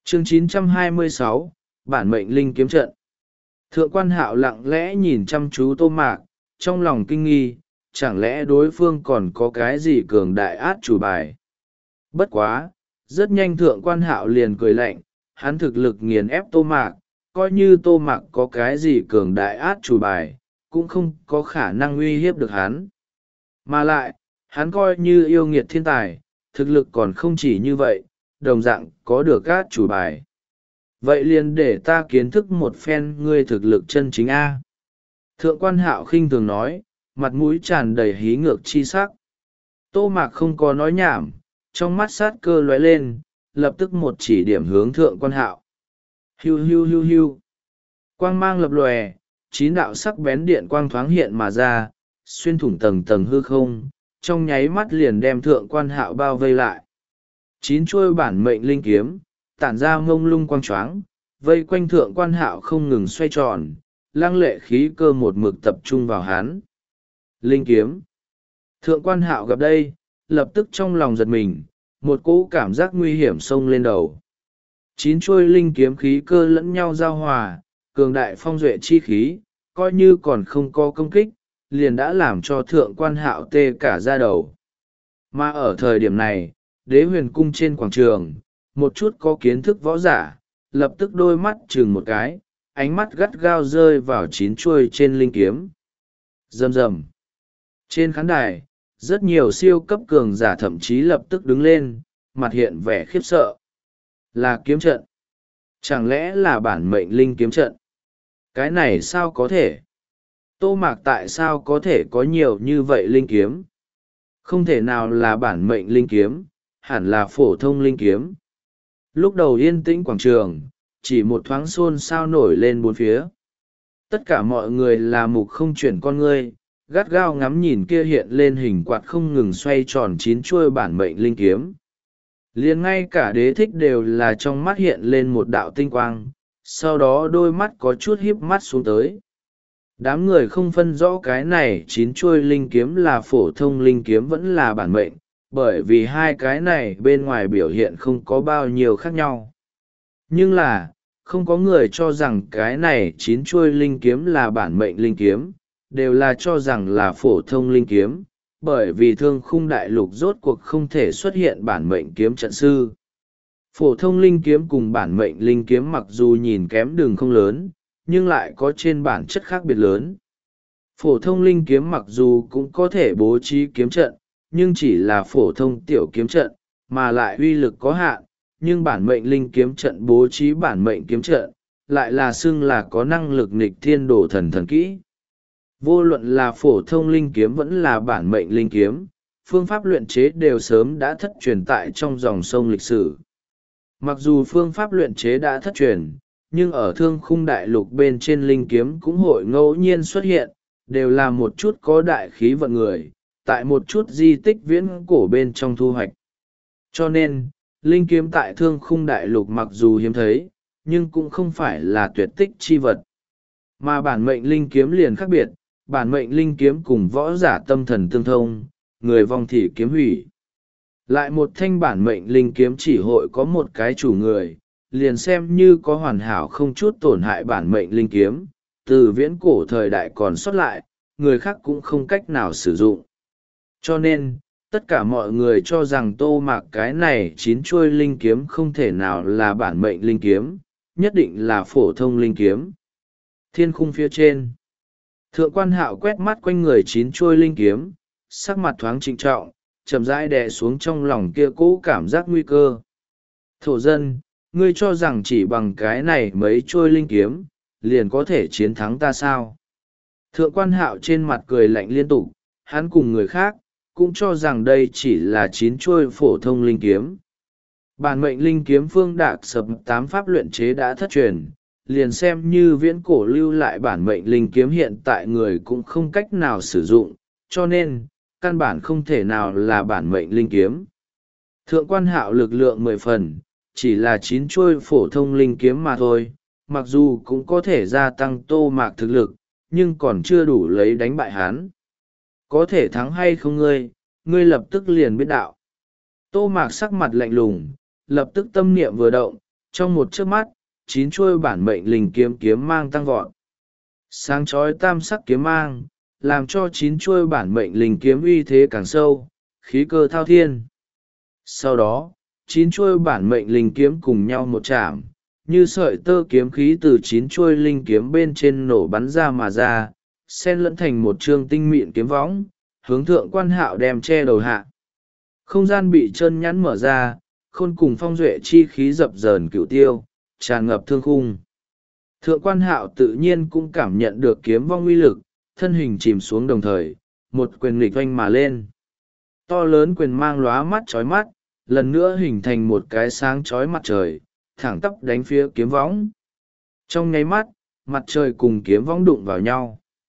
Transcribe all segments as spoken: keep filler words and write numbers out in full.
Chương chín trăm hai mươi sáu, bản mệnh linh kiếm trận. Thượng quan hạo lặng lẽ nhìn chăm chú Tô Mạc, trong lòng kinh nghi, chẳng lẽ đối phương còn có cái gì cường đại át chủ bài. Bất quá, rất nhanh thượng quan hạo liền cười lạnh, hắn thực lực nghiền ép Tô Mạc, coi như Tô Mạc có cái gì cường đại át chủ bài, cũng không có khả năng uy hiếp được hắn. Mà lại, hắn coi như yêu nghiệt thiên tài, thực lực còn không chỉ như vậy, đồng dạng có được át chủ bài. Vậy liền để ta kiến thức một phen ngươi thực lực chân chính A. Thượng quan hạo khinh thường nói, mặt mũi tràn đầy hí ngược chi sắc. Tô Mạc không có nói nhảm, trong mắt sát cơ lóe lên, lập tức một chỉ điểm hướng thượng quan hạo. Hiu hiu hiu hiu. Quang mang lập lòe, chín đạo sắc bén điện quang thoáng hiện mà ra, xuyên thủng tầng tầng hư không, trong nháy mắt liền đem thượng quan hạo bao vây lại. Chín chuôi bản mệnh linh kiếm, tản ra mông lung quang choáng, vây quanh thượng quan hạo không ngừng xoay tròn, lăng lệ khí cơ một mực tập trung vào hắn. Linh kiếm. Thượng quan hạo gặp đây, lập tức trong lòng giật mình, một cỗ cảm giác nguy hiểm xông lên đầu. Chín chuôi linh kiếm khí cơ lẫn nhau giao hòa, cường đại phong duệ chi khí, coi như còn không có công kích, liền đã làm cho thượng quan hạo tê cả da đầu. Mà ở thời điểm này, đế huyền cung trên quảng trường, một chút có kiến thức võ giả, lập tức đôi mắt chừng một cái, ánh mắt gắt gao rơi vào chín chuôi trên linh kiếm. Rầm rầm. Trên khán đài, rất nhiều siêu cấp cường giả thậm chí lập tức đứng lên, mặt hiện vẻ khiếp sợ. Là kiếm trận. Chẳng lẽ là bản mệnh linh kiếm trận? Cái này sao có thể? Tô Mạc tại sao có thể có nhiều như vậy linh kiếm? Không thể nào là bản mệnh linh kiếm, hẳn là phổ thông linh kiếm. Lúc đầu yên tĩnh quảng trường, chỉ một thoáng xôn xao nổi lên bốn phía. Tất cả mọi người là mục không chuyển con ngươi, gắt gao ngắm nhìn kia hiện lên hình quạt không ngừng xoay tròn chín chuôi bản mệnh linh kiếm. Liền ngay cả đế thích đều là trong mắt hiện lên một đạo tinh quang, sau đó đôi mắt có chút híp mắt xuống tới. Đám người không phân rõ cái này chín chuôi linh kiếm là phổ thông linh kiếm vẫn là bản mệnh, bởi vì hai cái này bên ngoài biểu hiện không có bao nhiêu khác nhau. Nhưng là, không có người cho rằng cái này chín chuôi linh kiếm là bản mệnh linh kiếm, đều là cho rằng là phổ thông linh kiếm, bởi vì thương khung đại lục rốt cuộc không thể xuất hiện bản mệnh kiếm trận sư. Phổ thông linh kiếm cùng bản mệnh linh kiếm mặc dù nhìn kém đường không lớn, nhưng lại có trên bản chất khác biệt lớn. Phổ thông linh kiếm mặc dù cũng có thể bố trí kiếm trận, nhưng chỉ là phổ thông tiểu kiếm trận, mà lại uy lực có hạn, nhưng bản mệnh linh kiếm trận bố trí bản mệnh kiếm trận, lại là xưng là có năng lực nghịch thiên đổ thần thần kỹ. Vô luận là phổ thông linh kiếm vẫn là bản mệnh linh kiếm, phương pháp luyện chế đều sớm đã thất truyền tại trong dòng sông lịch sử. Mặc dù phương pháp luyện chế đã thất truyền, nhưng ở thương khung đại lục bên trên linh kiếm cũng hội ngẫu nhiên xuất hiện, đều là một chút có đại khí vận người, tại một chút di tích viễn cổ bên trong thu hoạch. Cho nên, linh kiếm tại thương khung đại lục mặc dù hiếm thấy, nhưng cũng không phải là tuyệt tích chi vật. Mà bản mệnh linh kiếm liền khác biệt, bản mệnh linh kiếm cùng võ giả tâm thần tương thông, người vong thì kiếm hủy. Lại một thanh bản mệnh linh kiếm chỉ hội có một cái chủ người, liền xem như có hoàn hảo không chút tổn hại bản mệnh linh kiếm, từ viễn cổ thời đại còn sót lại, người khác cũng không cách nào sử dụng. Cho nên, tất cả mọi người cho rằng Tô Mạc cái này chín chuôi linh kiếm không thể nào là bản mệnh linh kiếm, nhất định là phổ thông linh kiếm. Thiên khung phía trên, thượng quan hạo quét mắt quanh người chín chuôi linh kiếm, sắc mặt thoáng trịnh trọng, chậm rãi đè xuống trong lòng kia cũ cảm giác nguy cơ. Thổ dân, ngươi cho rằng chỉ bằng cái này mấy chuôi linh kiếm, liền có thể chiến thắng ta sao? Thượng quan hạo trên mặt cười lạnh liên tục, hắn cùng người khác, cũng cho rằng đây chỉ là chín chuôi phổ thông linh kiếm. Bản mệnh linh kiếm phương đạc sập tám pháp luyện chế đã thất truyền, liền xem như viễn cổ lưu lại bản mệnh linh kiếm hiện tại người cũng không cách nào sử dụng, cho nên, căn bản không thể nào là bản mệnh linh kiếm. Thượng quan hạo lực lượng mười phần, chỉ là chín chuôi phổ thông linh kiếm mà thôi, mặc dù cũng có thể gia tăng Tô Mạc thực lực, nhưng còn chưa đủ lấy đánh bại hắn. Có thể thắng hay không ngươi, ngươi lập tức liền biết đạo. Tô Mạc sắc mặt lạnh lùng, lập tức tâm niệm vừa động, trong một chớp mắt chín chuôi bản mệnh linh kiếm kiếm mang tăng vọt. Sáng chói tam sắc kiếm mang làm cho chín chuôi bản mệnh linh kiếm uy thế càng sâu, khí cơ thao thiên. Sau đó chín chuôi bản mệnh linh kiếm cùng nhau một chạm, như sợi tơ kiếm khí từ chín chuôi linh kiếm bên trên nổ bắn ra mà ra, xen lẫn thành một chương tinh mịn kiếm võng, hướng Thượng Quan Hạo đem che đầu hạ. Không gian bị chân nhắn mở ra, khôn cùng phong duệ chi khí dập dờn cửu tiêu, tràn ngập thương khung. Thượng Quan Hạo tự nhiên cũng cảm nhận được kiếm vong uy lực, thân hình chìm xuống đồng thời, một quyền nghịch oanh mà lên. To lớn quyền mang lóa mắt chói mắt, lần nữa hình thành một cái sáng chói mặt trời, thẳng tắp đánh phía kiếm võng. Trong nháy mắt, mặt trời cùng kiếm võng đụng vào nhau.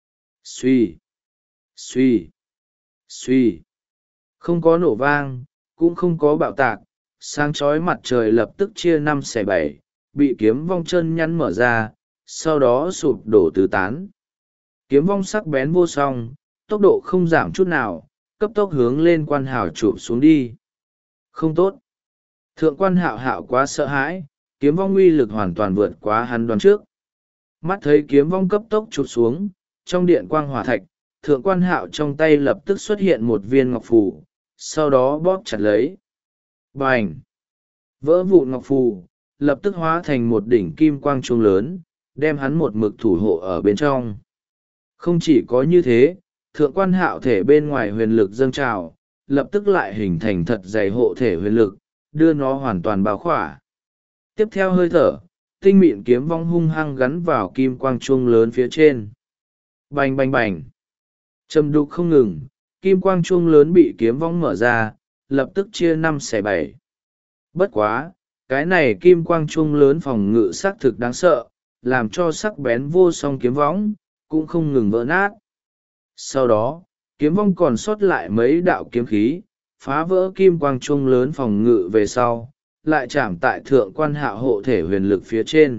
Xuy, xuy, xuy. Không có nổ vang, cũng không có bạo tạc, sáng chói mặt trời lập tức chia năm xẻ bảy, bị kiếm vong chân nhắn mở ra, sau đó sụp đổ tứ tán. Kiếm vong sắc bén vô song, tốc độ không giảm chút nào, cấp tốc hướng lên Quan Hạo chụp xuống đi. Không tốt. Thượng Quan Hạo Hạo quá sợ hãi, kiếm vong uy lực hoàn toàn vượt quá hắn đoán trước. Mắt thấy kiếm vong cấp tốc chụp xuống, trong điện quang hỏa thạch, Thượng Quan Hạo trong tay lập tức xuất hiện một viên ngọc phù, sau đó bóp chặt lấy. Bành! Vỡ vụn ngọc phù, lập tức hóa thành một đỉnh kim quang trung lớn, đem hắn một mực thủ hộ ở bên trong. Không chỉ có như thế, Thượng Quan Hạo thể bên ngoài huyền lực dâng trào, lập tức lại hình thành thật dày hộ thể huyền lực, đưa nó hoàn toàn bao khỏa. Tiếp theo hơi thở, tinh mịn kiếm vong hung hăng gắn vào kim quang chuông lớn phía trên. Bành bành bành! Trầm đục không ngừng, kim quang chuông lớn bị kiếm vong mở ra, lập tức chia năm xẻ bảy. Bất quá, cái này kim quang chuông lớn phòng ngự xác thực đáng sợ, làm cho sắc bén vô song kiếm võng cũng không ngừng vỡ nát. Sau đó, kiếm vong còn sót lại mấy đạo kiếm khí, phá vỡ kim quang chuông lớn phòng ngự về sau, lại chạm tại Thượng Quan Hạo hộ thể huyền lực phía trên.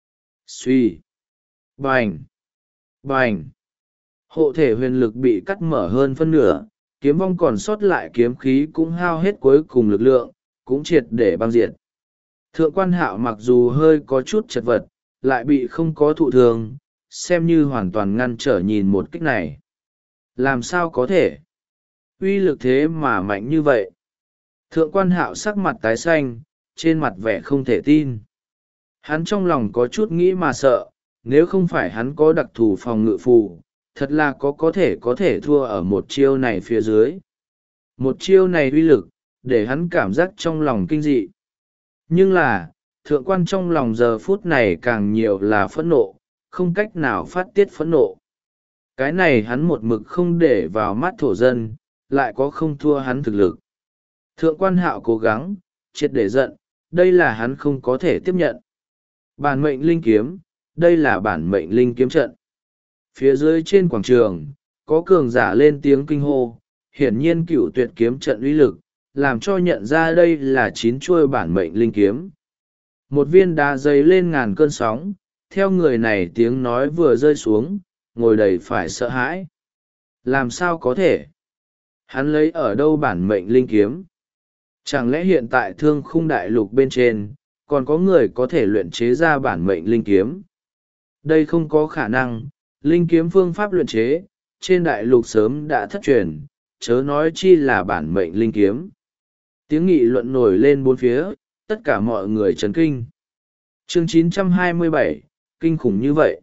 Suy! Bành! Bành! Hộ thể huyền lực bị cắt mở hơn phân nửa, kiếm vong còn sót lại kiếm khí cũng hao hết cuối cùng lực lượng, cũng triệt để băng diệt. Thượng Quan Hạo mặc dù hơi có chút chật vật, lại bị không có thụ thường, xem như hoàn toàn ngăn trở nhìn một kích này. Làm sao có thể? Uy lực thế mà mạnh như vậy. Thượng Quan Hạo sắc mặt tái xanh, trên mặt vẻ không thể tin. Hắn trong lòng có chút nghĩ mà sợ, nếu không phải hắn có đặc thù phòng ngự phù, thật là có có thể có thể thua ở một chiêu này phía dưới. Một chiêu này uy lực, để hắn cảm giác trong lòng kinh dị. Nhưng là, Thượng Quan trong lòng giờ phút này càng nhiều là phẫn nộ, không cách nào phát tiết phẫn nộ. Cái này hắn một mực không để vào mắt thổ dân, lại có không thua hắn thực lực. Thượng Quan Hạo cố gắng, triệt để giận, đây là hắn không có thể tiếp nhận. Bản mệnh linh kiếm, đây là bản mệnh linh kiếm trận. Phía dưới trên quảng trường, có cường giả lên tiếng kinh hô, hiển nhiên cựu tuyệt kiếm trận uy lực, làm cho nhận ra đây là chín chuôi bản mệnh linh kiếm. Một viên đá dày lên ngàn cơn sóng, theo người này tiếng nói vừa rơi xuống, ngồi đầy phải sợ hãi. Làm sao có thể? Hắn lấy ở đâu bản mệnh linh kiếm? Chẳng lẽ hiện tại Thương Khung đại lục bên trên, còn có người có thể luyện chế ra bản mệnh linh kiếm? Đây không có khả năng, linh kiếm phương pháp luyện chế, trên đại lục sớm đã thất truyền, chớ nói chi là bản mệnh linh kiếm. Tiếng nghị luận nổi lên bốn phía, tất cả mọi người chấn kinh. Chương chín trăm hai mươi bảy, kinh khủng như vậy.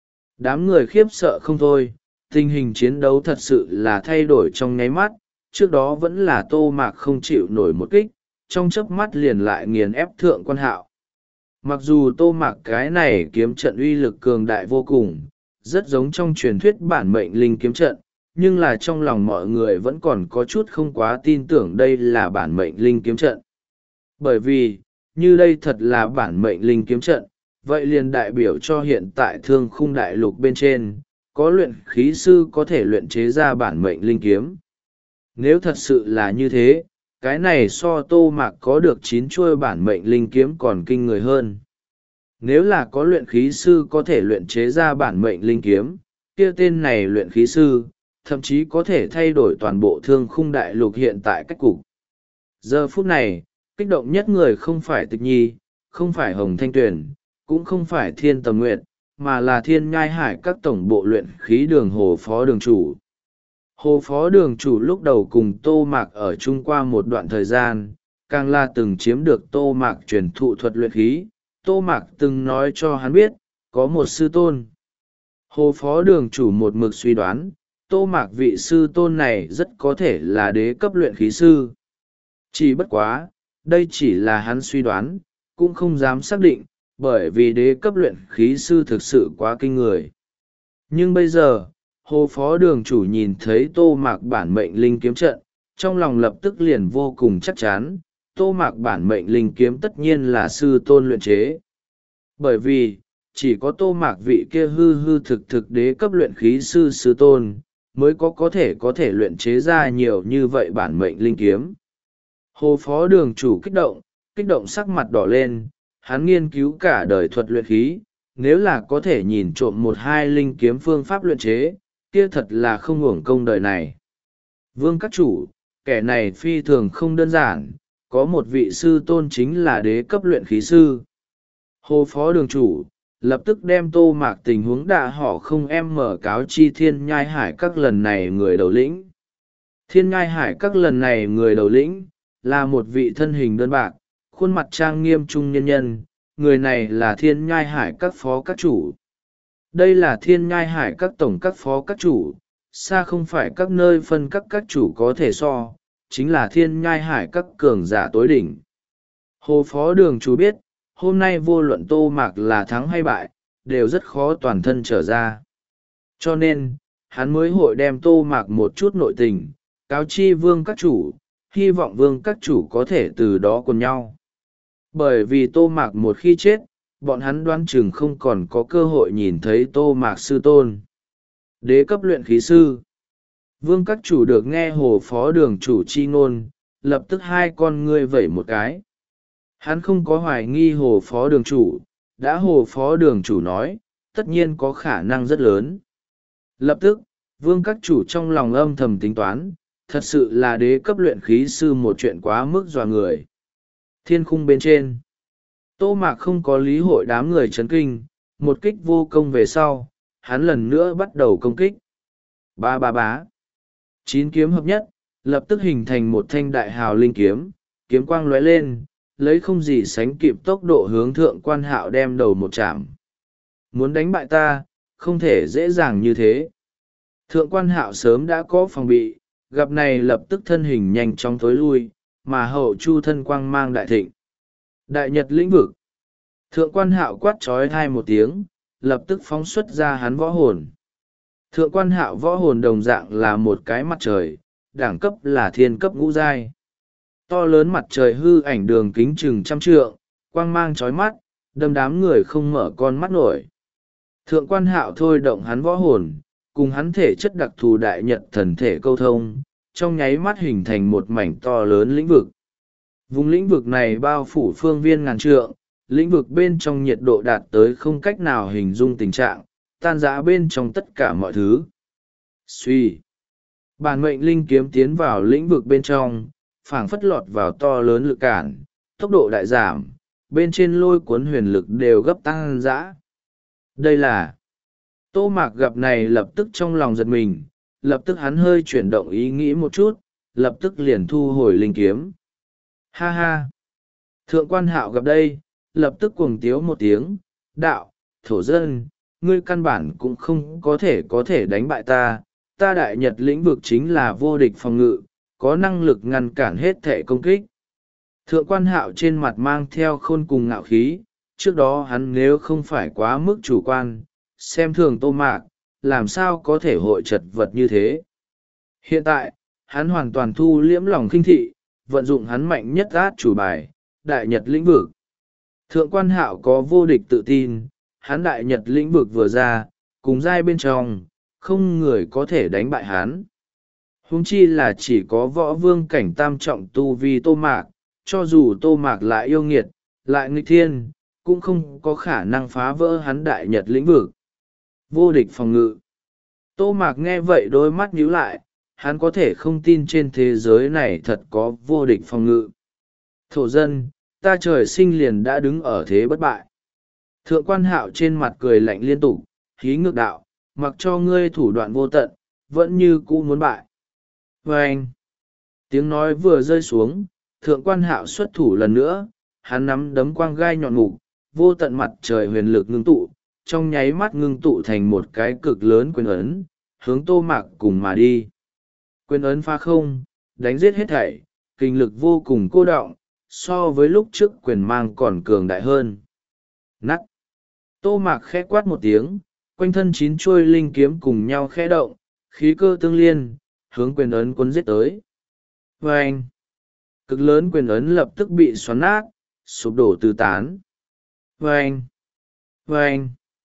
Đám người khiếp sợ không thôi, tình hình chiến đấu thật sự là thay đổi trong nháy mắt, trước đó vẫn là Tô Mạc không chịu nổi một kích, trong chớp mắt liền lại nghiền ép Thượng Quan Hạo. Mặc dù Tô Mạc cái này kiếm trận uy lực cường đại vô cùng, rất giống trong truyền thuyết bản mệnh linh kiếm trận, nhưng là trong lòng mọi người vẫn còn có chút không quá tin tưởng đây là bản mệnh linh kiếm trận. Bởi vì, như đây thật là bản mệnh linh kiếm trận, vậy liền đại biểu cho hiện tại Thương Khung đại lục bên trên, có luyện khí sư có thể luyện chế ra bản mệnh linh kiếm. Nếu thật sự là như thế, cái này so Tô Mạc có được chín chuôi bản mệnh linh kiếm còn kinh người hơn. Nếu là có luyện khí sư có thể luyện chế ra bản mệnh linh kiếm, kia tên này luyện khí sư, thậm chí có thể thay đổi toàn bộ Thương Khung đại lục hiện tại cách cục. Giờ phút này, kích động nhất người không phải Tịch Nhi, không phải Hồng Thanh Tuyền, cũng không phải Thiên Tầm Nguyệt, mà là Thiên Nhai Hải các tổng bộ luyện khí đường Hồ Phó Đường Chủ. Hồ Phó Đường Chủ lúc đầu cùng Tô Mạc ở chung qua một đoạn thời gian, càng là từng chiếm được Tô Mạc truyền thụ thuật luyện khí. Tô Mạc từng nói cho hắn biết, có một sư tôn. Hồ Phó Đường Chủ một mực suy đoán, Tô Mạc vị sư tôn này rất có thể là đế cấp luyện khí sư. Chỉ bất quá, đây chỉ là hắn suy đoán, cũng không dám xác định, bởi vì đế cấp luyện khí sư thực sự quá kinh người. Nhưng bây giờ, Hồ Phó Đường Chủ nhìn thấy Tô Mạc bản mệnh linh kiếm trận, trong lòng lập tức liền vô cùng chắc chắn, Tô Mạc bản mệnh linh kiếm tất nhiên là sư tôn luyện chế. Bởi vì, chỉ có Tô Mạc vị kia hư hư thực thực đế cấp luyện khí sư sư tôn, mới có có thể có thể luyện chế ra nhiều như vậy bản mệnh linh kiếm. Hồ Phó Đường Chủ kích động, kích động sắc mặt đỏ lên, hắn nghiên cứu cả đời thuật luyện khí, nếu là có thể nhìn trộm một hai linh kiếm phương pháp luyện chế, kia thật là không uổng công đời này. Vương các chủ, kẻ này phi thường không đơn giản, có một vị sư tôn chính là đế cấp luyện khí sư. Hồ Phó Đường Chủ lập tức đem Tô Mạc tình huống đạ họ không em mở cáo chi Thiên Nhai Hải các lần này người đầu lĩnh. Thiên Nhai Hải các lần này người đầu lĩnh, là một vị thân hình đơn bạc, khuôn mặt trang nghiêm trung nhân nhân, người này là Thiên Nhai Hải các phó các chủ. Đây là Thiên Nhai Hải các tổng các phó các chủ, xa không phải các nơi phân các các chủ có thể so, chính là Thiên Nhai Hải các cường giả tối đỉnh. Hồ Phó Đường Chủ biết, hôm nay vô luận Tô Mạc là thắng hay bại, đều rất khó toàn thân trở ra. Cho nên, hắn mới hội đem Tô Mạc một chút nội tình, cáo chi Vương các chủ, hy vọng Vương các chủ có thể từ đó cùng nhau. Bởi vì Tô Mạc một khi chết, bọn hắn đoán chừng không còn có cơ hội nhìn thấy Tô Mạc sư tôn. Đế cấp luyện khí sư. Vương các chủ được nghe Hồ Phó Đường Chủ chi ngôn, lập tức hai con ngươi vẩy một cái. Hắn không có hoài nghi Hồ Phó Đường Chủ, đã Hồ Phó Đường Chủ nói, tất nhiên có khả năng rất lớn. Lập tức, Vương các chủ trong lòng âm thầm tính toán, thật sự là đế cấp luyện khí sư một chuyện quá mức dọa người. Thiên khung bên trên, Tô Mạc không có lý hội đám người chấn kinh, một kích vô công về sau, hắn lần nữa bắt đầu công kích. Ba ba bá. Chín kiếm hợp nhất, lập tức hình thành một thanh đại hào linh kiếm, kiếm quang lóe lên, lấy không gì sánh kịp tốc độ hướng Thượng Quan Hạo đem đầu một chạm. Muốn đánh bại ta, không thể dễ dàng như thế. Thượng Quan Hạo sớm đã có phòng bị, gặp này lập tức thân hình nhanh chóng tối lui, mà hậu chu thân quang mang đại thịnh. Đại Nhật lĩnh vực. Thượng Quan Hạo quát trói thai một tiếng, lập tức phóng xuất ra hắn võ hồn. Thượng Quan Hạo võ hồn đồng dạng là một cái mặt trời, đẳng cấp là thiên cấp ngũ giai. To lớn mặt trời hư ảnh đường kính chừng trăm trượng, quang mang chói mắt, đâm đám người không mở con mắt nổi. Thượng Quan Hạo thôi động hắn võ hồn, cùng hắn thể chất đặc thù đại nhật thần thể câu thông, trong nháy mắt hình thành một mảnh to lớn lĩnh vực. Vùng lĩnh vực này bao phủ phương viên ngàn trượng, lĩnh vực bên trong nhiệt độ đạt tới không cách nào hình dung tình trạng, tan rã bên trong tất cả mọi thứ. Suy. Bản mệnh linh kiếm tiến vào lĩnh vực bên trong, phảng phất lọt vào to lớn lực cản, tốc độ đại giảm, bên trên lôi cuốn huyền lực đều gấp tăng dã. Đây là... Tô Mạc gặp này lập tức trong lòng giật mình, lập tức hắn hơi chuyển động ý nghĩ một chút, lập tức liền thu hồi linh kiếm. Ha ha! Thượng Quan Hạo gặp đây, lập tức cuồng tiếu một tiếng, đạo, thổ dân, ngươi căn bản cũng không có thể có thể đánh bại ta, ta đại nhật lĩnh vực chính là vô địch phòng ngự, có năng lực ngăn cản hết thể công kích. Thượng Quan Hạo trên mặt mang theo khôn cùng ngạo khí, trước đó hắn nếu không phải quá mức chủ quan, xem thường Tô Mạc, làm sao có thể hội chật vật như thế. Hiện tại, hắn hoàn toàn thu liễm lòng khinh thị, vận dụng hắn mạnh nhất át chủ bài, đại nhật lĩnh vực. Thượng Quan Hạo có vô địch tự tin, hắn đại nhật lĩnh vực vừa ra, cùng giai bên trong, không người có thể đánh bại hắn. Huống chi là chỉ có võ vương cảnh tam trọng tu vi Tô Mạc, cho dù Tô Mạc lại yêu nghiệt, lại nghịch thiên, cũng không có khả năng phá vỡ hắn đại nhật lĩnh vực. Vô địch phòng ngự. Tô Mạc nghe vậy đôi mắt nhíu lại, hắn có thể không tin trên thế giới này thật có vô địch phòng ngự. Thổ dân, ta trời sinh liền đã đứng ở thế bất bại. Thượng quan hạo trên mặt cười lạnh liên tục, hí ngược đạo, mặc cho ngươi thủ đoạn vô tận, vẫn như cũ muốn bại. Và anh, tiếng nói vừa rơi xuống, thượng quan hạo xuất thủ lần nữa, hắn nắm đấm quang gai nhọn mục, vô tận mặt trời huyền lực ngưng tụ, trong nháy mắt ngưng tụ thành một cái cực lớn quyền ấn, hướng Tô Mạc cùng mà đi. Quyền ấn phá không, đánh giết hết thảy, kinh lực vô cùng cô đọng, so với lúc trước quyền mang còn cường đại hơn. Nắt! Tô Mạc khẽ quát một tiếng, quanh thân chín chuôi linh kiếm cùng nhau khẽ động, khí cơ tương liên, hướng quyền ấn cuốn giết tới. Và anh! Cực lớn quyền ấn lập tức bị xoắn nát, sụp đổ tứ tán. Và anh! Và anh!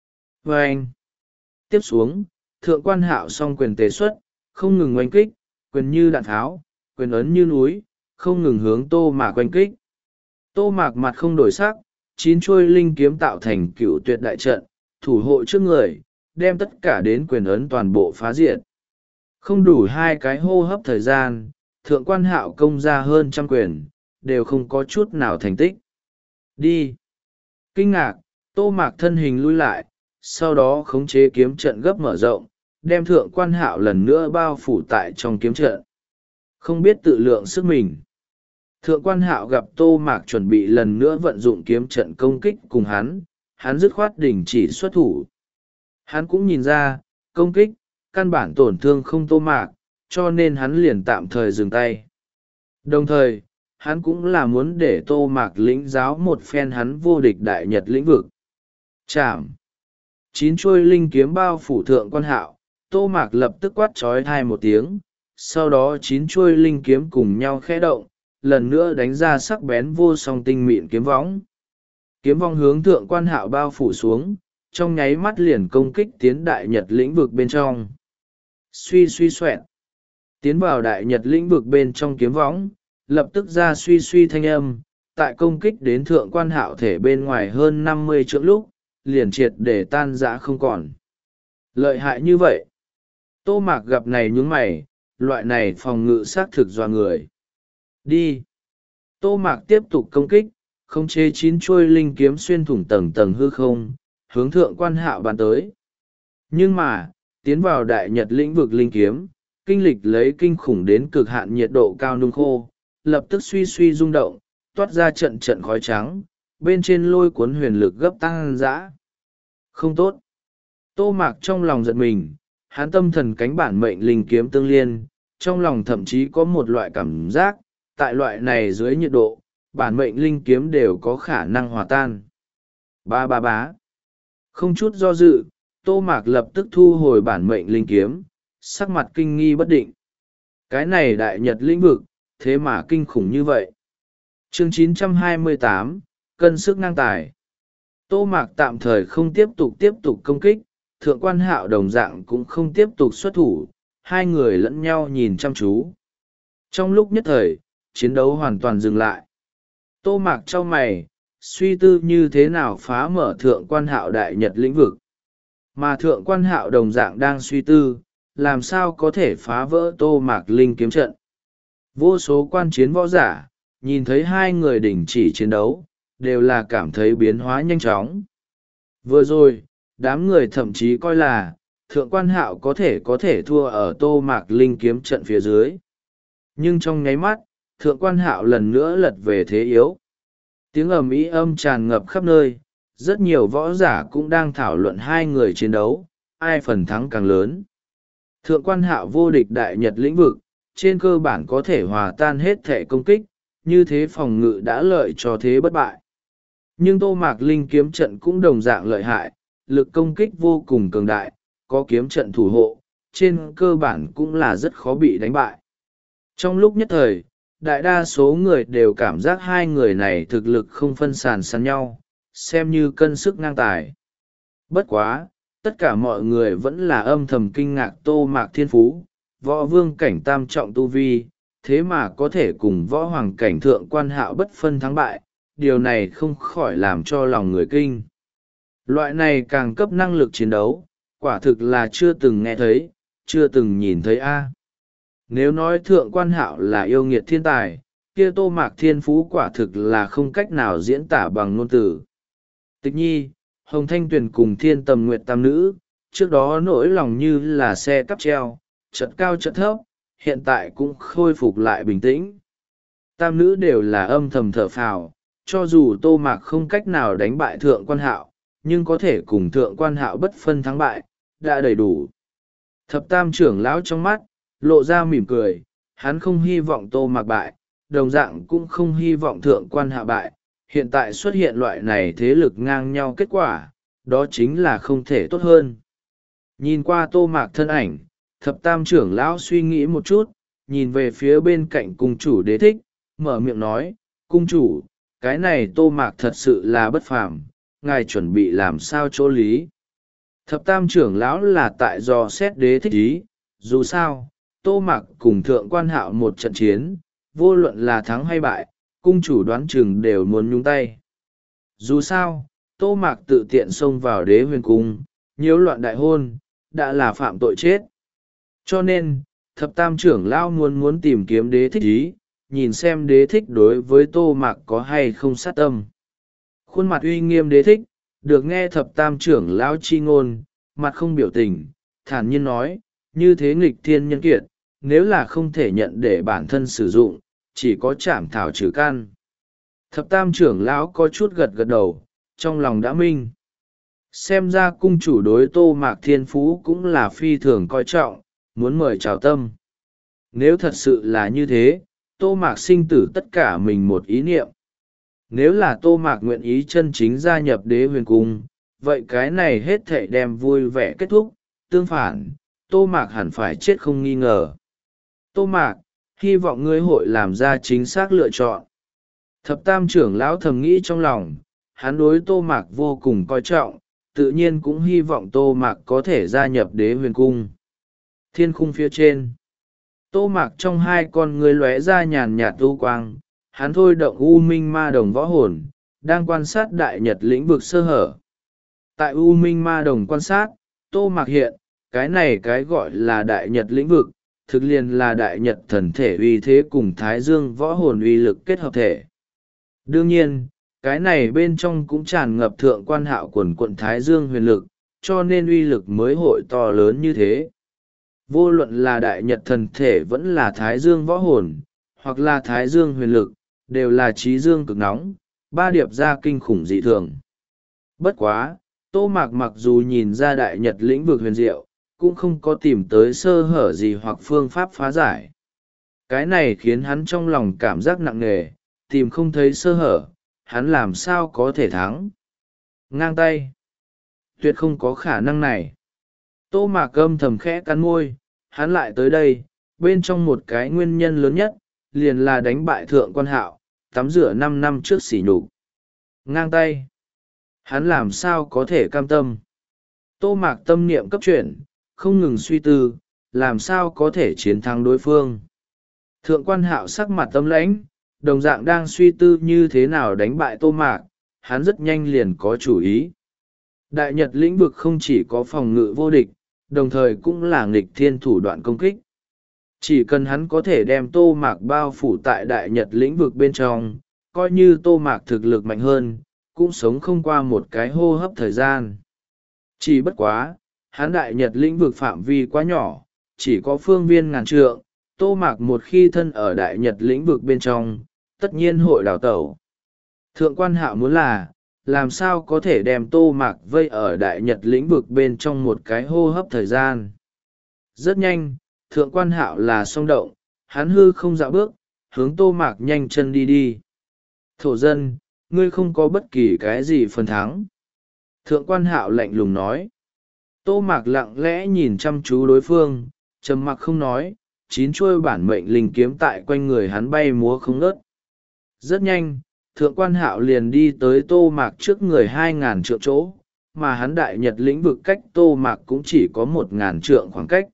Và anh! Tiếp xuống, thượng quan hạo song quyền tề xuất, không ngừng oanh kích, quyền như đạn tháo, quyền ấn như núi, không ngừng hướng Tô Mạc oanh kích. Tô Mạc mặt không đổi sắc, chín chuôi linh kiếm tạo thành cựu tuyệt đại trận, thủ hộ trước người, đem tất cả đến quyền ấn toàn bộ phá diệt. Không đủ hai cái hô hấp thời gian, thượng quan hạo công ra hơn trăm quyền, đều không có chút nào thành tích. Đi! Kinh ngạc, Tô Mạc thân hình lui lại, sau đó khống chế kiếm trận gấp mở rộng, đem thượng quan hạo lần nữa bao phủ tại trong kiếm trận. Không biết tự lượng sức mình. Thượng quan hạo gặp Tô Mạc chuẩn bị lần nữa vận dụng kiếm trận công kích cùng hắn, hắn dứt khoát đình chỉ xuất thủ. Hắn cũng nhìn ra, công kích, căn bản tổn thương không Tô Mạc, cho nên hắn liền tạm thời dừng tay. Đồng thời, hắn cũng là muốn để Tô Mạc lĩnh giáo một phen hắn vô địch đại nhật lĩnh vực. Chạm! Chín chuôi linh kiếm bao phủ thượng quan hạo, Tô Mạc lập tức quát trói thai một tiếng, sau đó chín chuôi linh kiếm cùng nhau khẽ động, lần nữa đánh ra sắc bén vô song tinh mịn kiếm võng. Kiếm vong hướng thượng quan hạo bao phủ xuống, trong nháy mắt liền công kích tiến đại nhật lĩnh vực bên trong. Suy suy xoẹt. Tiến vào đại nhật lĩnh vực bên trong kiếm võng, lập tức ra suy suy thanh âm, tại công kích đến thượng quan hạo thể bên ngoài hơn năm mươi trượng lúc, liền triệt để tan rã không còn. Lợi hại như vậy. Tô Mạc gặp này nhướng mày, loại này phòng ngự xác thực dọa người. Đi! Tô Mạc tiếp tục công kích, khống chế chín chuôi linh kiếm xuyên thủng tầng tầng hư không, hướng thượng quan hạo bắn tới. Nhưng mà, tiến vào đại nhật lĩnh vực linh kiếm, kinh lịch lấy kinh khủng đến cực hạn nhiệt độ cao nung khô, lập tức suy suy rung động, toát ra trận trận khói trắng, bên trên lôi cuốn huyền lực gấp tăng dã. Không tốt! Tô Mạc trong lòng giật mình, hắn tâm thần cánh bản mệnh linh kiếm tương liên, trong lòng thậm chí có một loại cảm giác, tại loại này dưới nhiệt độ, bản mệnh linh kiếm đều có khả năng hòa tan. Ba ba bá. Không chút do dự, Tô Mạc lập tức thu hồi bản mệnh linh kiếm, sắc mặt kinh nghi bất định. Cái này đại nhật lĩnh vực, thế mà kinh khủng như vậy. Chương chín trăm hai mươi tám, cân sức ngang tài. Tô Mạc tạm thời không tiếp tục tiếp tục công kích, thượng quan hạo đồng dạng cũng không tiếp tục xuất thủ, hai người lẫn nhau nhìn chăm chú. Trong lúc nhất thời, chiến đấu hoàn toàn dừng lại. Tô Mạc chau mày, suy tư như thế nào phá mở thượng quan hạo đại nhật lĩnh vực. Mà thượng quan hạo đồng dạng đang suy tư, làm sao có thể phá vỡ Tô Mạc linh kiếm trận. Vô số quan chiến võ giả, nhìn thấy hai người đình chỉ chiến đấu, đều là cảm thấy biến hóa nhanh chóng. Vừa rồi, đám người thậm chí coi là, thượng quan hạo có thể có thể thua ở Tô Mạc linh kiếm trận phía dưới. Nhưng trong nháy mắt, thượng quan hạo lần nữa lật về thế yếu. Tiếng ầm ĩ âm tràn ngập khắp nơi, rất nhiều võ giả cũng đang thảo luận hai người chiến đấu, ai phần thắng càng lớn. Thượng quan hạo vô địch đại nhật lĩnh vực, trên cơ bản có thể hòa tan hết thể công kích, như thế phòng ngự đã lợi cho thế bất bại. Nhưng Tô Mạc linh kiếm trận cũng đồng dạng lợi hại, lực công kích vô cùng cường đại, có kiếm trận thủ hộ, trên cơ bản cũng là rất khó bị đánh bại. Trong lúc nhất thời, đại đa số người đều cảm giác hai người này thực lực không phân sàn sàn nhau, xem như cân sức ngang tài. Bất quá, tất cả mọi người vẫn là âm thầm kinh ngạc Tô Mạc thiên phú, võ vương cảnh tam trọng tu vi, thế mà có thể cùng võ hoàng cảnh thượng quan hạo bất phân thắng bại, điều này không khỏi làm cho lòng người kinh. Loại này càng cấp năng lực chiến đấu, quả thực là chưa từng nghe thấy, chưa từng nhìn thấy a. Nếu nói thượng quan hạo là yêu nghiệt thiên tài, kia Tô Mạc thiên phú quả thực là không cách nào diễn tả bằng ngôn từ. Tịch nhi, Hồng Thanh Tuyền cùng Thiên Tầm Nguyệt tam nữ, trước đó nỗi lòng như là xe cắp treo, chật cao chật thấp, hiện tại cũng khôi phục lại bình tĩnh. Tam nữ đều là âm thầm thở phào, cho dù Tô Mạc không cách nào đánh bại Thượng Quan Hạo, nhưng có thể cùng Thượng Quan Hạo bất phân thắng bại, đã đầy đủ. Thập tam trưởng lão trong mắt, lộ ra mỉm cười, hắn không hy vọng Tô Mạc bại, đồng dạng cũng không hy vọng Thượng Quan Hạo bại. Hiện tại xuất hiện loại này thế lực ngang nhau kết quả, đó chính là không thể tốt hơn. Nhìn qua Tô Mạc thân ảnh, thập tam trưởng lão suy nghĩ một chút, nhìn về phía bên cạnh cung chủ Đế Thích, mở miệng nói, cung chủ, cái này Tô Mạc thật sự là bất phàm, ngài chuẩn bị làm sao chỗ lý. Thập tam trưởng lão là tại do xét Đế Thích ý, dù sao, Tô Mạc cùng Thượng Quan Hạo một trận chiến, vô luận là thắng hay bại, cung chủ đoán chừng đều muốn nhúng tay. Dù sao, Tô Mạc tự tiện xông vào Đế Huyền Cung, nhiễu loạn đại hôn, đã là phạm tội chết. Cho nên, thập tam trưởng lão muốn muốn tìm kiếm Đế Thích ý, nhìn xem Đế Thích đối với Tô Mạc có hay không sát tâm. Khuôn mặt uy nghiêm Đế Thích, được nghe thập tam trưởng lão chi ngôn, mặt không biểu tình, thản nhiên nói, như thế nghịch thiên nhân kiệt, nếu là không thể nhận để bản thân sử dụng, chỉ có chảm thảo trừ căn. Thập tam trưởng lão có chút gật gật đầu, trong lòng đã minh. Xem ra cung chủ đối Tô Mạc thiên phú cũng là phi thường coi trọng, muốn mời chào tâm. Nếu thật sự là như thế, Tô Mạc sinh tử tất cả mình một ý niệm. Nếu là Tô Mạc nguyện ý chân chính gia nhập Đế Huyền Cung, vậy cái này hết thảy đem vui vẻ kết thúc, tương phản, Tô Mạc hẳn phải chết không nghi ngờ. Tô Mạc, hy vọng ngươi hội làm ra chính xác lựa chọn. Thập tam trưởng lão thầm nghĩ trong lòng, hắn đối Tô Mạc vô cùng coi trọng, tự nhiên cũng hy vọng Tô Mạc có thể gia nhập Đế Huyền Cung. Thiên khung phía trên, Tô Mạc trong hai con ngươi lóe ra nhàn nhạt u quang, hắn thôi động U Minh Ma Đồng võ hồn, đang quan sát đại nhật lĩnh vực sơ hở. Tại U Minh Ma Đồng quan sát, Tô Mạc hiện, cái này cái gọi là đại nhật lĩnh vực, thực liền là đại nhật thần thể uy thế cùng Thái Dương võ hồn uy lực kết hợp thể. Đương nhiên, cái này bên trong cũng tràn ngập Thượng Quan Hạo quần quận Thái Dương huyền lực, cho nên uy lực mới hội to lớn như thế. Vô luận là đại nhật thần thể vẫn là Thái Dương võ hồn, hoặc là Thái Dương huyền lực, đều là trí dương cực nóng, ba điệp ra kinh khủng dị thường. Bất quá, Tô Mạc mặc dù nhìn ra đại nhật lĩnh vực huyền diệu, cũng không có tìm tới sơ hở gì hoặc phương pháp phá giải. Cái này khiến hắn trong lòng cảm giác nặng nề, tìm không thấy sơ hở, hắn làm sao có thể thắng. Ngang tay. Tuyệt không có khả năng này. Tô Mạc âm thầm khẽ cắn môi, hắn lại tới đây, bên trong một cái nguyên nhân lớn nhất, liền là đánh bại Thượng Quan Hạo, tắm rửa năm năm trước sỉ nhục. Ngang tay. Hắn làm sao có thể cam tâm. Tô Mạc tâm niệm cấp chuyển, không ngừng suy tư, làm sao có thể chiến thắng đối phương. Thượng Quan Hạo sắc mặt tâm lãnh, đồng dạng đang suy tư như thế nào đánh bại Tô Mạc, hắn rất nhanh liền có chủ ý. Đại nhật lĩnh vực không chỉ có phòng ngự vô địch, đồng thời cũng là nghịch thiên thủ đoạn công kích. Chỉ cần hắn có thể đem Tô Mạc bao phủ tại đại nhật lĩnh vực bên trong, coi như Tô Mạc thực lực mạnh hơn, cũng sống không qua một cái hô hấp thời gian. Chỉ bất quá, hắn đại nhật lĩnh vực phạm vi quá nhỏ, chỉ có phương viên ngàn trượng, Tô Mạc một khi thân ở đại nhật lĩnh vực bên trong, tất nhiên hội đào tẩu. Thượng Quan Hạo muốn là, làm sao có thể đem Tô Mạc vây ở đại nhật lĩnh vực bên trong một cái hô hấp thời gian. Rất nhanh, Thượng Quan Hạo là song động, hắn hư không dạo bước, hướng Tô Mạc nhanh chân đi đi. Thổ dân, ngươi không có bất kỳ cái gì phần thắng. Thượng Quan Hạo lạnh lùng nói. Tô Mạc lặng lẽ nhìn chăm chú đối phương, trầm mặc không nói, chín chuôi bản mệnh linh kiếm tại quanh người hắn bay múa không ngớt. Rất nhanh, Thượng Quan Hạo liền đi tới Tô Mạc trước người hai ngàn trượng chỗ, mà hắn đại nhật lĩnh vực cách Tô Mạc cũng chỉ có một ngàn trượng khoảng cách.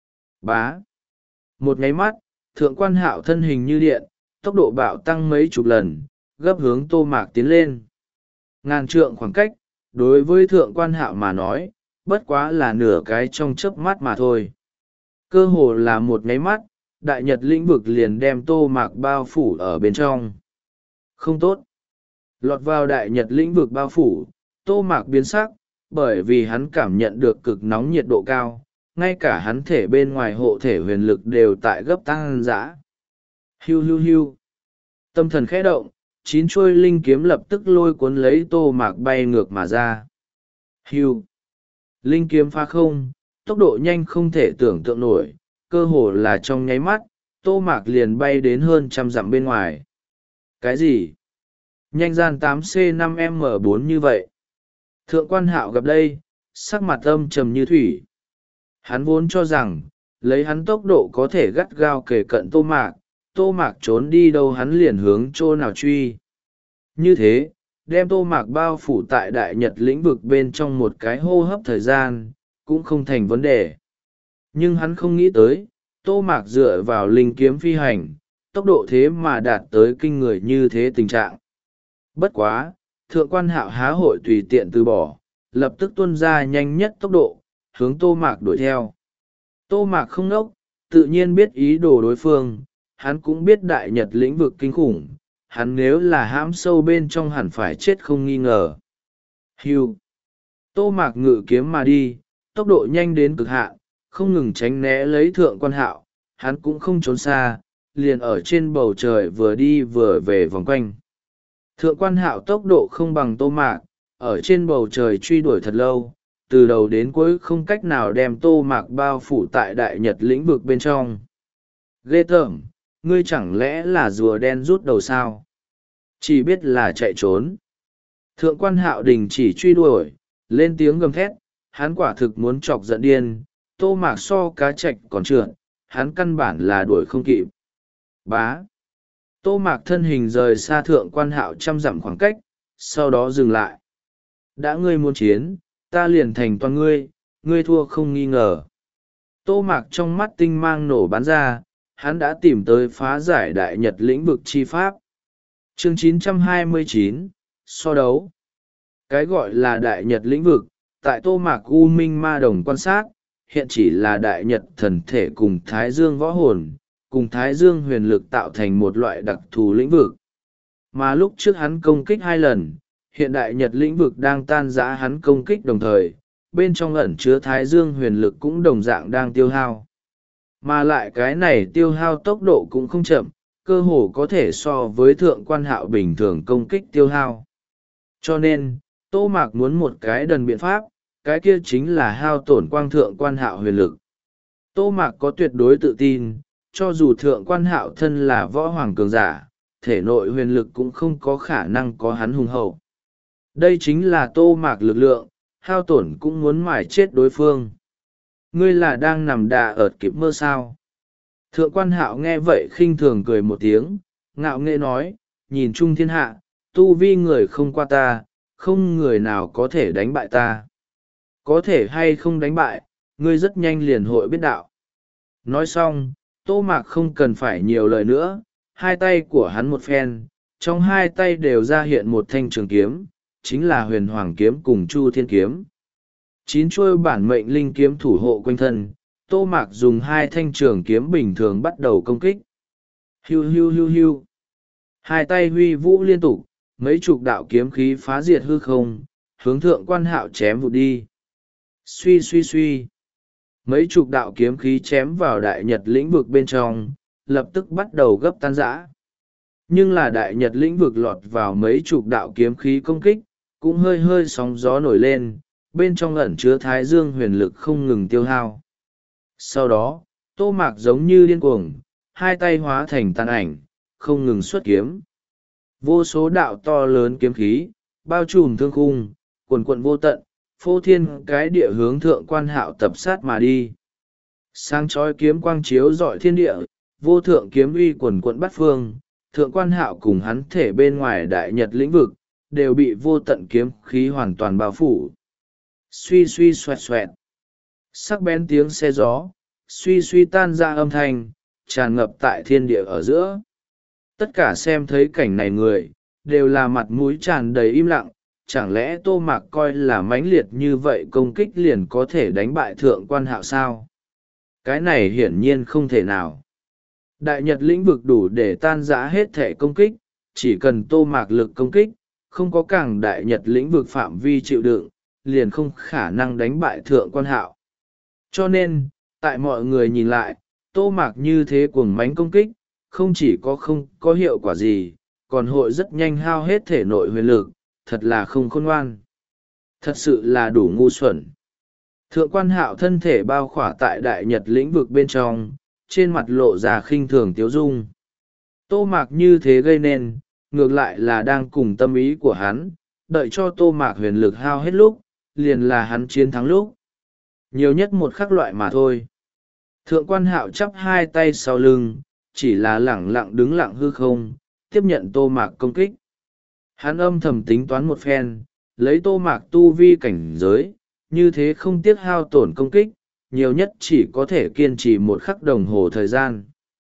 Bá. Một nháy mắt, Thượng Quan Hạo thân hình như điện, tốc độ bạo tăng mấy chục lần, gấp hướng Tô Mạc tiến lên. Ngàn trượng khoảng cách, đối với Thượng Quan Hạo mà nói, bất quá là nửa cái trong chớp mắt mà thôi. Cơ hồ là một nháy mắt, đại nhật lĩnh vực liền đem tô mạc bao phủ ở bên trong. Không tốt. Lọt vào đại nhật lĩnh vực bao phủ, tô mạc biến sắc, bởi vì hắn cảm nhận được cực nóng nhiệt độ cao, ngay cả hắn thể bên ngoài hộ thể huyền lực đều tại gấp tăng dã. Hiu hiu hiu. Tâm thần khẽ động, chín chuôi linh kiếm lập tức lôi cuốn lấy tô mạc bay ngược mà ra. Hiu. Linh kiếm phá không, tốc độ nhanh không thể tưởng tượng nổi, cơ hồ là trong nháy mắt, tô mạc liền bay đến hơn trăm dặm bên ngoài. Cái gì? Nhanh gian tám C năm M bốn như vậy. Thượng quan hạo gặp đây, sắc mặt âm trầm như thủy. Hắn vốn cho rằng, lấy hắn tốc độ có thể gắt gao kề cận tô mạc, tô mạc trốn đi đâu hắn liền hướng chỗ nào truy. Như thế, đem tô mạc bao phủ tại đại nhật lĩnh vực bên trong một cái hô hấp thời gian, cũng không thành vấn đề. Nhưng hắn không nghĩ tới, tô mạc dựa vào linh kiếm phi hành, tốc độ thế mà đạt tới kinh người như thế tình trạng. Bất quá, thượng quan hạo há hội tùy tiện từ bỏ, lập tức tuôn ra nhanh nhất tốc độ, hướng tô mạc đuổi theo. Tô mạc không nốc, tự nhiên biết ý đồ đối phương, hắn cũng biết đại nhật lĩnh vực kinh khủng, hắn nếu là hãm sâu bên trong hẳn phải chết không nghi ngờ. Hiu! Tô mạc ngự kiếm mà đi, tốc độ nhanh đến cực hạn, không ngừng tránh né lấy thượng quan hạo, hắn cũng không trốn xa, liền ở trên bầu trời vừa đi vừa về vòng quanh. Thượng quan hạo tốc độ không bằng tô mạc, ở trên bầu trời truy đuổi thật lâu, từ đầu đến cuối không cách nào đem tô mạc bao phủ tại đại nhật lĩnh vực bên trong. Ghê tởm, ngươi chẳng lẽ là rùa đen rút đầu sao? Chỉ biết là chạy trốn. Thượng quan hạo đình chỉ truy đuổi, lên tiếng gầm thét, hắn quả thực muốn chọc giận điên, tô mạc so cá chạch còn trượt, hắn căn bản là đuổi không kịp. Bá. Tô mạc thân hình rời xa thượng quan hạo trăm dặm khoảng cách, sau đó dừng lại. Đã ngươi muốn chiến, ta liền thành toàn ngươi, ngươi thua không nghi ngờ. Tô mạc trong mắt tinh mang nổ bắn ra, hắn đã tìm tới phá giải đại nhật lĩnh vực chi pháp. Chương chín trăm hai mươi chín, so đấu. Cái gọi là đại nhật lĩnh vực, tại tô mạc u minh ma đồng quan sát, hiện chỉ là đại nhật thần thể cùng thái dương võ hồn, cùng thái dương huyền lực tạo thành một loại đặc thù lĩnh vực. Mà lúc trước hắn công kích hai lần, hiện đại nhật lĩnh vực đang tan rã hắn công kích đồng thời, bên trong ẩn chứa thái dương huyền lực cũng đồng dạng đang tiêu hao. Mà lại cái này tiêu hao tốc độ cũng không chậm, cơ hồ có thể so với thượng quan hạo bình thường công kích tiêu hao. Cho nên, tô mạc muốn một cái đần biện pháp, cái kia chính là hao tổn quang thượng quan hạo huyền lực. Tô mạc có tuyệt đối tự tin, cho dù thượng quan hạo thân là võ hoàng cường giả, thể nội huyền lực cũng không có khả năng có hắn hùng hậu. Đây chính là tô mạc lực lượng, hao tổn cũng muốn mải chết đối phương. Ngươi là đang nằm đà ợt kịp mơ sao? Thượng quan hạo nghe vậy khinh thường cười một tiếng, ngạo nghễ nói, nhìn chung thiên hạ, tu vi người không qua ta, không người nào có thể đánh bại ta. Có thể hay không đánh bại, ngươi rất nhanh liền hội biết đạo. Nói xong, tô mạc không cần phải nhiều lời nữa, hai tay của hắn một phen, trong hai tay đều ra hiện một thanh trường kiếm, chính là huyền hoàng kiếm cùng chu thiên kiếm. Chín chuôi bản mệnh linh kiếm thủ hộ quanh thân, tô mạc dùng hai thanh trường kiếm bình thường bắt đầu công kích. Hiu hiu hiu hiu. Hai tay huy vũ liên tục, mấy chục đạo kiếm khí phá diệt hư không, hướng thượng quan hạo chém vụt đi. Suy suy suy. Mấy chục đạo kiếm khí chém vào đại nhật lĩnh vực bên trong, lập tức bắt đầu gấp tan rã. Nhưng là đại nhật lĩnh vực lọt vào mấy chục đạo kiếm khí công kích, cũng hơi hơi sóng gió nổi lên, bên trong ẩn chứa thái dương huyền lực không ngừng tiêu hao. Sau đó, tô mạc giống như điên cuồng, hai tay hóa thành tàn ảnh, không ngừng xuất kiếm. Vô số đạo to lớn kiếm khí, bao trùm thương khung, quần quận vô tận, phô thiên cái địa hướng thượng quan hạo tập sát mà đi. Sáng chói kiếm quang chiếu rọi thiên địa, vô thượng kiếm uy quần quận bắt phương, thượng quan hạo cùng hắn thể bên ngoài đại nhật lĩnh vực, đều bị vô tận kiếm khí hoàn toàn bao phủ. Suy suy xoẹt xoẹt. Sắc bén tiếng xe gió, suy suy tan ra âm thanh, tràn ngập tại thiên địa ở giữa. Tất cả xem thấy cảnh này người, đều là mặt mũi tràn đầy im lặng, chẳng lẽ tô mạc coi là mãnh liệt như vậy công kích liền có thể đánh bại thượng quan hạo sao? Cái này hiển nhiên không thể nào. Đại nhật lĩnh vực đủ để tan rã hết thể công kích, chỉ cần tô mạc lực công kích, không có càng đại nhật lĩnh vực phạm vi chịu đựng, liền không khả năng đánh bại thượng quan hạo. Cho nên, tại mọi người nhìn lại, tô mạc như thế cuồng mánh công kích, không chỉ có không có hiệu quả gì, còn hội rất nhanh hao hết thể nội huyền lực, thật là không khôn ngoan. Thật sự là đủ ngu xuẩn. Thượng quan hạo thân thể bao khỏa tại đại nhật lĩnh vực bên trong, trên mặt lộ ra khinh thường tiếu dung. Tô mạc như thế gây nên, ngược lại là đang cùng tâm ý của hắn, đợi cho tô mạc huyền lực hao hết lúc, liền là hắn chiến thắng lúc. Nhiều nhất một khắc loại mà thôi. Thượng quan hạo chắp hai tay sau lưng, chỉ là lẳng lặng đứng lặng hư không, tiếp nhận tô mạc công kích. Hắn âm thầm tính toán một phen, lấy tô mạc tu vi cảnh giới, như thế không tiếc hao tổn công kích, nhiều nhất chỉ có thể kiên trì một khắc đồng hồ thời gian.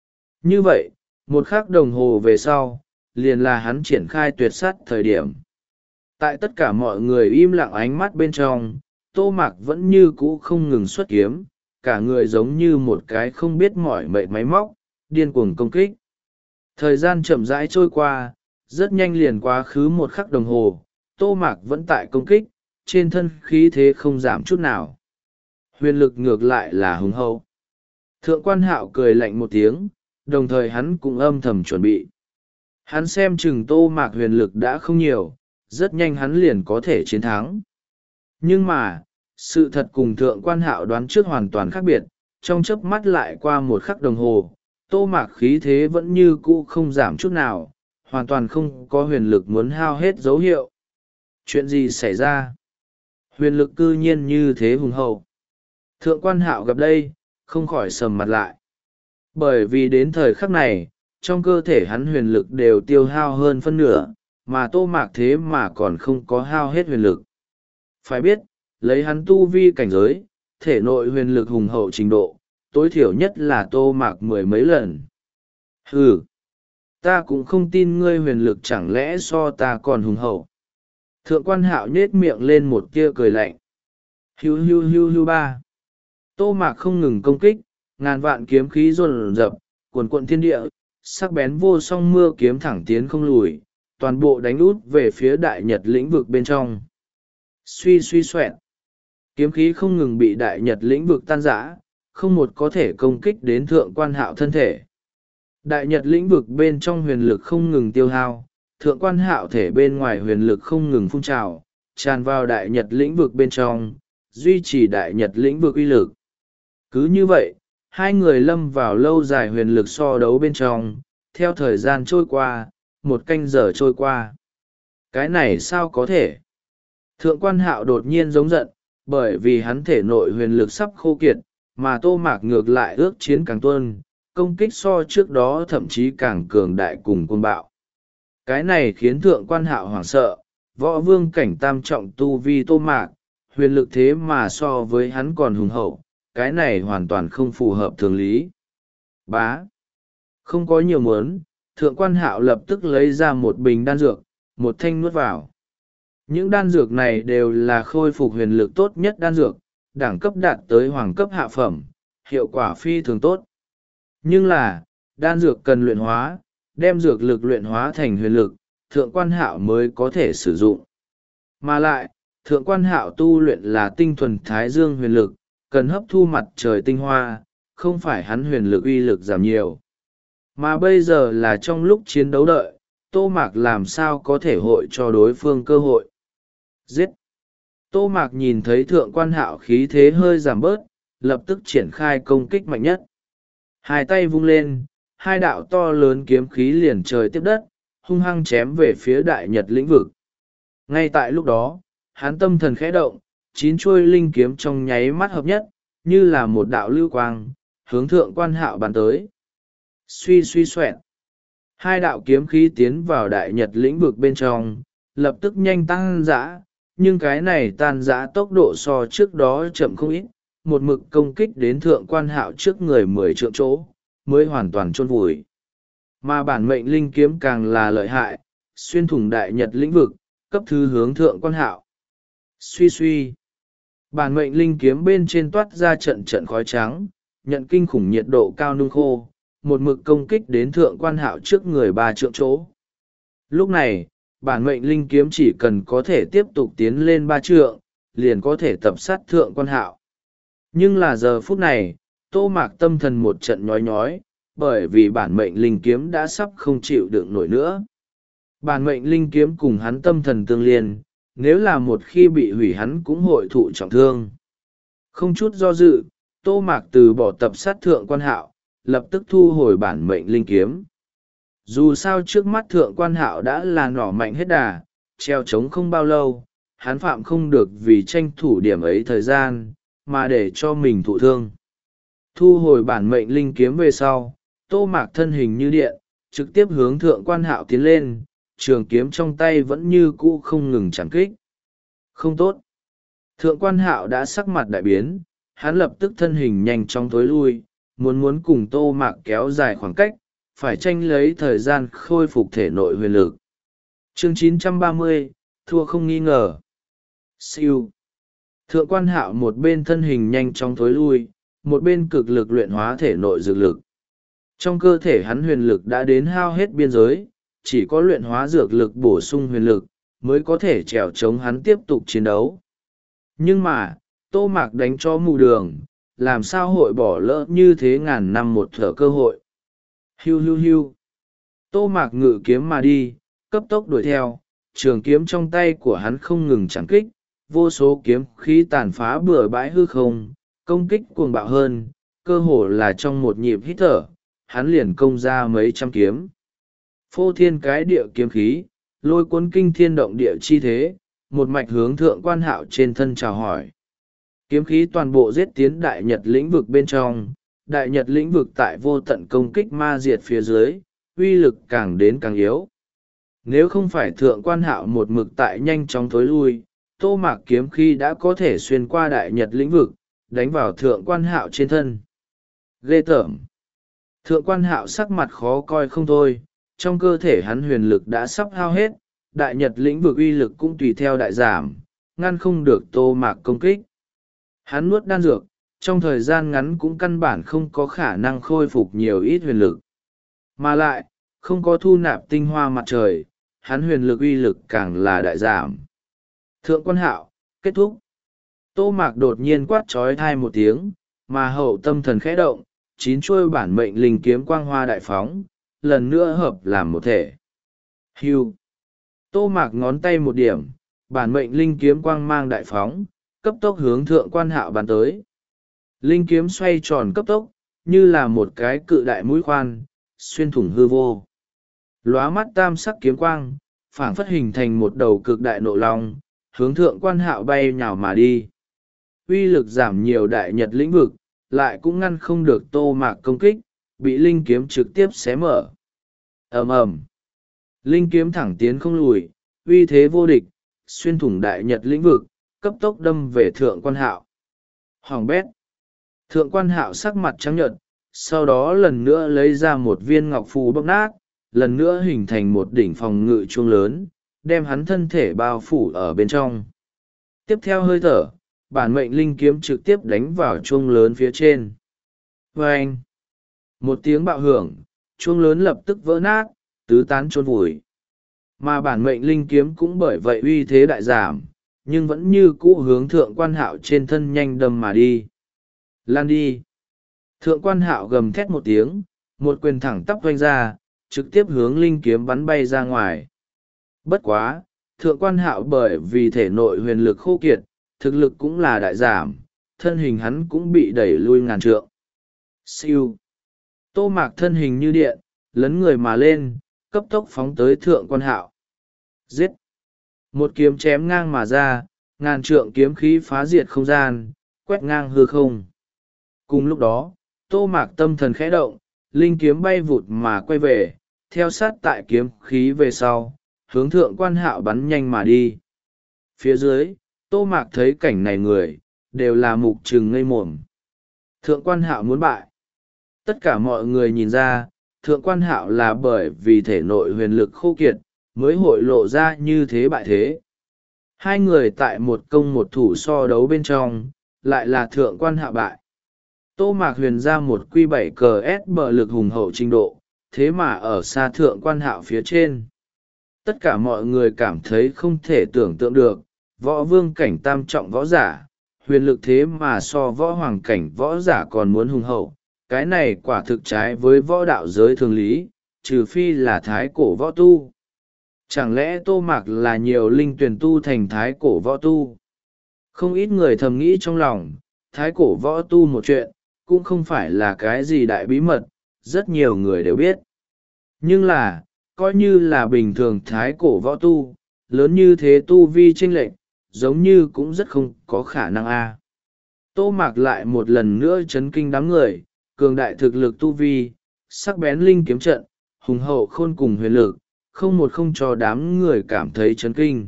Như vậy, một khắc đồng hồ về sau, liền là hắn triển khai tuyệt sát thời điểm. Tại tất cả mọi người im lặng ánh mắt bên trong, tô mạc vẫn như cũ không ngừng xuất kiếm, cả người giống như một cái không biết mỏi mệt máy móc, điên cuồng công kích. Thời gian chậm rãi trôi qua, rất nhanh liền quá khứ một khắc đồng hồ, tô mạc vẫn tại công kích, trên thân khí thế không giảm chút nào. Huyền lực ngược lại là hùng hậu. Thượng quan hạo cười lạnh một tiếng, đồng thời hắn cũng âm thầm chuẩn bị. Hắn xem chừng tô mạc huyền lực đã không nhiều, rất nhanh hắn liền có thể chiến thắng. Nhưng mà, sự thật cùng thượng quan hạo đoán trước hoàn toàn khác biệt, trong chớp mắt lại qua một khắc đồng hồ, tô mạc khí thế vẫn như cũ không giảm chút nào, hoàn toàn không có huyền lực muốn hao hết dấu hiệu. Chuyện gì xảy ra? Huyền lực cư nhiên như thế hùng hậu. Thượng quan hạo gặp đây, không khỏi sầm mặt lại. Bởi vì đến thời khắc này, trong cơ thể hắn huyền lực đều tiêu hao hơn phân nửa, mà tô mạc thế mà còn không có hao hết huyền lực. Phải biết, lấy hắn tu vi cảnh giới, thể nội huyền lực hùng hậu trình độ, tối thiểu nhất là tô mạc mười mấy lần. Ừ, ta cũng không tin ngươi huyền lực chẳng lẽ so ta còn hùng hậu. Thượng quan hạo nhết miệng lên một tia cười lạnh. Hiu hiu hiu hiu ba. Tô mạc không ngừng công kích, ngàn vạn kiếm khí dồn dập, cuồn cuộn thiên địa, sắc bén vô song mưa kiếm thẳng tiến không lùi, toàn bộ đánh út về phía đại nhật lĩnh vực bên trong. Suy suy xoẹt. Kiếm khí không ngừng bị đại nhật lĩnh vực tan rã, không một có thể công kích đến thượng quan hạo thân thể. Đại nhật lĩnh vực bên trong huyền lực không ngừng tiêu hao, thượng quan hạo thể bên ngoài huyền lực không ngừng phun trào, tràn vào đại nhật lĩnh vực bên trong, duy trì đại nhật lĩnh vực uy lực. Cứ như vậy, hai người lâm vào lâu dài huyền lực so đấu bên trong, theo thời gian trôi qua, một canh giờ trôi qua. Cái này sao có thể? Thượng quan hạo đột nhiên giống giận, bởi vì hắn thể nội huyền lực sắp khô kiệt, mà tô mạc ngược lại ước chiến càng tuân, công kích so trước đó thậm chí càng cường đại cùng côn bạo. Cái này khiến thượng quan hạo hoảng sợ, võ vương cảnh tam trọng tu vi tô mạc, huyền lực thế mà so với hắn còn hùng hậu, cái này hoàn toàn không phù hợp thường lý. Bá. Không có nhiều muốn, thượng quan hạo lập tức lấy ra một bình đan dược, một thanh nuốt vào. Những đan dược này đều là khôi phục huyền lực tốt nhất đan dược, đẳng cấp đạt tới hoàng cấp hạ phẩm, hiệu quả phi thường tốt. Nhưng là, đan dược cần luyện hóa, đem dược lực luyện hóa thành huyền lực, thượng quan hạo mới có thể sử dụng. Mà lại, thượng quan hạo tu luyện là tinh thuần thái dương huyền lực, cần hấp thu mặt trời tinh hoa, không phải hắn huyền lực uy lực giảm nhiều. Mà bây giờ là trong lúc chiến đấu đợi, tô mạc làm sao có thể hội cho đối phương cơ hội. Giết! Tô mạc nhìn thấy thượng quan hạo khí thế hơi giảm bớt, lập tức triển khai công kích mạnh nhất. Hai tay vung lên, hai đạo to lớn kiếm khí liền trời tiếp đất, hung hăng chém về phía đại nhật lĩnh vực. Ngay tại lúc đó, hắn tâm thần khẽ động, chín chuôi linh kiếm trong nháy mắt hợp nhất, như là một đạo lưu quang, hướng thượng quan hạo bắn tới. Suy suy xoẹt. Hai đạo kiếm khí tiến vào đại nhật lĩnh vực bên trong, lập tức nhanh tăng dã, nhưng cái này tan dã tốc độ so trước đó chậm không ít, một mực công kích đến thượng quan hạo trước người mười trượng chỗ, mới hoàn toàn chôn vùi. Mà bản mệnh linh kiếm càng là lợi hại, xuyên thủng đại nhật lĩnh vực, cấp thứ hướng thượng quan hạo. Suy suy. Bản mệnh linh kiếm bên trên toát ra trận trận khói trắng, nhận kinh khủng nhiệt độ cao nung khô, một mực công kích đến thượng quan hạo trước người ba trượng chỗ. Lúc này, bản mệnh linh kiếm chỉ cần có thể tiếp tục tiến lên ba trượng, liền có thể tập sát thượng quan hạo. Nhưng là giờ phút này, Tô Mạc tâm thần một trận nhói nhói, bởi vì bản mệnh linh kiếm đã sắp không chịu đựng nổi nữa. Bản mệnh linh kiếm cùng hắn tâm thần tương liên, nếu là một khi bị hủy hắn cũng hội thụ trọng thương. Không chút do dự, Tô Mạc từ bỏ tập sát thượng quan hạo, lập tức thu hồi bản mệnh linh kiếm. Dù sao trước mắt thượng quan hạo đã là nỏ mạnh hết đà, treo trống không bao lâu, hắn phạm không được vì tranh thủ điểm ấy thời gian, mà để cho mình thụ thương. Thu hồi bản mệnh linh kiếm về sau, Tô Mạc thân hình như điện, trực tiếp hướng thượng quan hạo tiến lên, trường kiếm trong tay vẫn như cũ không ngừng chạm kích. Không tốt. Thượng quan hạo đã sắc mặt đại biến, hắn lập tức thân hình nhanh chóng tối lui, muốn muốn cùng Tô Mạc kéo dài khoảng cách, phải tranh lấy thời gian khôi phục thể nội huyền lực. Chương chín trăm ba mươi, thua không nghi ngờ. Siêu. Thượng quan hạo một bên thân hình nhanh chóng tối lui, một bên cực lực luyện hóa thể nội dược lực. Trong cơ thể hắn huyền lực đã đến hao hết biên giới, chỉ có luyện hóa dược lực bổ sung huyền lực, mới có thể trèo chống hắn tiếp tục chiến đấu. Nhưng mà, Tô Mạc đánh cho mù đường, làm sao hội bỏ lỡ như thế ngàn năm một thở cơ hội. Hiu hiu hiu. Tô Mạc ngự kiếm mà đi, cấp tốc đuổi theo, trường kiếm trong tay của hắn không ngừng chẳng kích, vô số kiếm khí tàn phá bừa bãi hư không, công kích cuồng bạo hơn, cơ hồ là trong một nhịp hít thở, hắn liền công ra mấy trăm kiếm. Phô thiên cái địa kiếm khí, lôi cuốn kinh thiên động địa chi thế, một mạch hướng thượng quan hạo trên thân chào hỏi. Kiếm khí toàn bộ giết tiến đại nhật lĩnh vực bên trong, đại nhật lĩnh vực tại vô tận công kích ma diệt phía dưới, uy lực càng đến càng yếu. Nếu không phải thượng quan hạo một mực tại nhanh chóng thối lui, Tô Mạc kiếm khí đã có thể xuyên qua đại nhật lĩnh vực, đánh vào thượng quan hạo trên thân. Ghê tởm. Thượng quan hạo sắc mặt khó coi không thôi, trong cơ thể hắn huyền lực đã sắp hao hết, đại nhật lĩnh vực uy lực cũng tùy theo đại giảm, ngăn không được Tô Mạc công kích. Hắn nuốt đan dược, trong thời gian ngắn cũng căn bản không có khả năng khôi phục nhiều ít huyền lực. Mà lại, không có thu nạp tinh hoa mặt trời, hắn huyền lực uy lực càng là đại giảm. Thượng quan hạo, kết thúc. Tô Mạc đột nhiên quát trói thai một tiếng, mà hậu tâm thần khẽ động, chín chuôi bản mệnh linh kiếm quang hoa đại phóng, lần nữa hợp làm một thể. Hưu. Tô Mạc ngón tay một điểm, bản mệnh linh kiếm quang mang đại phóng, cấp tốc hướng thượng quan hạo bắn tới. Linh kiếm xoay tròn cấp tốc, như là một cái cự đại mũi khoan, xuyên thủng hư vô. Lóa mắt tam sắc kiếm quang, phảng phất hình thành một đầu cực đại nộ long, hướng thượng quan hạo bay nhào mà đi. Uy lực giảm nhiều đại nhật lĩnh vực, lại cũng ngăn không được Tô Mạc công kích, bị linh kiếm trực tiếp xé mở. Ầm ầm. Linh kiếm thẳng tiến không lùi, uy thế vô địch, xuyên thủng đại nhật lĩnh vực, cấp tốc đâm về thượng quan hạo. Hoàng bét. Thượng quan hạo sắc mặt trắng nhợt, sau đó lần nữa lấy ra một viên ngọc phù bóc nát, lần nữa hình thành một đỉnh phòng ngự chuông lớn, đem hắn thân thể bao phủ ở bên trong. Tiếp theo hơi thở, bản mệnh linh kiếm trực tiếp đánh vào chuông lớn phía trên. Vâng! Một tiếng bạo hưởng, chuông lớn lập tức vỡ nát, tứ tán chôn vùi. Mà bản mệnh linh kiếm cũng bởi vậy uy thế đại giảm, nhưng vẫn như cũ hướng thượng quan hạo trên thân nhanh đâm mà đi. Lan đi! Thượng quan hạo gầm thét một tiếng, một quyền thẳng tắp vanh ra, trực tiếp hướng linh kiếm bắn bay ra ngoài. Bất quá, thượng quan hạo bởi vì thể nội huyền lực khô kiệt, thực lực cũng là đại giảm, thân hình hắn cũng bị đẩy lui ngàn trượng. Siêu! Tô Mạc thân hình như điện, lấn người mà lên, cấp tốc phóng tới thượng quan hạo. Giết! Một kiếm chém ngang mà ra, ngàn trượng kiếm khí phá diệt không gian, quét ngang hư không. Cùng lúc đó, Tô Mạc tâm thần khẽ động, linh kiếm bay vụt mà quay về, theo sát tại kiếm khí về sau, hướng thượng quan hạo bắn nhanh mà đi. Phía dưới, Tô Mạc thấy cảnh này người, đều là mục trừng ngây mồm. Thượng quan hạo muốn bại. Tất cả mọi người nhìn ra, thượng quan hạo là bởi vì thể nội huyền lực khô kiệt, mới hội lộ ra như thế bại thế. Hai người tại một công một thủ so đấu bên trong, lại là thượng quan hạo bại. Tô Mạc huyền ra một quy bảy cờ ét bờ lực hùng hậu trình độ, thế mà ở xa thượng quan hạo phía trên. Tất cả mọi người cảm thấy không thể tưởng tượng được, võ vương cảnh tam trọng võ giả, huyền lực thế mà so võ hoàng cảnh võ giả còn muốn hùng hậu. Cái này quả thực trái với võ đạo giới thường lý, trừ phi là thái cổ võ tu. Chẳng lẽ Tô Mạc là nhiều linh tuyển tu thành thái cổ võ tu? Không ít người thầm nghĩ trong lòng, thái cổ võ tu một chuyện, cũng không phải là cái gì đại bí mật, rất nhiều người đều biết. Nhưng là, coi như là bình thường thái cổ võ tu, lớn như thế tu vi chênh lệch, giống như cũng rất không có khả năng a. Tô Mạc lại một lần nữa chấn kinh đám người, cường đại thực lực tu vi, sắc bén linh kiếm trận, hùng hậu khôn cùng huyền lực, không một không cho đám người cảm thấy chấn kinh.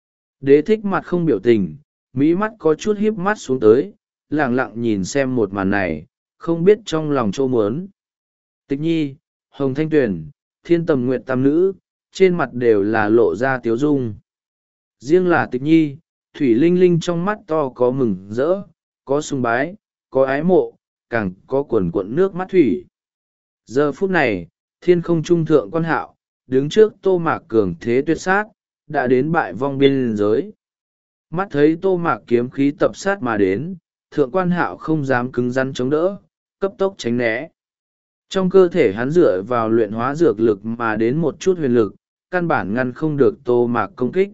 Đế thích mặt không biểu tình, mỹ mắt có chút híp mắt xuống tới, lẳng lặng nhìn xem một màn này, không biết trong lòng châu muốn. Tịch Nhi, Hồng Thanh Tuyền, Thiên Tầm Nguyệt tam nữ, trên mặt đều là lộ ra tiếu dung. Riêng là Tịch Nhi, Thủy Linh Linh trong mắt to có mừng rỡ, có sùng bái, có ái mộ, càng có quần cuộn nước mắt thủy. Giờ phút này, thiên không trung thượng quan hạo, đứng trước Tô Mạc cường thế tuyệt sát, đã đến bại vong biên giới. Mắt thấy Tô Mạc kiếm khí tập sát mà đến, thượng quan hạo không dám cứng rắn chống đỡ, cấp tốc tránh né. Trong cơ thể hắn dựa vào luyện hóa dược lực mà đến một chút huyền lực, căn bản ngăn không được Tô Mạc công kích.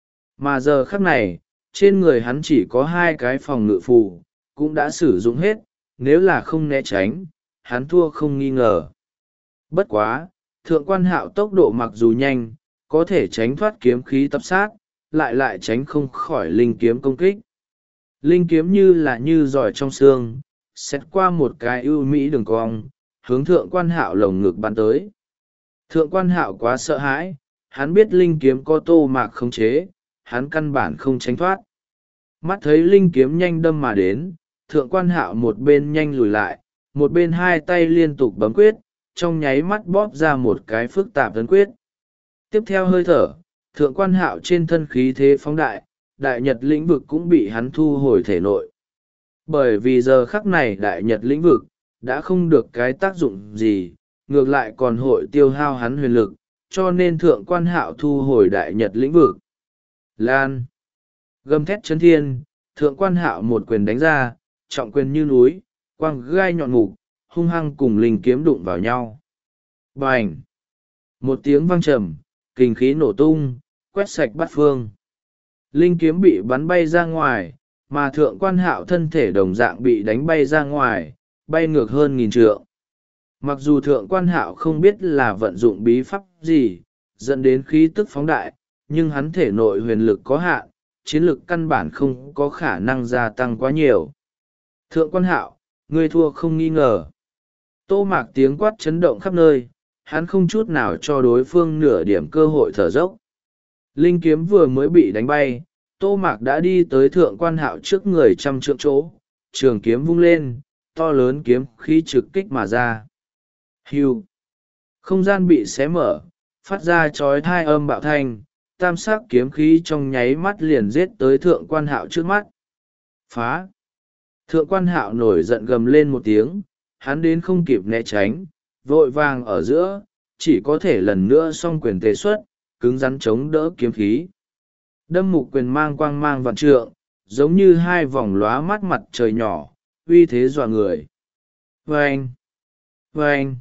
Mà giờ khắc này, trên người hắn chỉ có hai cái phòng ngự phù, cũng đã sử dụng hết, nếu là không né tránh, hắn thua không nghi ngờ. Bất quá, thượng quan hạo tốc độ mặc dù nhanh, có thể tránh thoát kiếm khí tập sát, lại lại tránh không khỏi linh kiếm công kích. Linh kiếm như là như giỏi trong xương, xét qua một cái ưu mỹ đường cong, hướng thượng quan hạo lồng ngực bắn tới. Thượng quan hạo quá sợ hãi, hắn biết linh kiếm có Tô Mạc khống chế, hắn căn bản không tránh thoát. Mắt thấy linh kiếm nhanh đâm mà đến, thượng quan hạo một bên nhanh lùi lại, một bên hai tay liên tục bấm quyết, trong nháy mắt bóp ra một cái phức tạp ấn quyết. Tiếp theo hơi thở, thượng quan hạo trên thân khí thế phóng đại, đại nhật lĩnh vực cũng bị hắn thu hồi thể nội. Bởi vì giờ khắc này đại nhật lĩnh vực, đã không được cái tác dụng gì, ngược lại còn hội tiêu hao hắn huyền lực, cho nên thượng quan hạo thu hồi đại nhật lĩnh vực. Lan! Gầm thét chấn thiên, thượng quan hạo một quyền đánh ra, trọng quyền như núi, quang gai nhọn ngục, hung hăng cùng linh kiếm đụng vào nhau. Bành! Một tiếng vang trầm, kình khí nổ tung, quét sạch bát phương. Linh kiếm bị bắn bay ra ngoài, mà thượng quan hạo thân thể đồng dạng bị đánh bay ra ngoài, bay ngược hơn nghìn trượng. Mặc dù thượng quan hạo không biết là vận dụng bí pháp gì, dẫn đến khí tức phóng đại, nhưng hắn thể nội huyền lực có hạn, chiến lực căn bản không có khả năng gia tăng quá nhiều. Thượng quan hạo, ngươi thua không nghi ngờ. Tô Mạc tiếng quát chấn động khắp nơi, hắn không chút nào cho đối phương nửa điểm cơ hội thở dốc. Linh kiếm vừa mới bị đánh bay, Tô Mạc đã đi tới thượng quan hạo trước người trăm trượng chỗ, trường kiếm vung lên, to lớn kiếm khí trực kích mà ra. Hưu! Không gian bị xé mở, phát ra chói tai âm bạo thanh, tam sắc kiếm khí trong nháy mắt liền giết tới thượng quan hạo trước mắt. Phá! Thượng quan hạo nổi giận gầm lên một tiếng, hắn đến không kịp né tránh, vội vàng ở giữa, chỉ có thể lần nữa song quyền tề xuất, cứng rắn chống đỡ kiếm khí. Đâm mục quyền mang quang mang vạn trượng, giống như hai vòng lóa mắt mặt trời nhỏ, uy thế dọa người. Vâng! Vâng!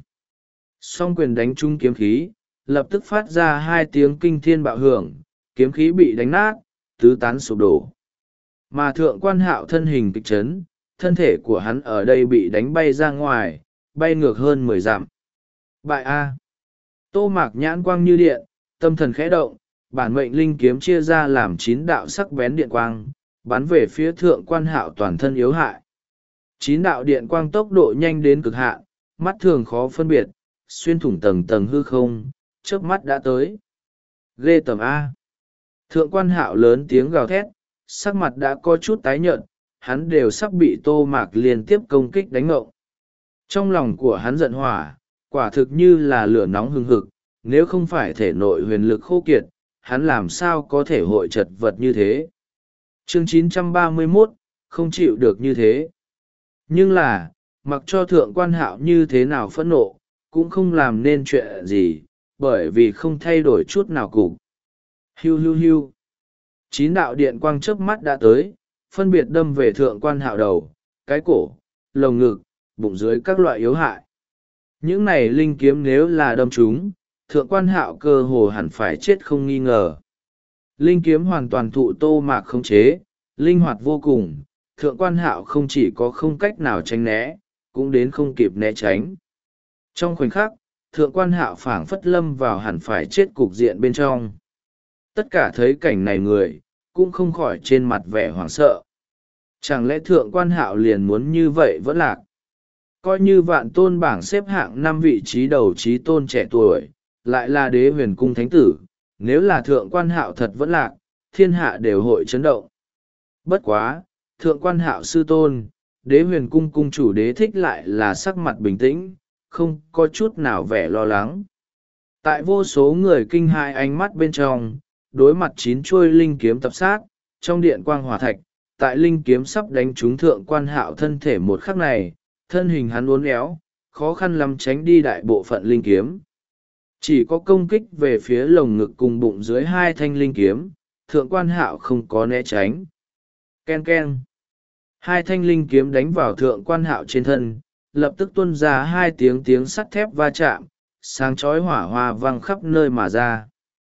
Song quyền đánh trúng kiếm khí, lập tức phát ra hai tiếng kinh thiên bạo hưởng, kiếm khí bị đánh nát, tứ tán sụp đổ. Mà thượng quan hạo thân hình kịch chấn, thân thể của hắn ở đây bị đánh bay ra ngoài, bay ngược hơn mười dặm. Bại A. Tô Mạc nhãn quang như điện, tâm thần khẽ động, bản mệnh linh kiếm chia ra làm chín đạo sắc bén điện quang, bắn về phía thượng quan hạo toàn thân yếu hại. Chín đạo điện quang tốc độ nhanh đến cực hạn, mắt thường khó phân biệt, xuyên thủng tầng tầng hư không, chớp mắt đã tới. Ghê tầm A. Thượng quan hạo lớn tiếng gào thét, sắc mặt đã có chút tái nhợt, hắn đều sắp bị Tô Mạc liên tiếp công kích đánh ngộng. Trong lòng của hắn giận hỏa, quả thực như là lửa nóng hừng hực, nếu không phải thể nội huyền lực khô kiệt, hắn làm sao có thể hội chật vật như thế. Chương chín trăm ba mươi mốt, không chịu được như thế. Nhưng là, mặc cho thượng quan hạo như thế nào phẫn nộ cũng không làm nên chuyện gì, bởi vì không thay đổi chút nào cục. Hiu hiu hiu. Chín đạo điện quang chớp mắt đã tới, phân biệt đâm về thượng quan hạo đầu, cái cổ, lồng ngực, bụng dưới các loại yếu hại. Những này linh kiếm nếu là đâm chúng, thượng quan hạo cơ hồ hẳn phải chết không nghi ngờ. Linh kiếm hoàn toàn thụ Tô Mạc khống chế, linh hoạt vô cùng, thượng quan hạo không chỉ có không cách nào tránh né, cũng đến không kịp né tránh. Trong khoảnh khắc, thượng quan hạo phảng phất lâm vào hẳn phải chết cục diện bên trong. Tất cả thấy cảnh này người, cũng không khỏi trên mặt vẻ hoảng sợ. Chẳng lẽ thượng quan hạo liền muốn như vậy vẫn lạc? Coi như vạn tôn bảng xếp hạng năm vị trí đầu trí tôn trẻ tuổi, lại là đế huyền cung thánh tử, nếu là thượng quan hạo thật vẫn lạc, thiên hạ đều hội chấn động. Bất quá, thượng quan hạo sư tôn, đế huyền cung cung chủ đế thích lại là sắc mặt bình tĩnh, không có chút nào vẻ lo lắng. Tại vô số người kinh hãi ánh mắt bên trong, đối mặt chín chuôi linh kiếm tập sát, trong điện quang hỏa thạch, tại linh kiếm sắp đánh trúng thượng quan hạo thân thể một khắc này, thân hình hắn uốn éo, khó khăn lắm tránh đi đại bộ phận linh kiếm. Chỉ có công kích về phía lồng ngực cùng bụng dưới hai thanh linh kiếm, thượng quan hạo không có né tránh. Ken ken. Hai thanh linh kiếm đánh vào thượng quan hạo trên thân, lập tức tuôn ra hai tiếng tiếng sắt thép va chạm, sáng chói hỏa hoa văng khắp nơi mà ra.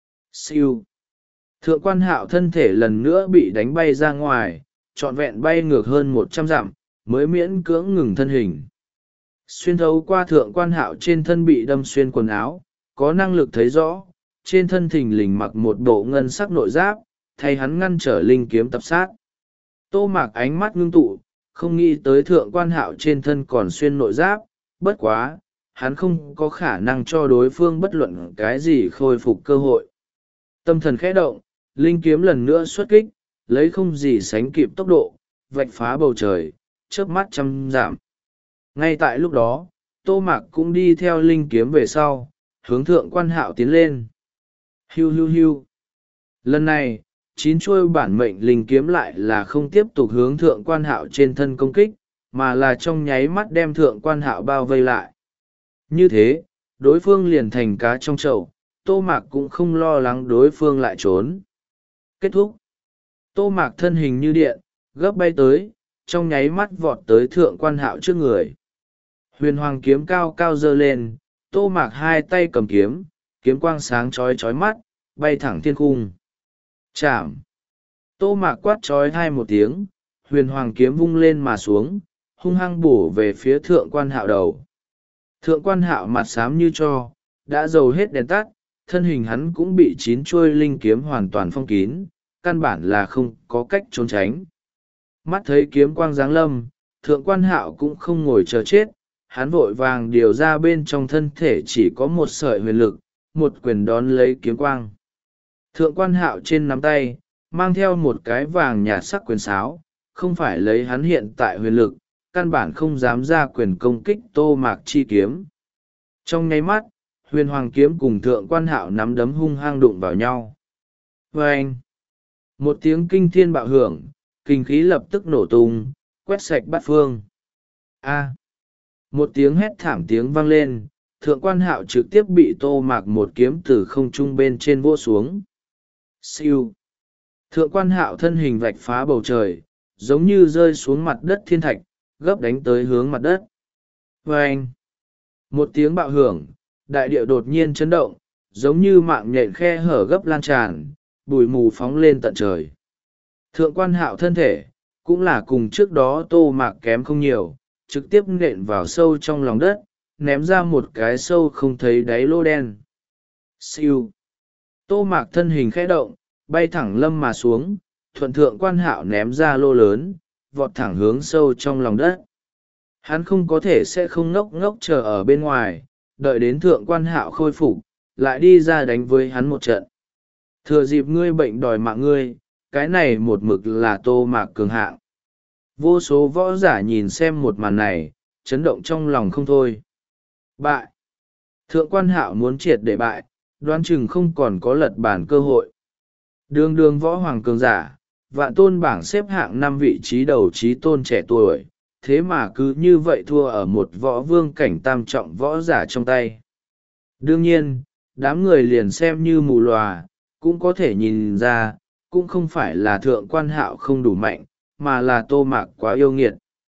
Siêu. Thượng quan hạo thân thể lần nữa bị đánh bay ra ngoài, trọn vẹn bay ngược hơn một trăm dặm, mới miễn cưỡng ngừng thân hình. Xuyên thấu qua thượng quan hạo trên thân bị đâm xuyên quần áo, có năng lực thấy rõ, trên thân thình lình mặc một bộ ngân sắc nội giáp, thay hắn ngăn trở linh kiếm tập sát. Tô Mạc ánh mắt ngưng tụ, không nghĩ tới thượng quan hạo trên thân còn xuyên nội giáp, bất quá, hắn không có khả năng cho đối phương bất luận cái gì khôi phục cơ hội. Tâm thần khẽ động, linh kiếm lần nữa xuất kích, lấy không gì sánh kịp tốc độ, vạch phá bầu trời, chớp mắt trăm giảm. Ngay tại lúc đó, Tô Mạc cũng đi theo linh kiếm về sau, hướng thượng quan hạo tiến lên. Hiu hiu hiu. Lần này, chín chuôi bản mệnh linh kiếm lại là không tiếp tục hướng thượng quan hạo trên thân công kích, mà là trong nháy mắt đem thượng quan hạo bao vây lại. Như thế, đối phương liền thành cá trong chậu, Tô Mạc cũng không lo lắng đối phương lại trốn. Kết thúc. Tô Mạc thân hình như điện, gấp bay tới, trong nháy mắt vọt tới thượng quan hạo trước người. Huyền hoàng kiếm cao cao giơ lên, Tô Mạc hai tay cầm kiếm, kiếm quang sáng chói chói mắt, bay thẳng thiên cung. Chạm. Tô Mạc quát chói hai một tiếng, huyền hoàng kiếm vung lên mà xuống, hung hăng bổ về phía thượng quan hạo đầu. Thượng quan hạo mặt xám như tro, đã dầu hết đèn tắt, thân hình hắn cũng bị chín chuôi linh kiếm hoàn toàn phong kín, căn bản là không có cách trốn tránh. Mắt thấy kiếm quang giáng lâm, thượng quan hạo cũng không ngồi chờ chết, hắn vội vàng điều ra bên trong thân thể chỉ có một sợi huyền lực, một quyền đón lấy kiếm quang. Thượng quan hạo trên nắm tay, mang theo một cái vàng nhạt sắc quyền sáo, không phải lấy hắn hiện tại huyền lực, căn bản không dám ra quyền công kích Tô Mạc chi kiếm. Trong nháy mắt, huyền hoàng kiếm cùng thượng quan hạo nắm đấm hung hăng đụng vào nhau. Vâng! Một tiếng kinh thiên bạo hưởng, kinh khí lập tức nổ tung, quét sạch bát phương. A! Một tiếng hét thảm tiếng vang lên, thượng quan hạo trực tiếp bị Tô Mạc một kiếm từ không trung bên trên vỗ xuống. Siêu! Thượng quan hạo thân hình vạch phá bầu trời, giống như rơi xuống mặt đất thiên thạch, gấp đánh tới hướng mặt đất. Vâng! Một tiếng bạo hưởng, đại địa đột nhiên chấn động, giống như mạng nhện khe hở gấp lan tràn, bụi mù phóng lên tận trời. Thượng quan hạo thân thể, cũng là cùng trước đó Tô Mạc kém không nhiều, trực tiếp nện vào sâu trong lòng đất, ném ra một cái sâu không thấy đáy lô đen. Siêu! Tô Mạc thân hình khẽ động, bay thẳng lâm mà xuống, thuận thượng quan hạo ném ra lô lớn, vọt thẳng hướng sâu trong lòng đất. Hắn không có thể sẽ không ngốc ngốc chờ ở bên ngoài, đợi đến thượng quan hạo khôi phục, lại đi ra đánh với hắn một trận. Thừa dịp ngươi bệnh đòi mạng ngươi, cái này một mực là Tô Mạc cường hạng. Vô số võ giả nhìn xem một màn này, chấn động trong lòng không thôi. Bại! Thượng quan hạo muốn triệt để bại, đoán chừng không còn có lật bàn cơ hội. Đường đường võ hoàng cường giả, vạn tôn bảng xếp hạng năm vị trí đầu trí tôn trẻ tuổi, thế mà cứ như vậy thua ở một võ vương cảnh tam trọng võ giả trong tay. Đương nhiên, đám người liền xem như mù lòa, cũng có thể nhìn ra, cũng không phải là thượng quan hạo không đủ mạnh, mà là Tô Mạc quá yêu nghiệt.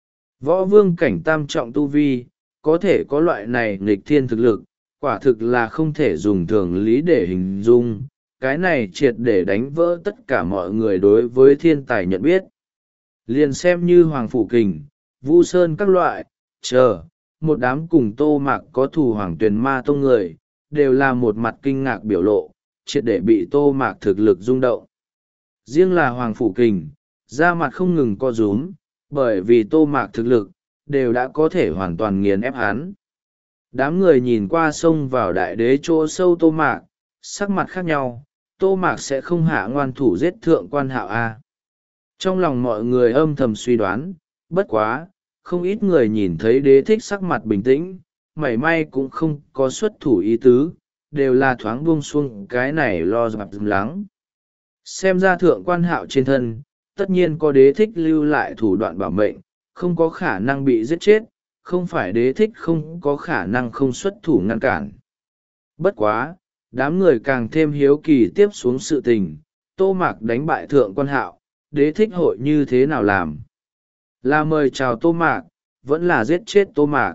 Võ vương cảnh tam trọng tu vi, có thể có loại này nghịch thiên thực lực, quả thực là không thể dùng thường lý để hình dung, cái này triệt để đánh vỡ tất cả mọi người đối với thiên tài nhận biết. Liền xem như Hoàng Phủ Kình, Vu Sơn các loại, chờ, một đám cùng Tô Mạc có thù Hoàng Tuyền Ma Tông người, đều là một mặt kinh ngạc biểu lộ, triệt để bị Tô Mạc thực lực rung động. Riêng là Hoàng Phủ Kình, da mặt không ngừng co rúm, bởi vì Tô Mạc thực lực, đều đã có thể hoàn toàn nghiền ép hắn. Đám người nhìn qua sông vào đại đế chỗ sâu Tô Mạc, sắc mặt khác nhau, Tô Mạc sẽ không hạ ngoan thủ giết thượng quan hạo A. Trong lòng mọi người âm thầm suy đoán, bất quá, không ít người nhìn thấy đế thích sắc mặt bình tĩnh, mảy may cũng không có xuất thủ ý tứ, đều là thoáng buông xuông cái này lo dập lắng. Xem ra thượng quan hạo trên thân, tất nhiên có đế thích lưu lại thủ đoạn bảo mệnh, không có khả năng bị giết chết, không phải đế thích không có khả năng không xuất thủ ngăn cản. Bất quá, đám người càng thêm hiếu kỳ tiếp xuống sự tình, Tô Mạc đánh bại thượng quan hạo, đế thích hội như thế nào làm? Là mời chào Tô Mạc, vẫn là giết chết Tô Mạc.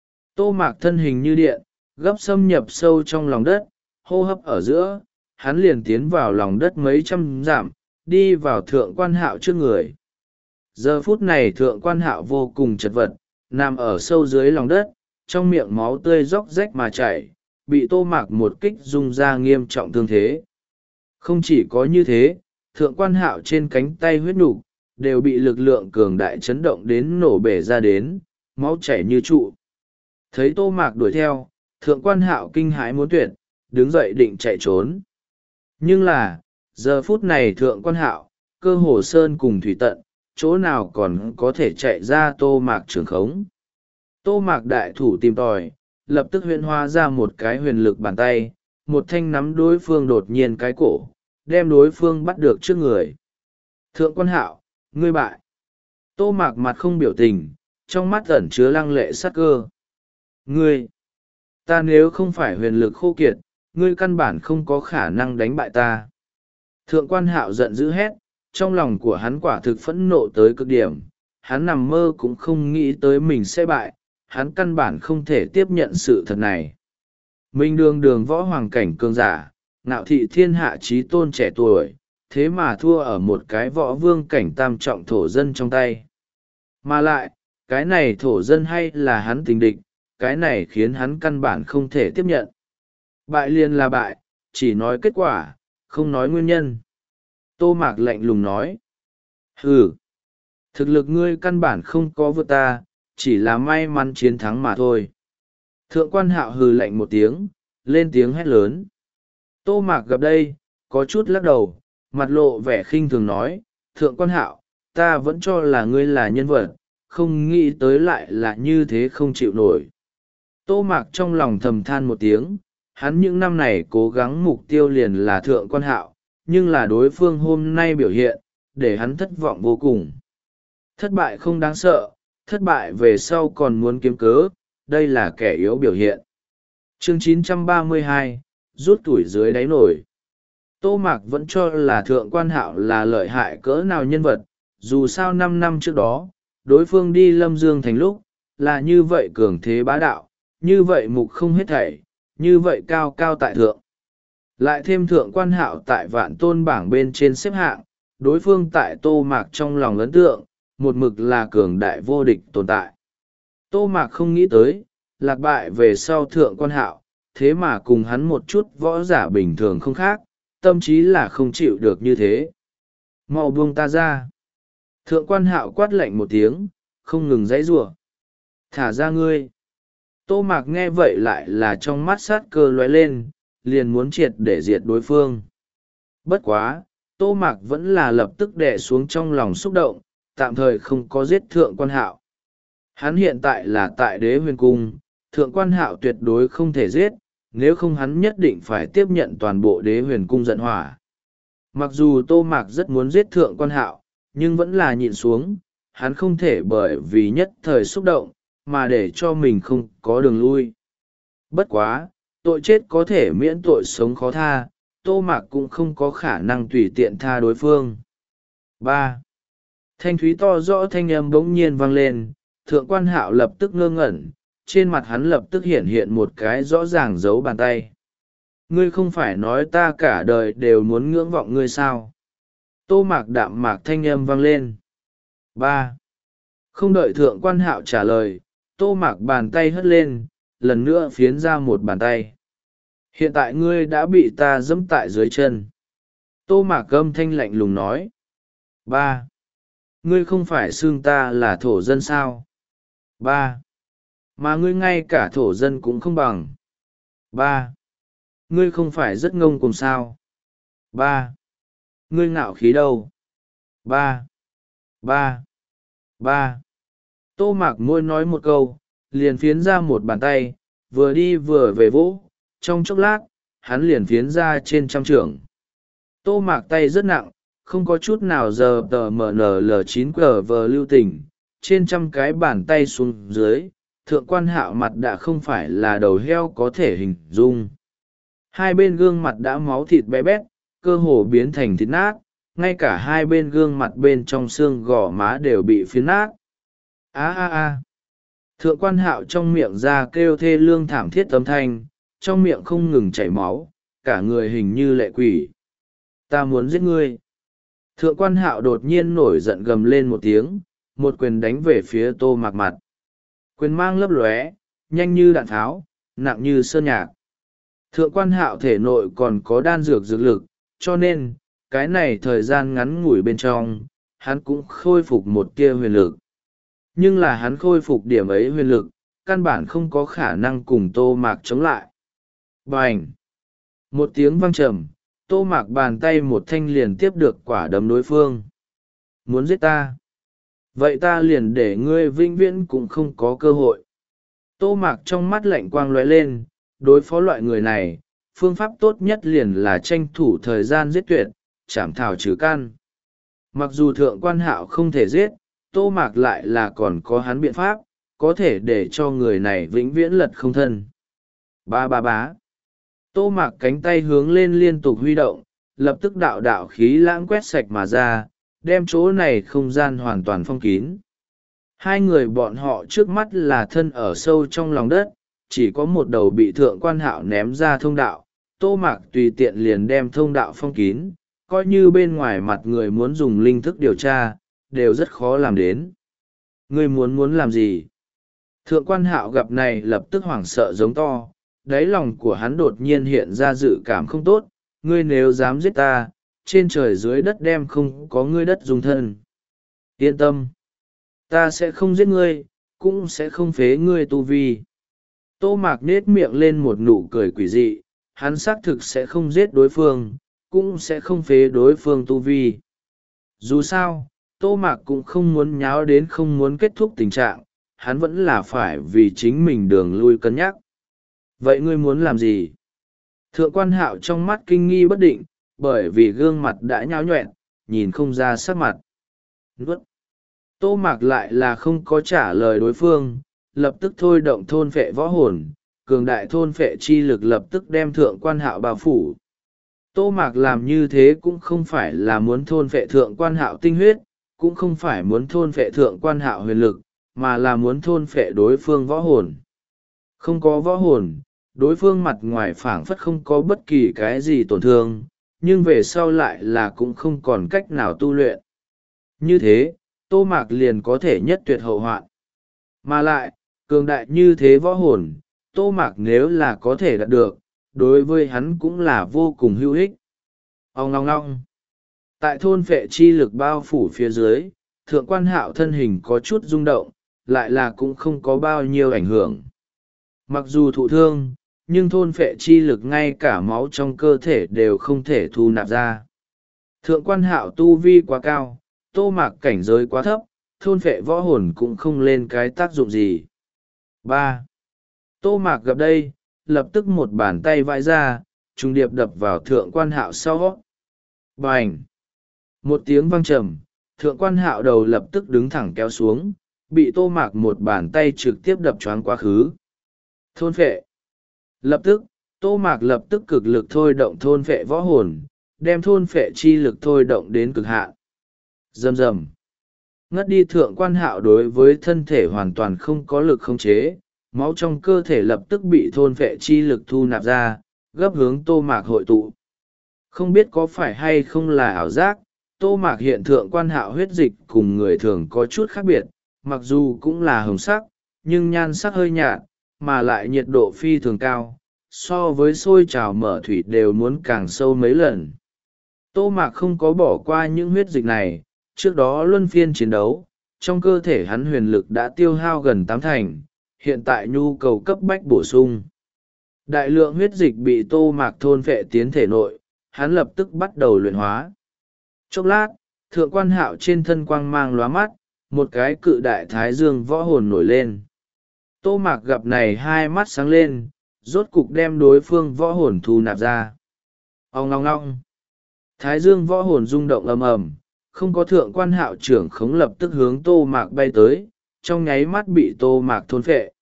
Tô Mạc thân hình như điện, gấp xâm nhập sâu trong lòng đất, hô hấp ở giữa, hắn liền tiến vào lòng đất mấy trăm dặm, đi vào thượng quan hạo trước người. Giờ phút này thượng quan hạo vô cùng chật vật, nằm ở sâu dưới lòng đất, trong miệng máu tươi róc rách mà chảy, bị Tô Mạc một kích rung ra nghiêm trọng thương thế. Không chỉ có như thế, thượng quan hạo trên cánh tay huyết nục đều bị lực lượng cường đại chấn động đến nổ bể ra đến, máu chảy như trụ. Thấy Tô Mạc đuổi theo, thượng quan hạo kinh hãi muốn tuyệt, đứng dậy định chạy trốn. Nhưng là, giờ phút này thượng quan hạo, cơ hồ sơn cùng thủy tận, chỗ nào còn có thể chạy ra Tô Mạc trường khống. Tô Mạc đại thủ tìm tòi, lập tức huyễn hóa ra một cái huyền lực bàn tay, một thanh nắm đối phương đột nhiên cái cổ, đem đối phương bắt được trước người. Thượng quan hạo, ngươi bại. Tô Mạc mặt không biểu tình, trong mắt ẩn chứa lăng lệ sát cơ. Ngươi, ta nếu không phải huyền lực khô kiệt, ngươi căn bản không có khả năng đánh bại ta. Thượng quan hạo giận dữ hét, trong lòng của hắn quả thực phẫn nộ tới cực điểm, hắn nằm mơ cũng không nghĩ tới mình sẽ bại, hắn căn bản không thể tiếp nhận sự thật này. Mình đường đường võ hoàng cảnh cường giả, ngạo thị thiên hạ trí tôn trẻ tuổi, thế mà thua ở một cái võ vương cảnh tam trọng thổ dân trong tay. Mà lại, cái này thổ dân hay là hắn tình địch, cái này khiến hắn căn bản không thể tiếp nhận. Bại liền là bại, chỉ nói kết quả, không nói nguyên nhân. Tô Mạc lạnh lùng nói. Hừ, thực lực ngươi căn bản không có vượt ta, chỉ là may mắn chiến thắng mà thôi. Thượng quan hạo hừ lạnh một tiếng, lên tiếng hét lớn. Tô Mạc gặp đây, có chút lắc đầu, mặt lộ vẻ khinh thường nói, thượng quan hạo, ta vẫn cho là ngươi là nhân vật, không nghĩ tới lại là như thế không chịu nổi. Tô Mạc trong lòng thầm than một tiếng, hắn những năm này cố gắng mục tiêu liền là thượng quan hạo, nhưng là đối phương hôm nay biểu hiện, để hắn thất vọng vô cùng. Thất bại không đáng sợ, thất bại về sau còn muốn kiếm cớ, đây là kẻ yếu biểu hiện. Chương chín trăm ba mươi hai, rút tuổi dưới đáy nổi. Tô Mạc vẫn cho là thượng quan hạo là lợi hại cỡ nào nhân vật, dù sao năm năm trước đó, đối phương đi Lâm Dương thành lúc, là như vậy cường thế bá đạo, như vậy mục không hết thảy, như vậy cao cao tại thượng. Lại thêm thượng quan hạo tại vạn tôn bảng bên trên xếp hạng, đối phương tại Tô Mạc trong lòng ấn tượng, một mực là cường đại vô địch tồn tại. Tô Mạc không nghĩ tới, lạc bại về sau thượng quan hạo, thế mà cùng hắn một chút võ giả bình thường không khác, tâm trí là không chịu được như thế. Mau buông ta ra. Thượng quan hạo quát lạnh một tiếng, không ngừng giãy giụa. Thả ra ngươi. Tô Mạc nghe vậy lại là trong mắt sát cơ lóe lên, liền muốn triệt để diệt đối phương. Bất quá, Tô Mạc vẫn là lập tức đè xuống trong lòng xúc động, tạm thời không có giết thượng quan hạo. Hắn hiện tại là tại đế huyền cung, thượng quan hạo tuyệt đối không thể giết, nếu không hắn nhất định phải tiếp nhận toàn bộ đế huyền cung giận hỏa. Mặc dù Tô Mạc rất muốn giết thượng quan hạo, nhưng vẫn là nhịn xuống, hắn không thể bởi vì nhất thời xúc động mà để cho mình không có đường lui. Bất quá, tội chết có thể miễn tội sống khó tha, Tô Mạc cũng không có khả năng tùy tiện tha đối phương. ba. Thanh thúy to rõ thanh âm bỗng nhiên vang lên, Thượng Quan Hạo lập tức ngơ ngẩn, trên mặt hắn lập tức hiện hiện một cái rõ ràng dấu bàn tay. Ngươi không phải nói ta cả đời đều muốn ngưỡng vọng ngươi sao? Tô Mạc đạm mạc thanh âm vang lên. ba. Không đợi Thượng Quan Hạo trả lời, Tô Mạc bàn tay hất lên, lần nữa phiến ra một bàn tay. Hiện tại ngươi đã bị ta giẫm tại dưới chân. Tô Mạc âm thanh lạnh lùng nói. ba. Ngươi không phải xưng ta là thổ dân sao? ba. Mà ngươi ngay cả thổ dân cũng không bằng. ba. Ngươi không phải rất ngông cuồng sao? ba. Ngươi ngạo khí đâu? ba. ba. ba. Tô Mạc môi nói một câu, liền phiến ra một bàn tay, vừa đi vừa về vỗ, trong chốc lát, hắn liền phiến ra trên trăm trưởng. Tô Mạc tay rất nặng, không có chút nào giờ tờ mn l chín cờ vờ lưu tình, trên trăm cái bàn tay xuống dưới, Thượng Quan Hạo mặt đã không phải là đầu heo có thể hình dung. Hai bên gương mặt đã máu thịt bé bét, cơ hồ biến thành thịt nát, ngay cả hai bên gương mặt bên trong xương gò má đều bị phiến nát. a a a Thượng Quan Hạo trong miệng ra kêu thê lương thảm thiết âm thanh, trong miệng không ngừng chảy máu, cả người hình như lệ quỷ. Ta muốn giết ngươi. Thượng Quan Hạo đột nhiên nổi giận gầm lên một tiếng, một quyền đánh về phía Tô Mạc mặt. Quyền mang lấp lóe, nhanh như đạn tháo, nặng như sơn nhạc. Thượng Quan Hạo thể nội còn có đan dược dược lực, cho nên, cái này thời gian ngắn ngủi bên trong, hắn cũng khôi phục một tia huyền lực. Nhưng là hắn khôi phục điểm ấy huyền lực, căn bản không có khả năng cùng Tô Mạc chống lại. Bành! Một tiếng vang trầm, Tô Mạc bàn tay một thanh liền tiếp được quả đấm đối phương. Muốn giết ta? Vậy ta liền để ngươi vĩnh viễn cũng không có cơ hội. Tô Mạc trong mắt lạnh quang lóe lên, đối phó loại người này, phương pháp tốt nhất liền là tranh thủ thời gian giết tuyệt, chảm thảo trừ căn. Mặc dù Thượng Quan Hạo không thể giết, Tô Mạc lại là còn có hắn biện pháp, có thể để cho người này vĩnh viễn lật không thân. Ba ba bá. Tô Mạc cánh tay hướng lên liên tục huy động, lập tức đạo đạo khí lãng quét sạch mà ra, đem chỗ này không gian hoàn toàn phong kín. Hai người bọn họ trước mắt là thân ở sâu trong lòng đất, chỉ có một đầu bị Thượng Quan Hạo ném ra thông đạo, Tô Mạc tùy tiện liền đem thông đạo phong kín, coi như bên ngoài mặt người muốn dùng linh thức điều tra, đều rất khó làm đến. Ngươi muốn muốn làm gì? Thượng Quan Hạo gặp này lập tức hoảng sợ giống to, đáy lòng của hắn đột nhiên hiện ra dự cảm không tốt, ngươi nếu dám giết ta, trên trời dưới đất đem không có ngươi đất dung thân. Yên tâm, ta sẽ không giết ngươi, cũng sẽ không phế ngươi tu vi. Tô Mạc nết miệng lên một nụ cười quỷ dị, hắn xác thực sẽ không giết đối phương, cũng sẽ không phế đối phương tu vi. Dù sao, Tô Mạc cũng không muốn nháo đến không muốn kết thúc tình trạng, hắn vẫn là phải vì chính mình đường lui cân nhắc. Vậy ngươi muốn làm gì? Thượng Quan Hạo trong mắt kinh nghi bất định, bởi vì gương mặt đã nhão nhoẹn, nhìn không ra sắc mặt. Nuốt. Tô Mạc lại là không có trả lời đối phương, lập tức thôi động thôn phệ võ hồn, cường đại thôn phệ chi lực lập tức đem Thượng Quan Hạo bao phủ. Tô Mạc làm như thế cũng không phải là muốn thôn phệ Thượng Quan Hạo tinh huyết, cũng không phải muốn thôn phệ Thượng Quan Hạo huyền lực, mà là muốn thôn phệ đối phương võ hồn. Không có võ hồn, đối phương mặt ngoài phảng phất không có bất kỳ cái gì tổn thương, nhưng về sau lại là cũng không còn cách nào tu luyện. Như thế, Tô Mạc liền có thể nhất tuyệt hậu hoạn. Mà lại, cường đại như thế võ hồn, Tô Mạc nếu là có thể đạt được, đối với hắn cũng là vô cùng hữu ích. Ông ngong ngong. Tại thôn phệ chi lực bao phủ phía dưới, Thượng Quan Hạo thân hình có chút rung động, lại là cũng không có bao nhiêu ảnh hưởng. Mặc dù thụ thương, nhưng thôn phệ chi lực ngay cả máu trong cơ thể đều không thể thu nạp ra. Thượng Quan Hạo tu vi quá cao, Tô Mạc cảnh giới quá thấp, thôn phệ võ hồn cũng không lên cái tác dụng gì. ba. Tô Mạc gặp đây, lập tức một bàn tay vãi ra, trùng điệp đập vào Thượng Quan Hạo sau. Bành! Một tiếng vang trầm, Thượng quan hạo đầu lập tức đứng thẳng kéo xuống, bị tô mạc một bàn tay trực tiếp đập choáng quá khứ. Thôn phệ. Lập tức, tô mạc lập tức cực lực thôi động thôn phệ võ hồn, đem thôn phệ chi lực thôi động đến cực hạn. Rầm rầm. Ngất đi thượng quan hạo đối với thân thể hoàn toàn không có lực khống chế, máu trong cơ thể lập tức bị thôn phệ chi lực thu nạp ra, gấp hướng tô mạc hội tụ. Không biết có phải hay không là ảo giác, tô mạc hiện thượng quan hạo huyết dịch cùng người thường có chút khác biệt, mặc dù cũng là hồng sắc, nhưng nhan sắc hơi nhạt, mà lại nhiệt độ phi thường cao, so với sôi trào mở thủy đều muốn càng sâu mấy lần. Tô mạc không có bỏ qua những huyết dịch này, trước đó luân phiên chiến đấu, trong cơ thể hắn huyền lực đã tiêu hao gần tám thành, hiện tại nhu cầu cấp bách bổ sung. Đại lượng huyết dịch bị tô mạc thôn phệ tiến thể nội, hắn lập tức bắt đầu luyện hóa. Chốc lát, thượng quan hạo trên thân quang mang lóa mắt, một cái cự đại thái dương võ hồn nổi lên. Tô mạc gặp này hai mắt sáng lên, rốt cục đem đối phương võ hồn thu nạp ra. Ông ngong ngong. Thái dương võ hồn rung động ầm ầm, không có thượng quan hạo trưởng khống lập tức hướng tô mạc bay tới, trong nháy mắt bị tô mạc thôn phệ.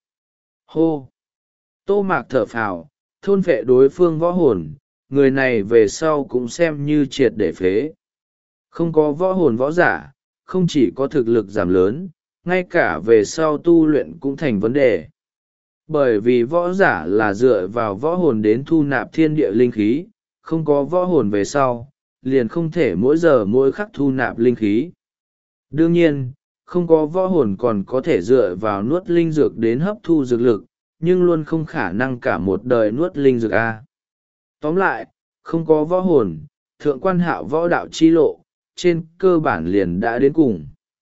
Hô! Tô mạc thở phào, thôn phệ đối phương võ hồn, người này về sau cũng xem như triệt để phế. Không có võ hồn võ giả, không chỉ có thực lực giảm lớn, ngay cả về sau tu luyện cũng thành vấn đề. Bởi vì võ giả là dựa vào võ hồn đến thu nạp thiên địa linh khí, không có võ hồn về sau, liền không thể mỗi giờ mỗi khắc thu nạp linh khí. Đương nhiên, không có võ hồn còn có thể dựa vào nuốt linh dược đến hấp thu dược lực, nhưng luôn không khả năng cả một đời nuốt linh dược A. Tóm lại, không có võ hồn, thượng quan hạo võ đạo chi lộ, trên cơ bản liền đã đến cùng.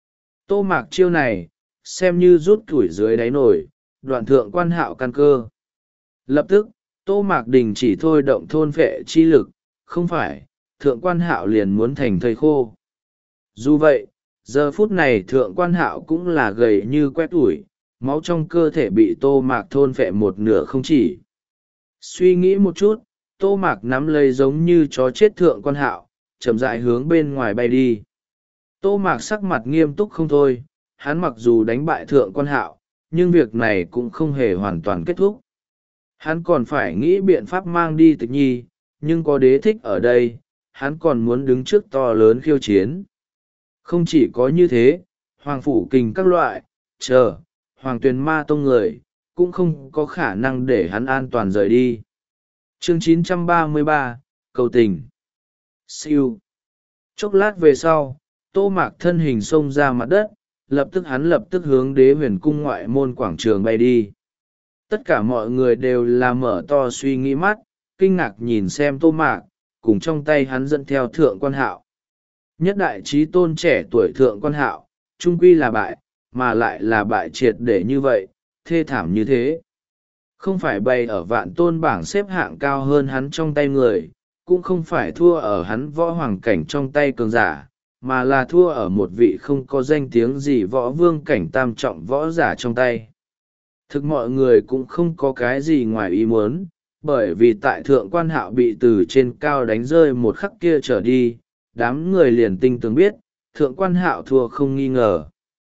Tô mạc chiêu này, xem như rút củi dưới đáy nổi, đoạn thượng quan hạo căn cơ. Lập tức, tô mạc đình chỉ thôi động thôn phệ chi lực, không phải, thượng quan hạo liền muốn thành thây khô. Dù vậy, giờ phút này thượng quan hạo cũng là gầy như quét ủi, máu trong cơ thể bị tô mạc thôn phệ một nửa không chỉ. Suy nghĩ một chút, tô mạc nắm lấy giống như chó chết thượng quan hạo, chậm rãi hướng bên ngoài bay đi. Tô mạc sắc mặt nghiêm túc không thôi, hắn mặc dù đánh bại thượng quan hạo, nhưng việc này cũng không hề hoàn toàn kết thúc. Hắn còn phải nghĩ biện pháp mang đi tịch nhi, nhưng có đế thích ở đây, hắn còn muốn đứng trước to lớn khiêu chiến. Không chỉ có như thế, hoàng phủ kình các loại, chờ, hoàng tuyền ma tông người, cũng không có khả năng để hắn an toàn rời đi. Chương chín trăm ba mươi ba, cầu tình. Siêu. Chốc lát về sau, tô mạc thân hình xông ra mặt đất, lập tức hắn lập tức hướng đế huyền cung ngoại môn quảng trường bay đi. Tất cả mọi người đều là mở to suy nghĩ mắt, kinh ngạc nhìn xem tô mạc, cùng trong tay hắn dẫn theo thượng quan hạo. Nhất đại trí tôn trẻ tuổi thượng quan hạo, trung quy là bại, mà lại là bại triệt để như vậy, thê thảm như thế. Không phải bay ở vạn tôn bảng xếp hạng cao hơn hắn trong tay người, cũng không phải thua ở hắn võ hoàng cảnh trong tay cường giả, mà là thua ở một vị không có danh tiếng gì võ vương cảnh tam trọng võ giả trong tay. Thực mọi người cũng không có cái gì ngoài ý muốn, bởi vì tại thượng quan hạo bị từ trên cao đánh rơi một khắc kia trở đi, đám người liền tinh tường biết, thượng quan hạo thua không nghi ngờ.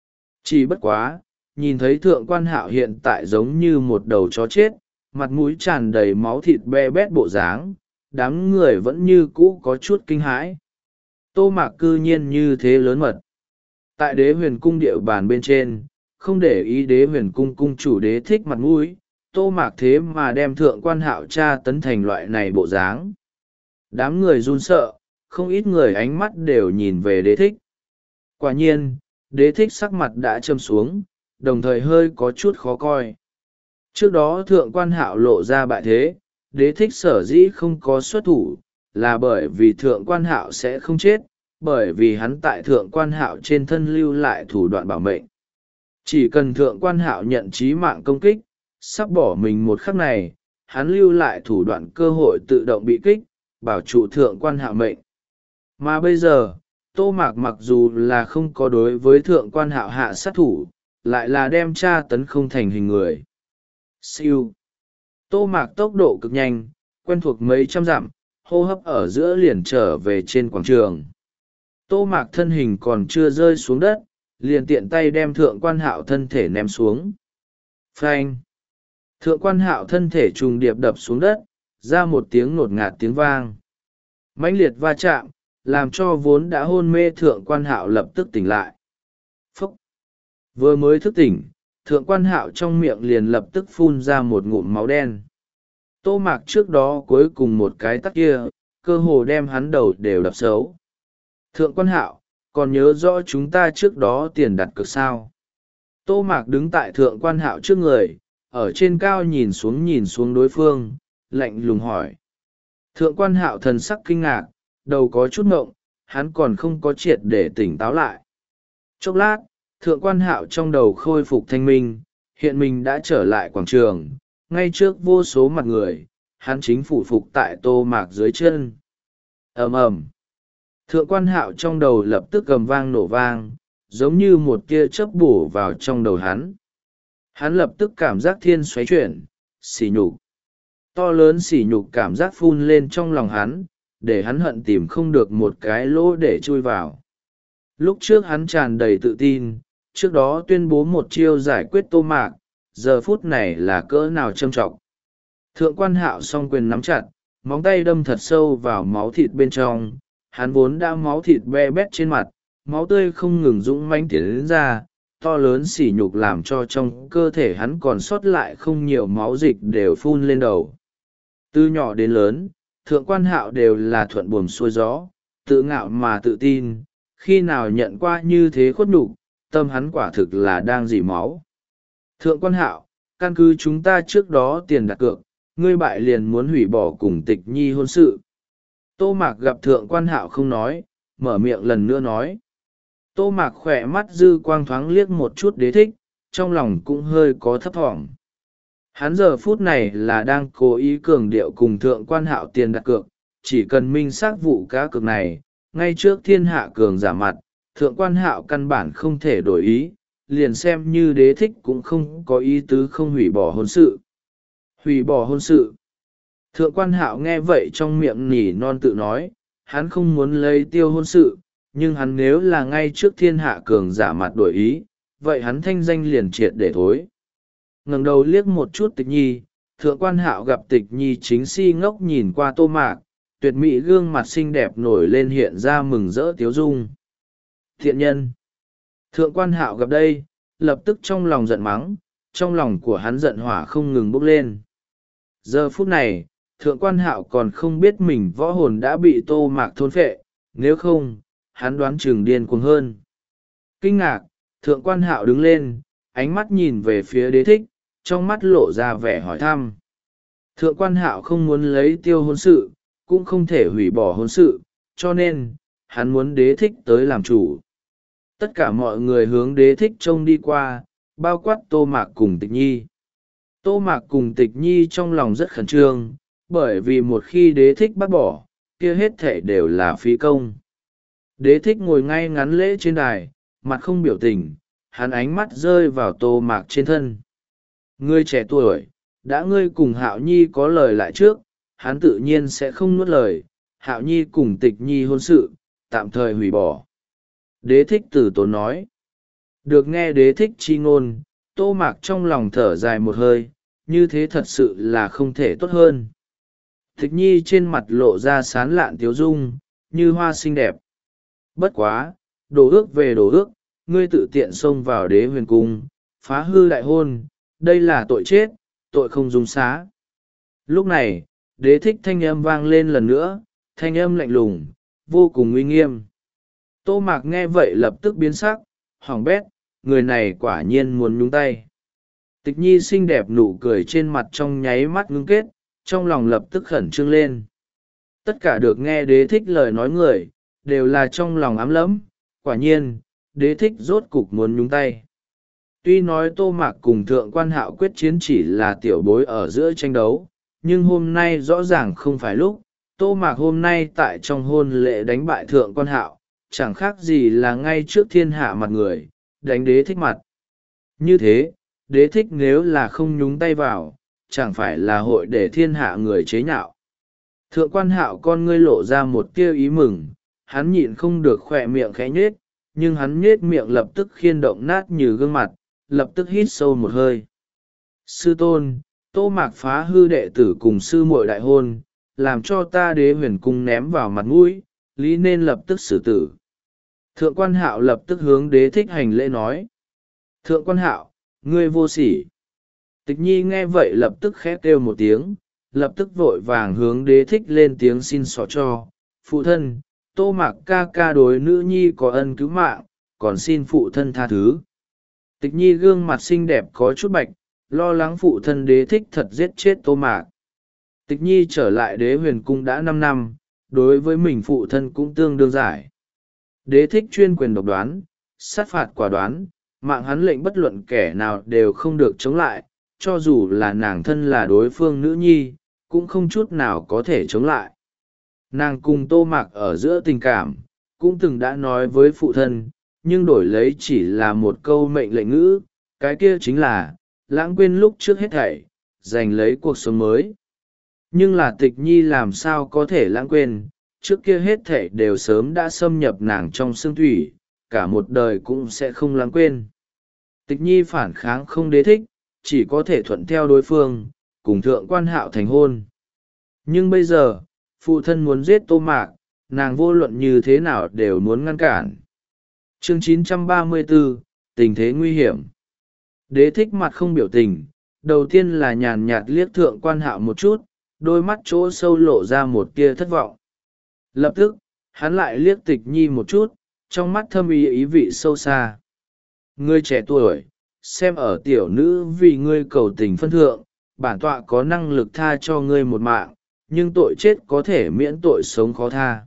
Chỉ bất quá, nhìn thấy thượng quan hạo hiện tại giống như một đầu chó chết, mặt mũi tràn đầy máu thịt be bét bộ dáng, đám người vẫn như cũ có chút kinh hãi. Tô mạc cư nhiên như thế lớn mật. Tại đế huyền cung địa bàn bên trên, không để ý đế huyền cung cung chủ đế thích mặt mũi, tô mạc thế mà đem thượng quan hạo tra tấn thành loại này bộ dáng. Đám người run sợ, không ít người ánh mắt đều nhìn về đế thích. Quả nhiên, đế thích sắc mặt đã châm xuống, đồng thời hơi có chút khó coi. Trước đó thượng quan hạo lộ ra bại thế, đế thích sở dĩ không có xuất thủ, là bởi vì thượng quan hạo sẽ không chết, bởi vì hắn tại thượng quan hạo trên thân lưu lại thủ đoạn bảo mệnh. Chỉ cần thượng quan hạo nhận chí mạng công kích, sắp bỏ mình một khắc này, hắn lưu lại thủ đoạn cơ hội tự động bị kích, bảo trụ thượng quan hạo mệnh. Mà bây giờ, tô mạc mặc dù là không có đối với thượng quan hạo hạ sát thủ, lại là đem tra tấn không thành hình người. Siêu. Tô mạc tốc độ cực nhanh, quen thuộc mấy trăm dặm, hô hấp ở giữa liền trở về trên quảng trường. Tô Mạc thân hình còn chưa rơi xuống đất, liền tiện tay đem thượng quan hạo thân thể ném xuống. Phanh! Thượng quan hạo thân thể trùng điệp đập xuống đất, ra một tiếng ngột ngạt tiếng vang. Mãnh liệt va chạm, làm cho vốn đã hôn mê thượng quan hạo lập tức tỉnh lại. Phúc! Vừa mới thức tỉnh, thượng quan hạo trong miệng liền lập tức phun ra một ngụm máu đen. Tô Mạc trước đó cuối cùng một cái tắt kia, cơ hồ đem hắn đầu đều đập xấu. Thượng quan hạo, còn nhớ rõ chúng ta trước đó tiền đặt cược sao? Tô Mạc đứng tại thượng quan hạo trước người, ở trên cao nhìn xuống nhìn xuống đối phương, lạnh lùng hỏi. Thượng quan hạo thần sắc kinh ngạc, đầu có chút ngộng, hắn còn không có triệt để tỉnh táo lại. Chốc lát, thượng quan hạo trong đầu khôi phục thanh minh, hiện mình đã trở lại quảng trường, ngay trước vô số mặt người, hắn chính phủ phục tại Tô Mạc dưới chân. Ầm ầm. Thượng quan hạo trong đầu lập tức gầm vang nổ vang, giống như một tia chớp bổ vào trong đầu hắn. Hắn lập tức cảm giác thiên xoáy chuyển, sỉ nhục. To lớn sỉ nhục cảm giác phun lên trong lòng hắn, để hắn hận tìm không được một cái lỗ để chui vào. Lúc trước hắn tràn đầy tự tin, trước đó tuyên bố một chiêu giải quyết Tô Mạc, giờ phút này là cỡ nào trâm trọng. Thượng quan hạo song quyền nắm chặt, móng tay đâm thật sâu vào máu thịt bên trong, hắn vốn đã máu thịt be bét trên mặt, máu tươi không ngừng dũng mãnh tiến đến ra, to lớn sỉ nhục làm cho trong cơ thể hắn còn sót lại không nhiều máu dịch đều phun lên đầu. Từ nhỏ đến lớn, thượng quan hạo đều là thuận buồm xuôi gió, tự ngạo mà tự tin, khi nào nhận qua như thế khuất nhục, tâm hắn quả thực là đang dỉ máu. Thượng quan hạo, căn cứ chúng ta trước đó tiền đặt cược, ngươi bại liền muốn hủy bỏ cùng Tịch Nhi hôn sự. Tô Mạc gặp thượng quan hạo không nói, mở miệng lần nữa nói. Tô Mạc khỏe mắt dư quang thoáng liếc một chút Đế Thích, trong lòng cũng hơi có thấp thỏm. Hắn giờ phút này là đang cố ý cường điệu cùng thượng quan hạo tiền đặt cược, chỉ cần minh xác vụ cá cược này, ngay trước thiên hạ cường giả mặt, thượng quan hạo căn bản không thể đổi ý, liền xem như Đế Thích cũng không có ý tứ không hủy bỏ hôn sự. Hủy bỏ hôn sự. Thượng quan hạo nghe vậy trong miệng nỉ non tự nói, hắn không muốn lấy tiêu hôn sự, nhưng hắn nếu là ngay trước thiên hạ cường giả mặt đổi ý, vậy hắn thanh danh liền triệt để thối. Ngẩng đầu liếc một chút Tịch Nhi, thượng quan hạo gặp Tịch Nhi chính si ngốc nhìn qua Tô Mạc, tuyệt mỹ gương mặt xinh đẹp nổi lên hiện ra mừng rỡ tiếu dung. Thiện nhân. Thượng quan hạo gặp đây, lập tức trong lòng giận mắng, trong lòng của hắn giận hỏa không ngừng bốc lên. Giờ phút này, thượng quan hạo còn không biết mình võ hồn đã bị Tô Mạc thôn phệ, nếu không, hắn đoán chừng điên cuồng hơn. Kinh ngạc, thượng quan hạo đứng lên, ánh mắt nhìn về phía Đế Thích, trong mắt lộ ra vẻ hỏi thăm. Thượng quan hạo không muốn lấy tiêu hôn sự, cũng không thể hủy bỏ hôn sự, cho nên, hắn muốn Đế Thích tới làm chủ. Tất cả mọi người hướng Đế Thích trông đi qua, bao quát Tô Mạc cùng Tịch Nhi. Tô Mạc cùng Tịch Nhi trong lòng rất khẩn trương, bởi vì một khi Đế Thích bắt bỏ, kia hết thể đều là phí công. Đế Thích ngồi ngay ngắn lễ trên đài, mặt không biểu tình, hắn ánh mắt rơi vào Tô Mạc trên thân. Ngươi trẻ tuổi, đã ngươi cùng Hạo Nhi có lời lại trước, hắn tự nhiên sẽ không nuốt lời, Hạo Nhi cùng Tịch Nhi hôn sự, tạm thời hủy bỏ. Đế Thích từ tốn nói. Được nghe Đế Thích chi ngôn, Tô Mạc trong lòng thở dài một hơi, như thế thật sự là không thể tốt hơn. Tịch Nhi trên mặt lộ ra sán lạn tiếu dung, như hoa xinh đẹp. Bất quá, đổ ước về đổ ước, ngươi tự tiện xông vào Đế Huyền Cung, phá hư đại hôn, đây là tội chết, tội không dung xá. Lúc này, Đế Thích thanh âm vang lên lần nữa, thanh âm lạnh lùng, vô cùng uy nghiêm. Tô Mạc nghe vậy lập tức biến sắc, hỏng bét, người này quả nhiên muốn nhúng tay. Tịch Nhi xinh đẹp nụ cười trên mặt trong nháy mắt ngưng kết, trong lòng lập tức khẩn trương lên. Tất cả được nghe Đế Thích lời nói người, đều là trong lòng ám lẫm, quả nhiên, Đế Thích rốt cục muốn nhúng tay. Tuy nói Tô Mạc cùng thượng quan hạo quyết chiến chỉ là tiểu bối ở giữa tranh đấu, nhưng hôm nay rõ ràng không phải lúc, Tô Mạc hôm nay tại trong hôn lễ đánh bại thượng quan hạo, chẳng khác gì là ngay trước thiên hạ mặt người, đánh Đế Thích mặt. Như thế, Đế Thích nếu là không nhúng tay vào, chẳng phải là hội để thiên hạ người chế nhạo. Thượng quan hạo con ngươi lộ ra một tia ý mừng, hắn nhịn không được khoe miệng khẽ nhết, nhưng hắn nhết miệng lập tức khiên động nát như gương mặt, lập tức hít sâu một hơi. Sư tôn, Tô Mạc phá hư đệ tử cùng sư muội đại hôn, làm cho ta Đế Huyền Cung ném vào mặt mũi, lý nên lập tức xử tử. Thượng quan Hạo lập tức hướng Đế Thích hành lễ nói. Thượng quan Hạo, ngươi vô sỉ. Tịch Nhi nghe vậy lập tức khẽ kêu một tiếng, lập tức vội vàng hướng Đế Thích lên tiếng xin xỏ cho. Phụ thân, Tô Mạc ca ca đối nữ nhi có ân cứu mạng, còn xin phụ thân tha thứ. Tịch Nhi gương mặt xinh đẹp có chút bạch, lo lắng phụ thân Đế Thích thật giết chết Tô Mạc. Tịch Nhi trở lại Đế Huyền Cung đã năm năm, đối với mình phụ thân cũng tương đương giải. Đế Thích chuyên quyền độc đoán, sát phạt quả đoán, mạng hắn lệnh bất luận kẻ nào đều không được chống lại, cho dù là nàng thân là đối phương nữ nhi, cũng không chút nào có thể chống lại. Nàng cùng Tô Mạc ở giữa tình cảm, cũng từng đã nói với phụ thân, nhưng đổi lấy chỉ là một câu mệnh lệnh ngữ, cái kia chính là, lãng quên lúc trước hết thảy, giành lấy cuộc sống mới. Nhưng là Tịch Nhi làm sao có thể lãng quên, trước kia hết thảy đều sớm đã xâm nhập nàng trong xương thủy, cả một đời cũng sẽ không lãng quên. Tịch Nhi phản kháng không Đế Thích, chỉ có thể thuận theo đối phương, cùng Thượng quan Hạo thành hôn. Nhưng bây giờ, phụ thân muốn giết Tô Mạc, nàng vô luận như thế nào đều muốn ngăn cản. Chương chín trăm ba mươi bốn, tình thế nguy hiểm. Đế Thích mặt không biểu tình, đầu tiên là nhàn nhạt liếc Thượng quan Hạo một chút, đôi mắt chỗ sâu lộ ra một tia thất vọng. Lập tức, hắn lại liếc Tịch Nhi một chút, trong mắt thâm ý ý vị sâu xa. Ngươi trẻ tuổi, xem ở tiểu nữ vì ngươi cầu tình phân thượng, bản tọa có năng lực tha cho ngươi một mạng, nhưng tội chết có thể miễn tội sống khó tha.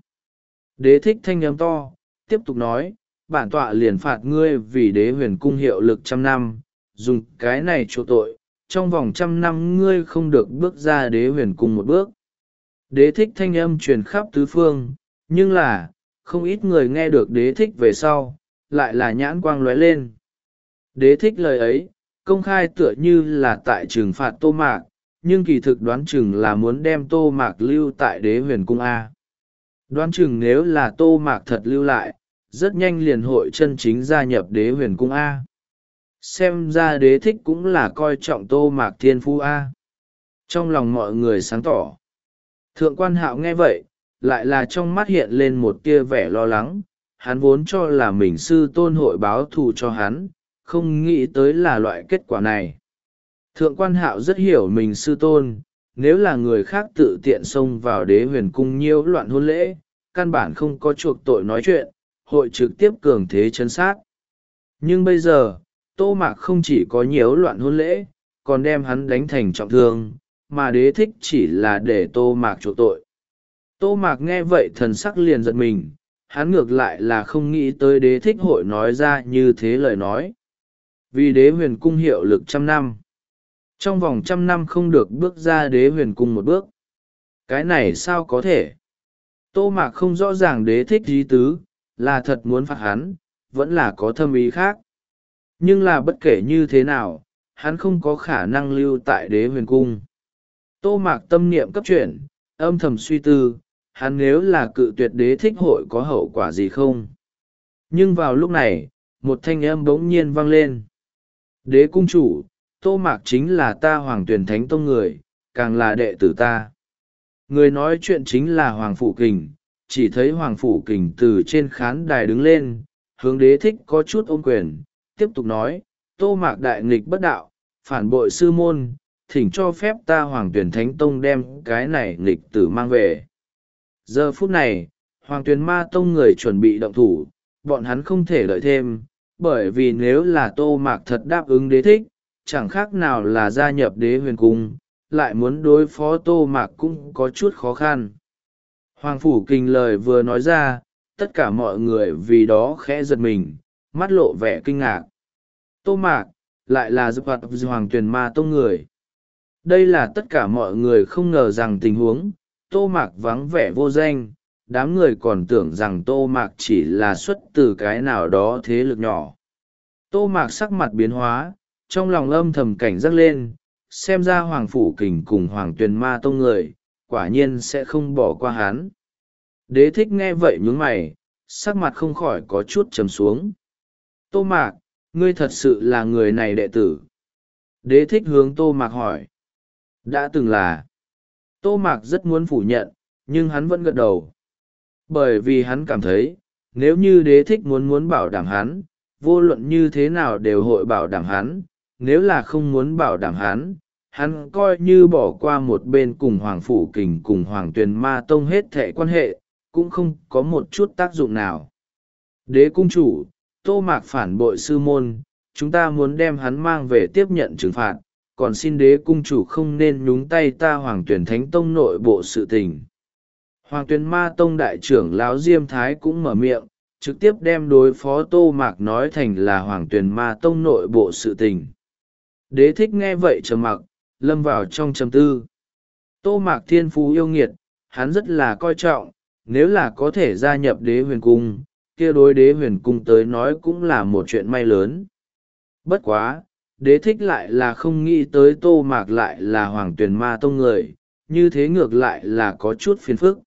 Đế Thích thanh âm to, tiếp tục nói, bản tọa liền phạt ngươi vì Đế Huyền Cung hiệu lực trăm năm, dùng cái này chỗ tội, trong vòng trăm năm ngươi không được bước ra Đế Huyền Cung một bước. Đế Thích thanh âm truyền khắp tứ phương, nhưng là, không ít người nghe được Đế Thích về sau, lại là nhãn quang lóe lên. Đế Thích lời ấy, công khai tựa như là tại trừng phạt Tô Mạc, nhưng kỳ thực đoán chừng là muốn đem Tô Mạc lưu tại Đế Huyền Cung A. Đoán chừng nếu là Tô Mạc thật lưu lại, rất nhanh liền hội chân chính gia nhập Đế Huyền Cung A. Xem ra Đế Thích cũng là coi trọng Tô Mạc thiên phú A. Trong lòng mọi người sáng tỏ. Thượng quan Hạo nghe vậy, lại là trong mắt hiện lên một tia vẻ lo lắng, hắn vốn cho là mình sư tôn hội báo thù cho hắn, không nghĩ tới là loại kết quả này. Thượng quan Hạo rất hiểu mình sư tôn, nếu là người khác tự tiện xông vào Đế Huyền Cung nhiễu loạn hôn lễ, căn bản không có chuộc tội nói chuyện, hội trực tiếp cường thế chân sát. Nhưng bây giờ, Tô Mạc không chỉ có nhiễu loạn hôn lễ, còn đem hắn đánh thành trọng thương, mà Đế Thích chỉ là để Tô Mạc chuộc tội. Tô Mạc nghe vậy thần sắc liền giật mình, hắn ngược lại là không nghĩ tới Đế Thích hội nói ra như thế lời nói. Vì Đế Huyền Cung hiệu lực trăm năm. Trong vòng trăm năm không được bước ra Đế Huyền Cung một bước. Cái này sao có thể? Tô Mạc không rõ ràng Đế Thích ý tứ, là thật muốn phạt hắn, vẫn là có thâm ý khác. Nhưng là bất kể như thế nào, hắn không có khả năng lưu tại Đế Huyền Cung. Tô Mạc tâm niệm cấp chuyển, âm thầm suy tư, hắn nếu là cự tuyệt Đế Thích hội có hậu quả gì không? Nhưng vào lúc này, một thanh âm bỗng nhiên vang lên. Đế cung chủ, Tô Mạc chính là ta Hoàng Tuyển Thánh Tông người, càng là đệ tử ta. Người nói chuyện chính là Hoàng Phủ Kình, chỉ thấy Hoàng Phủ Kình từ trên khán đài đứng lên, hướng Đế Thích có chút ôm quyền, tiếp tục nói, Tô Mạc đại nghịch bất đạo, phản bội sư môn, thỉnh cho phép ta Hoàng Tuyển Thánh Tông đem cái này nghịch tử mang về. Giờ phút này, Hoàng Tuyển Ma Tông người chuẩn bị động thủ, bọn hắn không thể đợi thêm, bởi vì nếu là Tô Mạc thật đáp ứng Đế Thích, chẳng khác nào là gia nhập Đế Huyền Cung, lại muốn đối phó Tô Mạc cũng có chút khó khăn. Hoàng Phủ Kình lời vừa nói ra, tất cả mọi người vì đó khẽ giật mình, mắt lộ vẻ kinh ngạc. Tô Mạc, lại là giúp hoạt Hoàng Tuyển Ma Tông người. Đây là tất cả mọi người không ngờ rằng tình huống, Tô Mạc vắng vẻ vô danh, đám người còn tưởng rằng Tô Mạc chỉ là xuất từ cái nào đó thế lực nhỏ. Tô Mạc sắc mặt biến hóa, trong lòng âm thầm cảnh giác lên, xem ra Hoàng Phủ Kình cùng Hoàng Tuyền Ma Tông người, quả nhiên sẽ không bỏ qua hắn. Đế thích nghe vậy nhướng mày, sắc mặt không khỏi có chút trầm xuống. Tô Mạc, ngươi thật sự là người này đệ tử? Đế thích hướng Tô Mạc hỏi. Đã từng là. Tô Mạc rất muốn phủ nhận, nhưng hắn vẫn gật đầu. Bởi vì hắn cảm thấy, nếu như đế thích muốn muốn bảo đảm hắn, vô luận như thế nào đều hội bảo đảm hắn, nếu là không muốn bảo đảm hắn, hắn coi như bỏ qua một bên cùng Hoàng Phủ Kình cùng Hoàng Tuyền Ma Tông hết thệ quan hệ, cũng không có một chút tác dụng nào. Đế cung chủ, Tô Mạc phản bội sư môn, chúng ta muốn đem hắn mang về tiếp nhận trừng phạt, còn xin đế cung chủ không nên nhúng tay ta Hoàng Tuyển Thánh Tông nội bộ sự tình. Hoàng Tuyển Ma Tông đại trưởng lão Diêm Thái cũng mở miệng, trực tiếp đem đối phó Tô Mạc nói thành là Hoàng Tuyển Ma Tông nội bộ sự tình. Đế thích nghe vậy trầm mặc, lâm vào trong trầm tư. Tô Mạc thiên phú yêu nghiệt, hắn rất là coi trọng, nếu là có thể gia nhập đế huyền cung, kia đối đế huyền cung tới nói cũng là một chuyện may lớn. Bất quá, đế thích lại là không nghĩ tới Tô Mạc lại là Hoàng Tuyền Ma Tông người, như thế ngược lại là có chút phiền phức.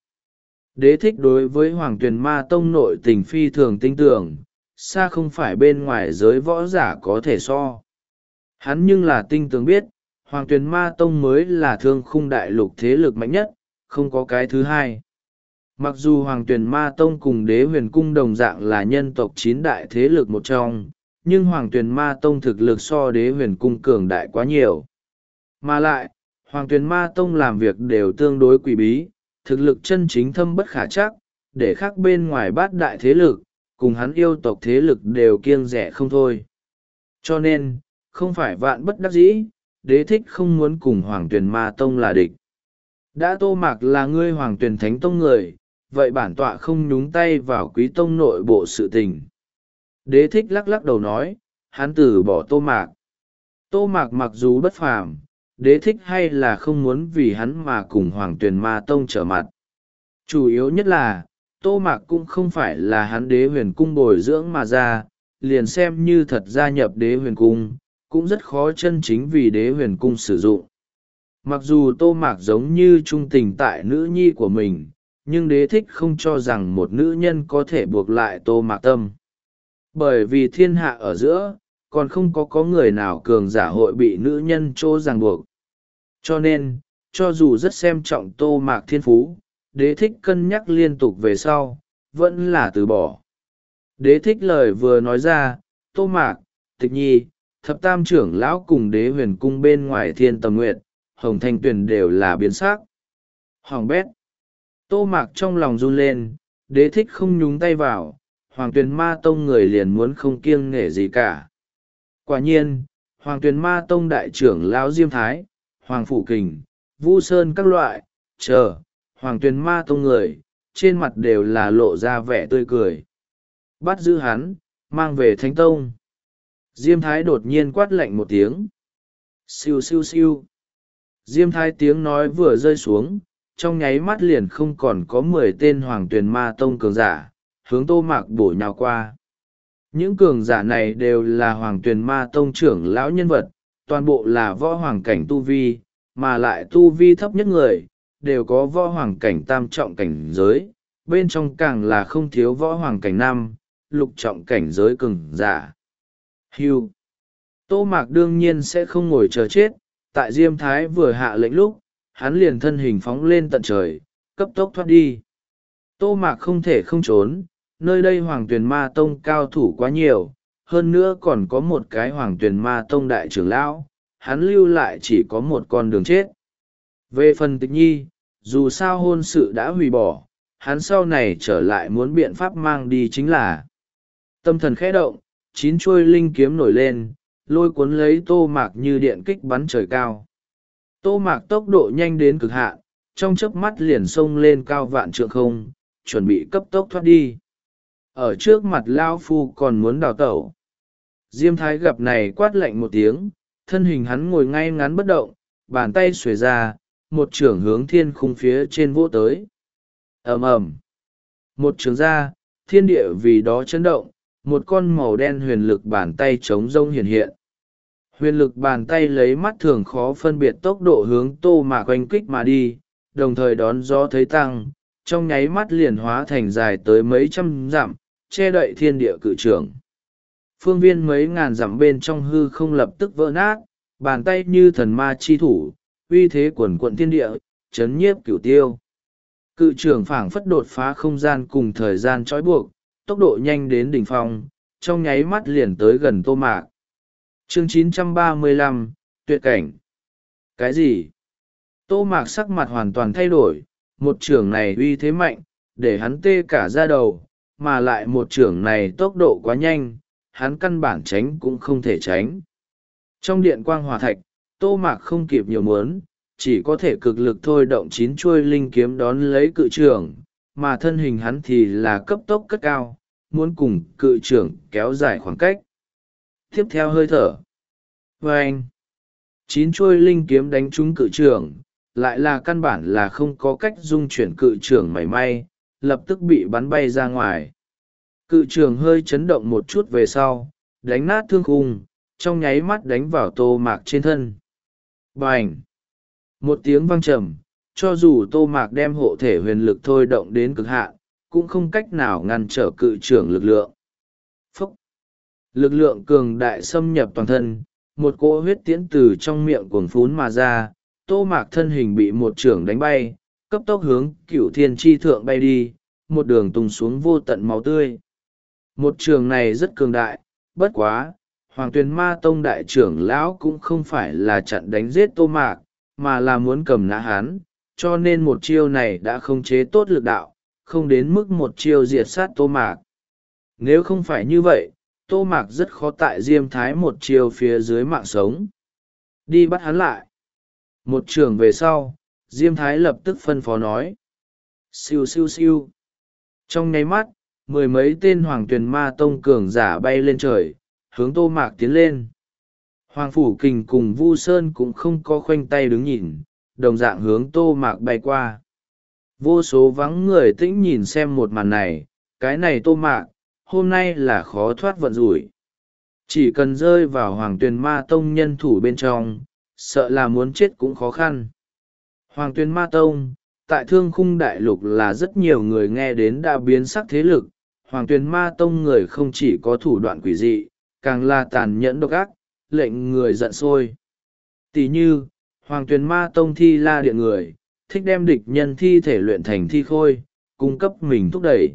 Đế thích đối với Hoàng Tuyền Ma Tông nội tình phi thường tinh tưởng, xa không phải bên ngoài giới võ giả có thể so. Hắn nhưng là tinh tường biết, Hoàng Tuyền Ma Tông mới là thương khung đại lục thế lực mạnh nhất, không có cái thứ hai. Mặc dù Hoàng Tuyền Ma Tông cùng Đế Huyền Cung đồng dạng là nhân tộc chín đại thế lực một trong, nhưng Hoàng Tuyền Ma Tông thực lực so Đế Huyền Cung cường đại quá nhiều. Mà lại, Hoàng Tuyền Ma Tông làm việc đều tương đối quỷ bí, thực lực chân chính thâm bất khả chắc, để khác bên ngoài bát đại thế lực, cùng hắn yêu tộc thế lực đều kiêng rẻ không thôi. Cho nên, không phải vạn bất đắc dĩ, đế thích không muốn cùng Hoàng Tuyền Ma Tông là địch. Đã Tô Mạc là ngươi Hoàng Tuyền Thánh Tông người, vậy bản tọa không nhúng tay vào Quý Tông nội bộ sự tình. Đế thích lắc lắc đầu nói, hắn từ bỏ Tô Mạc. Tô Mạc mặc dù bất phàm, đế thích hay là không muốn vì hắn mà cùng Hoàng Tuyền Ma Tông trở mặt. Chủ yếu nhất là, Tô Mạc cũng không phải là hắn đế huyền cung bồi dưỡng mà ra, liền xem như thật gia nhập đế huyền cung, cũng rất khó chân chính vì đế huyền cung sử dụng. Mặc dù Tô Mạc giống như trung tình tại nữ nhi của mình, nhưng đế thích không cho rằng một nữ nhân có thể buộc lại Tô Mạc tâm. Bởi vì thiên hạ ở giữa, còn không có có người nào cường giả hội bị nữ nhân trô ràng buộc. Cho nên, cho dù rất xem trọng Tô Mạc thiên phú, đế thích cân nhắc liên tục về sau, vẫn là từ bỏ. Đế thích lời vừa nói ra, Tô Mạc, Tịch Nhi, thập tam trưởng lão cùng đế huyền cung bên ngoài thiên tầm nguyệt, hồng thanh tuyền đều là biến sắc. Hoàng bét. Tô Mạc trong lòng run lên, đế thích không nhúng tay vào, Hoàng Tuyền Ma Tông người liền muốn không kiêng nể gì cả. Quả nhiên, Hoàng Tuyền Ma Tông đại trưởng lão Diêm Thái, Hoàng Phủ Kình, Vu Sơn các loại, chờ, Hoàng Tuyền Ma Tông người, trên mặt đều là lộ ra vẻ tươi cười. Bắt giữ hắn, mang về Thánh Tông. Diêm Thái đột nhiên quát lạnh một tiếng. Siêu siêu siêu. Diêm Thái tiếng nói vừa rơi xuống, trong nháy mắt liền không còn có mười tên Hoàng Tuyền Ma Tông cường giả, hướng Tô Mạc bổ nhào qua. Những cường giả này đều là Hoàng Tuyền Ma Tông trưởng lão nhân vật, toàn bộ là võ hoàng cảnh tu vi, mà lại tu vi thấp nhất người, đều có võ hoàng cảnh tam trọng cảnh giới, bên trong càng là không thiếu võ hoàng cảnh năm, lục trọng cảnh giới cường giả. Hưu. Tô Mạc đương nhiên sẽ không ngồi chờ chết, tại Diêm Thái vừa hạ lệnh lúc, hắn liền thân hình phóng lên tận trời, cấp tốc thoát đi. Tô Mạc không thể không trốn, nơi đây Hoàng Tuyền Ma Tông cao thủ quá nhiều, hơn nữa còn có một cái Hoàng Tuyền Ma Tông đại trưởng lão, hắn lưu lại chỉ có một con đường chết. Về phần Tịch Nhi, dù sao hôn sự đã hủy bỏ, hắn sau này trở lại muốn biện pháp mang đi chính là. Tâm thần khẽ động, chín chuôi linh kiếm nổi lên, lôi cuốn lấy Tô Mạc như điện kích bắn trời cao. Tô Mạc tốc độ nhanh đến cực hạn, trong chớp mắt liền xông lên cao vạn trượng không, chuẩn bị cấp tốc thoát đi. Ở trước mặt Lao Phu còn muốn đào tẩu. Diêm Thái gặp này quát lạnh một tiếng, thân hình hắn ngồi ngay ngắn bất động, bàn tay xuề ra, một trưởng hướng thiên khung phía trên vỗ tới. Ầm ầm. Một trường ra, thiên địa vì đó chấn động, một con màu đen huyền lực bàn tay trống rông hiện hiện. Huyền lực bàn tay lấy mắt thường khó phân biệt tốc độ hướng Tô Mạc oanh kích mà đi, đồng thời đón gió thấy tăng, trong nháy mắt liền hóa thành dài tới mấy trăm dặm, che đậy thiên địa cự trưởng. Phương viên mấy ngàn dặm bên trong hư không lập tức vỡ nát, bàn tay như thần ma chi thủ, uy thế quần quận thiên địa, chấn nhiếp cửu tiêu. Cự trưởng phảng phất đột phá không gian cùng thời gian trói buộc, tốc độ nhanh đến đỉnh phong, trong nháy mắt liền tới gần Tô Mạc. Chương chín trăm ba mươi lăm, tuyệt cảnh. Cái gì? Tô Mạc sắc mặt hoàn toàn thay đổi, một trưởng này uy thế mạnh, để hắn tê cả da đầu, mà lại một trưởng này tốc độ quá nhanh, hắn căn bản tránh cũng không thể tránh. Trong điện quang hỏa thạch, Tô Mạc không kịp nhiều muốn, chỉ có thể cực lực thôi động chín chuôi linh kiếm đón lấy cự trưởng, mà thân hình hắn thì là cấp tốc cất cao, muốn cùng cự trưởng kéo dài khoảng cách. Tiếp theo hơi thở. Và anh, chín chuôi linh kiếm đánh trúng cự trưởng, lại là căn bản là không có cách dung chuyển cự trưởng mảy may, lập tức bị bắn bay ra ngoài. Cự trưởng hơi chấn động một chút về sau, đánh nát thương khung, trong nháy mắt đánh vào Tô Mạc trên thân. Bành! Một tiếng vang trầm, cho dù Tô Mạc đem hộ thể huyền lực thôi động đến cực hạn, cũng không cách nào ngăn trở cự trưởng lực lượng. Phúc! Lực lượng cường đại xâm nhập toàn thân, một cỗ huyết tiễn từ trong miệng cuồng phún mà ra, Tô Mạc thân hình bị một trưởng đánh bay, cấp tốc hướng Cửu Thiên Chi Thượng bay đi, một đường tung xuống vô tận máu tươi. Một trường này rất cường đại, bất quá, Hoàng Tuyền Ma Tông đại trưởng lão cũng không phải là chặn đánh giết Tô Mạc, mà là muốn cầm nã hắn, cho nên một chiêu này đã không chế tốt lực đạo, không đến mức một chiêu diệt sát Tô Mạc. Nếu không phải như vậy, Tô Mạc rất khó tại Diêm Thái một chiêu phía dưới mạng sống. Đi bắt hắn lại. Một trường về sau, Diêm Thái lập tức phân phó nói. Siêu siêu siêu. Trong nháy mắt, mười mấy tên Hoàng Tuyền Ma Tông cường giả bay lên trời, hướng Tô Mạc tiến lên. Hoàng Phủ Kình cùng Vu Sơn cũng không có khoanh tay đứng nhìn, đồng dạng hướng Tô Mạc bay qua. Vô số vắng người tĩnh nhìn xem một màn này, cái này Tô Mạc, hôm nay là khó thoát vận rủi. Chỉ cần rơi vào Hoàng Tuyền Ma Tông nhân thủ bên trong, sợ là muốn chết cũng khó khăn. Hoàng Tuyền Ma Tông, tại Thương Khung Đại Lục là rất nhiều người nghe đến đã biến sắc thế lực. Hoàng Tuyền Ma Tông người không chỉ có thủ đoạn quỷ dị, càng là tàn nhẫn độc ác, lệnh người giận sôi. Tỷ như, Hoàng Tuyền Ma Tông Thi La Điện người, thích đem địch nhân thi thể luyện thành thi khôi, cung cấp mình thúc đẩy.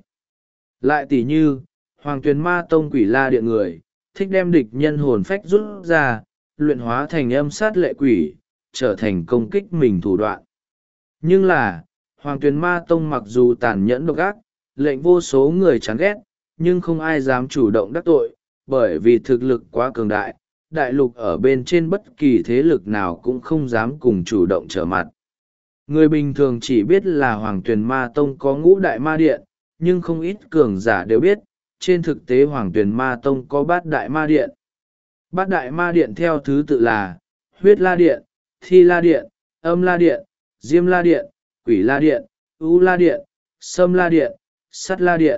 Lại tỷ như, Hoàng Tuyền Ma Tông Quỷ La Điện người, thích đem địch nhân hồn phách rút ra, luyện hóa thành âm sát lệ quỷ, trở thành công kích mình thủ đoạn. Nhưng là, Hoàng Tuyền Ma Tông mặc dù tàn nhẫn độc ác, lệnh vô số người chán ghét, nhưng không ai dám chủ động đắc tội, bởi vì thực lực quá cường đại, đại lục ở bên trên bất kỳ thế lực nào cũng không dám cùng chủ động trở mặt. Người bình thường chỉ biết là Hoàng Tuyền Ma Tông có ngũ đại ma điện, nhưng không ít cường giả đều biết, trên thực tế Hoàng Tuyền Ma Tông có bát đại ma điện. Bát đại ma điện theo thứ tự là Huyết La Điện, Thi La Điện, Âm La Điện, Diêm La Điện, Quỷ La Điện, U La Điện, Sâm La Điện, Sắt La Điện.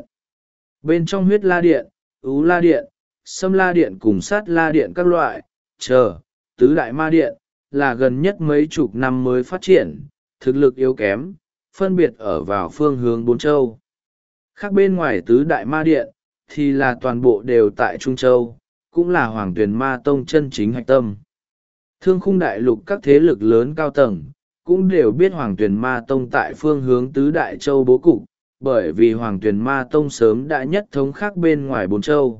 Bên trong Huyết La Điện, U La Điện, Sâm La Điện cùng Sắt La Điện các loại, chờ, tứ đại ma điện, là gần nhất mấy chục năm mới phát triển, thực lực yếu kém, phân biệt ở vào phương hướng bốn châu. Khác bên ngoài tứ đại ma điện, thì là toàn bộ đều tại Trung Châu, cũng là Hoàng Tuyền Ma Tông chân chính hạch tâm. Thương Khung Đại Lục các thế lực lớn cao tầng, cũng đều biết Hoàng Tuyền Ma Tông tại phương hướng tứ đại châu bố cục, bởi vì Hoàng Tuyền Ma Tông sớm đã nhất thống khác bên ngoài bốn châu.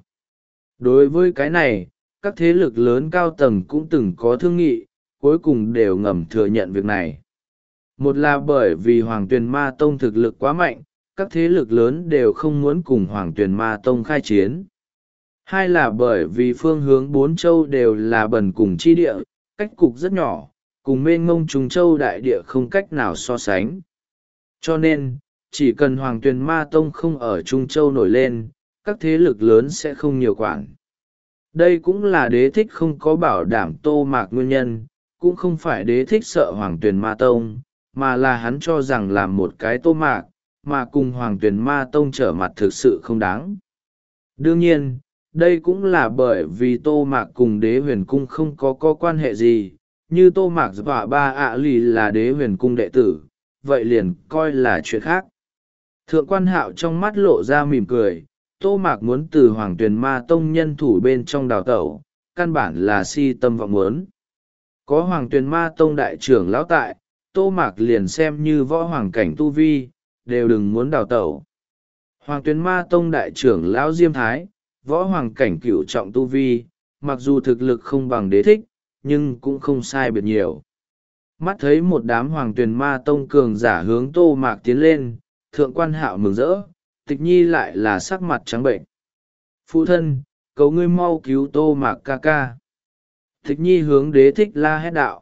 Đối với cái này, các thế lực lớn cao tầng cũng từng có thương nghị, cuối cùng đều ngầm thừa nhận việc này. Một là bởi vì Hoàng Tuyền Ma Tông thực lực quá mạnh, các thế lực lớn đều không muốn cùng Hoàng Tuyền Ma Tông khai chiến. Hai là bởi vì phương hướng bốn châu đều là bần cùng chi địa, cách cục rất nhỏ, cùng mênh mông Trung Châu đại địa không cách nào so sánh. Cho nên, chỉ cần Hoàng Tuyền Ma Tông không ở Trung Châu nổi lên, các thế lực lớn sẽ không nhiều quản. Đây cũng là đế thích không có bảo đảm Tô Mạc nguyên nhân, cũng không phải đế thích sợ Hoàng Tuyền Ma Tông, mà là hắn cho rằng làm một cái Tô Mạc, mà cùng Hoàng Tuyền Ma Tông trở mặt thực sự không đáng. Đương nhiên, đây cũng là bởi vì Tô Mạc cùng đế huyền cung không có có quan hệ gì, như Tô Mạc và ba ạ lì là đế huyền cung đệ tử, vậy liền coi là chuyện khác. Thượng quan hạo trong mắt lộ ra mỉm cười, Tô Mạc muốn từ Hoàng Tuyền Ma Tông nhân thủ bên trong đào tẩu, căn bản là si tâm vọng muốn. Có Hoàng Tuyền Ma Tông đại trưởng lão tại, Tô Mạc liền xem như võ hoàng cảnh tu vi, đều đừng muốn đào tẩu. Hoàng Tuyền Ma Tông đại trưởng lão Diêm Thái, võ hoàng cảnh cửu trọng tu vi, mặc dù thực lực không bằng đế thích, nhưng cũng không sai biệt nhiều. Mắt thấy một đám Hoàng Tuyền Ma Tông cường giả hướng Tô Mạc tiến lên, thượng quan hạo mừng rỡ, Tịch Nhi lại là sắc mặt trắng bệnh. Phụ thân, cầu ngươi mau cứu Tô Mạc ca ca. Tịch Nhi hướng đế thích la hét đạo.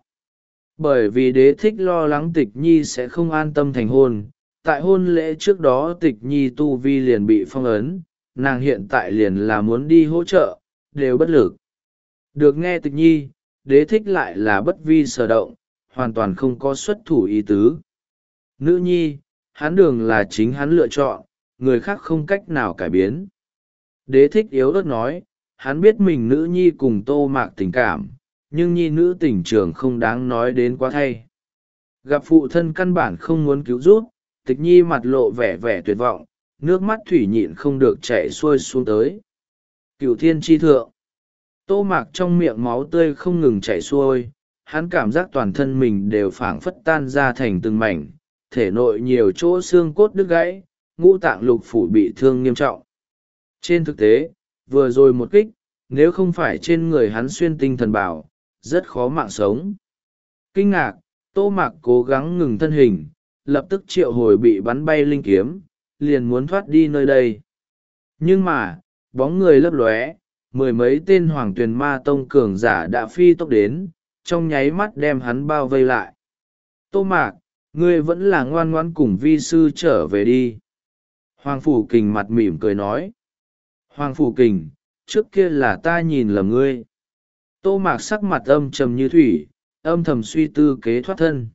Bởi vì đế thích lo lắng Tịch Nhi sẽ không an tâm thành hôn, tại hôn lễ trước đó Tịch Nhi tu vi liền bị phong ấn, nàng hiện tại liền là muốn đi hỗ trợ, đều bất lực. Được nghe Tịch Nhi, đế thích lại là bất vi sở động, hoàn toàn không có xuất thủ ý tứ. Nữ nhi, hắn đường là chính hắn lựa chọn, người khác không cách nào cải biến. Đế thích yếu ớt nói, hắn biết mình nữ nhi cùng Tô Mạc tình cảm, nhưng nhi nữ tình trường không đáng nói đến quá thay. Gặp phụ thân căn bản không muốn cứu giúp, Tịch Nhi mặt lộ vẻ vẻ tuyệt vọng, nước mắt thủy nhịn không được chảy xuôi xuống tới. Cửu thiên tri thượng. Tô Mạc trong miệng máu tươi không ngừng chảy xuôi, hắn cảm giác toàn thân mình đều phảng phất tan ra thành từng mảnh, thể nội nhiều chỗ xương cốt đứt gãy, ngũ tạng lục phủ bị thương nghiêm trọng. Trên thực tế, vừa rồi một kích, nếu không phải trên người hắn xuyên tinh thần bảo, rất khó mạng sống. Kinh ngạc, Tô Mạc cố gắng ngừng thân hình, lập tức triệu hồi bị bắn bay linh kiếm, liền muốn thoát đi nơi đây. Nhưng mà, bóng người lấp lóe, mười mấy tên Hoàng Tuyền Ma Tông cường giả đã phi tốc đến, trong nháy mắt đem hắn bao vây lại. Tô Mạc, ngươi vẫn là ngoan ngoãn cùng vi sư trở về đi. Hoàng Phủ Kình mặt mỉm cười nói. Hoàng Phủ Kình, trước kia là ta nhìn lầm ngươi. Tô Mạc sắc mặt âm trầm như thủy, âm thầm suy tư kế thoát thân.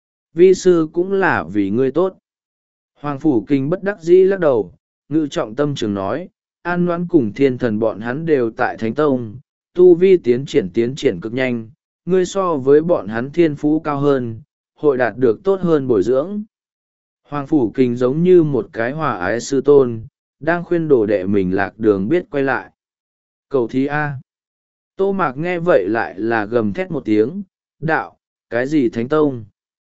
Vi sư cũng là vì ngươi tốt. Hoàng Phủ Kình bất đắc dĩ lắc đầu, ngự trọng tâm trường nói, An Noãn cùng thiên thần bọn hắn đều tại Thánh Tông, tu vi tiến triển tiến triển cực nhanh, ngươi so với bọn hắn thiên phú cao hơn, hội đạt được tốt hơn bồi dưỡng. Hoàng Phủ Kình giống như một cái hòa ái sư tôn, đang khuyên đồ đệ mình lạc đường biết quay lại. Cầu thí A. Tô Mạc nghe vậy lại là gầm thét một tiếng, đạo, cái gì Thánh Tông?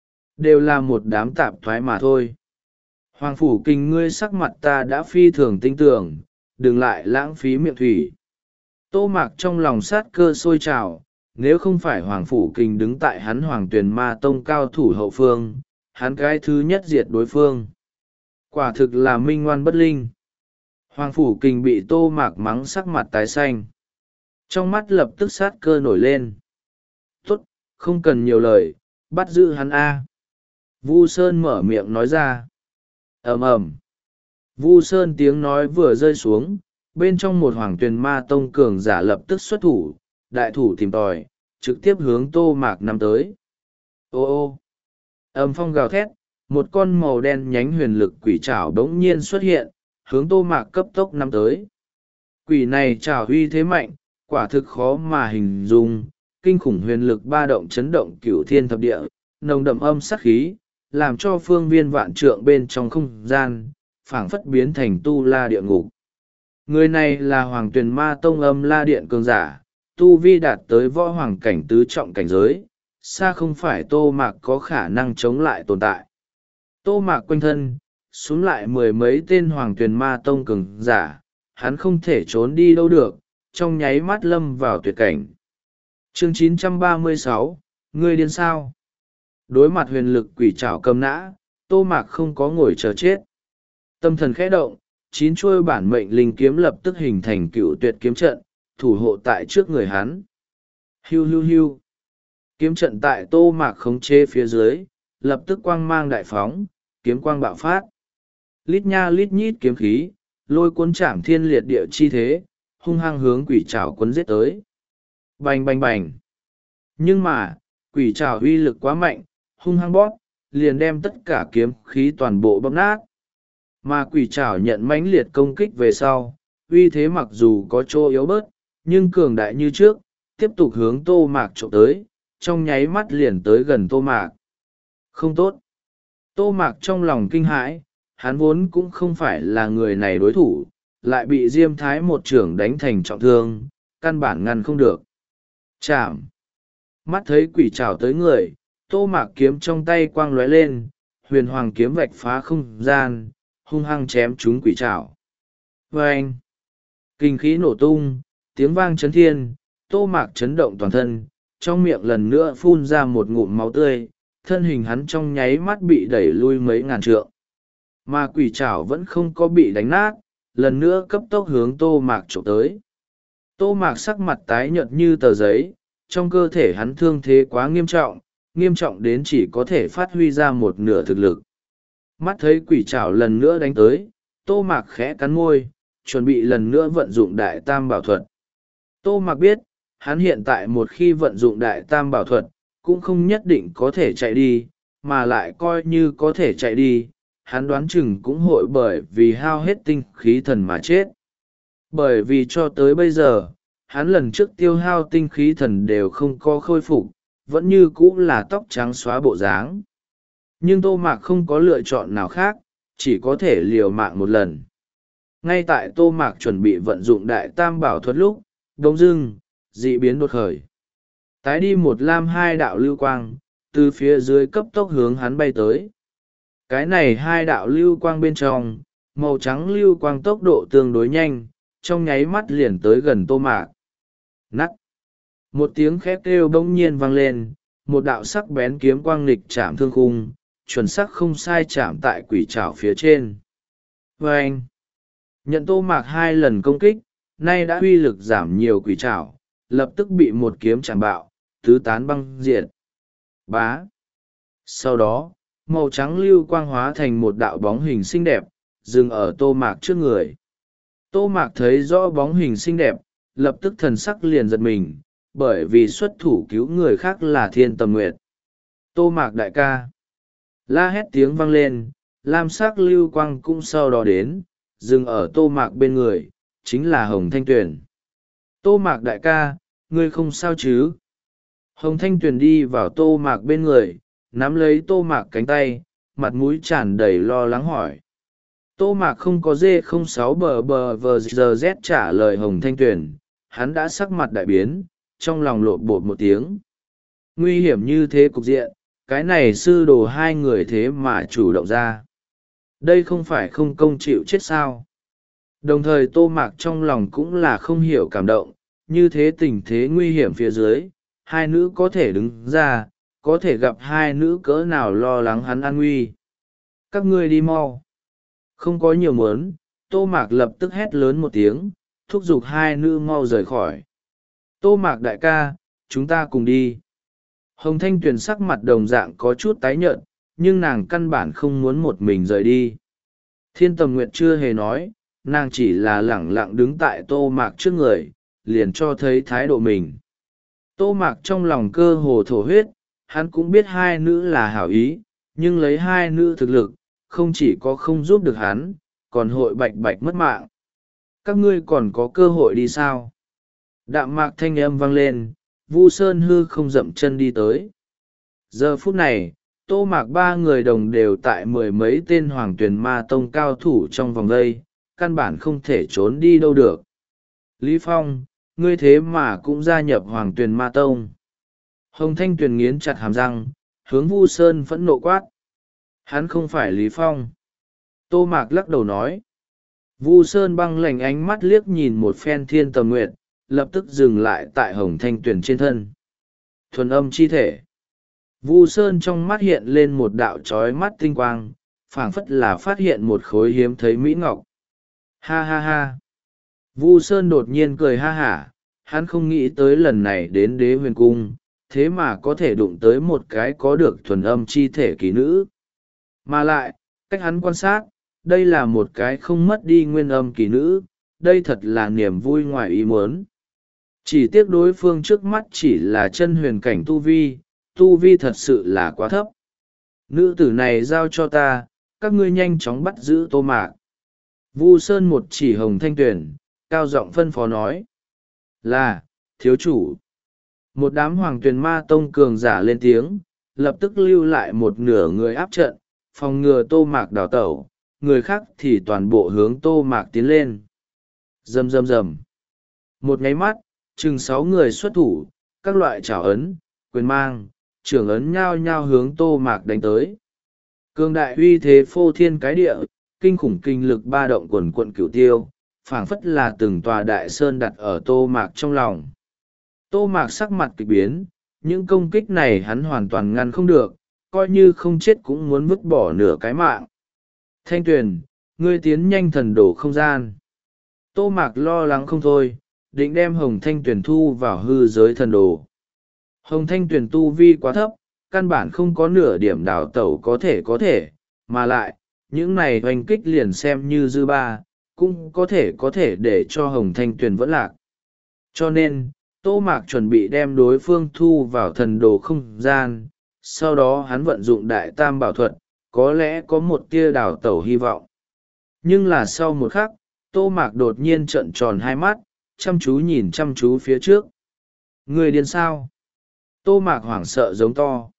Đều là một đám tạp thoái mà thôi. Hoàng Phủ Kình ngươi sắc mặt ta đã phi thường tinh tưởng, đừng lại lãng phí miệng thủy. Tô Mạc trong lòng sát cơ sôi trào, nếu không phải Hoàng Phủ Kình đứng tại hắn Hoàng Tuyền Ma Tông cao thủ hậu phương, hắn cái thứ nhất diệt đối phương. Quả thực là minh ngoan bất linh. Hoàng Phủ Kình bị Tô Mạc mắng sắc mặt tái xanh. Trong mắt lập tức sát cơ nổi lên. Tốt, không cần nhiều lời, bắt giữ hắn A. Vu Sơn mở miệng nói ra. Ầm ầm. Vu Sơn tiếng nói vừa rơi xuống, bên trong một Hoàng Tuyền Ma Tông cường giả lập tức xuất thủ, đại thủ tìm tòi, trực tiếp hướng Tô Mạc nắm tới. Ô ô. Âm phong gào thét, một con màu đen nhánh huyền lực quỷ trảo đống nhiên xuất hiện, hướng Tô Mạc cấp tốc nắm tới. Quỷ này trảo uy thế mạnh, quả thực khó mà hình dung, kinh khủng huyền lực ba động chấn động cửu thiên thập địa, nồng đậm âm sát khí, làm cho phương viên vạn trượng bên trong không gian, phảng phất biến thành tu la địa ngục. Người này là Hoàng Tuyền Ma Tông Âm La Điện cường giả, tu vi đạt tới võ hoàng cảnh tứ trọng cảnh giới, xa không phải Tô Mạc có khả năng chống lại tồn tại. Tô Mạc quanh thân, xuống lại mười mấy tên Hoàng Tuyền Ma Tông cường giả, hắn không thể trốn đi đâu được, trong nháy mắt lâm vào tuyệt cảnh. Chương chín trăm ba mươi sáu, ngươi điên sao? Đối mặt huyền lực quỷ trảo cầm nã, Tô Mạc không có ngồi chờ chết. Tâm thần khẽ động, chín chuôi bản mệnh linh kiếm lập tức hình thành cựu tuyệt kiếm trận, thủ hộ tại trước người hắn. Hiu hiu hiu. Kiếm trận tại Tô Mạc khống chế phía dưới, lập tức quang mang đại phóng, kiếm quang bạo phát. Lít nha lít nhít kiếm khí, lôi cuốn chạm thiên liệt địa chi thế, hung hăng hướng quỷ trảo cuốn giết tới. Bành bành bành. Nhưng mà, quỷ trảo uy lực quá mạnh, hung hăng bóp, liền đem tất cả kiếm khí toàn bộ bóp nát. Mà quỷ trảo nhận mãnh liệt công kích về sau, uy thế mặc dù có chỗ yếu bớt, nhưng cường đại như trước, tiếp tục hướng Tô Mạc trộm tới, trong nháy mắt liền tới gần Tô Mạc. Không tốt. Tô Mạc trong lòng kinh hãi, hắn vốn cũng không phải là người này đối thủ, lại bị Diêm Thái một chưởng đánh thành trọng thương, căn bản ngăn không được. Chạm! Mắt thấy quỷ trảo tới người, Tô Mạc kiếm trong tay quang lóe lên, huyền hoàng kiếm vạch phá không gian, hung hăng chém trúng quỷ trảo. Vâng! Kinh khí nổ tung, tiếng vang chấn thiên, Tô Mạc chấn động toàn thân, trong miệng lần nữa phun ra một ngụm máu tươi, thân hình hắn trong nháy mắt bị đẩy lui mấy ngàn trượng. Mà quỷ trảo vẫn không có bị đánh nát, lần nữa cấp tốc hướng Tô Mạc trộm tới. Tô Mạc sắc mặt tái nhợt như tờ giấy, trong cơ thể hắn thương thế quá nghiêm trọng, nghiêm trọng đến chỉ có thể phát huy ra một nửa thực lực. Mắt thấy quỷ trảo lần nữa đánh tới, Tô Mạc khẽ cắn môi, chuẩn bị lần nữa vận dụng đại tam bảo thuật. Tô Mạc biết, hắn hiện tại một khi vận dụng đại tam bảo thuật, cũng không nhất định có thể chạy đi, mà lại coi như có thể chạy đi, hắn đoán chừng cũng hội bởi vì hao hết tinh khí thần mà chết. Bởi vì cho tới bây giờ, hắn lần trước tiêu hao tinh khí thần đều không có khôi phục, vẫn như cũ là tóc trắng xóa bộ dáng. Nhưng Tô Mạc không có lựa chọn nào khác, chỉ có thể liều mạng một lần. Ngay tại Tô Mạc chuẩn bị vận dụng đại tam bảo thuật lúc, đống dưng, dị biến đột khởi. Tái đi một lam hai đạo lưu quang, từ phía dưới cấp tốc hướng hắn bay tới. Cái này hai đạo lưu quang bên trong, màu trắng lưu quang tốc độ tương đối nhanh, trong nháy mắt liền tới gần Tô Mạc. Nắt! Một tiếng khét kêu bỗng nhiên vang lên, một đạo sắc bén kiếm quang nghịch chạm thương khung, chuẩn xác không sai chạm tại quỷ trảo phía trên. Vâng! Nhận Tô Mạc hai lần công kích, nay đã uy lực giảm nhiều quỷ trảo, lập tức bị một kiếm chạm bạo, tứ tán băng diệt. Bá! Sau đó, màu trắng lưu quang hóa thành một đạo bóng hình xinh đẹp, dừng ở Tô Mạc trước người. Tô Mạc thấy rõ bóng hình xinh đẹp, lập tức thần sắc liền giật mình, bởi vì xuất thủ cứu người khác là Thiên Tầm Nguyệt. Tô Mạc đại ca! La hét tiếng vang lên, lam sắc lưu quang cũng sau đó đến, dừng ở Tô Mạc bên người, chính là Hồng Thanh Tuyền. Tô Mạc đại ca, ngươi không sao chứ? Hồng Thanh Tuyền đi vào Tô Mạc bên người, nắm lấy Tô Mạc cánh tay, mặt mũi tràn đầy lo lắng hỏi. Tô Mạc không có dê không sáu bờ bờ vờ giờ z trả lời Hồng Thanh Tuyền, hắn đã sắc mặt đại biến, trong lòng lộn bột một tiếng. Nguy hiểm như thế cục diện, cái này sư đồ hai người thế mà chủ động ra. Đây không phải không công chịu chết sao? Đồng thời Tô Mạc trong lòng cũng là không hiểu cảm động, như thế tình thế nguy hiểm phía dưới, hai nữ có thể đứng ra, có thể gặp hai nữ cỡ nào lo lắng hắn an nguy. Các ngươi đi mau. Không có nhiều muốn, Tô Mạc lập tức hét lớn một tiếng, thúc giục hai nữ mau rời khỏi. Tô Mạc đại ca, chúng ta cùng đi. Hồng Thanh Tuyền sắc mặt đồng dạng có chút tái nhợt, nhưng nàng căn bản không muốn một mình rời đi. Thiên Tầm Nguyệt chưa hề nói, nàng chỉ là lẳng lặng đứng tại Tô Mạc trước người, liền cho thấy thái độ mình. Tô Mạc trong lòng cơ hồ thổ huyết, hắn cũng biết hai nữ là hảo ý, nhưng lấy hai nữ thực lực, không chỉ có không giúp được hắn, còn hội bạch bạch mất mạng. Các ngươi còn có cơ hội đi sao? Đạm mạc thanh âm vang lên, Vu Sơn Hư không dậm chân đi tới. Giờ phút này, Tô Mạc ba người đồng đều tại mười mấy tên Hoàng Tuyền Ma Tông cao thủ trong vòng vây, căn bản không thể trốn đi đâu được. Lý Phong, ngươi thế mà cũng gia nhập Hoàng Tuyền Ma Tông. Hồng Thanh Tuyền nghiến chặt hàm răng, hướng Vu Sơn phẫn nộ quát. Hắn không phải Lý Phong. Tô Mạc lắc đầu nói. Vu Sơn băng lạnh ánh mắt liếc nhìn một phen Thiên Tầm Nguyệt, lập tức dừng lại tại Hồng Thanh Tuyền trên thân. Thuần âm chi thể. Vu Sơn trong mắt hiện lên một đạo trói mắt tinh quang, phảng phất là phát hiện một khối hiếm thấy mỹ ngọc. Ha ha ha. Vu Sơn đột nhiên cười ha hả, hắn không nghĩ tới lần này đến Đế Huyền Cung, thế mà có thể đụng tới một cái có được thuần âm chi thể kỳ nữ. Mà lại, cách hắn quan sát, đây là một cái không mất đi nguyên âm kỳ nữ, đây thật là niềm vui ngoài ý muốn. Chỉ tiếc đối phương trước mắt chỉ là chân huyền cảnh tu vi, tu vi thật sự là quá thấp. Nữ tử này giao cho ta, các ngươi nhanh chóng bắt giữ Tô Mạc. Vu Sơn một chỉ Hồng Thanh Tuyền, cao giọng phân phó nói. Là, thiếu chủ. Một đám Hoàng Tuyền Ma Tông cường giả lên tiếng, lập tức lưu lại một nửa người áp trận, phòng ngừa Tô Mạc đào tẩu, người khác thì toàn bộ hướng Tô Mạc tiến lên. Rầm rầm rầm. Một nháy mắt, chừng sáu người xuất thủ, các loại trảo ấn, quyền mang, trưởng ấn nhao nhao hướng Tô Mạc đánh tới. Cường đại uy thế phô thiên cái địa, kinh khủng kinh lực ba động quần quận cửu tiêu, phảng phất là từng tòa đại sơn đặt ở Tô Mạc trong lòng. Tô Mạc sắc mặt kịch biến, những công kích này hắn hoàn toàn ngăn không được, coi như không chết cũng muốn vứt bỏ nửa cái mạng. Thanh Tuyền, ngươi tiến nhanh thần đổ không gian. Tô Mạc lo lắng không thôi, định đem Hồng Thanh Tuyền thu vào hư giới thần đồ. Hồng Thanh Tuyền tu vi quá thấp, căn bản không có nửa điểm đào tẩu có thể có thể, mà lại, những này hoành kích liền xem như dư ba, cũng có thể có thể để cho Hồng Thanh Tuyền vẫn lạc. Cho nên, Tô Mạc chuẩn bị đem đối phương thu vào thần đồ không gian, sau đó hắn vận dụng đại tam bảo thuật, có lẽ có một tia đào tẩu hy vọng. Nhưng là sau một khắc, Tô Mạc đột nhiên trợn tròn hai mắt, chăm chú nhìn chăm chú phía trước. Người điên sao? Tô Mạc hoảng sợ giống to.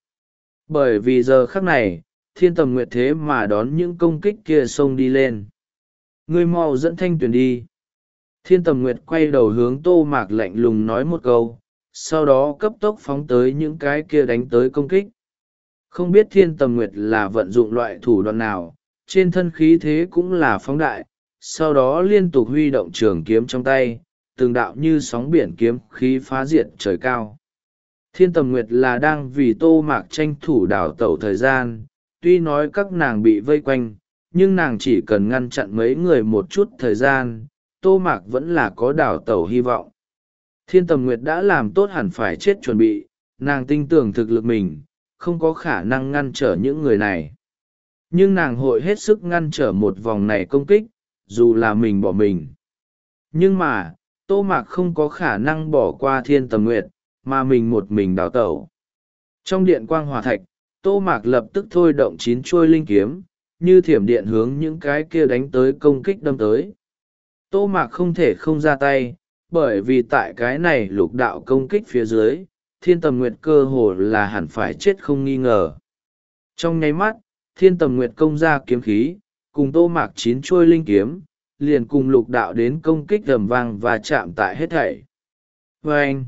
Bởi vì giờ khắc này, Thiên Tầm Nguyệt thế mà đón những công kích kia xông đi lên. Ngươi mau dẫn Thanh Tuyền đi. Thiên Tầm Nguyệt quay đầu hướng Tô Mạc lạnh lùng nói một câu, sau đó cấp tốc phóng tới những cái kia đánh tới công kích. Không biết Thiên Tầm Nguyệt là vận dụng loại thủ đoạn nào, trên thân khí thế cũng là phóng đại, sau đó liên tục huy động trường kiếm trong tay, từng đạo như sóng biển kiếm khí phá diệt trời cao. Thiên Tầm Nguyệt là đang vì Tô Mạc tranh thủ đảo tẩu thời gian, tuy nói các nàng bị vây quanh, nhưng nàng chỉ cần ngăn chặn mấy người một chút thời gian, Tô Mạc vẫn là có đảo tẩu hy vọng. Thiên Tầm Nguyệt đã làm tốt hẳn phải chết chuẩn bị, nàng tin tưởng thực lực mình, không có khả năng ngăn trở những người này. Nhưng nàng hội hết sức ngăn trở một vòng này công kích, dù là mình bỏ mình. Nhưng mà, Tô Mạc không có khả năng bỏ qua Thiên Tầm Nguyệt, mà mình một mình đào tẩu. Trong điện quang hỏa thạch, Tô Mạc lập tức thôi động chín chuôi linh kiếm, như thiểm điện hướng những cái kia đánh tới công kích đâm tới. Tô Mạc không thể không ra tay, bởi vì tại cái này lục đạo công kích phía dưới, Thiên Tầm Nguyệt cơ hồ là hẳn phải chết không nghi ngờ. Trong nháy mắt, Thiên Tầm Nguyệt công ra kiếm khí, cùng Tô Mạc chín chuôi linh kiếm, liền cùng lục đạo đến công kích rầm vang và chạm tại hết thảy. Vâng!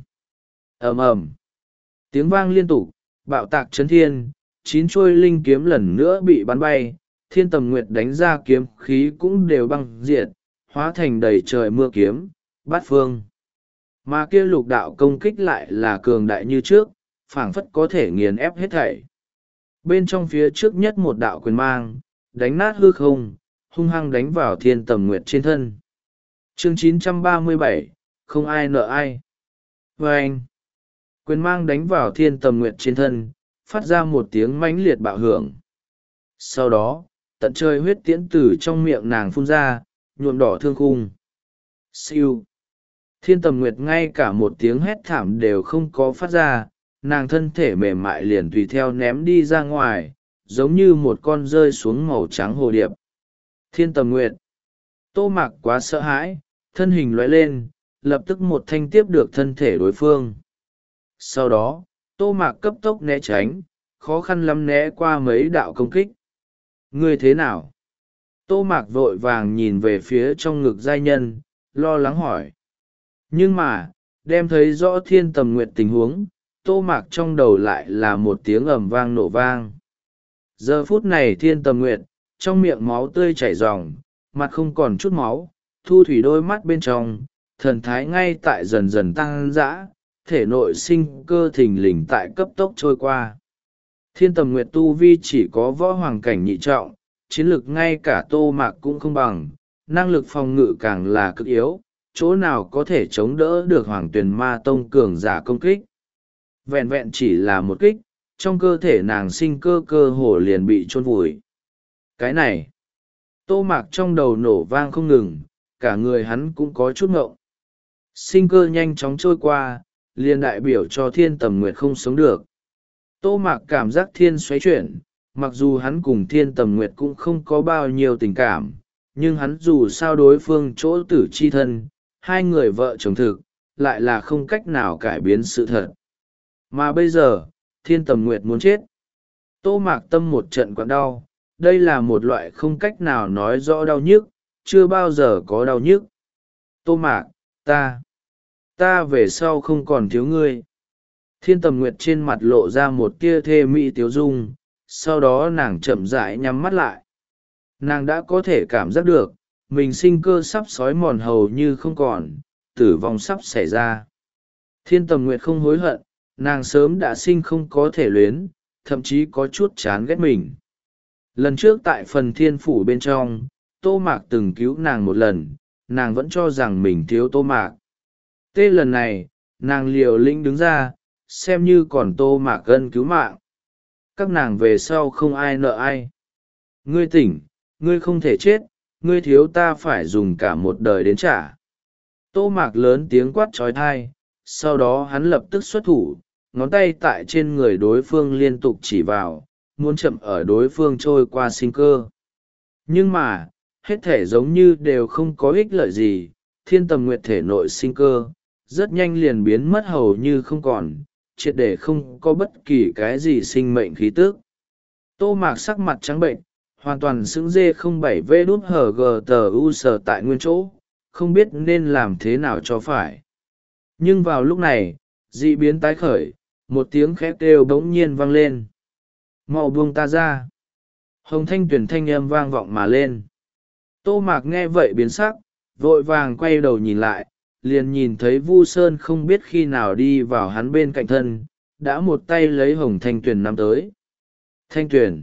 ầm ầm, tiếng vang liên tục, bạo tạc chấn thiên, chín chuôi linh kiếm lần nữa bị bắn bay, Thiên Tầm Nguyệt đánh ra kiếm khí cũng đều băng diệt, hóa thành đầy trời mưa kiếm, bát phương. Mà kia lục đạo công kích lại là cường đại như trước, phảng phất có thể nghiền ép hết thảy. Bên trong phía trước nhất một đạo quyền mang, đánh nát hư không, hung hăng đánh vào Thiên Tầm Nguyệt trên thân. Chương chín trăm ba mươi bảy, không ai nợ ai. Và anh, quyền mang đánh vào Thiên Tầm Nguyệt trên thân, phát ra một tiếng mãnh liệt bạo hưởng. Sau đó, tận trời huyết tiễn tử trong miệng nàng phun ra, nhuộm đỏ thương khung. Siêu. Thiên Tầm Nguyệt ngay cả một tiếng hét thảm đều không có phát ra, nàng thân thể mềm mại liền tùy theo ném đi ra ngoài, giống như một con rơi xuống màu trắng hồ điệp. Thiên Tầm Nguyệt. Tô Mạc quá sợ hãi, thân hình lóe lên, lập tức một thanh tiếp được thân thể đối phương. Sau đó, Tô Mạc cấp tốc né tránh, khó khăn lắm né qua mấy đạo công kích. Ngươi thế nào? Tô Mạc vội vàng nhìn về phía trong ngực giai nhân, lo lắng hỏi. Nhưng mà, đem thấy rõ Thiên Tầm Nguyệt tình huống, Tô Mạc trong đầu lại là một tiếng ầm vang nổ vang. Giờ phút này Thiên Tầm Nguyệt, trong miệng máu tươi chảy ròng, mặt không còn chút máu, thu thủy đôi mắt bên trong, thần thái ngay tại dần dần tăng dã, thể nội sinh cơ thình lình tại cấp tốc trôi qua. Thiên Tầm Nguyệt tu vi chỉ có võ hoàng cảnh nhị trọng, chiến lực ngay cả Tô Mạc cũng không bằng, năng lực phòng ngự càng là cực yếu, chỗ nào có thể chống đỡ được Hoàng Tuyền Ma Tông cường giả công kích. Vẹn vẹn chỉ là một kích, trong cơ thể nàng sinh cơ cơ hồ liền bị chôn vùi. Cái này, Tô Mạc trong đầu nổ vang không ngừng, cả người hắn cũng có chút ngộng. Sinh cơ nhanh chóng trôi qua, liền đại biểu cho Thiên Tầm Nguyệt không sống được. Tô Mạc cảm giác thiên xoáy chuyển, mặc dù hắn cùng Thiên Tầm Nguyệt cũng không có bao nhiêu tình cảm, nhưng hắn dù sao đối phương chỗ tử chi thân, hai người vợ chồng thực, lại là không cách nào cải biến sự thật. Mà bây giờ, Thiên Tầm Nguyệt muốn chết. Tô Mạc tâm một trận quặn đau, đây là một loại không cách nào nói rõ đau nhức, chưa bao giờ có đau nhức. Tô Mạc, ta, ta về sau không còn thiếu ngươi. Thiên Tầm Nguyệt trên mặt lộ ra một tia thê mỹ tiếu dung, sau đó nàng chậm rãi nhắm mắt lại. Nàng đã có thể cảm giác được, mình sinh cơ sắp xói mòn hầu như không còn, tử vong sắp xảy ra. Thiên Tầm Nguyệt không hối hận, nàng sớm đã sinh không có thể luyến, thậm chí có chút chán ghét mình. Lần trước tại phần thiên phủ bên trong, Tô Mạc từng cứu nàng một lần, nàng vẫn cho rằng mình thiếu Tô Mạc. Tê lần này, nàng liều lĩnh đứng ra, xem như còn Tô Mạc ân cứu mạng. Các nàng về sau không ai nợ ai. Ngươi tỉnh, ngươi không thể chết, ngươi thiếu ta phải dùng cả một đời đến trả. Tô Mạc lớn tiếng quát trói thai, sau đó hắn lập tức xuất thủ, ngón tay tại trên người đối phương liên tục chỉ vào, muốn chậm ở đối phương trôi qua sinh cơ. Nhưng mà, hết thể giống như đều không có ích lợi gì, Thiên Tầm Nguyệt thể nội sinh cơ, rất nhanh liền biến mất hầu như không còn, triệt để không có bất kỳ cái gì sinh mệnh khí tức. Tô Mạc sắc mặt trắng bệnh, hoàn toàn sững dê không bảy v đút hờ gờ tờ u sờ tại nguyên chỗ, không biết nên làm thế nào cho phải. Nhưng vào lúc này, dị biến tái khởi, một tiếng khét kêu bỗng nhiên vang lên. Mau buông ta ra. Hồng Thanh Tuyền thanh âm vang vọng mà lên. Tô Mạc nghe vậy biến sắc, vội vàng quay đầu nhìn lại, liền nhìn thấy Vu Sơn không biết khi nào đi vào hắn bên cạnh thân, đã một tay lấy Hồng Thanh Tuyền nắm tới. Thanh Tuyền.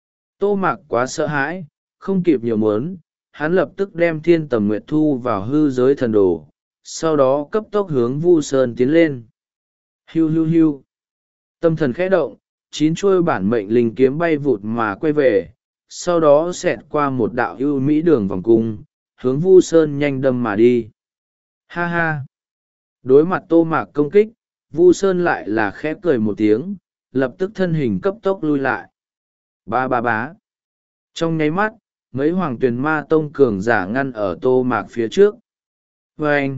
Tô Mạc quá sợ hãi, không kịp nhiều muốn, hắn lập tức đem Thiên Tầm Nguyệt thu vào hư giới thần đồ, sau đó cấp tốc hướng Vu Sơn tiến lên. Hiu hiu hiu. Tâm thần khẽ động, chín chuôi bản mệnh linh kiếm bay vụt mà quay về, sau đó xẹt qua một đạo ưu mỹ đường vòng cung, hướng Vu Sơn nhanh đâm mà đi. Ha ha! Đối mặt Tô Mạc công kích, Vu Sơn lại là khẽ cười một tiếng, lập tức thân hình cấp tốc lui lại. Ba ba bá! Trong nháy mắt, mấy hoàng tuyền ma tông cường giả ngăn ở Tô Mạc phía trước. Vâng!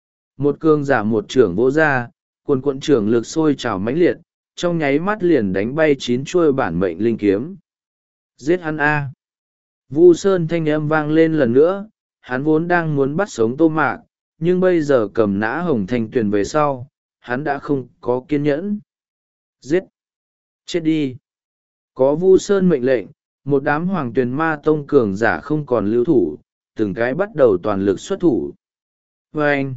Một cường giả một trưởng vỗ ra, quần quận trưởng lực sôi trào mãnh liệt, trong nháy mắt liền đánh bay chín chuôi bản mệnh linh kiếm. Giết hắn A! Vu Sơn thanh âm vang lên lần nữa, hắn vốn đang muốn bắt sống Tô Mạc, nhưng bây giờ cầm nã Hồng Thanh Tuyền về sau, hắn đã không có kiên nhẫn. Giết! Chết đi! Có Vu Sơn mệnh lệnh, một đám hoàng tuyền ma tông cường giả không còn lưu thủ, từng cái bắt đầu toàn lực xuất thủ. Vâng!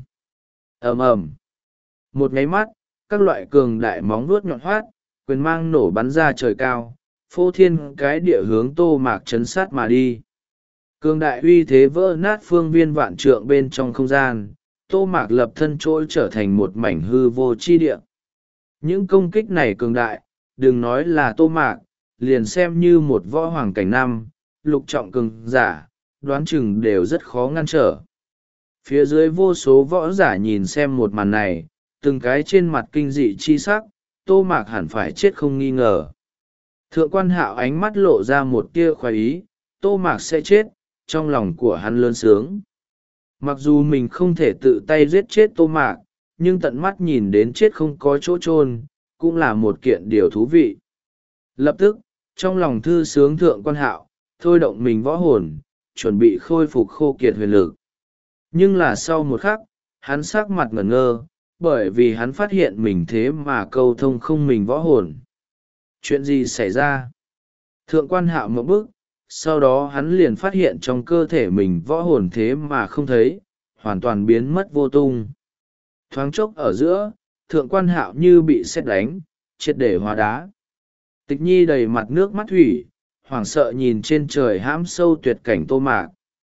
ầm ầm. Một nháy mắt, các loại cường đại móng vuốt nhọn hoắt, quyền mang nổ bắn ra trời cao, phô thiên cái địa hướng Tô Mạc chấn sát mà đi. Cường đại uy thế vỡ nát phương viên vạn trượng bên trong không gian, Tô Mạc lập thân trôi trở thành một mảnh hư vô chi địa. Những công kích này cường đại, đừng nói là Tô Mạc, liền xem như một võ hoàng cảnh năm, lục trọng cường giả, đoán chừng đều rất khó ngăn trở. Phía dưới vô số võ giả nhìn xem một màn này, từng cái trên mặt kinh dị chi sắc, Tô Mạc hẳn phải chết không nghi ngờ. Thượng quan Hạo ánh mắt lộ ra một tia khoái ý, Tô Mạc sẽ chết, trong lòng của hắn lớn sướng. Mặc dù mình không thể tự tay giết chết Tô Mạc, nhưng tận mắt nhìn đến chết không có chỗ chôn cũng là một kiện điều thú vị. Lập tức, trong lòng thư sướng thượng quan Hạo, thôi động mình võ hồn, chuẩn bị khôi phục khô kiệt huyền lực. Nhưng là sau một khắc, hắn sắc mặt ngẩn ngơ, bởi vì hắn phát hiện mình thế mà câu thông không mình võ hồn. Chuyện gì xảy ra? Thượng quan Hạo một bước, sau đó hắn liền phát hiện trong cơ thể mình võ hồn thế mà không thấy, hoàn toàn biến mất vô tung. Thoáng chốc ở giữa, thượng quan Hạo như bị sét đánh, triệt để hóa đá. Tịch Nhi đầy mặt nước mắt thủy, hoảng sợ nhìn trên trời hãm sâu tuyệt cảnh Tô Mạc.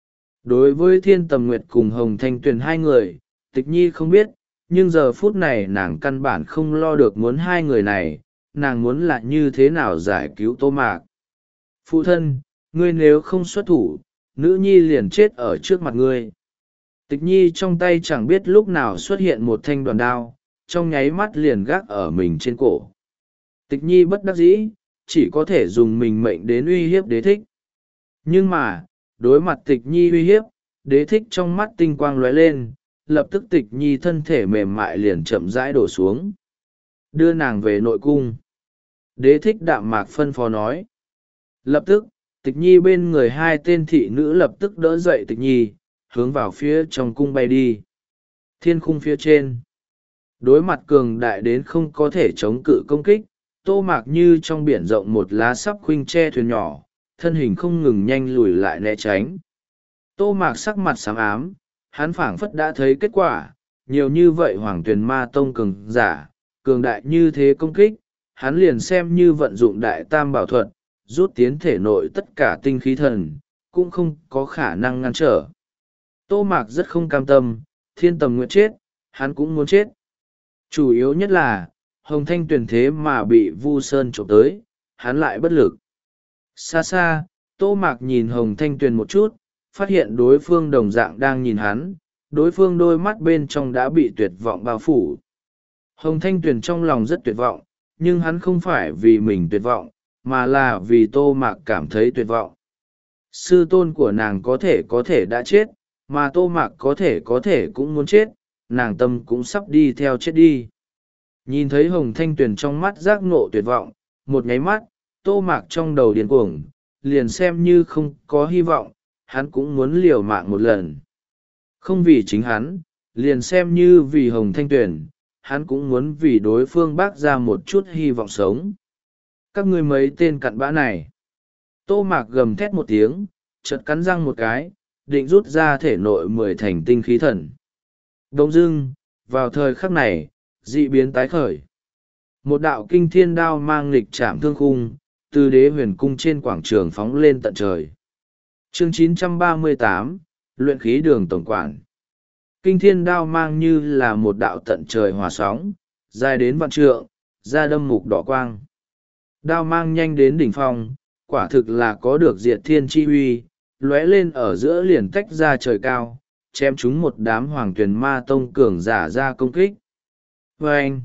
Đối với Thiên Tầm Nguyệt cùng Hồng Thanh Tuyền hai người, Tịch Nhi không biết, nhưng giờ phút này nàng căn bản không lo được muốn hai người này, nàng muốn là như thế nào giải cứu Tô Mạc. Phụ thân, ngươi nếu không xuất thủ, nữ nhi liền chết ở trước mặt ngươi. Tịch Nhi trong tay chẳng biết lúc nào xuất hiện một thanh đoàn đao, trong nháy mắt liền gác ở mình trên cổ. Tịch Nhi bất đắc dĩ, chỉ có thể dùng mình mệnh đến uy hiếp Đế Thích. Nhưng mà, đối mặt Tịch Nhi uy hiếp, Đế Thích trong mắt tinh quang lóe lên, lập tức Tịch Nhi thân thể mềm mại liền chậm rãi đổ xuống. Đưa nàng về nội cung. Đế Thích đạm mạc phân phó nói. Lập tức, Tịch nhi bên người hai tên thị nữ lập tức đỡ dậy tịch nhi, hướng vào phía trong cung bay đi. Thiên khung phía trên, đối mặt cường đại đến không có thể chống cự công kích, Tô Mạc như trong biển rộng một lá sắp khuynh che thuyền nhỏ, thân hình không ngừng nhanh lùi lại né tránh. Tô Mạc sắc mặt xám ám, hắn phảng phất đã thấy kết quả, nhiều như vậy Hoàng Tuyền Ma Tông cường giả, cường đại như thế công kích, hắn liền xem như vận dụng đại tam bảo thuật, rút tiến thể nội tất cả tinh khí thần, cũng không có khả năng ngăn trở. Tô Mạc rất không cam tâm, Thiên Tầm Nguyệt chết, hắn cũng muốn chết. Chủ yếu nhất là, Hồng Thanh Tuyền thế mà bị Vu Sơn trộm tới, hắn lại bất lực. Xa xa, Tô Mạc nhìn Hồng Thanh Tuyền một chút, phát hiện đối phương đồng dạng đang nhìn hắn, đối phương đôi mắt bên trong đã bị tuyệt vọng bao phủ. Hồng Thanh Tuyền trong lòng rất tuyệt vọng, nhưng hắn không phải vì mình tuyệt vọng, mà là vì Tô Mạc cảm thấy tuyệt vọng. Sư tôn của nàng có thể có thể đã chết, mà Tô Mạc có thể có thể cũng muốn chết, nàng tâm cũng sắp đi theo chết đi. Nhìn thấy Hồng Thanh Tuyền trong mắt giác ngộ tuyệt vọng, một nháy mắt, Tô Mạc trong đầu điên cuồng, liền xem như không có hy vọng, hắn cũng muốn liều mạng một lần. Không vì chính hắn, liền xem như vì Hồng Thanh Tuyền, hắn cũng muốn vì đối phương bác ra một chút hy vọng sống. Các ngươi mấy tên cặn bã này. Tô Mạc gầm thét một tiếng, chợt cắn răng một cái, định rút ra thể nội mười thành tinh khí thần. Đông dưng, vào thời khắc này, dị biến tái khởi. Một đạo kinh thiên đao mang nghịch chạm thương khung, từ đế huyền cung trên quảng trường phóng lên tận trời. Chương chín trăm ba mươi tám, Luyện khí đường tổng quản. Kinh thiên đao mang như là một đạo tận trời hòa sóng, dài đến vạn trượng, ra đâm mục đỏ quang. Đao mang nhanh đến đỉnh phong, quả thực là có được diệt thiên chi huy, lóe lên ở giữa liền tách ra trời cao, chém chúng một đám Hoàng Tuyền Ma Tông cường giả ra công kích. Vâng!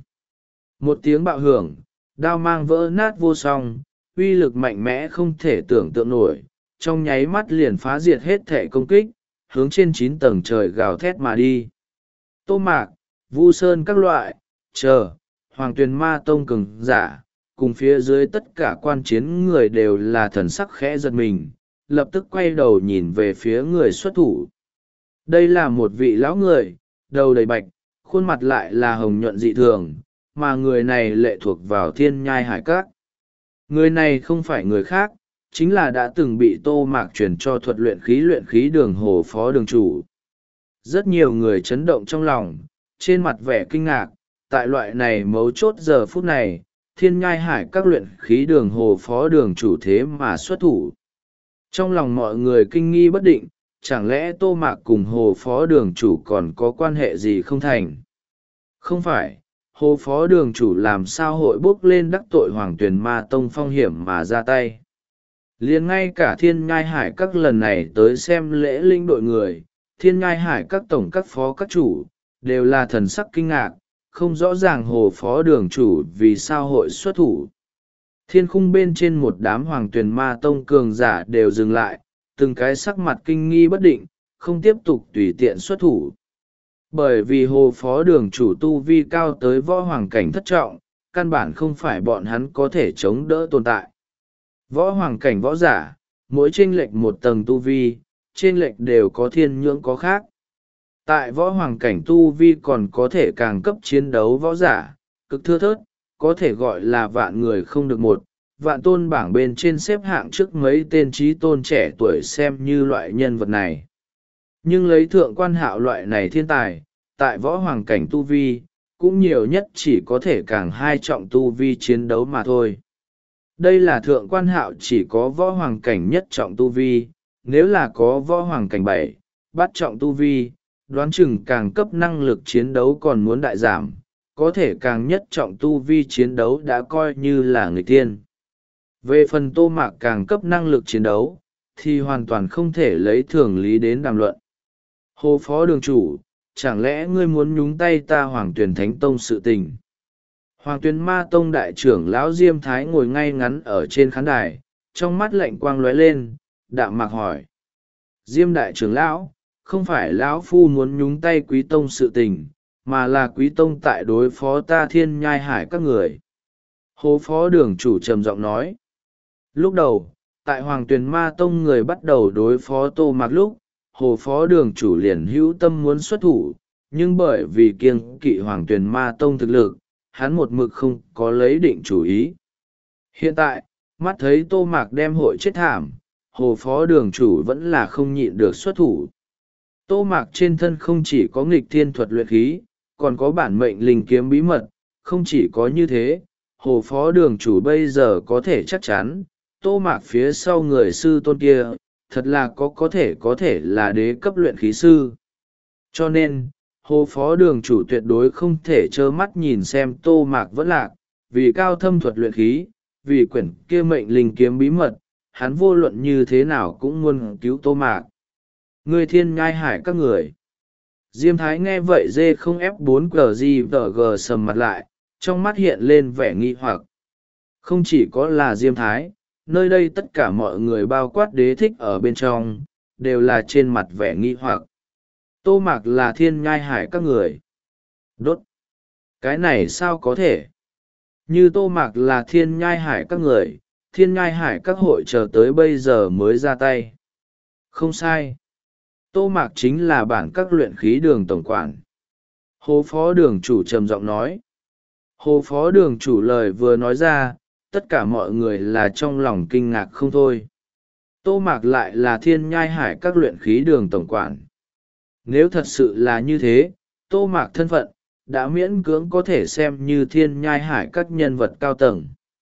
Một tiếng bạo hưởng, đao mang vỡ nát vô song, uy lực mạnh mẽ không thể tưởng tượng nổi, trong nháy mắt liền phá diệt hết thể công kích, hướng trên chín tầng trời gào thét mà đi. Tô Mạc, Vu Sơn các loại, chờ, Hoàng Tuyền Ma Tông cường giả, cùng phía dưới tất cả quan chiến người đều là thần sắc khẽ giật mình, lập tức quay đầu nhìn về phía người xuất thủ. Đây là một vị lão người, đầu đầy bạch, khuôn mặt lại là hồng nhuận dị thường, mà người này lệ thuộc vào Thiên Nhai Hải Các. Người này không phải người khác, chính là đã từng bị Tô Mạc truyền cho thuật luyện khí luyện khí đường hồ phó đường chủ. Rất nhiều người chấn động trong lòng, trên mặt vẻ kinh ngạc, tại loại này mấu chốt giờ phút này, Thiên Nhai Hải Các luyện khí đường hồ phó đường chủ thế mà xuất thủ. Trong lòng mọi người kinh nghi bất định, chẳng lẽ Tô Mạc cùng hồ phó đường chủ còn có quan hệ gì không thành? Không phải, hồ phó đường chủ làm sao hội bước lên đắc tội Hoàng Tuyền Ma Tông phong hiểm mà ra tay. Liền ngay cả Thiên Nhai Hải Các lần này tới xem lễ linh đội người, Thiên Nhai Hải Các tổng các phó các chủ, đều là thần sắc kinh ngạc, không rõ ràng hồ phó đường chủ vì sao hội xuất thủ. Thiên khung bên trên một đám Hoàng Tuyền Ma Tông cường giả đều dừng lại, từng cái sắc mặt kinh nghi bất định, không tiếp tục tùy tiện xuất thủ. Bởi vì hồ phó đường chủ tu vi cao tới võ hoàng cảnh thất trọng, căn bản không phải bọn hắn có thể chống đỡ tồn tại. Võ hoàng cảnh võ giả, mỗi chênh lệch một tầng tu vi, chênh lệch đều có thiên nhưỡng có khác. Tại võ hoàng cảnh tu vi còn có thể càng cấp chiến đấu võ giả, cực thưa thớt, có thể gọi là vạn người không được một, vạn tôn bảng bên trên xếp hạng trước mấy tên trí tôn trẻ tuổi xem như loại nhân vật này. Nhưng lấy thượng quan hạo loại này thiên tài, tại võ hoàng cảnh tu vi, cũng nhiều nhất chỉ có thể càng hai trọng tu vi chiến đấu mà thôi. Đây là thượng quan hạo chỉ có võ hoàng cảnh nhất trọng tu vi, nếu là có võ hoàng cảnh bảy, bát trọng tu vi, đoán chừng càng cấp năng lực chiến đấu còn muốn đại giảm, có thể càng nhất trọng tu vi chiến đấu đã coi như là người tiên. Về phần Tô Mạc càng cấp năng lực chiến đấu, thì hoàn toàn không thể lấy thường lý đến đàm luận. Hồ phó đường chủ, chẳng lẽ ngươi muốn nhúng tay ta Hoàng Tuyền Thánh Tông sự tình? Hoàng Tuyền Ma Tông đại trưởng lão Diêm Thái ngồi ngay ngắn ở trên khán đài, trong mắt lạnh quang lóe lên, đạm mạc hỏi. Diêm đại trưởng lão, không phải lão phu muốn nhúng tay Quý Tông sự tình, mà là Quý Tông tại đối phó ta Thiên Nhai Hải các người. Hồ phó đường chủ trầm giọng nói. Lúc đầu, Tại Hoàng Tuyền Ma Tông người bắt đầu đối phó Tô Mạc lúc, Hồ Phó Đường chủ liền hữu tâm muốn xuất thủ, nhưng bởi vì kiêng kỵ Hoàng Tuyền Ma Tông thực lực, hắn một mực không có lấy định chủ ý. Hiện tại, mắt thấy Tô Mạc đem hội chết thảm, Hồ Phó Đường chủ vẫn là không nhịn được xuất thủ. Tô Mạc trên thân không chỉ có nghịch thiên thuật luyện khí, còn có bản mệnh linh kiếm bí mật, không chỉ có như thế, Hồ Phó Đường chủ bây giờ có thể chắc chắn, Tô Mạc phía sau người sư tôn kia, thật là có có thể có thể là đế cấp luyện khí sư. Cho nên, Hồ Phó Đường chủ tuyệt đối không thể trơ mắt nhìn xem Tô Mạc vẫn lạc, vì cao thâm thuật luyện khí, vì quyển kia mệnh linh kiếm bí mật, hắn vô luận như thế nào cũng muốn cứu Tô Mạc. Người thiên nhai hải các người. Diêm Thái nghe vậy dê không ép bốn cờ gì tờ gờ sầm mặt lại, trong mắt hiện lên vẻ nghi hoặc. Không chỉ có là Diêm Thái, nơi đây tất cả mọi người bao quát đế thích ở bên trong, đều là trên mặt vẻ nghi hoặc. Tô Mạc là thiên nhai hải các người. Đốt. Cái này sao có thể? Như Tô Mạc là thiên nhai hải các người, thiên nhai hải các hội chờ tới bây giờ mới ra tay. Không sai. Tô Mạc chính là bản các luyện khí đường tổng quản. Hồ Phó Đường chủ trầm giọng nói. Hồ Phó Đường chủ lời vừa nói ra, tất cả mọi người là trong lòng kinh ngạc không thôi. Tô Mạc lại là thiên nhai hải các luyện khí đường tổng quản. Nếu thật sự là như thế, Tô Mạc thân phận, đã miễn cưỡng có thể xem như thiên nhai hải các nhân vật cao tầng.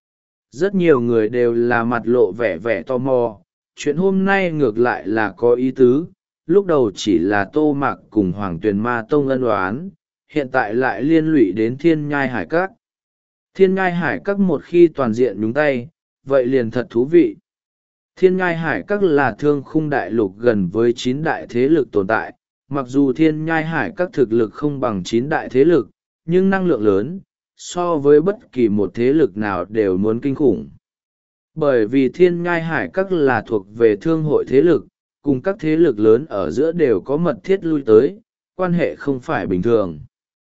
Rất nhiều người đều là mặt lộ vẻ vẻ tò mò, chuyện hôm nay ngược lại là có ý tứ, lúc đầu chỉ là Tô Mạc cùng Hoàng Tuyền Ma Tông ân oán, hiện tại lại liên lụy đến thiên nhai hải các. Thiên nhai hải các một khi toàn diện nhúng tay, vậy liền thật thú vị. Thiên nhai hải các là thương khung đại lục gần với chín đại thế lực tồn tại, mặc dù thiên nhai hải các thực lực không bằng chín đại thế lực, nhưng năng lượng lớn, so với bất kỳ một thế lực nào đều muốn kinh khủng. Bởi vì thiên nhai hải các là thuộc về thương hội thế lực, cùng các thế lực lớn ở giữa đều có mật thiết lui tới, quan hệ không phải bình thường.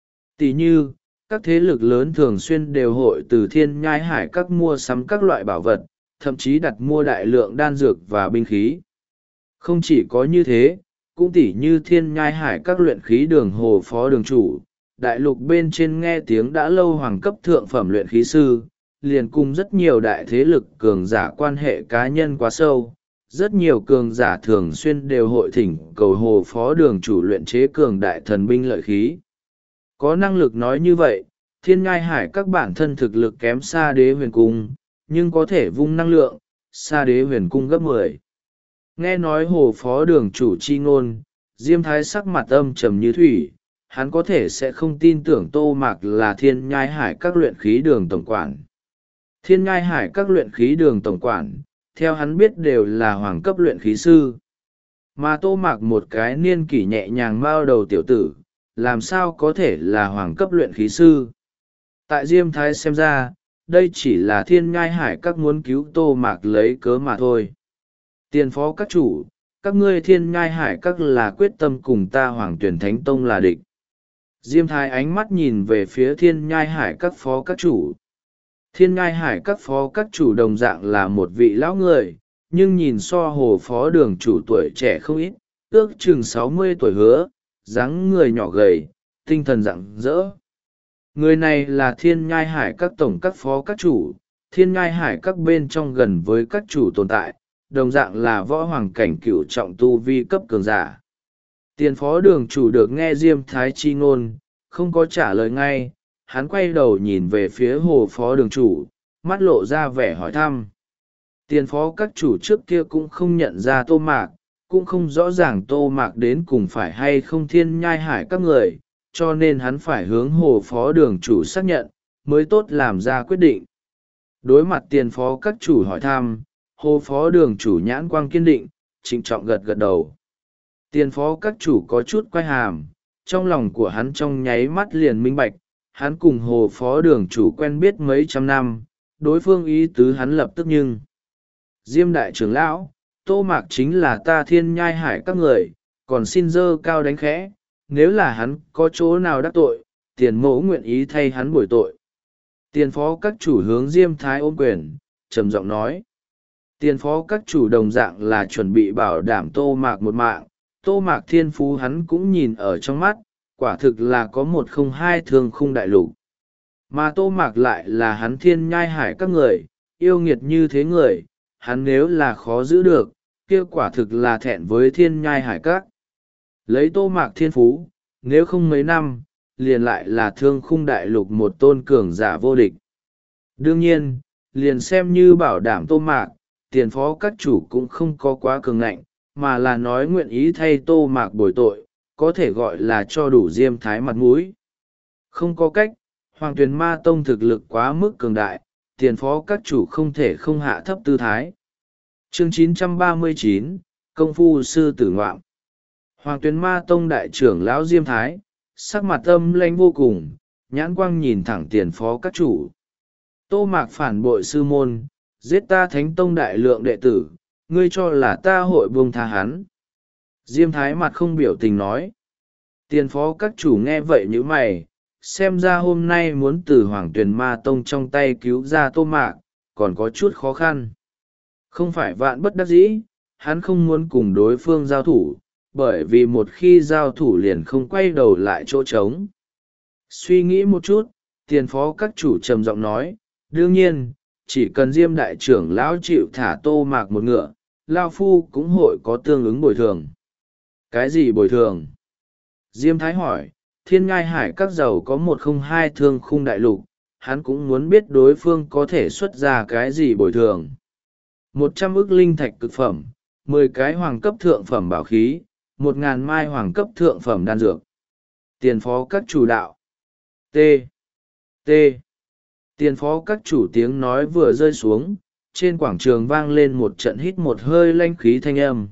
Tỷ như, các thế lực lớn thường xuyên đều hội từ thiên nhai hải các mua sắm các loại bảo vật, thậm chí đặt mua đại lượng đan dược và binh khí. Không chỉ có như thế, cũng tỷ như thiên nhai hải các luyện khí đường Hồ Phó Đường chủ, đại lục bên trên nghe tiếng đã lâu hoàng cấp thượng phẩm luyện khí sư, liền cùng rất nhiều đại thế lực cường giả quan hệ cá nhân quá sâu. Rất nhiều cường giả thường xuyên đều hội thỉnh cầu Hồ Phó Đường chủ luyện chế cường đại thần binh lợi khí. Có năng lực nói như vậy, thiên ngai hải các bản thân thực lực kém xa đế huyền cung, nhưng có thể vung năng lượng, xa đế huyền cung gấp mười. Nghe nói Hồ Phó Đường chủ chi ngôn, Diêm Thái sắc mặt âm trầm như thủy, hắn có thể sẽ không tin tưởng Tô Mạc là thiên nhai hải các luyện khí đường tổng quản. Thiên nhai hải các luyện khí đường tổng quản, theo hắn biết đều là hoàng cấp luyện khí sư. Mà Tô Mạc một cái niên kỷ nhẹ nhàng mao đầu tiểu tử, làm sao có thể là hoàng cấp luyện khí sư. Tại Diêm Thái xem ra, đây chỉ là thiên nhai hải các muốn cứu Tô Mạc lấy cớ mà thôi. Tiền phó các chủ, các ngươi thiên nhai hải các là quyết tâm cùng ta Hoàng Tuyển Thánh Tông là địch. Diêm Thái ánh mắt nhìn về phía thiên nhai hải các phó các chủ. Thiên nhai hải các phó các chủ đồng dạng là một vị lão người, nhưng nhìn so Hồ Phó Đường chủ tuổi trẻ không ít, ước chừng sáu mươi tuổi hứa, dáng người nhỏ gầy, tinh thần rạng rỡ. Người này là thiên nhai hải các tổng các phó các chủ, thiên nhai hải các bên trong gần với các chủ tồn tại, đồng dạng là võ hoàng cảnh cửu trọng tu vi cấp cường giả. Tiền phó đường chủ được nghe Diêm Thái chi ngôn, không có trả lời ngay, hắn quay đầu nhìn về phía Hồ Phó Đường chủ, mắt lộ ra vẻ hỏi thăm. Tiền phó các chủ trước kia cũng không nhận ra Tô Mạc, cũng không rõ ràng Tô Mạc đến cùng phải hay không thiên nhai hải các người, cho nên hắn phải hướng Hồ Phó Đường chủ xác nhận, mới tốt làm ra quyết định. Đối mặt tiền phó các chủ hỏi thăm, Hồ Phó Đường chủ nhãn quang kiên định, trịnh trọng gật gật đầu. Tiền phó các chủ có chút quay hàm, trong lòng của hắn trong nháy mắt liền minh bạch, hắn cùng Hồ Phó Đường chủ quen biết mấy trăm năm, đối phương ý tứ hắn lập tức nhưng. Diêm đại trưởng lão, Tô Mạc chính là ta thiên nhai hải các người, còn xin dơ cao đánh khẽ, nếu là hắn có chỗ nào đắc tội, tiền mẫu nguyện ý thay hắn bồi tội. Tiền phó các chủ hướng Diêm Thái ôm quyền, trầm giọng nói. Tiền phó các chủ đồng dạng là chuẩn bị bảo đảm Tô Mạc một mạng, Tô Mạc thiên phú hắn cũng nhìn ở trong mắt, quả thực là có một không hai thương khung đại lục. Mà Tô Mạc lại là hắn thiên nhai hải các người, yêu nghiệt như thế người, hắn nếu là khó giữ được, kia quả thực là thẹn với thiên nhai hải các. Lấy Tô Mạc thiên phú, nếu không mấy năm, liền lại là thương khung đại lục một tôn cường giả vô địch. Đương nhiên, liền xem như bảo đảm Tô Mạc, tiền phó các chủ cũng không có quá cường ngạnh, mà là nói nguyện ý thay Tô Mạc bồi tội, có thể gọi là cho đủ Diêm Thái mặt mũi. Không có cách, Hoàng Tuyền Ma Tông thực lực quá mức cường đại, tiền phó các chủ không thể không hạ thấp tư thái. Chương chín trăm ba mươi chín, Công phu sư tử ngoạm. Hoàng Tuyền Ma Tông đại trưởng lão Diêm Thái, sắc mặt âm lãnh vô cùng, nhãn quang nhìn thẳng tiền phó các chủ. Tô Mạc phản bội sư môn, giết ta Thánh Tông đại lượng đệ tử, ngươi cho là ta hội buông tha hắn. Diêm Thái mặt không biểu tình nói. Tiền phó các chủ nghe vậy như mày, xem ra hôm nay muốn từ Hoàng Tuyền Ma Tông trong tay cứu ra Tô Mạc, còn có chút khó khăn. Không phải vạn bất đắc dĩ, hắn không muốn cùng đối phương giao thủ, bởi vì một khi giao thủ liền không quay đầu lại chỗ trống. Suy nghĩ một chút, tiền phó các chủ trầm giọng nói, đương nhiên, chỉ cần Diêm đại trưởng lão chịu thả Tô Mạc một ngựa, Lao Phu cũng hội có tương ứng bồi thường. Cái gì bồi thường? Diêm Thái hỏi, thiên ngai hải các giàu có một không hai thương khung đại lục, hắn cũng muốn biết đối phương có thể xuất ra cái gì bồi thường. Một trăm ức linh thạch cực phẩm, mười cái hoàng cấp thượng phẩm bảo khí, một ngàn mai hoàng cấp thượng phẩm đan dược. Tiền phó các chủ đạo. T. T. Tiền phó các chủ tiếng nói vừa rơi xuống, trên quảng trường vang lên một trận hít một hơi lanh khí thanh âm.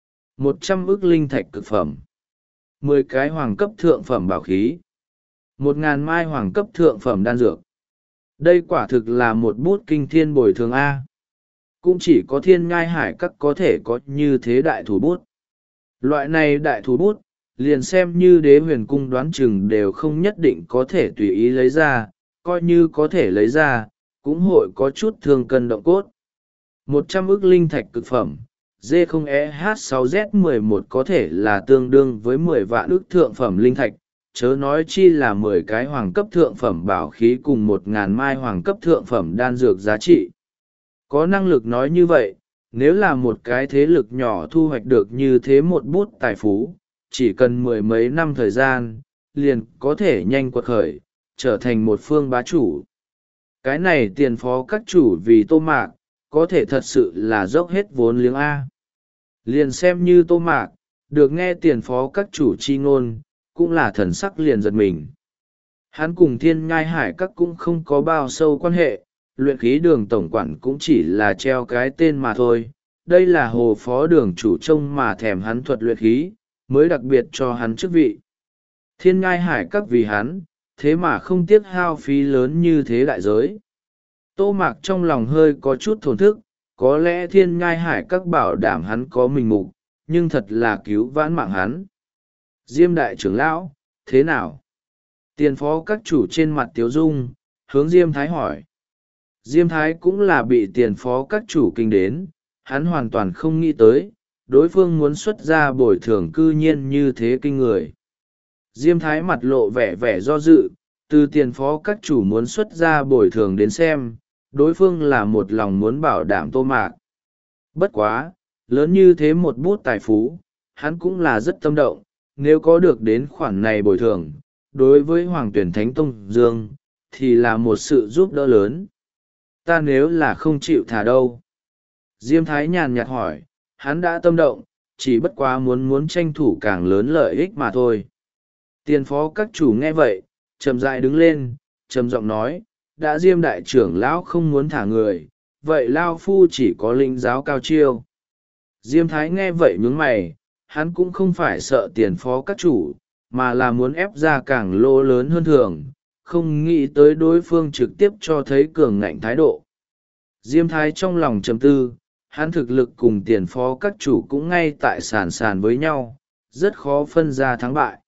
Một trăm ức linh thạch cực phẩm, mười cái hoàng cấp thượng phẩm bảo khí, một ngàn mai hoàng cấp thượng phẩm đan dược. Đây quả thực là một bút kinh thiên bồi thường A. Cũng chỉ có thiên ngai hải các có thể có như thế đại thủ bút. Loại này đại thủ bút, liền xem như đế huyền cung đoán chừng đều không nhất định có thể tùy ý lấy ra, coi như có thể lấy ra, cũng hội có chút thương cân động cốt. Một trăm ức linh thạch cực phẩm, D không E H sáu Z mười một có thể là tương đương với mười vạn ức thượng phẩm linh thạch, chớ nói chi là mười cái hoàng cấp thượng phẩm bảo khí cùng một ngàn mai hoàng cấp thượng phẩm đan dược giá trị. Có năng lực nói như vậy, nếu là một cái thế lực nhỏ thu hoạch được như thế một bút tài phú, chỉ cần mười mấy năm thời gian, liền có thể nhanh quật khởi, trở thành một phương bá chủ. Cái này tiền phó các chủ vì Tô Mạc, có thể thật sự là dốc hết vốn liếng A. Liền xem như Tô Mạc, được nghe tiền phó các chủ chi ngôn, cũng là thần sắc liền giật mình. Hắn cùng thiên ngai hải các cũng không có bao sâu quan hệ, luyện khí đường tổng quản cũng chỉ là treo cái tên mà thôi. Đây là hồ phó đường chủ trông mà thèm hắn thuật luyện khí, mới đặc biệt cho hắn chức vị. Thiên ngai hải các vì hắn, thế mà không tiếc hao phí lớn như thế đại giới. Tô Mạc trong lòng hơi có chút thổn thức, có lẽ thiên ngai hải các bảo đảm hắn có mình mục, nhưng thật là cứu vãn mạng hắn. Diêm đại trưởng lão, thế nào? Tiền phó các chủ trên mặt tiếu dung, hướng Diêm Thái hỏi. Diêm Thái cũng là bị tiền phó các chủ kinh đến, hắn hoàn toàn không nghĩ tới, đối phương muốn xuất ra bồi thường cư nhiên như thế kinh người. Diêm Thái mặt lộ vẻ vẻ do dự, từ tiền phó các chủ muốn xuất ra bồi thường đến xem, đối phương là một lòng muốn bảo đảm Tô Mạc. Bất quá, lớn như thế một bút tài phú, hắn cũng là rất tâm động, nếu có được đến khoản này bồi thường, đối với Hoàng Tuyển Thánh Tông Dương, thì là một sự giúp đỡ lớn. Ta nếu là không chịu thả đâu? Diêm Thái nhàn nhạt hỏi, hắn đã tâm động, chỉ bất quá muốn muốn tranh thủ càng lớn lợi ích mà thôi. Tiền phó các chủ nghe vậy, chậm rãi đứng lên, trầm giọng nói, đã Diêm đại trưởng lão không muốn thả người, vậy Lao Phu chỉ có linh giáo cao chiêu. Diêm Thái nghe vậy nhướng mày, hắn cũng không phải sợ tiền phó các chủ, mà là muốn ép ra càng lô lớn hơn thường, không nghĩ tới đối phương trực tiếp cho thấy cường ngạnh thái độ. Diêm Thái trong lòng trầm tư, hắn thực lực cùng tiền phó các chủ cũng ngay tại sàn sàn với nhau, rất khó phân ra thắng bại.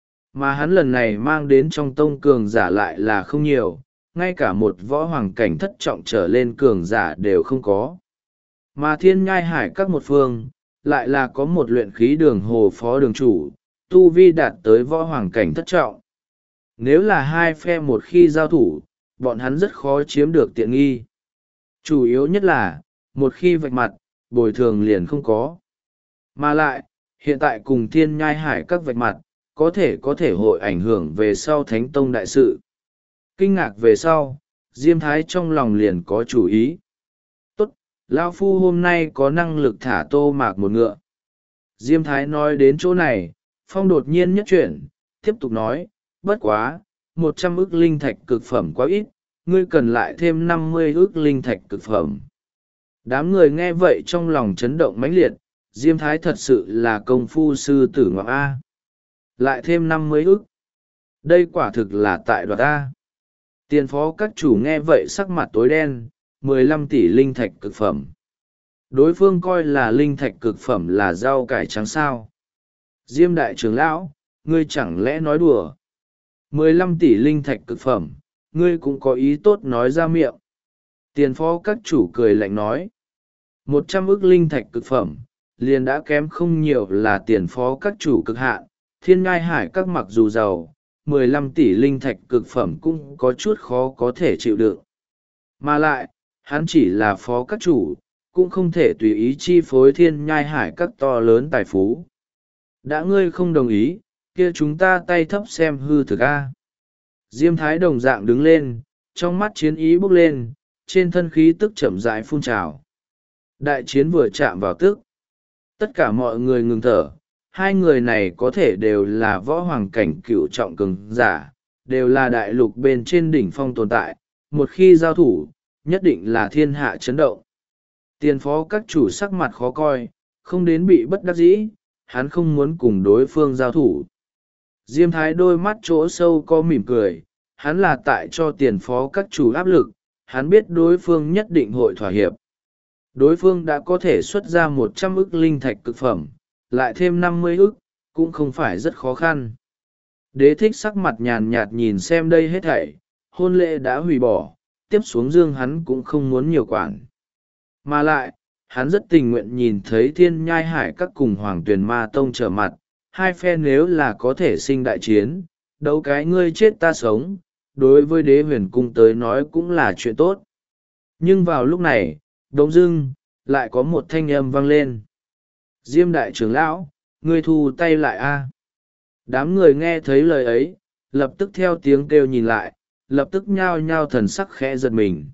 Mà hắn lần này mang đến trong tông cường giả lại là không nhiều, ngay cả một võ hoàng cảnh thất trọng trở lên cường giả đều không có. Mà thiên nhai hải các một phương, lại là có một luyện khí đường hồ phó đường chủ, tu vi đạt tới võ hoàng cảnh thất trọng. Nếu là hai phe một khi giao thủ, bọn hắn rất khó chiếm được tiện nghi. Chủ yếu nhất là, một khi vạch mặt, bồi thường liền không có. Mà lại, hiện tại cùng thiên nhai hải các vạch mặt, có thể có thể hội ảnh hưởng về sau thánh tông đại sự. Kinh ngạc về sau, Diêm Thái trong lòng liền có chủ ý. Tốt, Lao Phu hôm nay có năng lực thả Tô Mạc một ngựa. Diêm Thái nói đến chỗ này, Phong đột nhiên nhất chuyển, tiếp tục nói, bất quá, một trăm ức linh thạch cực phẩm quá ít, ngươi cần lại thêm năm mươi ức linh thạch cực phẩm. Đám người nghe vậy trong lòng chấn động mãnh liệt, Diêm Thái thật sự là công phu sư tử ngoại A. Lại thêm năm mươi ức. Đây quả thực là tại đoạt A. Tiền phó các chủ nghe vậy sắc mặt tối đen, mười lăm tỷ linh thạch cực phẩm. Đối phương coi là linh thạch cực phẩm là rau cải trắng sao. Diêm đại trưởng lão, ngươi chẳng lẽ nói đùa. mười lăm tỷ linh thạch cực phẩm, ngươi cũng có ý tốt nói ra miệng. Tiền phó các chủ cười lạnh nói. một trăm ức linh thạch cực phẩm, liền đã kém không nhiều là tiền phó các chủ cực hạn. Thiên ngai hải các mặc dù giàu, mười lăm tỷ linh thạch cực phẩm cũng có chút khó có thể chịu đựng. Mà lại, hắn chỉ là phó các chủ, cũng không thể tùy ý chi phối thiên nhai hải các to lớn tài phú. Đã ngươi không đồng ý, kia chúng ta tay thấp xem hư thực a. Diêm Thái đồng dạng đứng lên, trong mắt chiến ý bốc lên, trên thân khí tức chậm rãi phun trào. Đại chiến vừa chạm vào tức. Tất cả mọi người ngừng thở, hai người này có thể đều là võ hoàng cảnh cựu trọng cường giả, đều là đại lục bên trên đỉnh phong tồn tại, một khi giao thủ, nhất định là thiên hạ chấn động. Tiền phó các chủ sắc mặt khó coi, không đến bị bất đắc dĩ, hắn không muốn cùng đối phương giao thủ. Diêm Thái đôi mắt chỗ sâu có mỉm cười, hắn là tại cho tiền phó các chủ áp lực, hắn biết đối phương nhất định hội thỏa hiệp. Đối phương đã có thể xuất ra một trăm ức linh thạch cực phẩm, lại thêm năm mươi ức, cũng không phải rất khó khăn. Đế thích sắc mặt nhàn nhạt nhìn xem đây hết thảy, hôn lễ đã hủy bỏ, tiếp xuống dương hắn cũng không muốn nhiều quản. Mà lại, hắn rất tình nguyện nhìn thấy thiên nhai hải các cùng hoàng tuyền ma tông trở mặt, hai phe nếu là có thể sinh đại chiến, đấu cái ngươi chết ta sống, đối với đế huyền cung tới nói cũng là chuyện tốt. Nhưng vào lúc này, đống dưng, lại có một thanh âm vang lên. Diêm đại trưởng lão, ngươi thu tay lại a. Đám người nghe thấy lời ấy, lập tức theo tiếng kêu nhìn lại, lập tức nhao nhao thần sắc khẽ giật mình.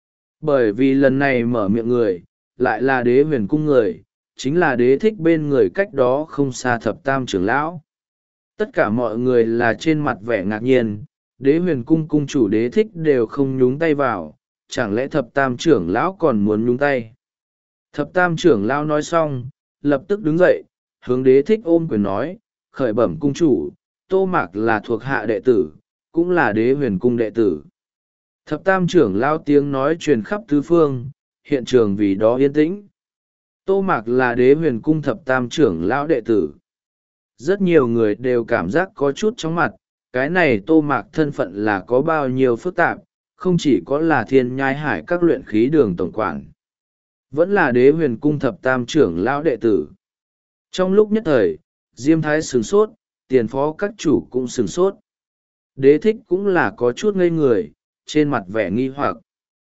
Bởi vì lần này mở miệng người, lại là đế huyền cung người, chính là đế thích bên người cách đó không xa thập tam trưởng lão. Tất cả mọi người là trên mặt vẻ ngạc nhiên, đế huyền cung cung chủ đế thích đều không nhúng tay vào, chẳng lẽ thập tam trưởng lão còn muốn nhúng tay. Thập tam trưởng lão nói xong, lập tức đứng dậy, hướng đế thích ôm quyền nói, khởi bẩm cung chủ, Tô Mạc là thuộc hạ đệ tử, cũng là đế huyền cung đệ tử. Thập tam trưởng lão tiếng nói truyền khắp tứ phương, hiện trường vì đó yên tĩnh. Tô Mạc là đế huyền cung thập tam trưởng lão đệ tử. Rất nhiều người đều cảm giác có chút chóng mặt, cái này Tô Mạc thân phận là có bao nhiêu phức tạp, không chỉ có là thiên nhai hải các luyện khí đường tổng quản, vẫn là đế huyền cung thập tam trưởng lão đệ tử. Trong lúc nhất thời, Diêm Thái sửng sốt, tiền phó các chủ cũng sửng sốt. Đế thích cũng là có chút ngây người, trên mặt vẻ nghi hoặc.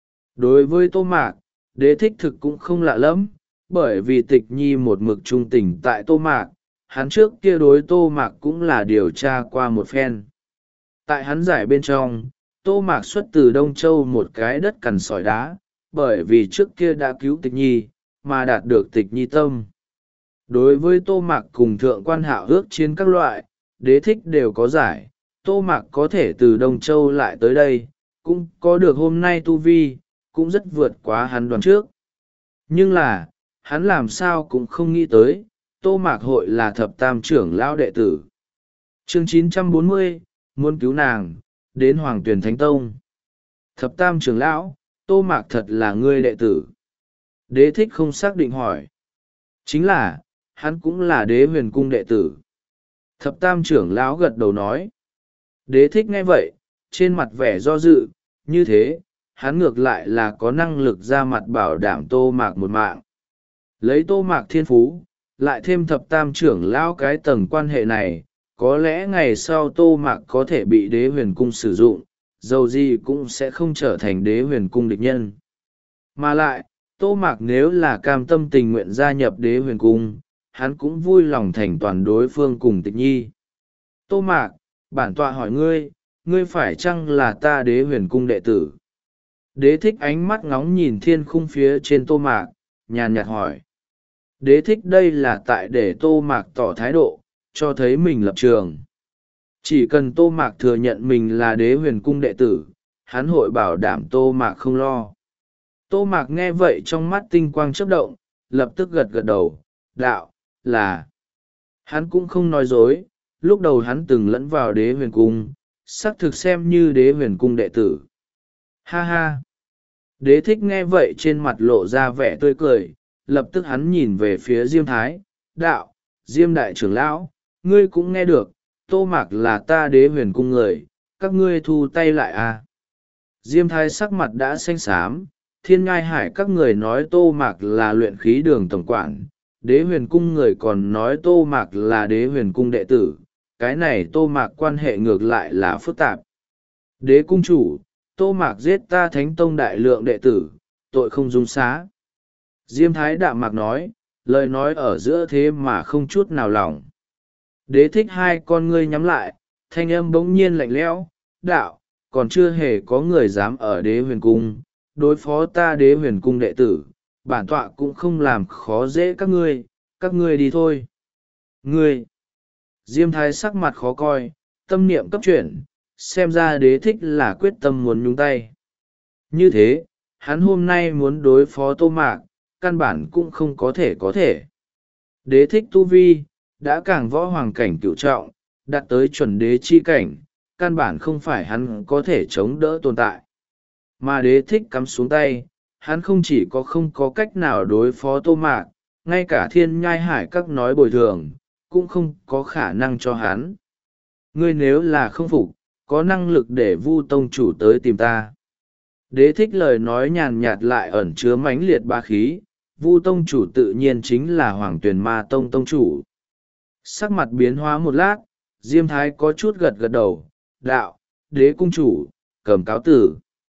Đối với Tô Mạc, đế thích thực cũng không lạ lắm, bởi vì tịch nhi một mực trung tình tại Tô Mạc, hắn trước kia đối Tô Mạc cũng là điều tra qua một phen. Tại hắn giải bên trong, Tô Mạc xuất từ Đông Châu một cái đất cằn sỏi đá, bởi vì trước kia đã cứu tịch nhi, mà đạt được tịch nhi tâm. Đối với Tô Mạc cùng thượng quan hạo ước chiến các loại, đế thích đều có giải, Tô Mạc có thể từ Đông Châu lại tới đây, cũng có được hôm nay tu vi, cũng rất vượt quá hắn đoán trước. Nhưng là, hắn làm sao cũng không nghĩ tới, Tô Mạc hội là thập tam trưởng lão đệ tử. Chương chín trăm bốn mươi, muốn cứu nàng, đến Hoàng Tuyền Thánh Tông. Thập tam trưởng lão, Tô Mạc thật là ngươi đệ tử. Đế thích không xác định hỏi. Chính là, hắn cũng là đế huyền cung đệ tử. Thập tam trưởng lão gật đầu nói. Đế thích nghe vậy, trên mặt vẻ do dự, như thế, hắn ngược lại là có năng lực ra mặt bảo đảm Tô Mạc một mạng. Lấy Tô Mạc thiên phú, lại thêm thập tam trưởng lão cái tầng quan hệ này, có lẽ ngày sau Tô Mạc có thể bị đế huyền cung sử dụng, dầu gì cũng sẽ không trở thành đế huyền cung địch nhân. Mà lại, Tô Mạc nếu là cam tâm tình nguyện gia nhập đế huyền cung, hắn cũng vui lòng thành toàn đối phương cùng Tịch Nhi. Tô Mạc, bản tọa hỏi ngươi, ngươi phải chăng là ta đế huyền cung đệ tử? Đế thích ánh mắt ngóng nhìn thiên khung phía trên Tô Mạc, nhàn nhạt hỏi. Đế thích đây là tại để Tô Mạc tỏ thái độ, cho thấy mình lập trường. Chỉ cần Tô Mạc thừa nhận mình là đế huyền cung đệ tử, hắn hội bảo đảm Tô Mạc không lo. Tô Mạc nghe vậy trong mắt tinh quang chớp động, lập tức gật gật đầu, đạo, là. Hắn cũng không nói dối, lúc đầu hắn từng lẫn vào đế huyền cung, xác thực xem như đế huyền cung đệ tử. Ha ha! Đế thích nghe vậy trên mặt lộ ra vẻ tươi cười, lập tức hắn nhìn về phía Diêm Thái, đạo, Diêm đại trưởng lão, ngươi cũng nghe được, Tô Mạc là ta đế huyền cung người, các ngươi thu tay lại à. Diêm Thái sắc mặt đã xanh xám, Thiên Ngai Hải các người nói Tô Mạc là luyện khí đường tổng quản, đế huyền cung người còn nói Tô Mạc là đế huyền cung đệ tử, cái này Tô Mạc quan hệ ngược lại là phức tạp. Đế cung chủ, Tô Mạc giết ta Thánh Tông đại lượng đệ tử, tội không dung xá. Diêm Thái đạm mạc nói, lời nói ở giữa thế mà không chút nào lỏng. Đế thích hai con ngươi nhắm lại, thanh âm bỗng nhiên lạnh lẽo, đạo, còn chưa hề có người dám ở đế huyền cung, đối phó ta đế huyền cung đệ tử, bản tọa cũng không làm khó dễ các ngươi, các ngươi đi thôi. Ngươi! Diêm Thái sắc mặt khó coi, tâm niệm cấp chuyển, xem ra đế thích là quyết tâm muốn nhúng tay. Như thế, hắn hôm nay muốn đối phó Tô Mạc, căn bản cũng không có thể có thể. Đế thích tu vi, đã càng võ hoàng cảnh cửu trọng, đạt tới chuẩn đế chi cảnh, căn bản không phải hắn có thể chống đỡ tồn tại. Mà đế thích cắm xuống tay, hắn không chỉ có không có cách nào đối phó Tô Mạc, ngay cả Thiên Nhai Hải các nói bồi thường, cũng không có khả năng cho hắn. Ngươi nếu là không phục, có năng lực để Vu tông chủ tới tìm ta. Đế thích lời nói nhàn nhạt lại ẩn chứa mãnh liệt bá khí, Vu tông chủ tự nhiên chính là Hoàng Tuyền Ma tông tông chủ. Sắc mặt biến hóa một lát, Diêm Thái có chút gật gật đầu, đạo, đế cung chủ, cầm cáo tử.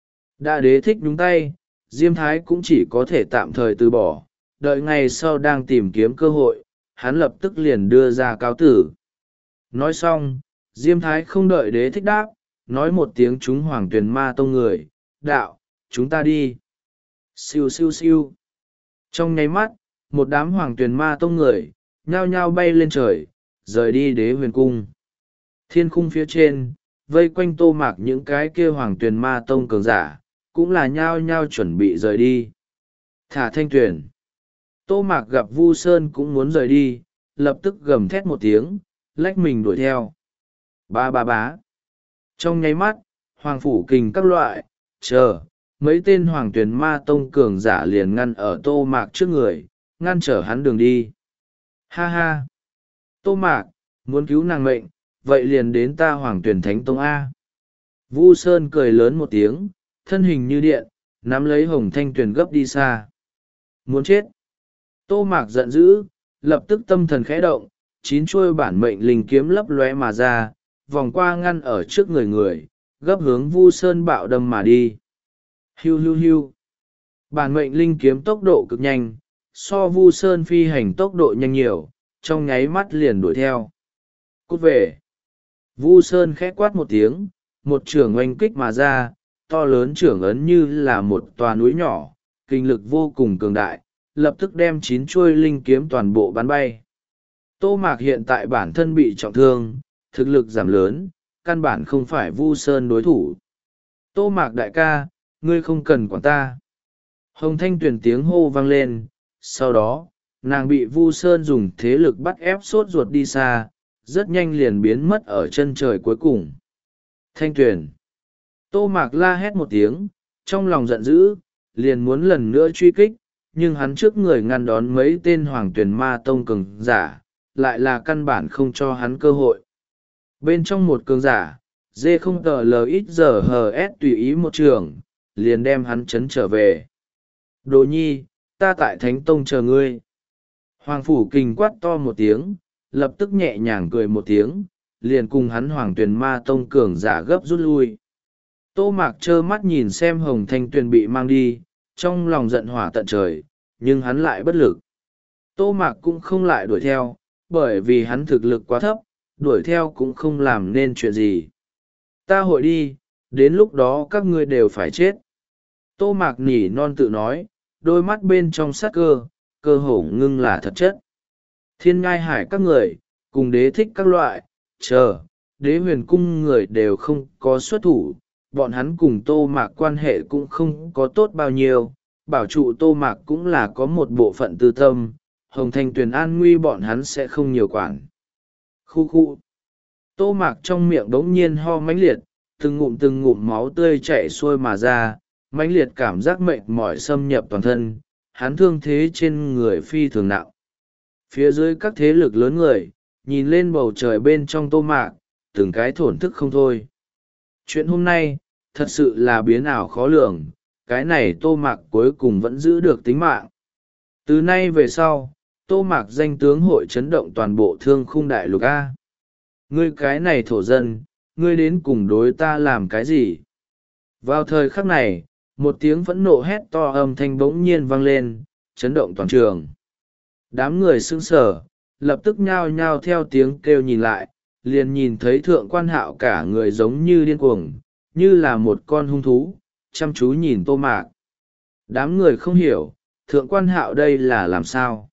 Đã đế thích nhúng tay, Diêm Thái cũng chỉ có thể tạm thời từ bỏ, đợi ngày sau đang tìm kiếm cơ hội, hắn lập tức liền đưa ra cáo tử. Nói xong, Diêm Thái không đợi đế thích đáp, nói một tiếng chúng Hoàng Tuyền Ma tông người, đạo, chúng ta đi. Siêu siêu siêu. Trong nháy mắt, một đám Hoàng Tuyền Ma tông người, nhao nhao bay lên trời, rời đi đế huyền cung. Thiên khung phía trên, vây quanh Tô Mạc những cái kia Hoàng Tuyền Ma tông cường giả, cũng là nhao nhao chuẩn bị rời đi. Thả Thanh Tuyền. Tô Mạc gặp Vu Sơn cũng muốn rời đi, lập tức gầm thét một tiếng, lách mình đuổi theo. Ba ba bá. Trong nháy mắt, Hoàng Phủ Kình các loại, chờ, mấy tên Hoàng Tuyền Ma tông cường giả liền ngăn ở Tô Mạc trước người, ngăn trở hắn đường đi. Ha ha! Tô Mạc, muốn cứu nàng mệnh, vậy liền đến ta Hoàng Tuyền Thánh Tông A. Vu Sơn cười lớn một tiếng, thân hình như điện, nắm lấy Hồng Thanh Tuyền gấp đi xa. Muốn chết! Tô Mạc giận dữ, lập tức tâm thần khẽ động, chín chuôi bản mệnh linh kiếm lấp lóe mà ra, vòng qua ngăn ở trước người người, gấp hướng Vu Sơn bạo đâm mà đi. Hiu hiu hiu! Bản mệnh linh kiếm tốc độ cực nhanh, so Vu Sơn phi hành tốc độ nhanh nhiều, trong nháy mắt liền đuổi theo. Cút về! Vu Sơn khẽ quát một tiếng, một trường oanh kích mà ra, to lớn trưởng ấn như là một tòa núi nhỏ, kinh lực vô cùng cường đại, lập tức đem chín chuôi linh kiếm toàn bộ bắn bay. Tô Mạc hiện tại bản thân bị trọng thương, thực lực giảm lớn, căn bản không phải Vu Sơn đối thủ. Tô Mạc đại ca, ngươi không cần quản ta. Hồng Thanh Tuyền tiếng hô vang lên, sau đó, nàng bị Vu Sơn dùng thế lực bắt ép sốt ruột đi xa, rất nhanh liền biến mất ở chân trời cuối cùng. Thanh Tuyền. Tô Mạc la hét một tiếng, trong lòng giận dữ, liền muốn lần nữa truy kích, nhưng hắn trước người ngăn đón mấy tên Hoàng Tuyền Ma tông cường giả, lại là căn bản không cho hắn cơ hội. Bên trong một cường giả, dê không tờ lờ ít giờ hờ ét tùy ý một trường, liền đem hắn chấn trở về. Đồ nhi, ta tại Thánh Tông chờ ngươi. Hoàng Phủ Kình quát to một tiếng, lập tức nhẹ nhàng cười một tiếng, liền cùng hắn Hoàng Tuyền Ma Tông cường giả gấp rút lui. Tô Mạc trơ mắt nhìn xem Hồng Thanh Tuyền bị mang đi, trong lòng giận hỏa tận trời, nhưng hắn lại bất lực. Tô Mạc cũng không lại đuổi theo, bởi vì hắn thực lực quá thấp, đuổi theo cũng không làm nên chuyện gì. Ta hội đi, đến lúc đó các ngươi đều phải chết. Tô Mạc nỉ non tự nói, đôi mắt bên trong sát cơ, cơ hồ ngưng là thật chất. Thiên ngai hải các người, cùng đế thích các loại, chờ, đế huyền cung người đều không có xuất thủ, bọn hắn cùng Tô Mạc quan hệ cũng không có tốt bao nhiêu, bảo trụ Tô Mạc cũng là có một bộ phận tư tâm, Hồng Thanh Tuyền an nguy bọn hắn sẽ không nhiều quản. Khu khu. Tô Mạc trong miệng đống nhiên ho mãnh liệt, từng ngụm từng ngụm máu tươi chảy xuôi mà ra, mãnh liệt cảm giác mệt mỏi xâm nhập toàn thân, hắn thương thế trên người phi thường nặng. Phía dưới các thế lực lớn người, nhìn lên bầu trời bên trong Tô Mạc, từng cái thổn thức không thôi. Chuyện hôm nay, thật sự là biến ảo khó lường, cái này Tô Mạc cuối cùng vẫn giữ được tính mạng. Từ nay về sau, Tô Mạc danh tướng hội chấn động toàn bộ thương khung đại lục A. Ngươi cái này thổ dân, ngươi đến cùng đối ta làm cái gì? Vào thời khắc này, một tiếng phẫn nộ hét to âm thanh bỗng nhiên vang lên, chấn động toàn trường. Đám người sững sờ, lập tức nhao nhao theo tiếng kêu nhìn lại, liền nhìn thấy thượng quan hạo cả người giống như điên cuồng, như là một con hung thú, chăm chú nhìn Tô Mạc. Đám người không hiểu, thượng quan hạo đây là làm sao?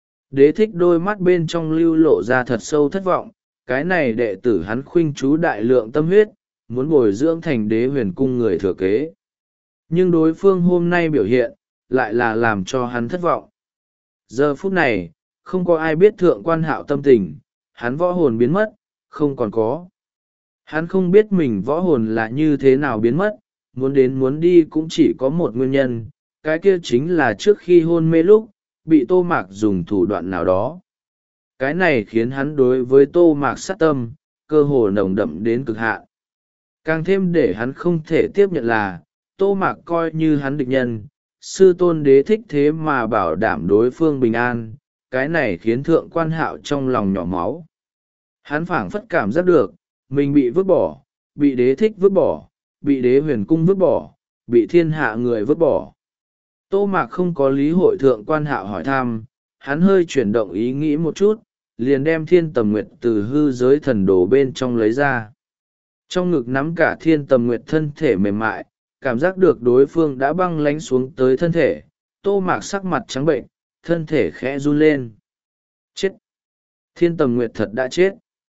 Đế thích đôi mắt bên trong lưu lộ ra thật sâu thất vọng, cái này đệ tử hắn khuynh chú đại lượng tâm huyết, muốn bồi dưỡng thành đế huyền cung người thừa kế. Nhưng đối phương hôm nay biểu hiện, lại là làm cho hắn thất vọng. Giờ phút này, không có ai biết thượng quan hạo tâm tình, hắn võ hồn biến mất, không còn có. Hắn không biết mình võ hồn là như thế nào biến mất, muốn đến muốn đi cũng chỉ có một nguyên nhân, cái kia chính là trước khi hôn mê lúc, bị Tô Mạc dùng thủ đoạn nào đó. Cái này khiến hắn đối với Tô Mạc sát tâm, cơ hồ nồng đậm đến cực hạn. Càng thêm để hắn không thể tiếp nhận là, Tô Mạc coi như hắn địch nhân, sư tôn đế thích thế mà bảo đảm đối phương bình an, cái này khiến thượng quan hạo trong lòng nhỏ máu. Hắn phảng phất cảm giác được, mình bị vứt bỏ, bị đế thích vứt bỏ, bị đế huyền cung vứt bỏ, bị thiên hạ người vứt bỏ. Tô Mạc không có lý hội thượng quan hạo hỏi thăm, hắn hơi chuyển động ý nghĩ một chút, liền đem thiên tầm nguyệt từ hư giới thần đồ bên trong lấy ra. Trong ngực nắm cả thiên tầm nguyệt thân thể mềm mại, cảm giác được đối phương đã băng lánh xuống tới thân thể, Tô Mạc sắc mặt trắng bệnh, thân thể khẽ run lên. Chết! Thiên tầm nguyệt thật đã chết.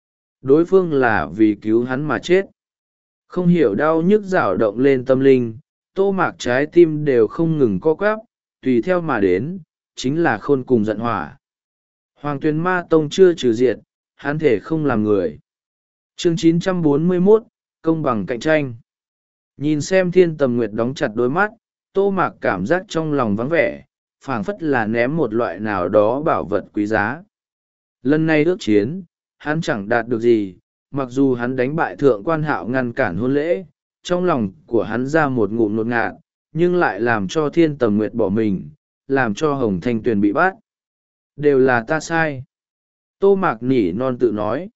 Đối phương là vì cứu hắn mà chết. Không hiểu đau nhức rảo động lên tâm linh, Tô Mạc trái tim đều không ngừng co quắp, tùy theo mà đến, chính là khôn cùng giận hỏa. Hoàng Tuyền Ma Tông chưa trừ diệt, hắn thể không làm người. Chương chín trăm bốn mươi mốt, công bằng cạnh tranh. Nhìn xem thiên tầm nguyệt đóng chặt đôi mắt, Tô Mạc cảm giác trong lòng vắng vẻ, phảng phất là ném một loại nào đó bảo vật quý giá. Lần này ước chiến, hắn chẳng đạt được gì, mặc dù hắn đánh bại thượng quan hạo ngăn cản hôn lễ, trong lòng của hắn ra một ngụm nột ngạt, nhưng lại làm cho thiên tầm nguyệt bỏ mình, làm cho Hồng Thanh Tuyền bị bắt. Đều là ta sai. Tô Mạc nỉ non tự nói.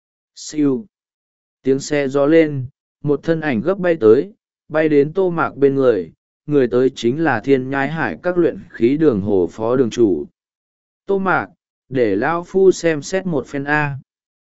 Siêu. Tiếng xe gió lên, một thân ảnh gấp bay tới, bay đến Tô Mạc bên người, người tới chính là thiên nhai hải các luyện khí đường hồ phó đường chủ. Tô Mạc, để Lao Phu xem xét một phen A.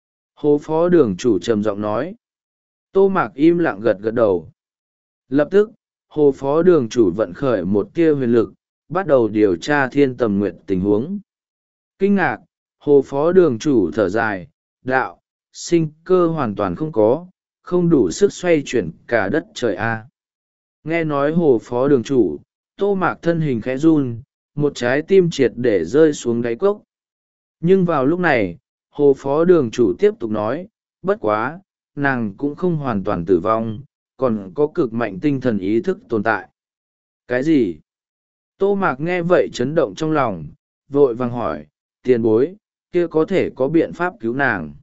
Hồ phó đường chủ trầm giọng nói. Tô Mạc im lặng gật gật đầu. Lập tức, hồ phó đường chủ vận khởi một tia huyền lực, bắt đầu điều tra thiên tầm nguyệt tình huống. Kinh ngạc, hồ phó đường chủ thở dài, đạo, sinh cơ hoàn toàn không có, không đủ sức xoay chuyển cả đất trời A. Nghe nói hồ phó đường chủ, Tô Mạc thân hình khẽ run, một trái tim triệt để rơi xuống đáy cốc. Nhưng vào lúc này, hồ phó đường chủ tiếp tục nói, bất quá, nàng cũng không hoàn toàn tử vong, còn có cực mạnh tinh thần ý thức tồn tại. Cái gì? Tô Mạc nghe vậy chấn động trong lòng, vội vàng hỏi, tiền bối, kia có thể có biện pháp cứu nàng?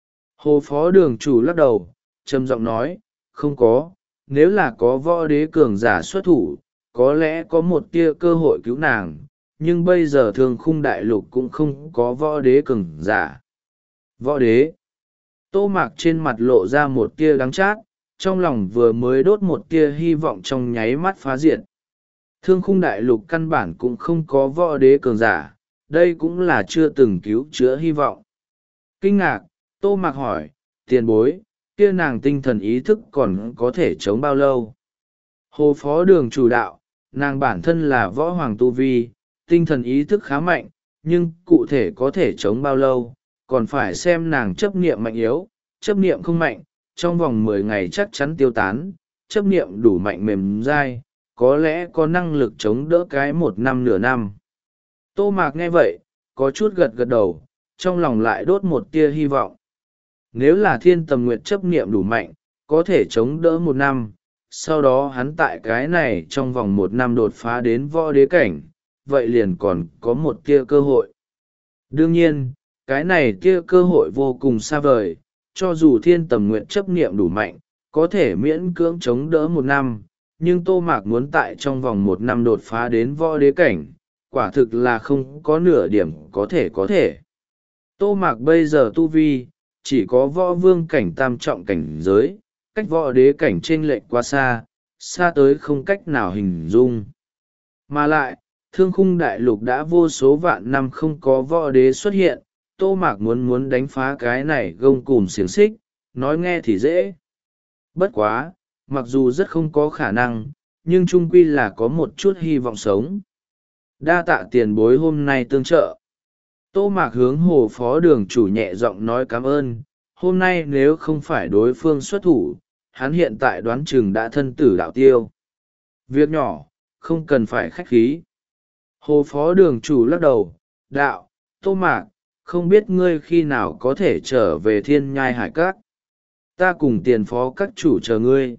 Hồ phó đường chủ lắc đầu, trầm giọng nói, không có, nếu là có võ đế cường giả xuất thủ, có lẽ có một tia cơ hội cứu nàng, nhưng bây giờ thương khung đại lục cũng không có võ đế cường giả. Võ đế. Tô Mạc trên mặt lộ ra một tia đắng chát, trong lòng vừa mới đốt một tia hy vọng trong nháy mắt phá diệt. Thương khung đại lục căn bản cũng không có võ đế cường giả, đây cũng là chưa từng cứu chữa hy vọng. Kinh ngạc, Tô Mạc hỏi, tiền bối, kia nàng tinh thần ý thức còn có thể chống bao lâu? Hồ Phó Đường chủ đạo, nàng bản thân là võ hoàng tu vi, tinh thần ý thức khá mạnh, nhưng cụ thể có thể chống bao lâu, còn phải xem nàng chấp niệm mạnh yếu, chấp niệm không mạnh, trong vòng mười ngày chắc chắn tiêu tán, chấp niệm đủ mạnh mềm dai, có lẽ có năng lực chống đỡ cái một năm nửa năm. Tô Mạc nghe vậy, có chút gật gật đầu, trong lòng lại đốt một tia hy vọng. Nếu là Thiên Tầm Nguyệt chấp niệm đủ mạnh, có thể chống đỡ một năm, sau đó hắn tại cái này trong vòng một năm đột phá đến võ đế cảnh, vậy liền còn có một tia cơ hội. Đương nhiên, cái này tia cơ hội vô cùng xa vời, cho dù Thiên Tầm Nguyệt chấp niệm đủ mạnh, có thể miễn cưỡng chống đỡ một năm, nhưng Tô Mạc muốn tại trong vòng một năm đột phá đến võ đế cảnh, quả thực là không có nửa điểm có thể có thể. Tô Mạc bây giờ tu vi, chỉ có võ vương cảnh tam trọng cảnh giới, cách võ đế cảnh chênh lệch quá xa, xa tới không cách nào hình dung. Mà lại, thương khung đại lục đã vô số vạn năm không có võ đế xuất hiện, Tô Mạc muốn muốn đánh phá cái này gông cùm xiềng xích, nói nghe thì dễ. Bất quá, mặc dù rất không có khả năng, nhưng chung quy là có một chút hy vọng sống. Đa tạ tiền bối hôm nay tương trợ. Tô Mạc hướng Hồ Phó Đường chủ nhẹ giọng nói cảm ơn, hôm nay nếu không phải đối phương xuất thủ, hắn hiện tại đoán chừng đã thân tử đạo tiêu. Việc nhỏ, không cần phải khách khí. Hồ Phó Đường chủ lắc đầu, đạo, Tô Mạc, không biết ngươi khi nào có thể trở về Thiên Nhai Hải Các. Ta cùng tiền phó các chủ chờ ngươi.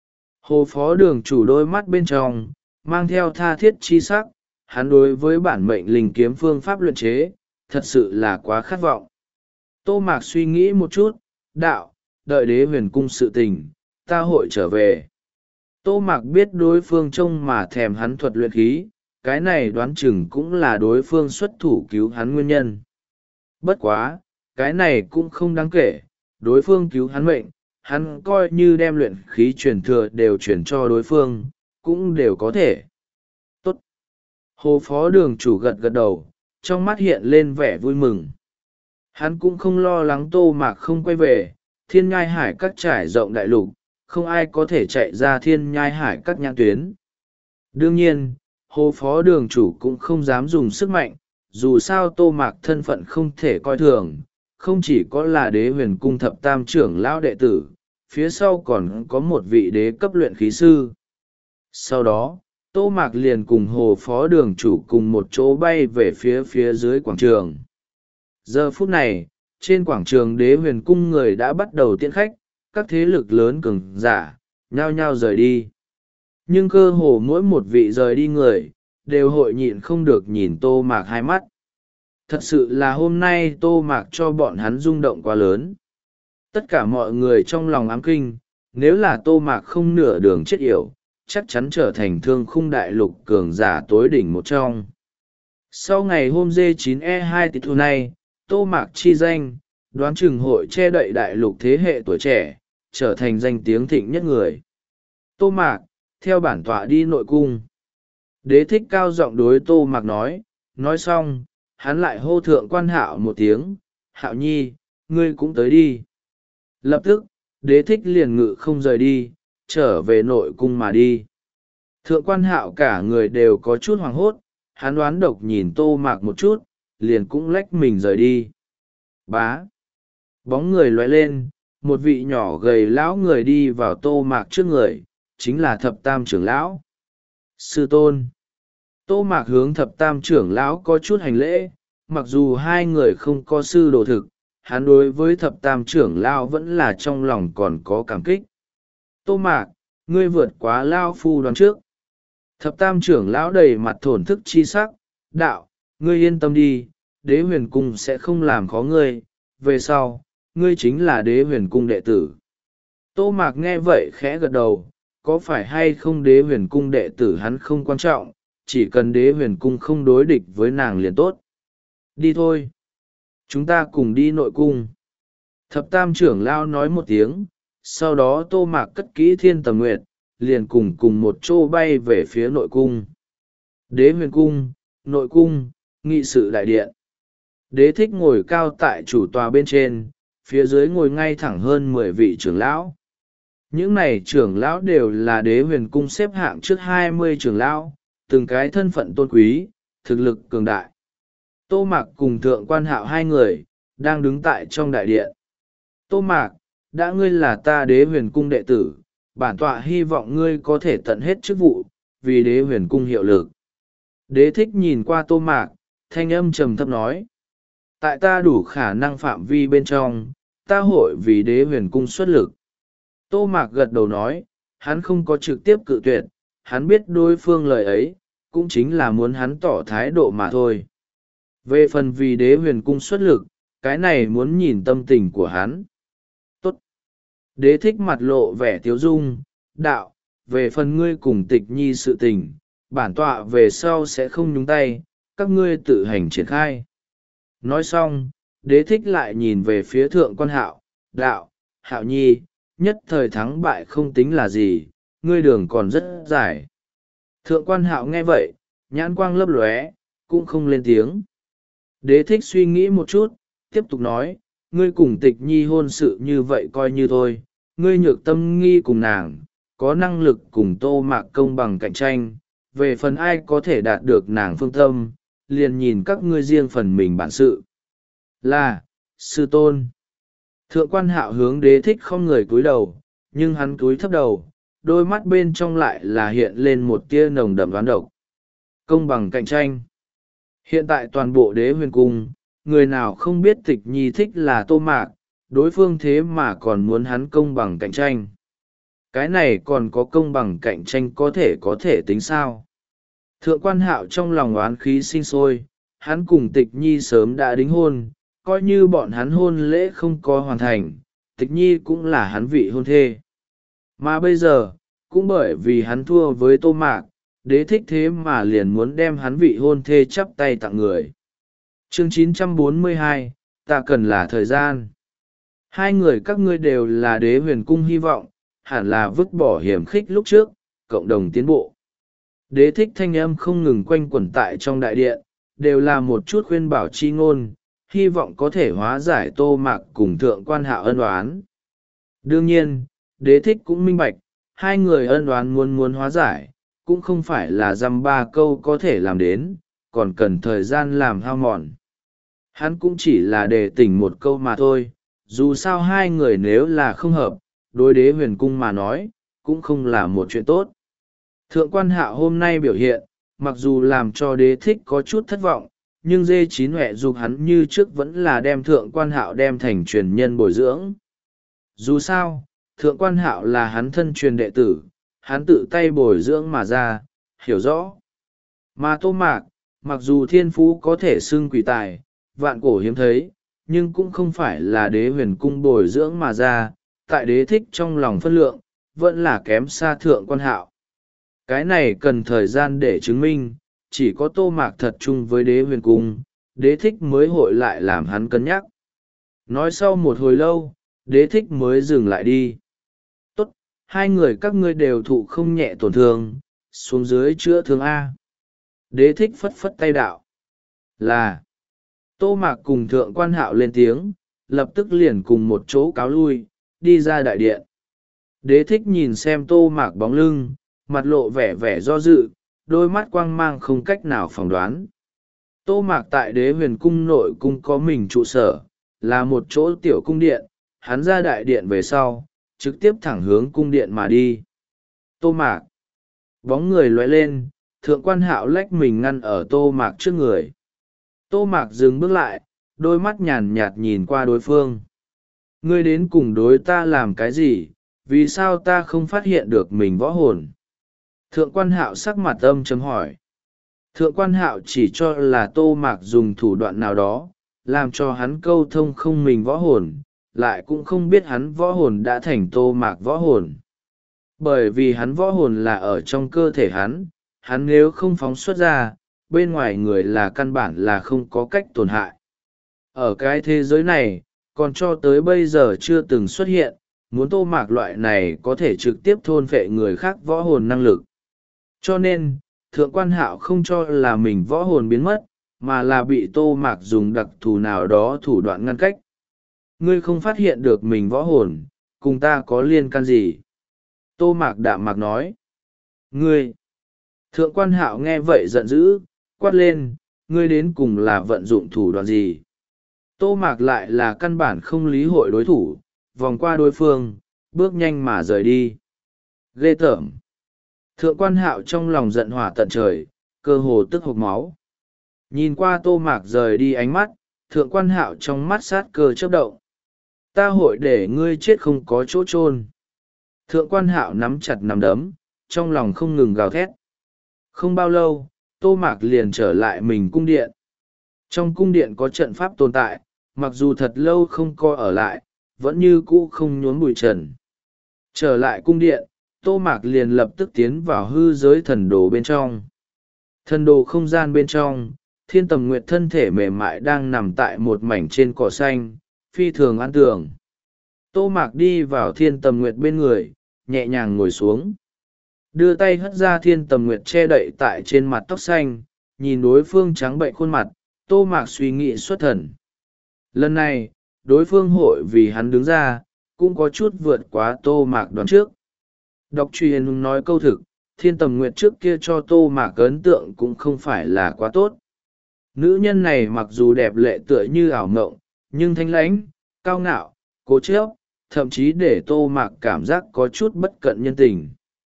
Hồ Phó Đường chủ đôi mắt bên trong, mang theo tha thiết chi sắc, hắn đối với bản mệnh linh kiếm phương pháp luyện chế, thật sự là quá khát vọng. Tô Mạc suy nghĩ một chút, đạo, đợi đế huyền cung sự tình, ta hội trở về. Tô Mạc biết đối phương trông mà thèm hắn thuật luyện khí, cái này đoán chừng cũng là đối phương xuất thủ cứu hắn nguyên nhân. Bất quá, cái này cũng không đáng kể, đối phương cứu hắn mệnh, hắn coi như đem luyện khí truyền thừa đều truyền cho đối phương, cũng đều có thể. Tốt. Hồ Phó Đường chủ gật gật đầu, trong mắt hiện lên vẻ vui mừng. Hắn cũng không lo lắng Tô Mạc không quay về, Thiên Nhai Hải Các trải rộng đại lục, không ai có thể chạy ra Thiên Nhai Hải Các nhãn tuyến. Đương nhiên, Hồ Phó Đường chủ cũng không dám dùng sức mạnh, dù sao Tô Mạc thân phận không thể coi thường, không chỉ có là đế huyền cung thập tam trưởng lão đệ tử, phía sau còn có một vị đế cấp luyện khí sư. Sau đó, Tô Mạc liền cùng Hồ Phó Đường chủ cùng một chỗ bay về phía phía dưới quảng trường. Giờ phút này, trên quảng trường đế huyền cung người đã bắt đầu tiễn khách, các thế lực lớn cường giả, nhao nhao rời đi. Nhưng cơ hồ mỗi một vị rời đi người, đều hội nhịn không được nhìn Tô Mạc hai mắt. Thật sự là hôm nay Tô Mạc cho bọn hắn rung động quá lớn. Tất cả mọi người trong lòng ám kinh, nếu là Tô Mạc không nửa đường chết yểu, chắc chắn trở thành thương khung đại lục cường giả tối đỉnh một trong. Sau ngày hôm D chín E hai tịch thu này, Tô Mạc chi danh, đoán chừng hội che đậy đại lục thế hệ tuổi trẻ, trở thành danh tiếng thịnh nhất người. Tô Mạc, theo bản tọa đi nội cung. Đế thích cao giọng đối Tô Mạc nói, nói xong, hắn lại hô thượng quan Hạo một tiếng, Hạo nhi, ngươi cũng tới đi. Lập tức, đế thích liền ngự không rời đi, trở về nội cung mà đi. Thượng quan Hạo cả người đều có chút hoảng hốt, hắn đoán độc nhìn Tô Mạc một chút, liền cũng lách mình rời đi. Bá. Bóng người lóe lên, một vị nhỏ gầy lão người đi vào Tô Mạc trước người, chính là thập tam trưởng lão. Sư tôn. Tô Mạc hướng thập tam trưởng lão có chút hành lễ, mặc dù hai người không có sư đồ thực, hắn đối với thập tam trưởng lão vẫn là trong lòng còn có cảm kích. Tô Mạc, ngươi vượt quá lao phu đoán trước. Thập tam trưởng lão đầy mặt thổn thức chi sắc, đạo, ngươi yên tâm đi, đế huyền cung sẽ không làm khó ngươi, về sau, ngươi chính là đế huyền cung đệ tử. Tô Mạc nghe vậy khẽ gật đầu, có phải hay không đế huyền cung đệ tử hắn không quan trọng, chỉ cần đế huyền cung không đối địch với nàng liền tốt. Đi thôi, chúng ta cùng đi nội cung. Thập tam trưởng lao nói một tiếng, sau đó Tô Mạc cất kỹ Thiên Tầm Nguyệt, liền cùng cùng một chỗ bay về phía nội cung. Đế huyền cung, nội cung, nghị sự đại điện. Đế thích ngồi cao tại chủ tòa bên trên, phía dưới ngồi ngay thẳng hơn mười vị trưởng lão. Những này trưởng lão đều là đế huyền cung xếp hạng trước hai mươi trưởng lão, từng cái thân phận tôn quý, thực lực cường đại. Tô Mạc cùng Thượng Quan Hạo hai người, đang đứng tại trong đại điện. Tô Mạc, đã ngươi là ta đế huyền cung đệ tử, bản tọa hy vọng ngươi có thể tận hết chức vụ, vì đế huyền cung hiệu lực. Đế thích nhìn qua Tô Mạc, thanh âm trầm thấp nói. Tại ta đủ khả năng phạm vi bên trong, ta hội vì đế huyền cung xuất lực. Tô Mạc gật đầu nói, hắn không có trực tiếp cự tuyệt, hắn biết đối phương lời ấy, cũng chính là muốn hắn tỏ thái độ mà thôi. Về phần vì đế huyền cung xuất lực, cái này muốn nhìn tâm tình của hắn. Tốt. Đế thích mặt lộ vẻ tiếu dung, đạo, về phần ngươi cùng tịch nhi sự tình, bản tọa về sau sẽ không nhúng tay, các ngươi tự hành triển khai. Nói xong, đế thích lại nhìn về phía Thượng Quan Hạo, đạo, Hạo nhi, nhất thời thắng bại không tính là gì, ngươi đường còn rất dài. Thượng Quan Hạo nghe vậy, nhãn quang lấp lóe, cũng không lên tiếng. Đế thích suy nghĩ một chút, tiếp tục nói, ngươi cùng tịch nhi hôn sự như vậy coi như thôi, ngươi nhược tâm nghi cùng nàng, có năng lực cùng Tô Mạc công bằng cạnh tranh, về phần ai có thể đạt được nàng phương tâm, liền nhìn các ngươi riêng phần mình bản sự. Là, sư tôn. Thượng Quan Hạo hướng đế thích không người cúi đầu, nhưng hắn cúi thấp đầu, đôi mắt bên trong lại là hiện lên một tia nồng đậm đoán độc. Công bằng cạnh tranh. Hiện tại toàn bộ đế huyền cung, người nào không biết tịch nhi thích là Tô Mạc, đối phương thế mà còn muốn hắn công bằng cạnh tranh. Cái này còn có công bằng cạnh tranh có thể có thể tính sao? Thượng Quan Hạo trong lòng oán khí sinh sôi, hắn cùng tịch nhi sớm đã đính hôn, coi như bọn hắn hôn lễ không có hoàn thành, tịch nhi cũng là hắn vị hôn thê. Mà bây giờ, cũng bởi vì hắn thua với Tô Mạc, đế thích thế mà liền muốn đem hắn vị hôn thê chắp tay tặng người. Chương chín trăm bốn mươi hai, ta cần là thời gian. Hai người các ngươi đều là đế huyền cung hy vọng, hẳn là vứt bỏ hiểm khích lúc trước, cộng đồng tiến bộ. Đế thích thanh âm không ngừng quanh quẩn tại trong đại điện, đều là một chút khuyên bảo chi ngôn, hy vọng có thể hóa giải Tô Mạc cùng Thượng Quan Hạo ân oán. Đương nhiên, đế thích cũng minh bạch, hai người ân oán muốn muốn hóa giải, cũng không phải là dăm ba câu có thể làm đến, còn cần thời gian làm hao mòn. Hắn cũng chỉ là đề tỉnh một câu mà thôi, dù sao hai người nếu là không hợp, đối đế huyền cung mà nói, cũng không là một chuyện tốt. Thượng Quan Hạo hôm nay biểu hiện, mặc dù làm cho đế thích có chút thất vọng, nhưng dê chín huệ dục hắn như trước vẫn là đem Thượng Quan Hạo đem thành truyền nhân bồi dưỡng. Dù sao, Thượng Quan Hạo là hắn thân truyền đệ tử, hắn tự tay bồi dưỡng mà ra, hiểu rõ. Mà Tô Mạc, mặc dù thiên phú có thể xưng quỷ tài, vạn cổ hiếm thấy, nhưng cũng không phải là đế huyền cung bồi dưỡng mà ra, tại đế thích trong lòng phân lượng, vẫn là kém xa Thượng Quan Hạo. Cái này cần thời gian để chứng minh, chỉ có Tô Mạc thật chung với đế huyền cung, đế thích mới hội lại làm hắn cân nhắc. Nói sau một hồi lâu, đế thích mới dừng lại đi. Tốt, hai người các ngươi đều thụ không nhẹ tổn thương, xuống dưới chữa thương A. Đế thích phất phất tay đạo. Là, Tô Mạc cùng Thượng Quan Hạo lên tiếng, lập tức liền cùng một chỗ cáo lui, đi ra đại điện. Đế thích nhìn xem Tô Mạc bóng lưng, mặt lộ vẻ vẻ do dự, đôi mắt quang mang không cách nào phỏng đoán. Tô Mạc tại đế huyền cung nội cung có mình trụ sở, là một chỗ tiểu cung điện, hắn ra đại điện về sau, trực tiếp thẳng hướng cung điện mà đi. Tô Mạc. Bóng người lóe lên, Thượng Quan Hạo lách mình ngăn ở Tô Mạc trước người. Tô Mạc dừng bước lại, đôi mắt nhàn nhạt nhìn qua đối phương. Ngươi đến cùng đối ta làm cái gì, vì sao ta không phát hiện được mình võ hồn? Thượng Quan Hạo sắc mặt âm chấm hỏi. Thượng Quan Hạo chỉ cho là Tô Mạc dùng thủ đoạn nào đó, làm cho hắn câu thông không mình võ hồn, lại cũng không biết hắn võ hồn đã thành Tô Mạc võ hồn. Bởi vì hắn võ hồn là ở trong cơ thể hắn, hắn nếu không phóng xuất ra, bên ngoài người là căn bản là không có cách tổn hại. Ở cái thế giới này, còn cho tới bây giờ chưa từng xuất hiện, muốn Tô Mạc loại này có thể trực tiếp thôn phệ người khác võ hồn năng lực. Cho nên, Thượng Quan Hạo không cho là mình võ hồn biến mất, mà là bị Tô Mạc dùng đặc thù nào đó thủ đoạn ngăn cách. Ngươi không phát hiện được mình võ hồn, cùng ta có liên can gì? Tô Mạc đạm mạc nói. Ngươi! Thượng Quan Hạo nghe vậy giận dữ, quát lên, ngươi đến cùng là vận dụng thủ đoạn gì? Tô Mạc lại là căn bản không lý hội đối thủ, vòng qua đối phương, bước nhanh mà rời đi. Ghê tởm! Thượng Quan Hạo trong lòng giận hỏa tận trời, cơ hồ tức hộc máu. Nhìn qua Tô Mạc rời đi ánh mắt, Thượng Quan Hạo trong mắt sát cơ chớp động. Ta hội để ngươi chết không có chỗ chôn. Thượng Quan Hạo nắm chặt nắm đấm, trong lòng không ngừng gào thét. Không bao lâu, Tô Mạc liền trở lại mình cung điện. Trong cung điện có trận pháp tồn tại, mặc dù thật lâu không co ở lại, vẫn như cũ không nhốn bụi trần. Trở lại cung điện, Tô Mạc liền lập tức tiến vào hư giới thần đồ bên trong. Thần đồ không gian bên trong, Thiên Tầm Nguyệt thân thể mềm mại đang nằm tại một mảnh trên cỏ xanh, phi thường an tường. Tô Mạc đi vào Thiên Tầm Nguyệt bên người, nhẹ nhàng ngồi xuống. Đưa tay hất ra Thiên Tầm Nguyệt che đậy tại trên mặt tóc xanh, nhìn đối phương trắng bệnh khuôn mặt, Tô Mạc suy nghĩ xuất thần. Lần này, đối phương hội vì hắn đứng ra, cũng có chút vượt quá Tô Mạc đoán trước. Đọc truyền nói câu thực, Thiên Tầm Nguyệt trước kia cho Tô Mạc ấn tượng cũng không phải là quá tốt. Nữ nhân này mặc dù đẹp lệ tựa như ảo mộng, nhưng thanh lãnh, cao ngạo, cố chấp, thậm chí để Tô Mạc cảm giác có chút bất cận nhân tình.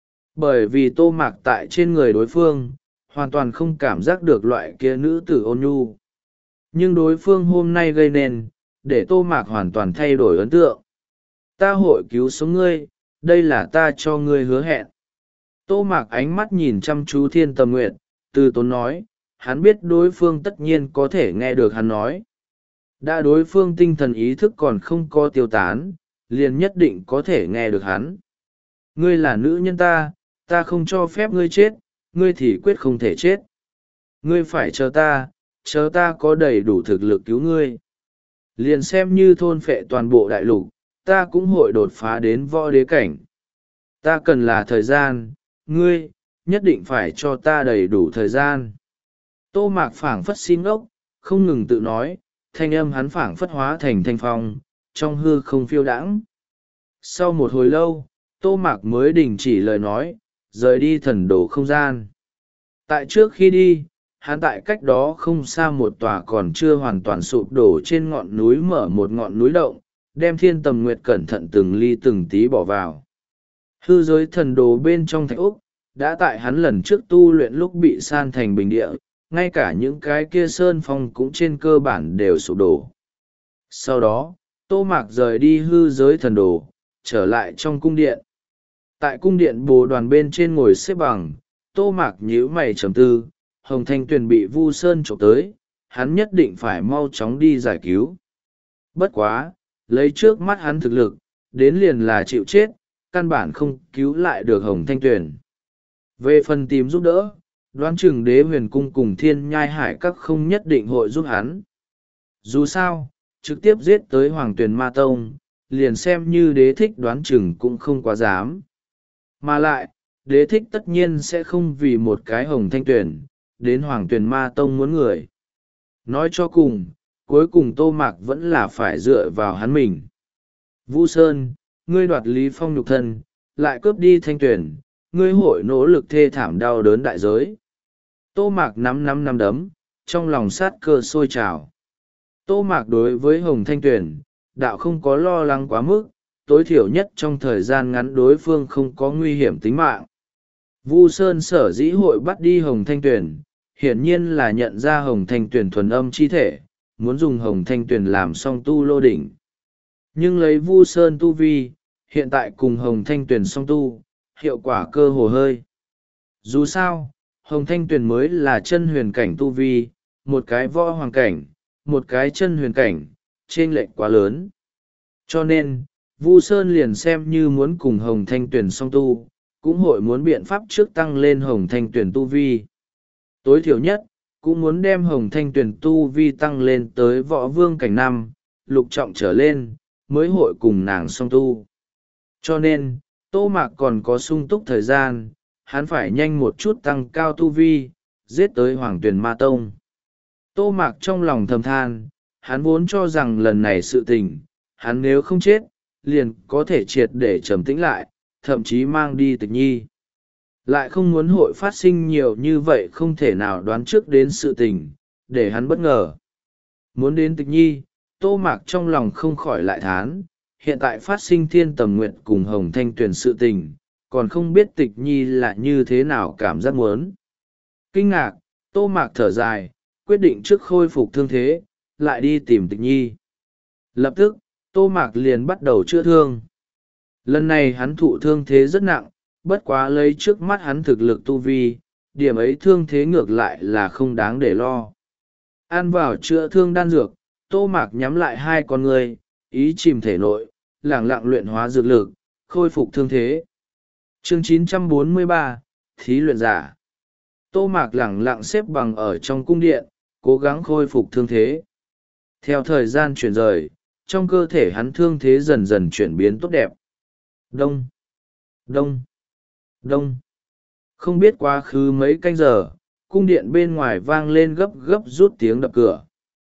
Bởi vì Tô Mạc tại trên người đối phương, hoàn toàn không cảm giác được loại kia nữ tử ôn nhu. Nhưng đối phương hôm nay gây nên, để Tô Mạc hoàn toàn thay đổi ấn tượng. Ta hội cứu sống ngươi, đây là ta cho ngươi hứa hẹn. Tô Mạc ánh mắt nhìn chăm chú Thiên Tầm Nguyệt, từ tốn nói, hắn biết đối phương tất nhiên có thể nghe được hắn nói. Đã đối phương tinh thần ý thức còn không có tiêu tán, liền nhất định có thể nghe được hắn. Ngươi là nữ nhân ta, ta không cho phép ngươi chết, ngươi thì quyết không thể chết. Ngươi phải chờ ta, chờ ta có đầy đủ thực lực cứu ngươi. Liền xem như thôn phệ toàn bộ đại lục, ta cũng hội đột phá đến võ đế cảnh. Ta cần là thời gian, ngươi, nhất định phải cho ta đầy đủ thời gian. Tô Mạc phảng phất xin ốc, không ngừng tự nói, thanh âm hắn phảng phất hóa thành thanh phong, trong hư không phiêu đãng. Sau một hồi lâu, Tô Mạc mới đình chỉ lời nói, rời đi thần đồ không gian. Tại trước khi đi, hắn tại cách đó không xa một tòa còn chưa hoàn toàn sụp đổ trên ngọn núi mở một ngọn núi động, đem Thiên Tầm Nguyệt cẩn thận từng ly từng tí bỏ vào. Hư giới thần đồ bên trong thạch úc, đã tại hắn lần trước tu luyện lúc bị san thành bình địa, ngay cả những cái kia sơn phong cũng trên cơ bản đều sụp đổ. Sau đó, Tô Mạc rời đi hư giới thần đồ, trở lại trong cung điện. Tại cung điện bồ đoàn bên trên ngồi xếp bằng, Tô Mạc nhíu mày trầm tư, Hồng Thanh Tuyền bị Vu Sơn trộm tới, hắn nhất định phải mau chóng đi giải cứu. Bất quá, lấy trước mắt hắn thực lực, đến liền là chịu chết, căn bản không cứu lại được Hồng Thanh Tuyền. Về phần tìm giúp đỡ, đoán chừng Đế Huyền Cung cùng Thiên Nhai Hải các không nhất định hội giúp hắn. Dù sao, trực tiếp giết tới Hoàng Tuyền Ma Tông, liền xem như đế thích đoán chừng cũng không quá dám. Mà lại, đế thích tất nhiên sẽ không vì một cái Hồng Thanh Tuyền, đến Hoàng Tuyền Ma Tông muốn người. Nói cho cùng, cuối cùng Tô Mạc vẫn là phải dựa vào hắn mình. Vũ Sơn, ngươi đoạt Lý Phong nhục thân, lại cướp đi Thanh Tuyền, ngươi hội nỗ lực thê thảm đau đớn đại giới. Tô Mạc nắm nắm nắm đấm, trong lòng sát cơ sôi trào. Tô Mạc đối với Hồng Thanh Tuyền, đạo không có lo lắng quá mức, tối thiểu nhất trong thời gian ngắn đối phương không có nguy hiểm tính mạng. Vu Sơn sở dĩ hội bắt đi Hồng Thanh Tuyền, hiển nhiên là nhận ra Hồng Thanh Tuyền thuần âm chi thể, muốn dùng Hồng Thanh Tuyền làm song tu lô đỉnh. Nhưng lấy Vu Sơn tu vi, hiện tại cùng Hồng Thanh Tuyền song tu, hiệu quả cơ hồ hơi. Dù sao, Hồng Thanh Tuyền mới là chân huyền cảnh tu vi, một cái võ hoàng cảnh, một cái chân huyền cảnh, chênh lệch quá lớn. Cho nên, Vu Sơn liền xem như muốn cùng Hồng Thanh Tuyền song tu, cũng hội muốn biện pháp trước tăng lên hồng thanh tuyền tu vi. Tối thiểu nhất, cũng muốn đem hồng thanh tuyền tu vi tăng lên tới võ vương cảnh năm, lục trọng trở lên, mới hội cùng nàng song tu. Cho nên, Tô Mạc còn có sung túc thời gian, hắn phải nhanh một chút tăng cao tu vi, giết tới Hoàng Tuyền Ma Tông. Tô Mạc trong lòng thầm than, hắn vốn cho rằng lần này sự tình, hắn nếu không chết, liền có thể triệt để trầm tĩnh lại, thậm chí mang đi Tịch Nhi. Lại không muốn hội phát sinh nhiều như vậy không thể nào đoán trước đến sự tình, để hắn bất ngờ. Muốn đến Tịch Nhi, Tô Mạc trong lòng không khỏi lại thán, hiện tại phát sinh Thiên Tầm Nguyệt cùng Hồng Thanh Tuyền sự tình, còn không biết Tịch Nhi là như thế nào cảm giác muốn. Kinh ngạc, Tô Mạc thở dài, quyết định trước khôi phục thương thế, lại đi tìm Tịch Nhi. Lập tức, Tô Mạc liền bắt đầu chữa thương. Lần này hắn thụ thương thế rất nặng, bất quá lấy trước mắt hắn thực lực tu vi, điểm ấy thương thế ngược lại là không đáng để lo. Ăn vào chữa thương đan dược, Tô Mạc nhắm lại hai con người, ý chìm thể nội, lẳng lặng luyện hóa dược lực, khôi phục thương thế. Chương chín trăm bốn mươi ba, Thí luyện giả. Tô Mạc lẳng lặng xếp bằng ở trong cung điện, cố gắng khôi phục thương thế. Theo thời gian chuyển rời, trong cơ thể hắn thương thế dần dần chuyển biến tốt đẹp. Đông, đông, đông. Không biết quá khứ mấy canh giờ, cung điện bên ngoài vang lên gấp gấp rút tiếng đập cửa.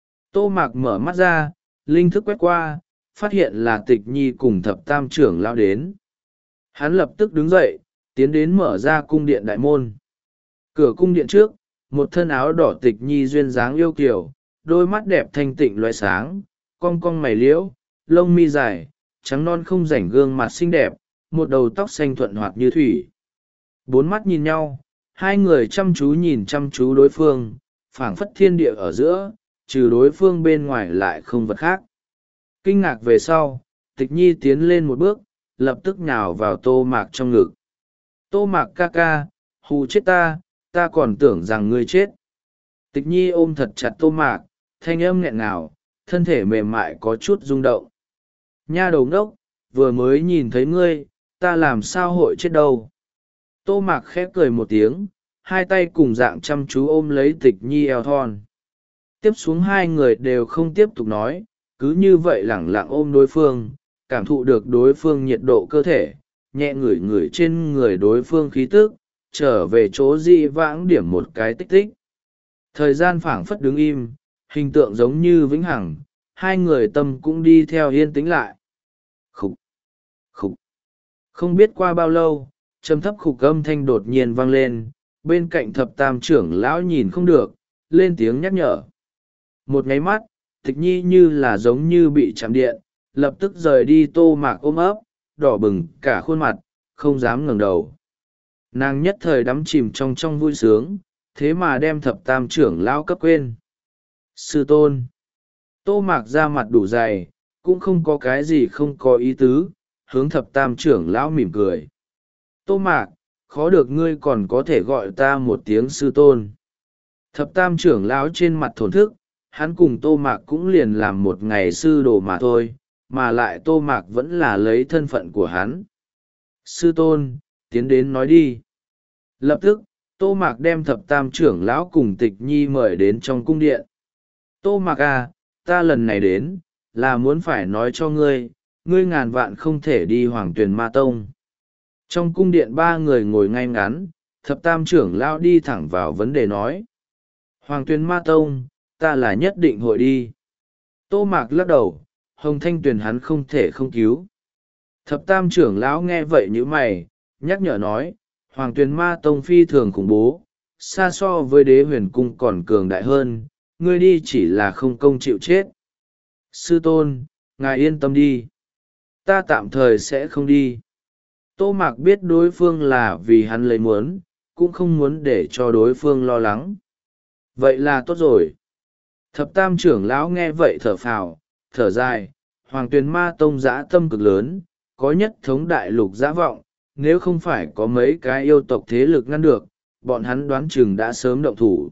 Tô Mạc mở mắt ra, linh thức quét qua, phát hiện là Tịch Nhi cùng thập tam trưởng lão đến. Hắn lập tức đứng dậy, tiến đến mở ra cung điện đại môn. Cửa cung điện trước, một thân áo đỏ Tịch Nhi duyên dáng yêu kiều, đôi mắt đẹp thanh tịnh loé sáng, cong cong mày liễu, lông mi dài, trắng non không rảnh gương mặt xinh đẹp, một đầu tóc xanh thuận hoạt như thủy. Bốn mắt nhìn nhau, hai người chăm chú nhìn chăm chú đối phương, phảng phất thiên địa ở giữa, trừ đối phương bên ngoài lại không vật khác. Kinh ngạc về sau, Tịch Nhi tiến lên một bước, lập tức nhào vào Tô Mạc trong ngực. Tô Mạc ca ca, hù chết ta, ta còn tưởng rằng ngươi chết. Tịch Nhi ôm thật chặt Tô Mạc, thanh âm nghẹn ngào, thân thể mềm mại có chút rung động. Nha đầu ngốc, vừa mới nhìn thấy ngươi, ta làm sao hội chết đâu. Tô Mạc khẽ cười một tiếng, hai tay cùng dạng chăm chú ôm lấy Tịch Nhi eo thon. Tiếp xuống hai người đều không tiếp tục nói, cứ như vậy lẳng lặng ôm đối phương, cảm thụ được đối phương nhiệt độ cơ thể, nhẹ ngửi ngửi trên người đối phương khí tức, trở về chỗ dị vãng điểm một cái tích tích. Thời gian phảng phất đứng im, hình tượng giống như vĩnh hằng, hai người tâm cũng đi theo yên tĩnh lại. Khục, khục. Không biết qua bao lâu, trầm thấp khục âm thanh đột nhiên vang lên, bên cạnh thập tam trưởng lão nhìn không được, lên tiếng nhắc nhở. Một nháy mắt, Tịch Nhi như là giống như bị chạm điện, lập tức rời đi Tô Mạc ôm ấp, đỏ bừng cả khuôn mặt, không dám ngẩng đầu. Nàng nhất thời đắm chìm trong trong vui sướng, thế mà đem thập tam trưởng lão cấp quên. Sư tôn. Tô Mạc ra mặt đủ dày, cũng không có cái gì không có ý tứ, hướng thập tam trưởng lão mỉm cười. Tô Mạc, khó được ngươi còn có thể gọi ta một tiếng sư tôn. Thập tam trưởng lão trên mặt thổn thức, hắn cùng Tô Mạc cũng liền làm một ngày sư đồ mà thôi, mà lại Tô Mạc vẫn là lấy thân phận của hắn. Sư tôn, tiến đến nói đi. Lập tức, Tô Mạc đem thập tam trưởng lão cùng Tịch Nhi mời đến trong cung điện. Tô Mạc à, ta lần này đến, là muốn phải nói cho ngươi, ngươi ngàn vạn không thể đi Hoàng Tuyền Ma Tông. Trong cung điện ba người ngồi ngay ngắn, thập tam trưởng lão đi thẳng vào vấn đề nói. Hoàng Tuyền Ma Tông, ta là nhất định hội đi. Tô Mạc lắc đầu, Hồng Thanh Tuyền hắn không thể không cứu. Thập tam trưởng lão nghe vậy như mày, nhắc nhở nói, Hoàng Tuyền Ma Tông phi thường khủng bố, xa so với Đế Huyền Cung còn cường đại hơn, ngươi đi chỉ là không công chịu chết. Sư tôn, ngài yên tâm đi. Ta tạm thời sẽ không đi. Tô Mạc biết đối phương là vì hắn lấy muốn, cũng không muốn để cho đối phương lo lắng. Vậy là tốt rồi. Thập tam trưởng lão nghe vậy thở phào, thở dài, Hoàng Tuyền Ma Tông dã tâm cực lớn, có nhất thống đại lục dã vọng, nếu không phải có mấy cái yêu tộc thế lực ngăn được, bọn hắn đoán chừng đã sớm động thủ.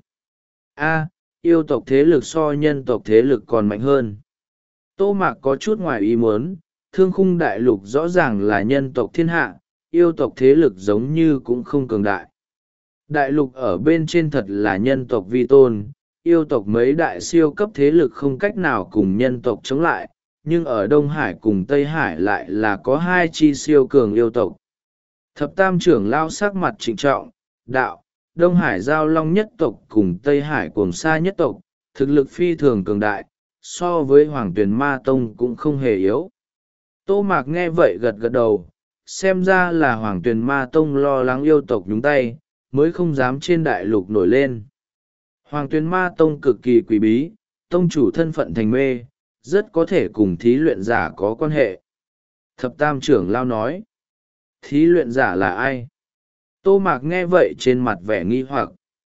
A, yêu tộc thế lực so nhân tộc thế lực còn mạnh hơn. Tô Mạc có chút ngoài ý muốn, thương khung đại lục rõ ràng là nhân tộc thiên hạ, yêu tộc thế lực giống như cũng không cường đại. Đại lục ở bên trên thật là nhân tộc vi tôn, yêu tộc mấy đại siêu cấp thế lực không cách nào cùng nhân tộc chống lại, nhưng ở Đông Hải cùng Tây Hải lại là có hai chi siêu cường yêu tộc. Thập tam trưởng lao sắc mặt trịnh trọng, đạo, Đông Hải giao long nhất tộc cùng Tây Hải cuồng sa nhất tộc, thực lực phi thường cường đại, so với Hoàng Tuyền Ma Tông cũng không hề yếu. Tô Mạc nghe vậy gật gật đầu, xem ra là Hoàng Tuyền Ma Tông lo lắng yêu tộc nhúng tay, mới không dám trên đại lục nổi lên. Hoàng Tuyền Ma Tông cực kỳ quý bí, tông chủ thân phận thành mê, rất có thể cùng thí luyện giả có quan hệ. Thập tam trưởng lao nói, thí luyện giả là ai? Tô Mạc nghe vậy trên mặt vẻ nghi hoặc.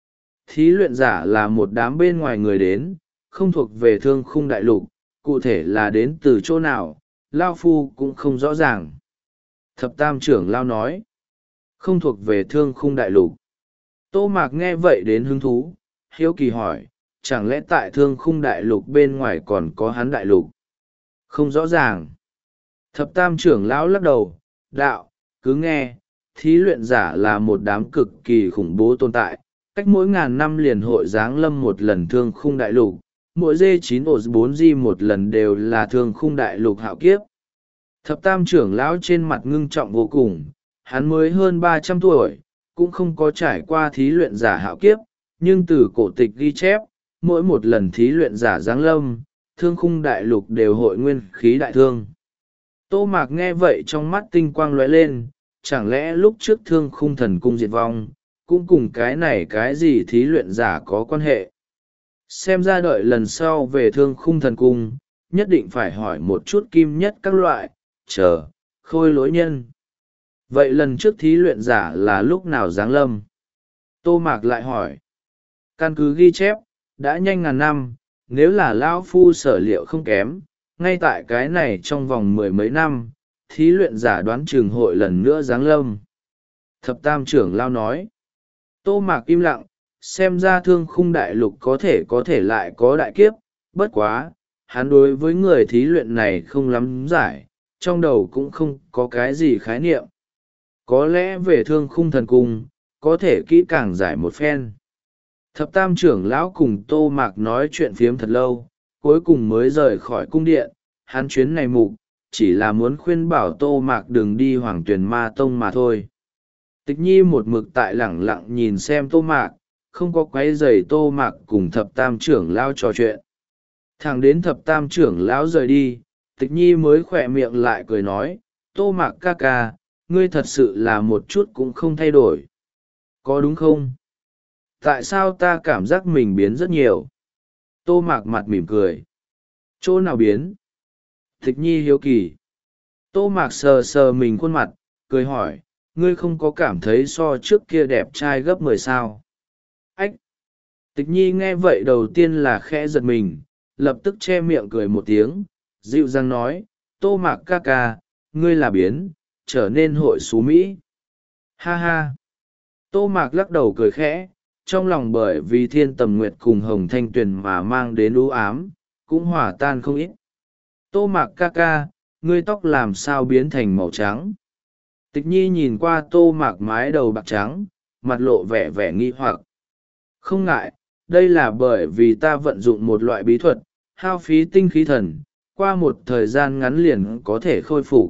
Thí luyện giả là một đám bên ngoài người đến, không thuộc về thương khung đại lục, cụ thể là đến từ chỗ nào, Lao Phu cũng không rõ ràng. Thập tam trưởng Lao nói, không thuộc về thương khung đại lục. Tô Mạc nghe vậy đến hứng thú, hiếu kỳ hỏi, chẳng lẽ tại thương khung đại lục bên ngoài còn có hắn đại lục? Không rõ ràng. Thập tam trưởng lão lắc đầu, đạo, cứ nghe, thí luyện giả là một đám cực kỳ khủng bố tồn tại, cách mỗi ngàn năm liền hội giáng lâm một lần thương khung đại lục, mỗi dê chín ổ bốn g một lần đều là thương khung đại lục hạo kiếp. Thập tam trưởng lão trên mặt ngưng trọng vô cùng, hắn mới hơn ba trăm tuổi, cũng không có trải qua thí luyện giả hạo kiếp, nhưng từ cổ tịch ghi chép, mỗi một lần thí luyện giả giáng lâm, thương khung đại lục đều hội nguyên khí đại thương. Tô Mạc nghe vậy trong mắt tinh quang lóe lên, chẳng lẽ lúc trước thương khung thần cung diệt vong, cũng cùng cái này cái gì thí luyện giả có quan hệ. Xem ra đợi lần sau về thương khung thần cung, nhất định phải hỏi một chút kim nhất các loại, chờ, khôi lỗi nhân. Vậy lần trước thí luyện giả là lúc nào giáng lâm? Tô Mạc lại hỏi. Căn cứ ghi chép, đã nhanh ngàn năm, nếu là Lão Phu sở liệu không kém, ngay tại cái này trong vòng mười mấy năm, thí luyện giả đoán trường hội lần nữa giáng lâm. Thập tam trưởng Lao nói. Tô Mạc im lặng, xem ra thương khung đại lục có thể có thể lại có đại kiếp, bất quá, hắn đối với người thí luyện này không lắm giải, trong đầu cũng không có cái gì khái niệm. Có lẽ về thương khung thần cung, có thể kỹ càng giải một phen. Thập tam trưởng lão cùng Tô Mạc nói chuyện phiếm thật lâu, cuối cùng mới rời khỏi cung điện. Hắn chuyến này mục, chỉ là muốn khuyên bảo Tô Mạc đừng đi Hoàng Tuyền Ma Tông mà thôi. Tịch Nhi một mực tại lẳng lặng nhìn xem Tô Mạc, không có quấy rầy Tô Mạc cùng thập tam trưởng lão trò chuyện. Thẳng đến thập tam trưởng lão rời đi, Tịch Nhi mới khỏe miệng lại cười nói, Tô Mạc ca ca, ngươi thật sự là một chút cũng không thay đổi. Có đúng không? Tại sao ta cảm giác mình biến rất nhiều? Tô Mạc mặt mỉm cười. Chỗ nào biến? Tịch Nhi hiếu kỳ. Tô Mạc sờ sờ mình khuôn mặt, cười hỏi, ngươi không có cảm thấy so trước kia đẹp trai gấp mười sao? Ách! Tịch Nhi nghe vậy đầu tiên là khẽ giật mình, lập tức che miệng cười một tiếng, dịu dàng nói, Tô Mạc ca ca, ngươi là biến, trở nên hội xú Mỹ. Ha ha! Tô Mạc lắc đầu cười khẽ, trong lòng bởi vì thiên tầm nguyệt cùng hồng thanh tuyền mà mang đến u ám, cũng hòa tan không ít. Tô Mạc ca ca, ngươi tóc làm sao biến thành màu trắng? Tịch Nhi nhìn qua Tô Mạc mái đầu bạc trắng, mặt lộ vẻ vẻ nghi hoặc. Không ngại, đây là bởi vì ta vận dụng một loại bí thuật, hao phí tinh khí thần, qua một thời gian ngắn liền có thể khôi phục.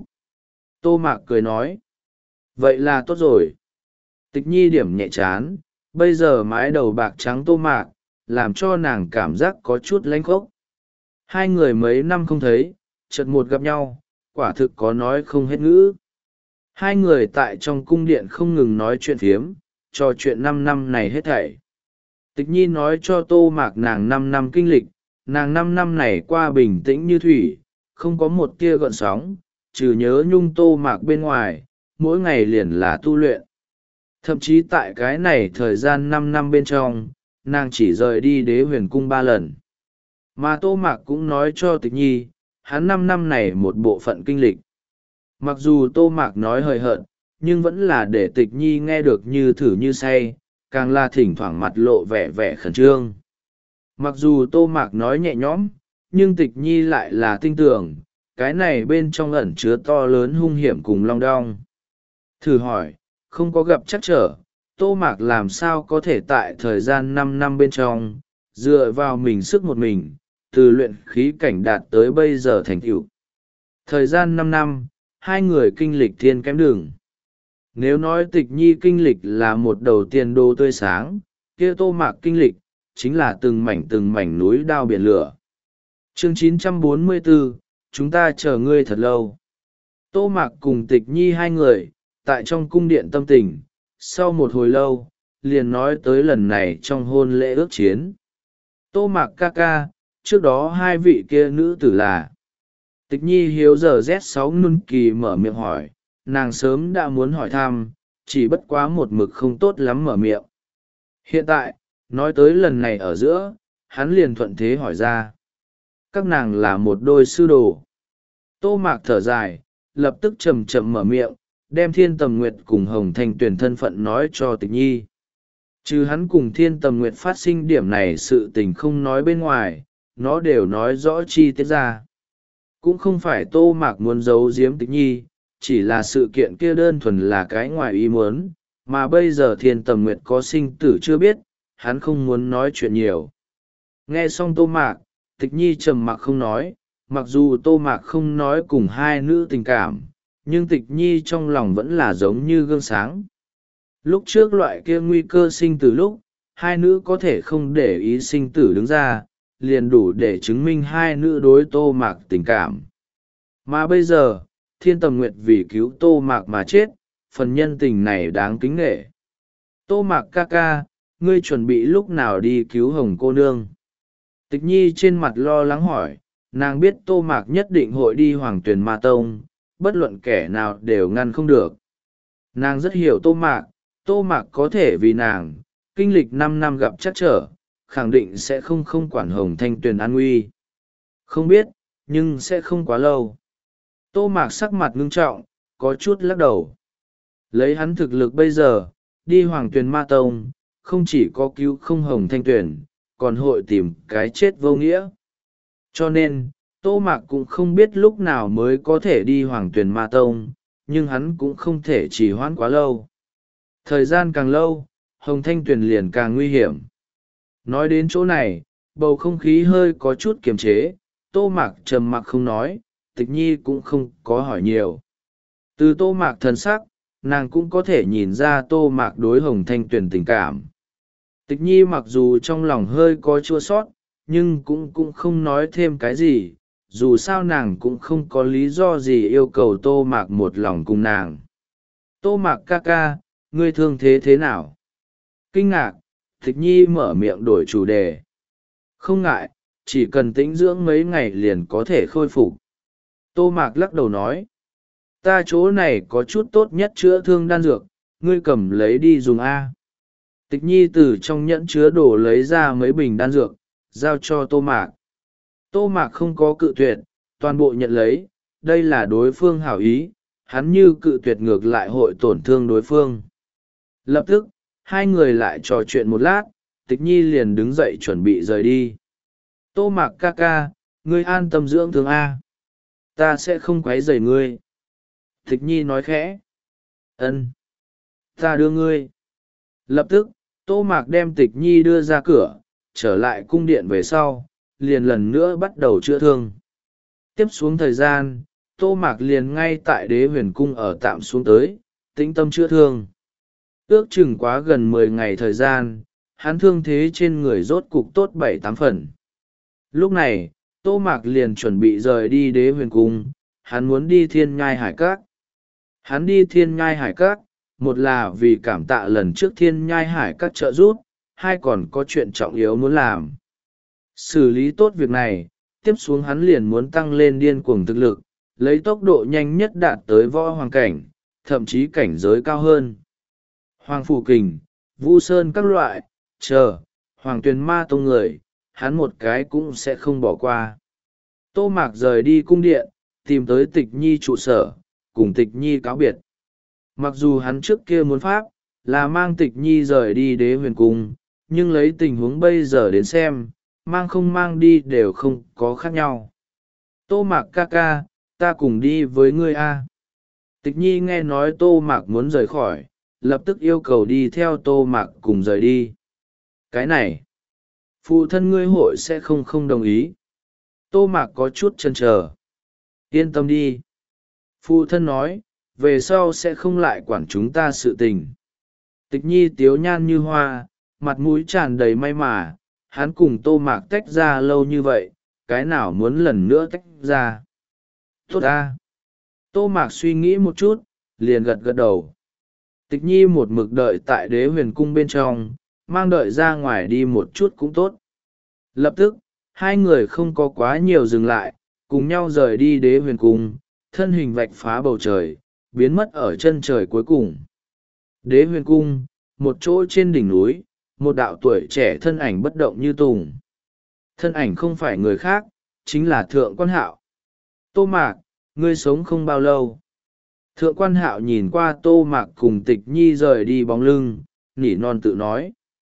Tô Mạc cười nói. Vậy là tốt rồi. Tịch Nhi điểm nhẹ chán, bây giờ mái đầu bạc trắng Tô Mạc, làm cho nàng cảm giác có chút lánh khốc. Hai người mấy năm không thấy, chợt một gặp nhau, quả thực có nói không hết ngữ. Hai người tại trong cung điện không ngừng nói chuyện phiếm, trò chuyện năm năm này hết thảy. Tịch Nhi nói cho Tô Mạc nàng năm năm kinh lịch, nàng năm năm này qua bình tĩnh như thủy, không có một tia gợn sóng, trừ nhớ nhung Tô Mạc bên ngoài, mỗi ngày liền là tu luyện. Thậm chí tại cái này thời gian năm năm bên trong, nàng chỉ rời đi Đế Huyền Cung ba lần. Mà Tô Mạc cũng nói cho Tịch Nhi, hắn năm năm này một bộ phận kinh lịch. Mặc dù Tô Mạc nói hời hợt, nhưng vẫn là để Tịch Nhi nghe được như thử như say, càng là thỉnh thoảng mặt lộ vẻ vẻ khẩn trương. Mặc dù Tô Mạc nói nhẹ nhõm, nhưng Tịch Nhi lại là tin tưởng, cái này bên trong ẩn chứa to lớn hung hiểm cùng long đong. Thử hỏi, không có gặp trắc trở, Tô Mạc làm sao có thể tại thời gian năm năm bên trong, dựa vào mình sức một mình, từ luyện khí cảnh đạt tới bây giờ thành tựu. Thời gian năm năm, hai người kinh lịch thiên kém đường. Nếu nói Tịch Nhi kinh lịch là một đầu tiền đô tươi sáng, kia Tô Mạc kinh lịch, chính là từng mảnh từng mảnh núi đao biển lửa. Chương chín trăm bốn mươi bốn, chúng ta chờ ngươi thật lâu. Tô Mạc cùng Tịch Nhi hai người, tại trong cung điện tâm tình, sau một hồi lâu, liền nói tới lần này trong hôn lễ ước chiến. Tô Mạc ca ca, trước đó hai vị kia nữ tử là. Tịch Nhi hiếu giờ Z sáu Nun Kỳ mở miệng hỏi, nàng sớm đã muốn hỏi thăm, chỉ bất quá một mực không tốt lắm mở miệng. Hiện tại, nói tới lần này ở giữa, hắn liền thuận thế hỏi ra. Các nàng là một đôi sư đồ. Tô Mạc thở dài, lập tức chậm chậm mở miệng, đem Thiên Tầm Nguyệt cùng Hồng Thanh Tuyền thân phận nói cho Tịch Nhi. Chứ hắn cùng Thiên Tầm Nguyệt phát sinh điểm này sự tình không nói bên ngoài, nó đều nói rõ chi tiết ra. Cũng không phải Tô Mạc muốn giấu giếm Tịch Nhi, chỉ là sự kiện kia đơn thuần là cái ngoài ý muốn, mà bây giờ Thiên Tầm Nguyệt có sinh tử chưa biết, hắn không muốn nói chuyện nhiều. Nghe xong Tô Mạc, Tịch Nhi trầm mặc không nói, mặc dù Tô Mạc không nói cùng hai nữ tình cảm, nhưng Tịch Nhi trong lòng vẫn là giống như gương sáng. Lúc trước loại kia nguy cơ sinh tử lúc, hai nữ có thể không để ý sinh tử đứng ra, liền đủ để chứng minh hai nữ đối Tô Mạc tình cảm. Mà bây giờ, Thiên Tầm Nguyệt vì cứu Tô Mạc mà chết, phần nhân tình này đáng kính nghệ. Tô Mạc ca ca, ngươi chuẩn bị lúc nào đi cứu Hồng cô nương? Tịch Nhi trên mặt lo lắng hỏi, nàng biết Tô Mạc nhất định hội đi Hoàng Tuyền Ma Tông, bất luận kẻ nào đều ngăn không được. Nàng rất hiểu Tô Mạc, Tô Mạc có thể vì nàng, kinh lịch năm năm gặp trắc trở, khẳng định sẽ không không quản Hồng Thanh Tuyền an nguy. Không biết, nhưng sẽ không quá lâu. Tô Mạc sắc mặt ngưng trọng, có chút lắc đầu. Lấy hắn thực lực bây giờ, đi Hoàng Tuyền Ma Tông, không chỉ có cứu không Hồng Thanh Tuyền, còn hội tìm cái chết vô nghĩa. Cho nên, Tô Mạc cũng không biết lúc nào mới có thể đi Hoàng Tuyền Ma Tông, nhưng hắn cũng không thể trì hoãn quá lâu. Thời gian càng lâu, Hồng Thanh Tuyền liền càng nguy hiểm. Nói đến chỗ này, bầu không khí hơi có chút kiềm chế, Tô Mạc trầm mặc không nói, Tịch Nhi cũng không có hỏi nhiều. Từ Tô Mạc thần sắc, nàng cũng có thể nhìn ra Tô Mạc đối Hồng Thanh Tuyền tình cảm. Tịch Nhi mặc dù trong lòng hơi có chua sót, nhưng cũng cũng không nói thêm cái gì, dù sao nàng cũng không có lý do gì yêu cầu Tô Mạc một lòng cùng nàng. Tô Mạc ca ca, ngươi thương thế thế nào? Kinh ngạc, Tịch Nhi mở miệng đổi chủ đề. Không ngại, chỉ cần tĩnh dưỡng mấy ngày liền có thể khôi phục. Tô Mạc lắc đầu nói. Ta chỗ này có chút tốt nhất chữa thương đan dược, ngươi cầm lấy đi dùng A. Tịch Nhi từ trong nhẫn chứa đồ lấy ra mấy bình đan dược, giao cho Tô Mạc. Tô Mạc không có cự tuyệt, toàn bộ nhận lấy, đây là đối phương hảo ý, hắn như cự tuyệt ngược lại hội tổn thương đối phương. Lập tức, hai người lại trò chuyện một lát, Tịch Nhi liền đứng dậy chuẩn bị rời đi. Tô Mạc ca ca, ngươi an tâm dưỡng thương A. Ta sẽ không quấy rầy ngươi. Tịch Nhi nói khẽ. Ân, ta đưa ngươi. Lập tức, Tô Mạc đem Tịch Nhi đưa ra cửa, trở lại cung điện về sau, liền lần nữa bắt đầu chữa thương. Tiếp xuống thời gian, Tô Mạc liền ngay tại Đế Huyền Cung ở tạm xuống tới, tĩnh tâm chữa thương. Ước chừng quá gần mười ngày thời gian, hắn thương thế trên người rốt cục tốt bảy tám phần. Lúc này, Tô Mạc liền chuẩn bị rời đi Đế Huyền Cung, hắn muốn đi Thiên Nhai Hải Các. Hắn đi Thiên Nhai Hải Các, một là vì cảm tạ lần trước Thiên Nhai Hải Các trợ giúp, hai còn có chuyện trọng yếu muốn làm. Xử lý tốt việc này, tiếp xuống hắn liền muốn tăng lên điên cuồng thực lực, lấy tốc độ nhanh nhất đạt tới võ hoàng cảnh, thậm chí cảnh giới cao hơn. Hoàng Phủ Kình, Vu Sơn các loại, chờ, Hoàng Tuyền Ma Tông người, hắn một cái cũng sẽ không bỏ qua. Tô Mạc rời đi cung điện, tìm tới Tịch Nhi trụ sở, cùng Tịch Nhi cáo biệt. Mặc dù hắn trước kia muốn pháp, là mang Tịch Nhi rời đi Đế Huyền Cung, nhưng lấy tình huống bây giờ đến xem, mang không mang đi đều không có khác nhau. Tô Mạc ca ca, ta cùng đi với ngươi a. Tịch nhi nghe nói tô mạc muốn rời khỏi, lập tức yêu cầu đi theo tô mạc cùng rời đi. Cái này, phụ thân ngươi hội sẽ không không đồng ý. Tô mạc có chút chần chờ. Yên tâm đi. Phụ thân nói, về sau sẽ không lại quản chúng ta sự tình. Tịch nhi tiếu nhan như hoa, mặt mũi tràn đầy may mà, hắn cùng tô mạc tách ra lâu như vậy, cái nào muốn lần nữa tách ra. Tốt ta. Tô mạc suy nghĩ một chút, liền gật gật đầu. Tịch nhi một mực đợi tại đế huyền cung bên trong, mang đợi ra ngoài đi một chút cũng tốt. Lập tức, hai người không có quá nhiều dừng lại, cùng nhau rời đi đế huyền cung, thân hình vạch phá bầu trời, biến mất ở chân trời cuối cùng. Đế huyền cung, một chỗ trên đỉnh núi, một đạo tuổi trẻ thân ảnh bất động như tùng. Thân ảnh không phải người khác, chính là Thượng Quan Hạo. Tô Mạc, ngươi sống không bao lâu. Thượng Quan Hạo nhìn qua Tô Mạc cùng Tịch Nhi rời đi bóng lưng, nỉ non tự nói.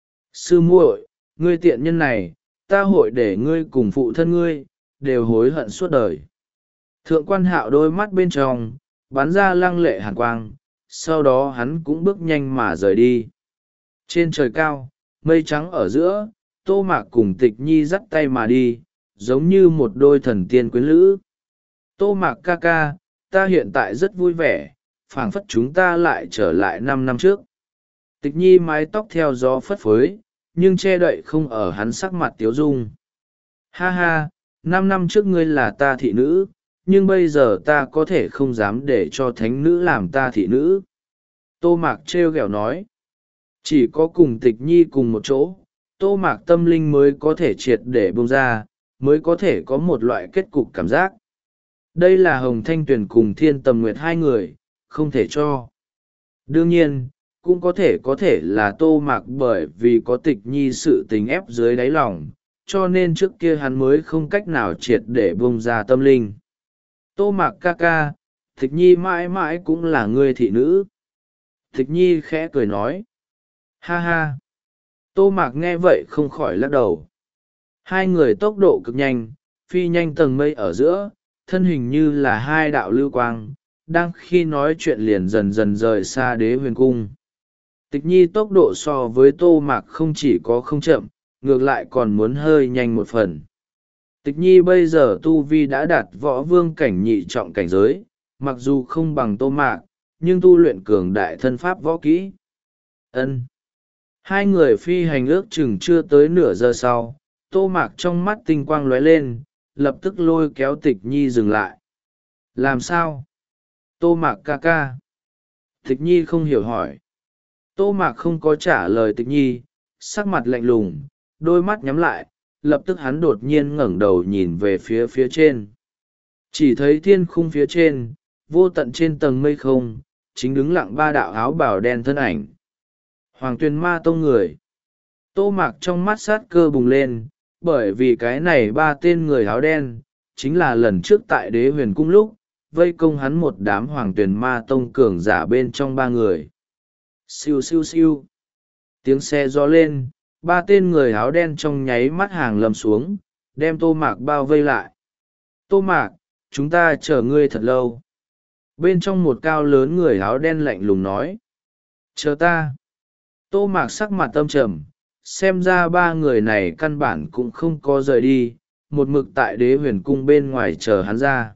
Sư muội, ngươi tiện nhân này, ta hội để ngươi cùng phụ thân ngươi, đều hối hận suốt đời. Thượng Quan Hạo đôi mắt bên trong, bắn ra lăng lệ hàn quang, sau đó hắn cũng bước nhanh mà rời đi. Trên trời cao, mây trắng ở giữa, Tô Mạc cùng Tịch Nhi dắt tay mà đi, giống như một đôi thần tiên quyến lữ. Tô Mạc ca ca, ta hiện tại rất vui vẻ, phảng phất chúng ta lại trở lại năm năm trước. Tịch Nhi mái tóc theo gió phất phới, nhưng che đậy không ở hắn sắc mặt tiếu dung. Ha ha, năm năm trước ngươi là ta thị nữ, nhưng bây giờ ta có thể không dám để cho thánh nữ làm ta thị nữ. Tô Mạc trêu ghẹo nói. Chỉ có cùng Tịch Nhi cùng một chỗ, Tô Mạc tâm linh mới có thể triệt để bông ra, mới có thể có một loại kết cục cảm giác. Đây là Hồng Thanh Tuyền cùng Thiên Tầm Nguyệt hai người, không thể cho. Đương nhiên, cũng có thể có thể là Tô Mạc bởi vì có Tịch Nhi sự tình ép dưới đáy lòng, cho nên trước kia hắn mới không cách nào triệt để bông ra tâm linh. Tô Mạc ca ca, Tịch Nhi mãi mãi cũng là người thị nữ. Tịch Nhi khẽ cười nói. Ha ha. Tô Mạc nghe vậy không khỏi lắc đầu. Hai người tốc độ cực nhanh, phi nhanh tầng mây ở giữa, thân hình như là hai đạo lưu quang, đang khi nói chuyện liền dần dần rời xa đế huyền cung. Tịch Nhi tốc độ so với Tô Mạc không chỉ có không chậm, ngược lại còn muốn hơi nhanh một phần. Tịch Nhi bây giờ tu vi đã đạt võ vương cảnh nhị trọng cảnh giới, mặc dù không bằng Tô Mạc, nhưng tu luyện cường đại thân pháp võ kỹ. Ân. Hai người phi hành ước chừng chưa tới nửa giờ sau, Tô Mạc trong mắt tinh quang lóe lên, lập tức lôi kéo Tịch Nhi dừng lại. Làm sao? Tô Mạc ca ca. Tịch Nhi không hiểu hỏi. Tô Mạc không có trả lời Tịch Nhi, sắc mặt lạnh lùng, đôi mắt nhắm lại, lập tức hắn đột nhiên ngẩng đầu nhìn về phía phía trên. Chỉ thấy thiên khung phía trên, vô tận trên tầng mây không, chính đứng lặng ba đạo áo bào đen thân ảnh. Hoàng Tuyền Ma Tông người. Tô Mạc trong mắt sát cơ bùng lên, bởi vì cái này ba tên người áo đen, chính là lần trước tại đế huyền cung lúc, vây công hắn một đám Hoàng Tuyền Ma Tông cường giả bên trong ba người. Siêu siêu siêu. Tiếng xe gió lên, ba tên người áo đen trong nháy mắt hàng lầm xuống, đem Tô Mạc bao vây lại. Tô Mạc, chúng ta chờ ngươi thật lâu. Bên trong một cao lớn người áo đen lạnh lùng nói. Chờ ta. Tô Mạc sắc mặt tâm trầm, xem ra ba người này căn bản cũng không có rời đi, một mực tại đế huyền cung bên ngoài chờ hắn ra.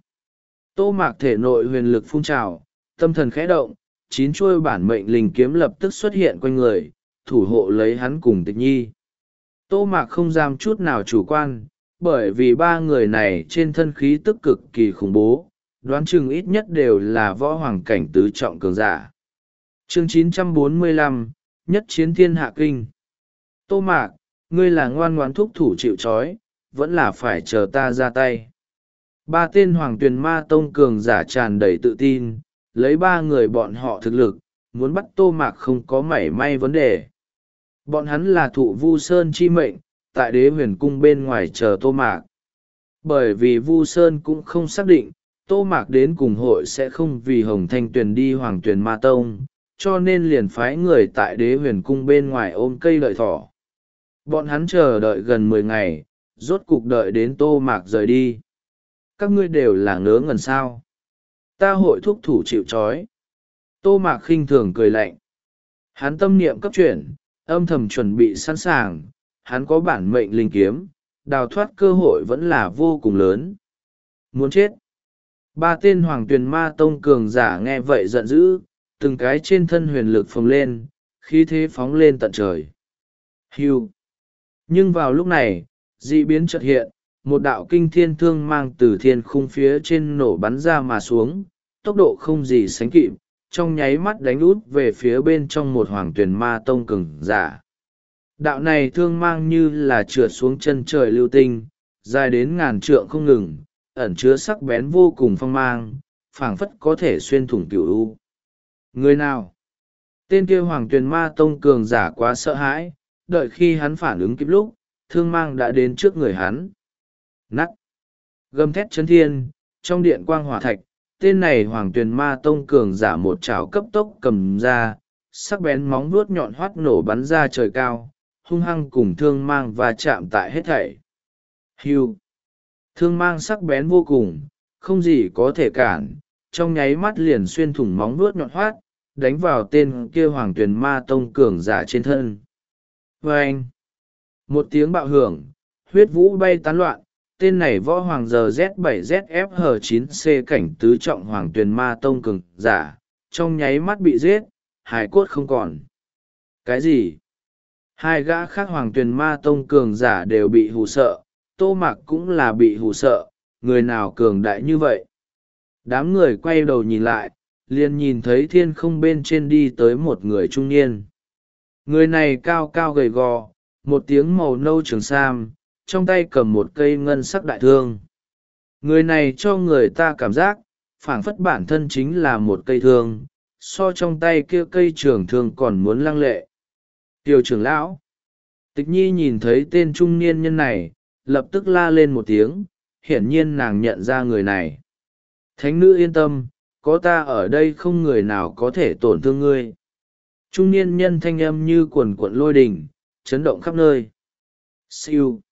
Tô Mạc thể nội huyền lực phun trào, tâm thần khẽ động, chín chuôi bản mệnh linh kiếm lập tức xuất hiện quanh người, thủ hộ lấy hắn cùng Tịch Nhi. Tô Mạc không dám chút nào chủ quan, bởi vì ba người này trên thân khí tức cực kỳ khủng bố, đoán chừng ít nhất đều là võ hoàng cảnh tứ trọng cường giả. Chương chín trăm bốn mươi lăm, Nhất chiến thiên hạ kinh. Tô Mạc, ngươi là ngoan ngoãn thúc thủ chịu trói, vẫn là phải chờ ta ra tay. Ba tên Hoàng Tuyền Ma Tông cường giả tràn đầy tự tin, lấy ba người bọn họ thực lực, muốn bắt Tô Mạc không có mảy may vấn đề. Bọn hắn là thụ Vu Sơn chi mệnh, tại đế huyền cung bên ngoài chờ Tô Mạc. Bởi vì Vu Sơn cũng không xác định, Tô Mạc đến cùng hội sẽ không vì Hồng Thanh Tuyền đi Hoàng Tuyền Ma Tông, cho nên liền phái người tại đế huyền cung bên ngoài ôm cây đợi thỏ. Bọn hắn chờ đợi gần mười ngày, rốt cục đợi đến Tô Mạc rời đi. Các ngươi đều là ngớ ngẩn sao. ta hội thúc thủ chịu trói. Tô Mạc khinh thường cười lạnh. Hắn tâm niệm cấp chuyển, âm thầm chuẩn bị sẵn sàng, hắn có bản mệnh linh kiếm, đào thoát cơ hội vẫn là vô cùng lớn. Muốn chết. Ba tên Hoàng Tuyền Ma Tông cường giả nghe vậy giận dữ, từng cái trên thân huyền lực phồng lên, khí thế phóng lên tận trời. Hưu. Nhưng vào lúc này, dị biến chợt hiện, một đạo kinh thiên thương mang từ thiên khung phía trên nổ bắn ra mà xuống, tốc độ không gì sánh kịp, trong nháy mắt đánh út về phía bên trong một Hoàng Tuyền Ma Tông cường giả. Đạo này thương mang như là trượt xuống chân trời lưu tinh, dài đến ngàn trượng không ngừng, ẩn chứa sắc bén vô cùng phong mang, phảng phất có thể xuyên thủng cửu u. Người nào? Tên kia Hoàng Tuyền Ma Tông cường giả quá sợ hãi, đợi khi hắn phản ứng kịp lúc, thương mang đã đến trước người hắn. Nắt! Gầm thét chấn thiên, trong điện quang hỏa thạch, tên này Hoàng Tuyền Ma Tông cường giả một chảo cấp tốc cầm ra, sắc bén móng vuốt nhọn hoắt nổ bắn ra trời cao, hung hăng cùng thương mang và chạm tại hết thảy. Hưu! Thương mang sắc bén vô cùng, không gì có thể cản, trong nháy mắt liền xuyên thủng móng vuốt nhọn hoắt, đánh vào tên kia Hoàng Tuyền Ma Tông cường giả trên thân. Vâng! Một tiếng bạo hưởng, huyết vũ bay tán loạn, tên này võ hoàng giờ Z bảy Z F H chín C cảnh tứ trọng Hoàng Tuyền Ma Tông cường giả, trong nháy mắt bị giết, hài cốt không còn. Cái gì? Hai gã khác Hoàng Tuyền Ma Tông cường giả đều bị hù sợ, Tô Mạc cũng là bị hù sợ, người nào cường đại như vậy? Đám người quay đầu nhìn lại, liền nhìn thấy thiên không bên trên đi tới một người trung niên. Người này cao cao gầy gò, một tiếng màu nâu trường sam, trong tay cầm một cây ngân sắc đại thương. Người này cho người ta cảm giác, phảng phất bản thân chính là một cây thương, so trong tay kia cây trường thương còn muốn lăng lệ. Tiểu trưởng lão. Tịch Nhi nhìn thấy tên trung niên nhân này, lập tức la lên một tiếng, hiển nhiên nàng nhận ra người này. Thánh nữ yên tâm, có ta ở đây không người nào có thể tổn thương ngươi. Trung niên nhân thanh âm như cuồn cuộn lôi đình, chấn động khắp nơi. Siêu,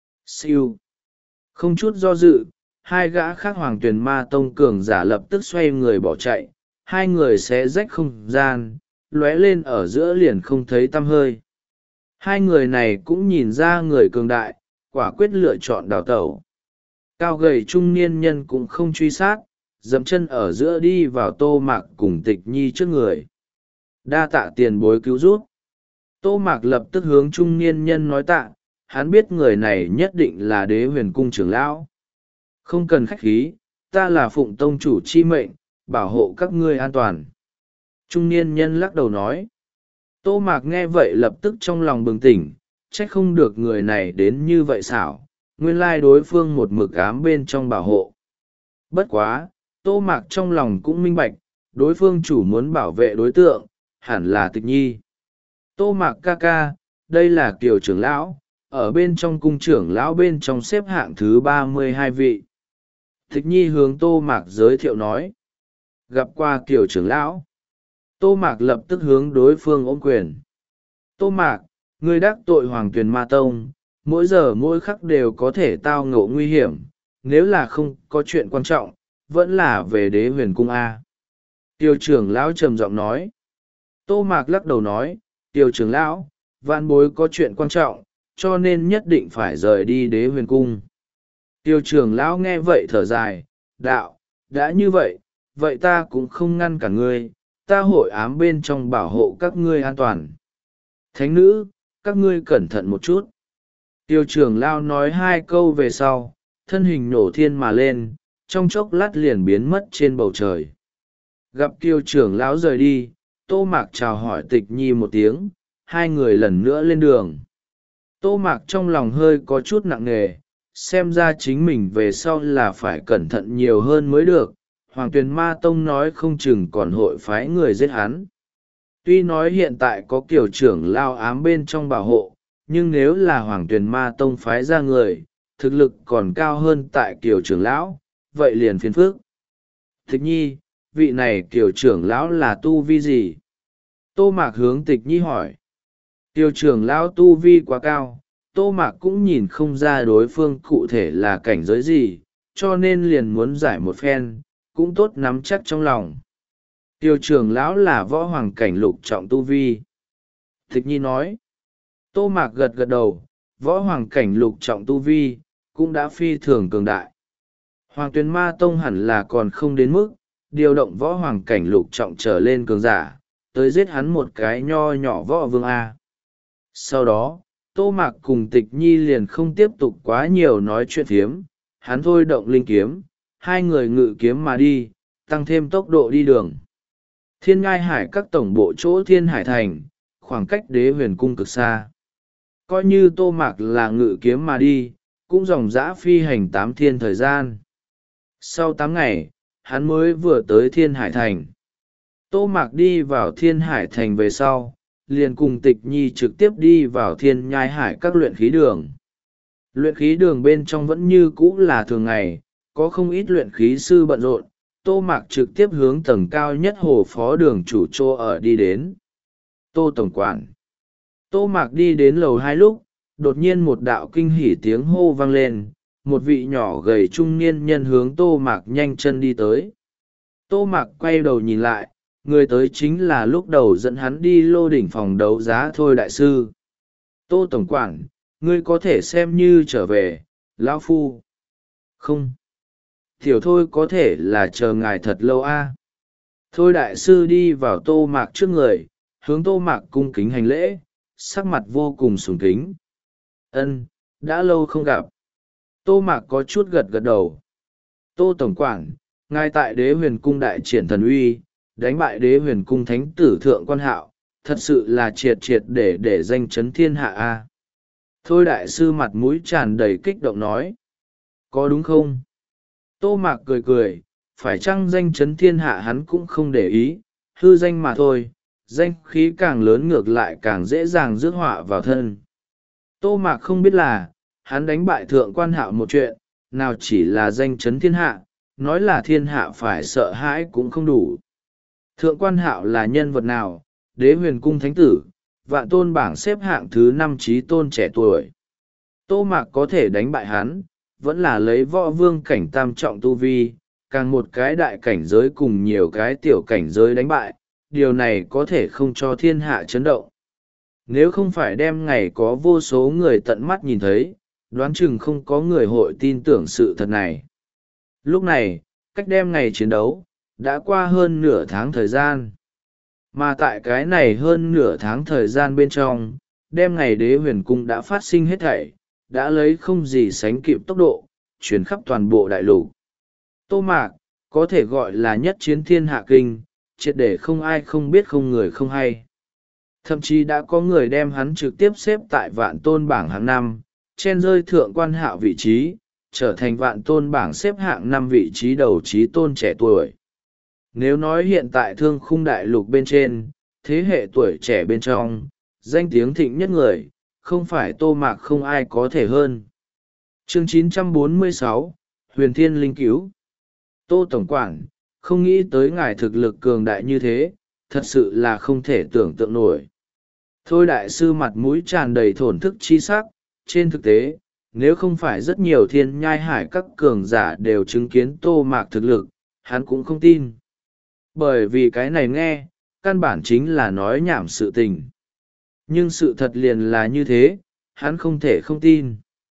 siêu. Không chút do dự, hai gã khác Hoàng Tuyền Ma Tông cường giả lập tức xoay người bỏ chạy, hai người xé rách không gian, lóe lên ở giữa liền không thấy tăm hơi. Hai người này cũng nhìn ra người cường đại, quả quyết lựa chọn đào tẩu. Cao gầy trung niên nhân cũng không truy sát, dậm chân ở giữa đi vào Tô Mạc cùng Tịch Nhi trước người. Đa tạ tiền bối cứu giúp. Tô Mạc lập tức hướng trung niên nhân nói tạ, hắn biết người này nhất định là Đế Huyền Cung trưởng lão. Không cần khách khí, ta là Phụng Tông chủ chi mệnh, bảo hộ các ngươi an toàn. Trung niên nhân lắc đầu nói. Tô Mạc nghe vậy lập tức trong lòng bừng tỉnh, trách không được người này đến như vậy xảo, nguyên lai đối phương một mực ám bên trong bảo hộ. Bất quá, Tô Mạc trong lòng cũng minh bạch, đối phương chủ muốn bảo vệ đối tượng, hẳn là Tịch Nhi. Tô Mạc ca ca, đây là Kiều trưởng lão, ở bên trong cung trưởng lão bên trong xếp hạng thứ ba mươi hai vị. Tịch Nhi hướng Tô Mạc giới thiệu nói. Gặp qua Kiều trưởng lão. Tô Mạc lập tức hướng đối phương ôm quyền. Tô Mạc, ngươi đắc tội Hoàng Tuyền Ma Tông, mỗi giờ mỗi khắc đều có thể tao ngộ nguy hiểm, nếu là không có chuyện quan trọng, vẫn là về Đế Huyền Cung A. Tiêu trưởng lão trầm giọng nói. Tô Mạc lắc đầu nói, Tiêu trưởng lão, vạn bối có chuyện quan trọng, cho nên nhất định phải rời đi Đế Huyền Cung. Tiêu trưởng lão nghe vậy thở dài, đạo, đã như vậy, vậy ta cũng không ngăn cả ngươi, ta hội ám bên trong bảo hộ các ngươi an toàn. Thánh nữ, các ngươi cẩn thận một chút. Tiêu trưởng lão nói hai câu về sau, thân hình nổ thiên mà lên, trong chốc lát liền biến mất trên bầu trời. Gặp Tiêu trưởng lão rời đi, Tô Mạc chào hỏi Tịch Nhi một tiếng, hai người lần nữa lên đường. Tô Mạc trong lòng hơi có chút nặng nề, xem ra chính mình về sau là phải cẩn thận nhiều hơn mới được. Hoàng Tuyền Ma Tông nói không chừng còn hội phái người giết hắn. Tuy nói hiện tại có kiểu trưởng lao ám bên trong bảo hộ, nhưng nếu là Hoàng Tuyền Ma Tông phái ra người, thực lực còn cao hơn tại kiểu trưởng lão, vậy liền phiền phức. Tịch Nhi, vị này kiểu trưởng lão là tu vi gì? Tô Mạc hướng Tịch Nhi hỏi. Kiểu trưởng lão tu vi quá cao, Tô Mạc cũng nhìn không ra đối phương cụ thể là cảnh giới gì, cho nên liền muốn giải một phen, cũng tốt nắm chắc trong lòng. Tiêu trưởng lão là võ hoàng cảnh lục trọng tu vi. Tịch nhi nói. Tô Mạc gật gật đầu, võ hoàng cảnh lục trọng tu vi, cũng đã phi thường cường đại. Hoàng Tuyền Ma Tông hẳn là còn không đến mức, điều động võ hoàng cảnh lục trọng trở lên cường giả, tới giết hắn một cái nho nhỏ võ vương A. Sau đó, Tô Mạc cùng Tịch Nhi liền không tiếp tục quá nhiều nói chuyện phiếm, hắn thôi động linh kiếm, hai người ngự kiếm mà đi, tăng thêm tốc độ đi đường. Thiên Ngai Hải các tổng bộ chỗ Thiên Hải Thành, khoảng cách Đế Huyền Cung cực xa. Coi như Tô Mạc là ngự kiếm mà đi, cũng dòng dã phi hành tám thiên thời gian. Sau tám ngày, hắn mới vừa tới Thiên Hải Thành. Tô Mạc đi vào Thiên Hải Thành về sau, liền cùng Tịch Nhi trực tiếp đi vào Thiên Nhai Hải các luyện khí đường. Luyện khí đường bên trong vẫn như cũ là thường ngày, có không ít luyện khí sư bận rộn. Tô Mạc trực tiếp hướng tầng cao nhất hồ phó đường chủ chỗ ở đi đến. Tô Tổng Quản. Tô Mạc đi đến lầu hai lúc, đột nhiên một đạo kinh hỉ tiếng hô vang lên, một vị nhỏ gầy trung niên nhân hướng Tô Mạc nhanh chân đi tới. Tô Mạc quay đầu nhìn lại, người tới chính là lúc đầu dẫn hắn đi lô đỉnh phòng đấu giá Thôi đại sư. Tô Tổng Quản, ngươi có thể xem như trở về, lão phu. Không. Tiểu Thôi có thể là chờ ngài thật lâu a. Thôi đại sư đi vào Tô Mạc trước người, hướng Tô Mạc cung kính hành lễ, sắc mặt vô cùng sùng kính. Ân, đã lâu không gặp. Tô Mạc có chút gật gật đầu. Tô Tổng Quản, ngài tại Đế Huyền Cung đại triển thần uy, đánh bại Đế Huyền Cung thánh tử Thượng Quan Hạo, thật sự là triệt triệt để để danh chấn thiên hạ a. Thôi đại sư mặt mũi tràn đầy kích động nói. Có đúng không? Tô Mạc cười cười, phải chăng danh chấn thiên hạ hắn cũng không để ý, hư danh mà thôi, danh khí càng lớn ngược lại càng dễ dàng rước họa vào thân. Tô Mạc không biết là, hắn đánh bại Thượng Quan Hạo một chuyện, nào chỉ là danh chấn thiên hạ, nói là thiên hạ phải sợ hãi cũng không đủ. Thượng Quan Hạo là nhân vật nào? Đế Huyền Cung thánh tử, vạn tôn bảng xếp hạng thứ năm trí tôn trẻ tuổi. Tô Mạc có thể đánh bại hắn, vẫn là lấy võ vương cảnh tam trọng tu vi, càng một cái đại cảnh giới cùng nhiều cái tiểu cảnh giới đánh bại, điều này có thể không cho thiên hạ chấn động. Nếu không phải đem ngày có vô số người tận mắt nhìn thấy, đoán chừng không có người hội tin tưởng sự thật này. Lúc này, cách đem ngày chiến đấu, đã qua hơn nửa tháng thời gian. Mà tại cái này hơn nửa tháng thời gian bên trong, đem ngày Đế Huyền Cung đã phát sinh hết thảy, đã lấy không gì sánh kịp tốc độ, chuyển khắp toàn bộ đại lục. Tô Mạc, có thể gọi là nhất chiến thiên hạ kinh, triệt để không ai không biết không người không hay. Thậm chí đã có người đem hắn trực tiếp xếp tại vạn tôn bảng hạng năm, chen rơi Thượng Quan Hạo vị trí, trở thành vạn tôn bảng xếp hạng năm vị trí đầu trí tôn trẻ tuổi. Nếu nói hiện tại thương khung đại lục bên trên, thế hệ tuổi trẻ bên trong, danh tiếng thịnh nhất người, không phải Tô Mạc không ai có thể hơn. Chương chín trăm bốn mươi sáu, Huyền Thiên Linh Cứu. Tô Tổng Quản, không nghĩ tới ngài thực lực cường đại như thế, thật sự là không thể tưởng tượng nổi. Thôi đại sư mặt mũi tràn đầy thổn thức chi sắc, trên thực tế, nếu không phải rất nhiều thiên nhai hải các cường giả đều chứng kiến Tô Mạc thực lực, hắn cũng không tin. Bởi vì cái này nghe, căn bản chính là nói nhảm sự tình. Nhưng sự thật liền là như thế, hắn không thể không tin.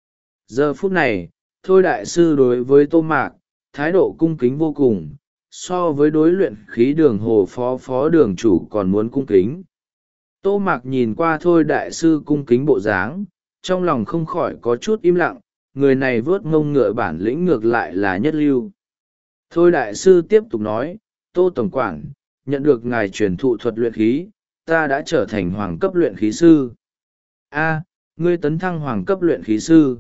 Giờ phút này, Thôi đại sư đối với Tô Mạc, thái độ cung kính vô cùng, so với đối luyện khí đường hồ phó phó đường chủ còn muốn cung kính. Tô Mạc nhìn qua Thôi đại sư cung kính bộ dáng, trong lòng không khỏi có chút im lặng, người này vớt ngông ngựa bản lĩnh ngược lại là nhất lưu. Thôi đại sư tiếp tục nói, Tô Tổng Quản, nhận được ngài truyền thụ thuật luyện khí, ta đã trở thành hoàng cấp luyện khí sư. A, ngươi tấn thăng hoàng cấp luyện khí sư.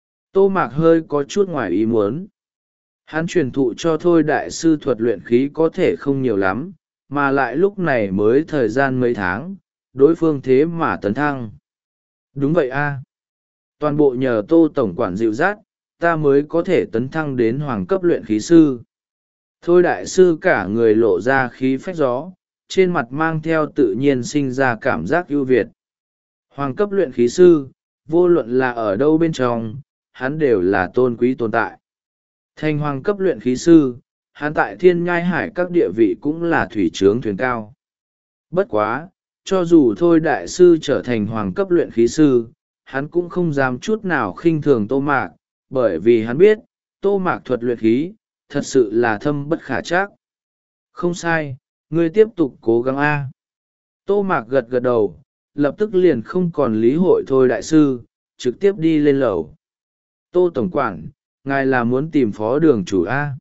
Tô Mạc hơi có chút ngoài ý muốn. Hắn truyền thụ cho Thôi đại sư thuật luyện khí có thể không nhiều lắm, mà lại lúc này mới thời gian mấy tháng, đối phương thế mà tấn thăng. Đúng vậy a, toàn bộ nhờ Tô Tổng Quản dịu dắt, ta mới có thể tấn thăng đến hoàng cấp luyện khí sư. Thôi đại sư cả người lộ ra khí phách gió, trên mặt mang theo tự nhiên sinh ra cảm giác ưu việt. Hoàng cấp luyện khí sư, vô luận là ở đâu bên trong, hắn đều là tôn quý tồn tại. Thành hoàng cấp luyện khí sư, hắn tại thiên nhai hải các địa vị cũng là thủy trướng thuyền cao. Bất quá, cho dù thôi đại sư trở thành hoàng cấp luyện khí sư, hắn cũng không dám chút nào khinh thường Tô Mạc, bởi vì hắn biết, Tô Mạc thuật luyện khí, thật sự là thâm bất khả trắc. Không sai, ngươi tiếp tục cố gắng a. Tô Mạc gật gật đầu, lập tức liền không còn lý hội thôi đại sư, trực tiếp đi lên lầu. Tô tổng quản, ngài là muốn tìm phó đường chủ a?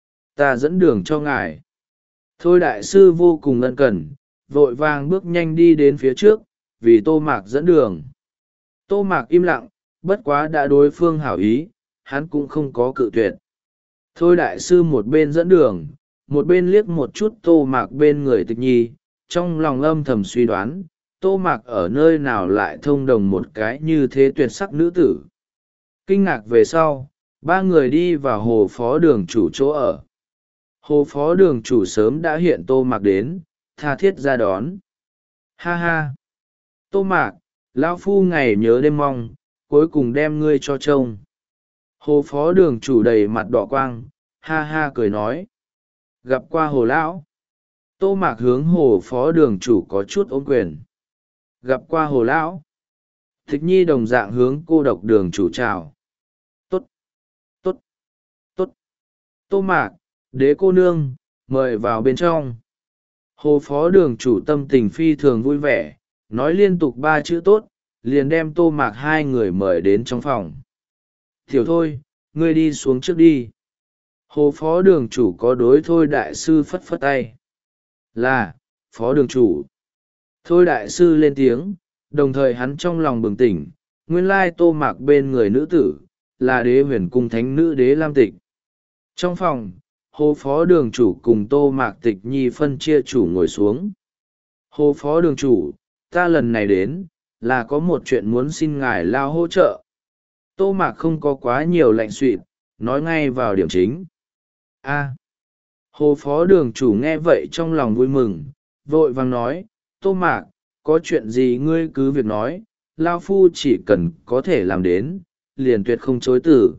Ta dẫn đường cho ngài. Thôi đại sư vô cùng ân cần, vội vàng bước nhanh đi đến phía trước, vì Tô Mạc dẫn đường. Tô Mạc im lặng, bất quá đã đối phương hảo ý, hắn cũng không có cự tuyệt. Thôi đại sư một bên dẫn đường, một bên liếc một chút Tô Mạc bên người Tịch Nhi, trong lòng âm thầm suy đoán, Tô Mạc ở nơi nào lại thông đồng một cái như thế tuyệt sắc nữ tử. Kinh ngạc về sau, ba người đi vào hồ phó đường chủ chỗ ở. Hồ phó đường chủ sớm đã hiện Tô Mạc đến, tha thiết ra đón. Ha ha! Tô Mạc, lão phu ngày nhớ đêm mong, cuối cùng đem ngươi cho trông. Hồ phó đường chủ đầy mặt đỏ quang, ha ha cười nói. Gặp qua hồ lão. Tô Mạc hướng hồ phó đường chủ có chút ôm quyền. Gặp qua hồ lão. Thích Nhi đồng dạng hướng cô độc đường chủ chào. Tốt, tốt, tốt. Tô Mạc, đế cô nương, mời vào bên trong. Hồ phó đường chủ tâm tình phi thường vui vẻ, nói liên tục ba chữ tốt, liền đem Tô Mạc hai người mời đến trong phòng. Tiểu thôi, ngươi đi xuống trước đi. Hồ phó đường chủ có đối thôi đại sư phất phất tay. Là, phó đường chủ. Thôi đại sư lên tiếng, đồng thời hắn trong lòng bừng tỉnh, nguyên lai Tô Mạc bên người nữ tử, là đế huyền cung thánh nữ đế Lam Tịch. Trong phòng, hồ phó đường chủ cùng Tô Mạc Tịch Nhi phân chia chủ ngồi xuống. Hồ phó đường chủ, ta lần này đến, là có một chuyện muốn xin ngài lao hỗ trợ. Tô Mạc không có quá nhiều lạnh suỵt, nói ngay vào điểm chính. A. Hồ phó đường chủ nghe vậy trong lòng vui mừng, vội vàng nói, Tô Mạc, có chuyện gì ngươi cứ việc nói, lao phu chỉ cần có thể làm đến, liền tuyệt không chối từ.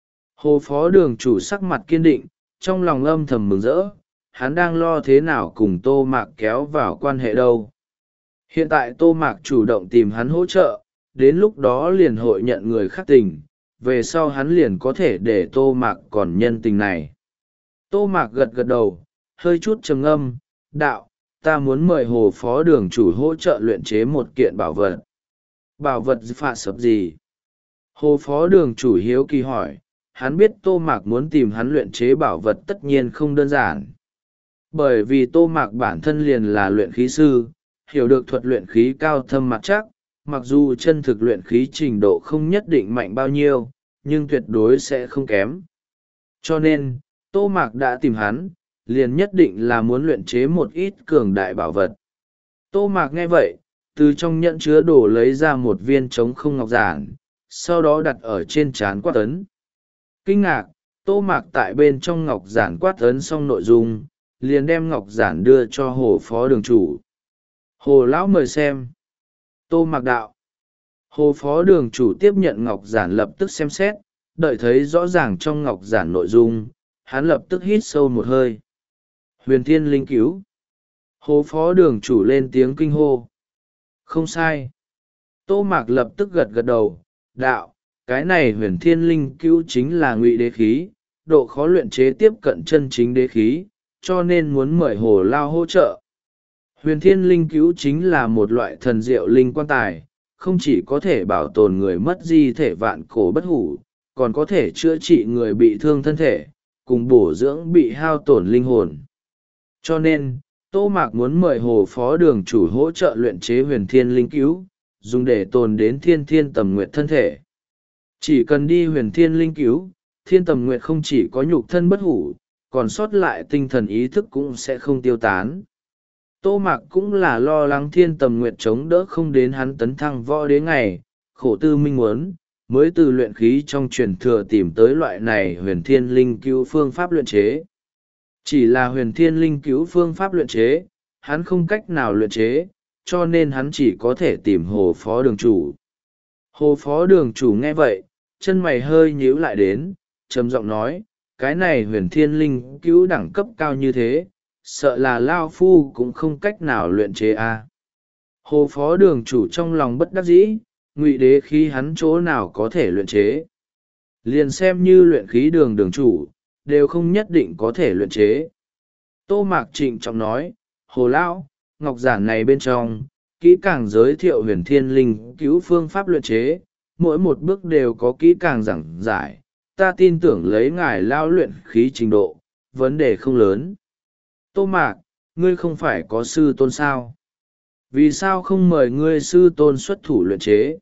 Hồ phó đường chủ sắc mặt kiên định, trong lòng âm thầm mừng rỡ, hắn đang lo thế nào cùng Tô Mạc kéo vào quan hệ đâu. Hiện tại Tô Mạc chủ động tìm hắn hỗ trợ, đến lúc đó liền hội nhận người khác tình, về sau hắn liền có thể để Tô Mạc còn nhân tình này. Tô Mạc gật gật đầu, hơi chút trầm ngâm, đạo, ta muốn mời hồ phó đường chủ hỗ trợ luyện chế một kiện bảo vật. Bảo vật phạ sập gì? Hồ phó đường chủ hiếu kỳ hỏi, hắn biết Tô Mạc muốn tìm hắn luyện chế bảo vật tất nhiên không đơn giản. Bởi vì Tô Mạc bản thân liền là luyện khí sư, hiểu được thuật luyện khí cao thâm mặt chắc, mặc dù chân thực luyện khí trình độ không nhất định mạnh bao nhiêu, nhưng tuyệt đối sẽ không kém. Cho nên, Tô Mạc đã tìm hắn, liền nhất định là muốn luyện chế một ít cường đại bảo vật. Tô Mạc nghe vậy, từ trong nhẫn chứa đồ lấy ra một viên trống không ngọc giản, sau đó đặt ở trên trán quát ấn. Kinh ngạc, Tô Mạc tại bên trong ngọc giản quát ấn xong nội dung, liền đem ngọc giản đưa cho hồ phó đường chủ. Hồ lão mời xem. Tô Mạc đạo. Hồ phó đường chủ tiếp nhận ngọc giản lập tức xem xét, đợi thấy rõ ràng trong ngọc giản nội dung, hắn lập tức hít sâu một hơi. Huyền thiên linh cứu. Hồ phó đường chủ lên tiếng kinh hô. Không sai. Tô Mạc lập tức gật gật đầu, đạo, cái này huyền thiên linh cứu chính là ngụy đế khí, độ khó luyện chế tiếp cận chân chính đế khí, cho nên muốn mời hồ lao hỗ trợ. Huyền thiên linh cứu chính là một loại thần diệu linh quan tài, không chỉ có thể bảo tồn người mất di thể vạn cổ bất hủ, còn có thể chữa trị người bị thương thân thể, cùng bổ dưỡng bị hao tổn linh hồn. Cho nên, Tô Mạc muốn mời hồ phó đường chủ hỗ trợ luyện chế huyền thiên linh cứu, dùng để tồn đến thiên thiên tầm nguyệt thân thể. Chỉ cần đi huyền thiên linh cứu, thiên tầm nguyệt không chỉ có nhục thân bất hủ, còn sót lại tinh thần ý thức cũng sẽ không tiêu tán. Tô Mạc cũng là lo lắng thiên tầm nguyệt chống đỡ không đến hắn tấn thăng võ đế ngày, khổ tư minh muốn, mới từ luyện khí trong truyền thừa tìm tới loại này huyền thiên linh cứu phương pháp luyện chế. Chỉ là huyền thiên linh cứu phương pháp luyện chế, hắn không cách nào luyện chế, cho nên hắn chỉ có thể tìm hồ phó đường chủ. Hồ phó đường chủ nghe vậy, chân mày hơi nhíu lại đến, trầm giọng nói, cái này huyền thiên linh cứu đẳng cấp cao như thế, sợ là lao phu cũng không cách nào luyện chế a à. Hồ phó đường chủ trong lòng bất đắc dĩ, ngụy đế khí hắn chỗ nào có thể luyện chế. Liền xem như luyện khí đường đường chủ, đều không nhất định có thể luyện chế. Tô Mạc trịnh trọng nói, Hồ Lão, ngọc giản này bên trong, kỹ càng giới thiệu huyền thiên linh cứu phương pháp luyện chế, mỗi một bước đều có kỹ càng giảng giải, ta tin tưởng lấy ngài lao luyện khí trình độ, vấn đề không lớn. Tô Mạc, ngươi không phải có sư tôn sao? Vì sao không mời ngươi sư tôn xuất thủ luyện chế?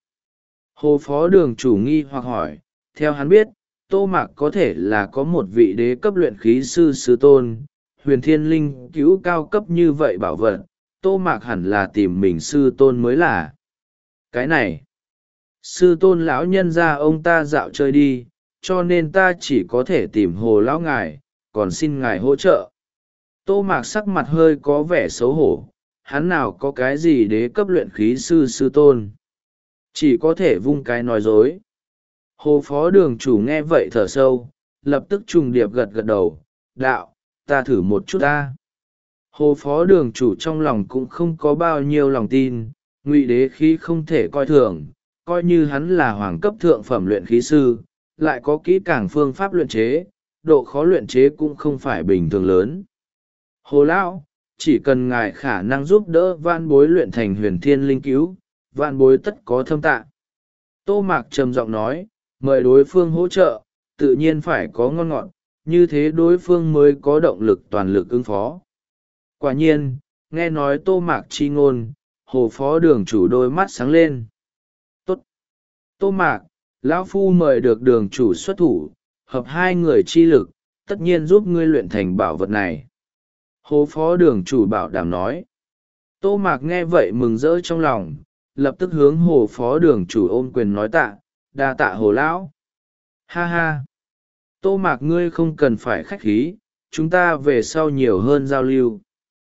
Hồ phó đường chủ nghi hoặc hỏi, theo hắn biết, Tô Mạc có thể là có một vị đế cấp luyện khí sư sư tôn, huyền thiên linh cứu cao cấp như vậy bảo vật, Tô Mạc hẳn là tìm mình sư tôn mới là. Cái này, sư tôn lão nhân ra ông ta dạo chơi đi, cho nên ta chỉ có thể tìm hồ lão ngài, còn xin ngài hỗ trợ. Tô Mạc sắc mặt hơi có vẻ xấu hổ, hắn nào có cái gì đế cấp luyện khí sư sư tôn. Chỉ có thể vung cái nói dối. Hồ phó đường chủ nghe vậy thở sâu, lập tức trùng điệp gật gật đầu, đạo, ta thử một chút ta. Hồ phó đường chủ trong lòng cũng không có bao nhiêu lòng tin, ngụy đế khí không thể coi thường, coi như hắn là hoàng cấp thượng phẩm luyện khí sư, lại có kỹ càng phương pháp luyện chế, độ khó luyện chế cũng không phải bình thường lớn. Hồ Lão, chỉ cần ngài khả năng giúp đỡ vạn bối luyện thành huyền thiên linh cứu, vạn bối tất có thâm tạ. Tô Mạc trầm giọng nói, mời đối phương hỗ trợ, tự nhiên phải có ngon ngọt, như thế đối phương mới có động lực toàn lực ứng phó. Quả nhiên, nghe nói Tô Mạc chi ngôn, hồ phó đường chủ đôi mắt sáng lên. Tốt! Tô Mạc, lão phu mời được đường chủ xuất thủ, hợp hai người chi lực, tất nhiên giúp ngươi luyện thành bảo vật này. Hồ phó đường chủ bảo đảm nói. Tô Mạc nghe vậy mừng rỡ trong lòng, lập tức hướng hồ phó đường chủ ôm quyền nói tạ, đa tạ hồ lão. Ha ha! Tô Mạc ngươi không cần phải khách khí, chúng ta về sau nhiều hơn giao lưu.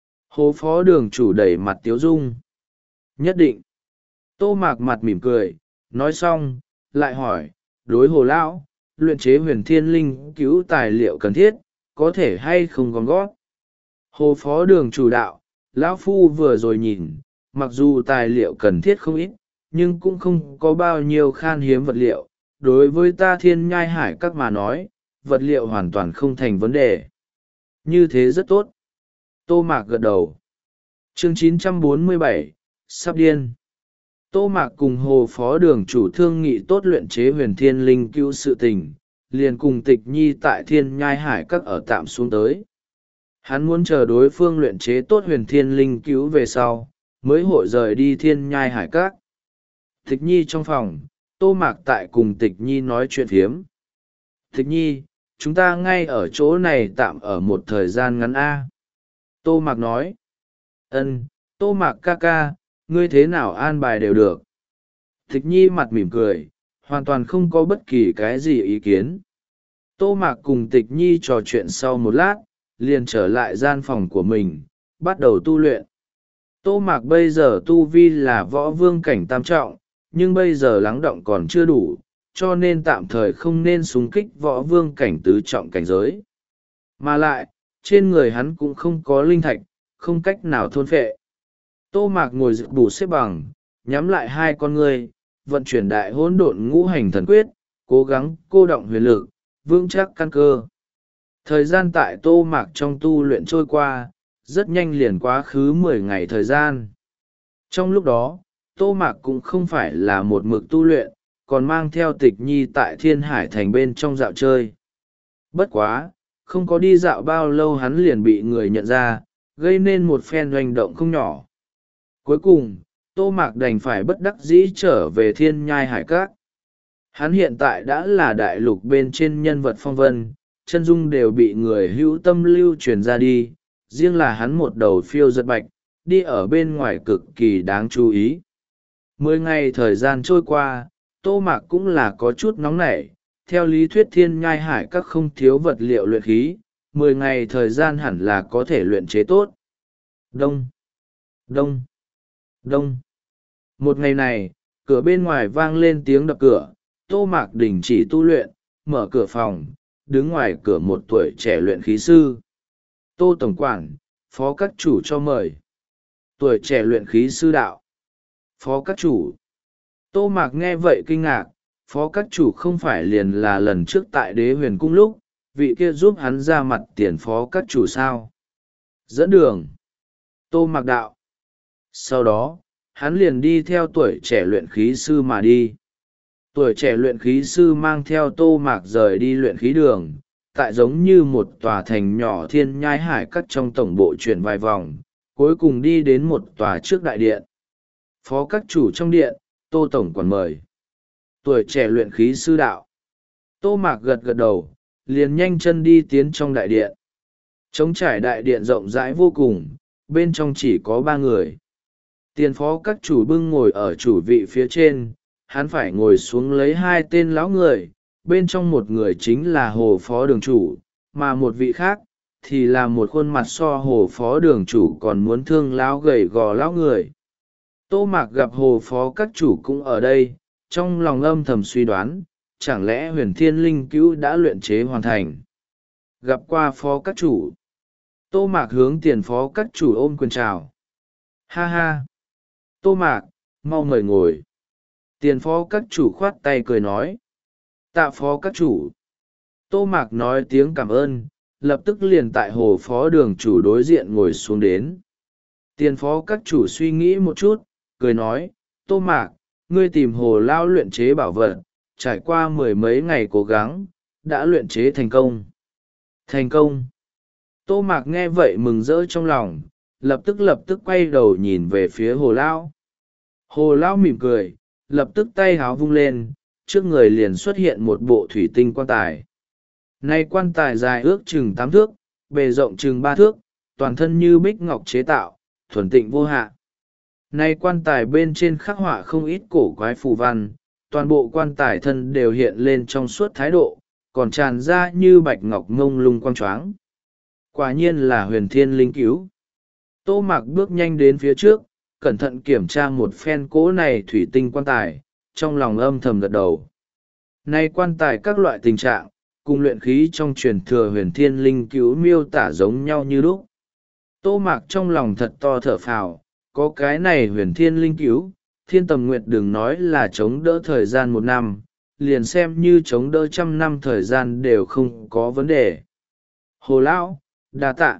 Hồ phó đường chủ đẩy mặt tiếu dung. Nhất định. Tô Mạc mặt mỉm cười, nói xong, lại hỏi, đối hồ lão, luyện chế huyền thiên linh cứu tài liệu cần thiết, có thể hay không gom gót. Hồ phó đường chủ đạo, lão phu vừa rồi nhìn, mặc dù tài liệu cần thiết không ít, nhưng cũng không có bao nhiêu khan hiếm vật liệu. Đối với ta thiên nhai hải các mà nói, vật liệu hoàn toàn không thành vấn đề. Như thế rất tốt. Tô Mạc gật đầu. Chương chín trăm bốn mươi bảy, sắp điên. Tô Mạc cùng hồ phó đường chủ thương nghị tốt luyện chế huyền thiên linh cứu sự tình, liền cùng Tịch Nhi tại thiên nhai hải các ở tạm xuống tới. Hắn muốn chờ đối phương luyện chế tốt huyền thiên linh cứu về sau, mới hội rời đi thiên nhai hải các. Tịch Nhi trong phòng, Tô Mạc tại cùng Tịch Nhi nói chuyện phiếm. Tịch Nhi, chúng ta ngay ở chỗ này tạm ở một thời gian ngắn a. Tô Mạc nói. Ân, Tô Mạc ca ca, ngươi thế nào an bài đều được. Tịch Nhi mặt mỉm cười, hoàn toàn không có bất kỳ cái gì ý kiến. Tô Mạc cùng Tịch Nhi trò chuyện sau một lát, liền trở lại gian phòng của mình, bắt đầu tu luyện. Tô Mạc bây giờ tu vi là võ vương cảnh tam trọng, nhưng bây giờ lắng động còn chưa đủ, cho nên tạm thời không nên xung kích võ vương cảnh tứ trọng cảnh giới. Mà lại, trên người hắn cũng không có linh thạch, không cách nào thôn phệ. Tô Mạc ngồi dự bù xếp bằng, nhắm lại hai con ngươi, vận chuyển đại hỗn độn ngũ hành thần quyết, cố gắng cô động huyền lực, vững chắc căn cơ. Thời gian tại Tô Mạc trong tu luyện trôi qua, rất nhanh liền quá khứ mười ngày thời gian. Trong lúc đó, Tô Mạc cũng không phải là một mực tu luyện, còn mang theo Tịch Nhi tại Thiên Hải Thành bên trong dạo chơi. Bất quá, không có đi dạo bao lâu hắn liền bị người nhận ra, gây nên một phen hoành động không nhỏ. Cuối cùng, Tô Mạc đành phải bất đắc dĩ trở về Thiên Nhai Hải Các. Hắn hiện tại đã là đại lục bên trên nhân vật phong vân, chân dung đều bị người hữu tâm lưu truyền ra đi, riêng là hắn một đầu phiêu giật bạch, đi ở bên ngoài cực kỳ đáng chú ý. Mười ngày thời gian trôi qua, Tô Mạc cũng là có chút nóng nảy, theo lý thuyết Thiên Nhai Hải Các không thiếu vật liệu luyện khí, mười ngày thời gian hẳn là có thể luyện chế tốt. Đông, đông, đông. Một ngày này, cửa bên ngoài vang lên tiếng đập cửa, Tô Mạc đình chỉ tu luyện, mở cửa phòng, đứng ngoài cửa một tuổi trẻ luyện khí sư. Tô tổng quản, phó các chủ cho mời. Tuổi trẻ luyện khí sư đạo. Phó các chủ. Tô Mạc nghe vậy kinh ngạc, phó các chủ không phải liền là lần trước tại đế huyền cung lúc, vị kia giúp hắn ra mặt tiền phó các chủ sao? Dẫn đường. Tô Mạc đạo. Sau đó, hắn liền đi theo tuổi trẻ luyện khí sư mà đi. Tuổi trẻ luyện khí sư mang theo Tô Mạc rời đi luyện khí đường, tại giống như một tòa thành nhỏ thiên nhai hải cắt trong tổng bộ chuyển vài vòng, cuối cùng đi đến một tòa trước đại điện. Phó các chủ trong điện, Tô tổng quản mời. Tuổi trẻ luyện khí sư đạo. Tô Mạc gật gật đầu, liền nhanh chân đi tiến trong đại điện. Trống trải đại điện rộng rãi vô cùng, bên trong chỉ có ba người. Tiền phó các chủ bưng ngồi ở chủ vị phía trên, hắn phải ngồi xuống lấy hai tên lão người, bên trong một người chính là hồ phó đường chủ, mà một vị khác thì là một khuôn mặt so hồ phó đường chủ còn muốn thương lão gầy gò lão người. Tô Mạc gặp hồ phó các chủ cũng ở đây, trong lòng âm thầm suy đoán, chẳng lẽ huyền thiên linh cứu đã luyện chế hoàn thành. Gặp qua phó các chủ, Tô Mạc hướng tiền phó các chủ ôm quyền chào. Ha ha! Tô Mạc, mau mời ngồi. Tiền phó các chủ khoát tay cười nói. Tạ phó các chủ. Tô Mạc nói tiếng cảm ơn, lập tức liền tại hồ phó đường chủ đối diện ngồi xuống đến. Tiền phó các chủ suy nghĩ một chút, cười nói, Tô Mạc, ngươi tìm hồ lao luyện chế bảo vật, trải qua mười mấy ngày cố gắng, đã luyện chế thành công. Thành công. Tô Mạc nghe vậy mừng rỡ trong lòng, lập tức lập tức quay đầu nhìn về phía hồ lao. Hồ lao mỉm cười, lập tức tay háo vung lên, trước người liền xuất hiện một bộ thủy tinh quan tài. Này quan tài dài ước chừng tám thước, bề rộng chừng ba thước, toàn thân như bích ngọc chế tạo, thuần tịnh vô hạ. Này quan tài bên trên khắc họa không ít cổ quái phù văn, toàn bộ quan tài thân đều hiện lên trong suốt thái độ, còn tràn ra như bạch ngọc ngông lung quang choáng. Quả nhiên là huyền thiên linh cứu. Tô Mạc bước nhanh đến phía trước, cẩn thận kiểm tra một phen cỗ này thủy tinh quan tài, trong lòng âm thầm gật đầu. Này quan tài các loại tình trạng, cùng luyện khí trong truyền thừa huyền thiên linh cứu miêu tả giống nhau như lúc. Tô Mạc trong lòng thật to thở phào, có cái này huyền thiên linh cứu, thiên tầm nguyệt đừng nói là chống đỡ thời gian một năm, liền xem như chống đỡ trăm năm thời gian đều không có vấn đề. Hồ Lão, đa tạ.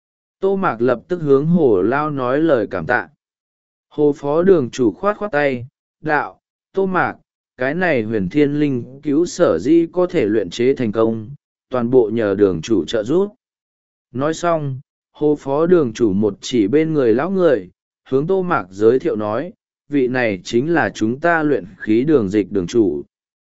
Tô Mạc lập tức hướng Hồ Lao nói lời cảm tạ. Hồ phó đường chủ khoát khoát tay, đạo, Tô Mạc, cái này huyền thiên linh cứu sở di có thể luyện chế thành công, toàn bộ nhờ đường chủ trợ giúp. Nói xong, hồ phó đường chủ một chỉ bên người lão người, hướng Tô Mạc giới thiệu nói, vị này chính là chúng ta luyện khí đường dịch đường chủ.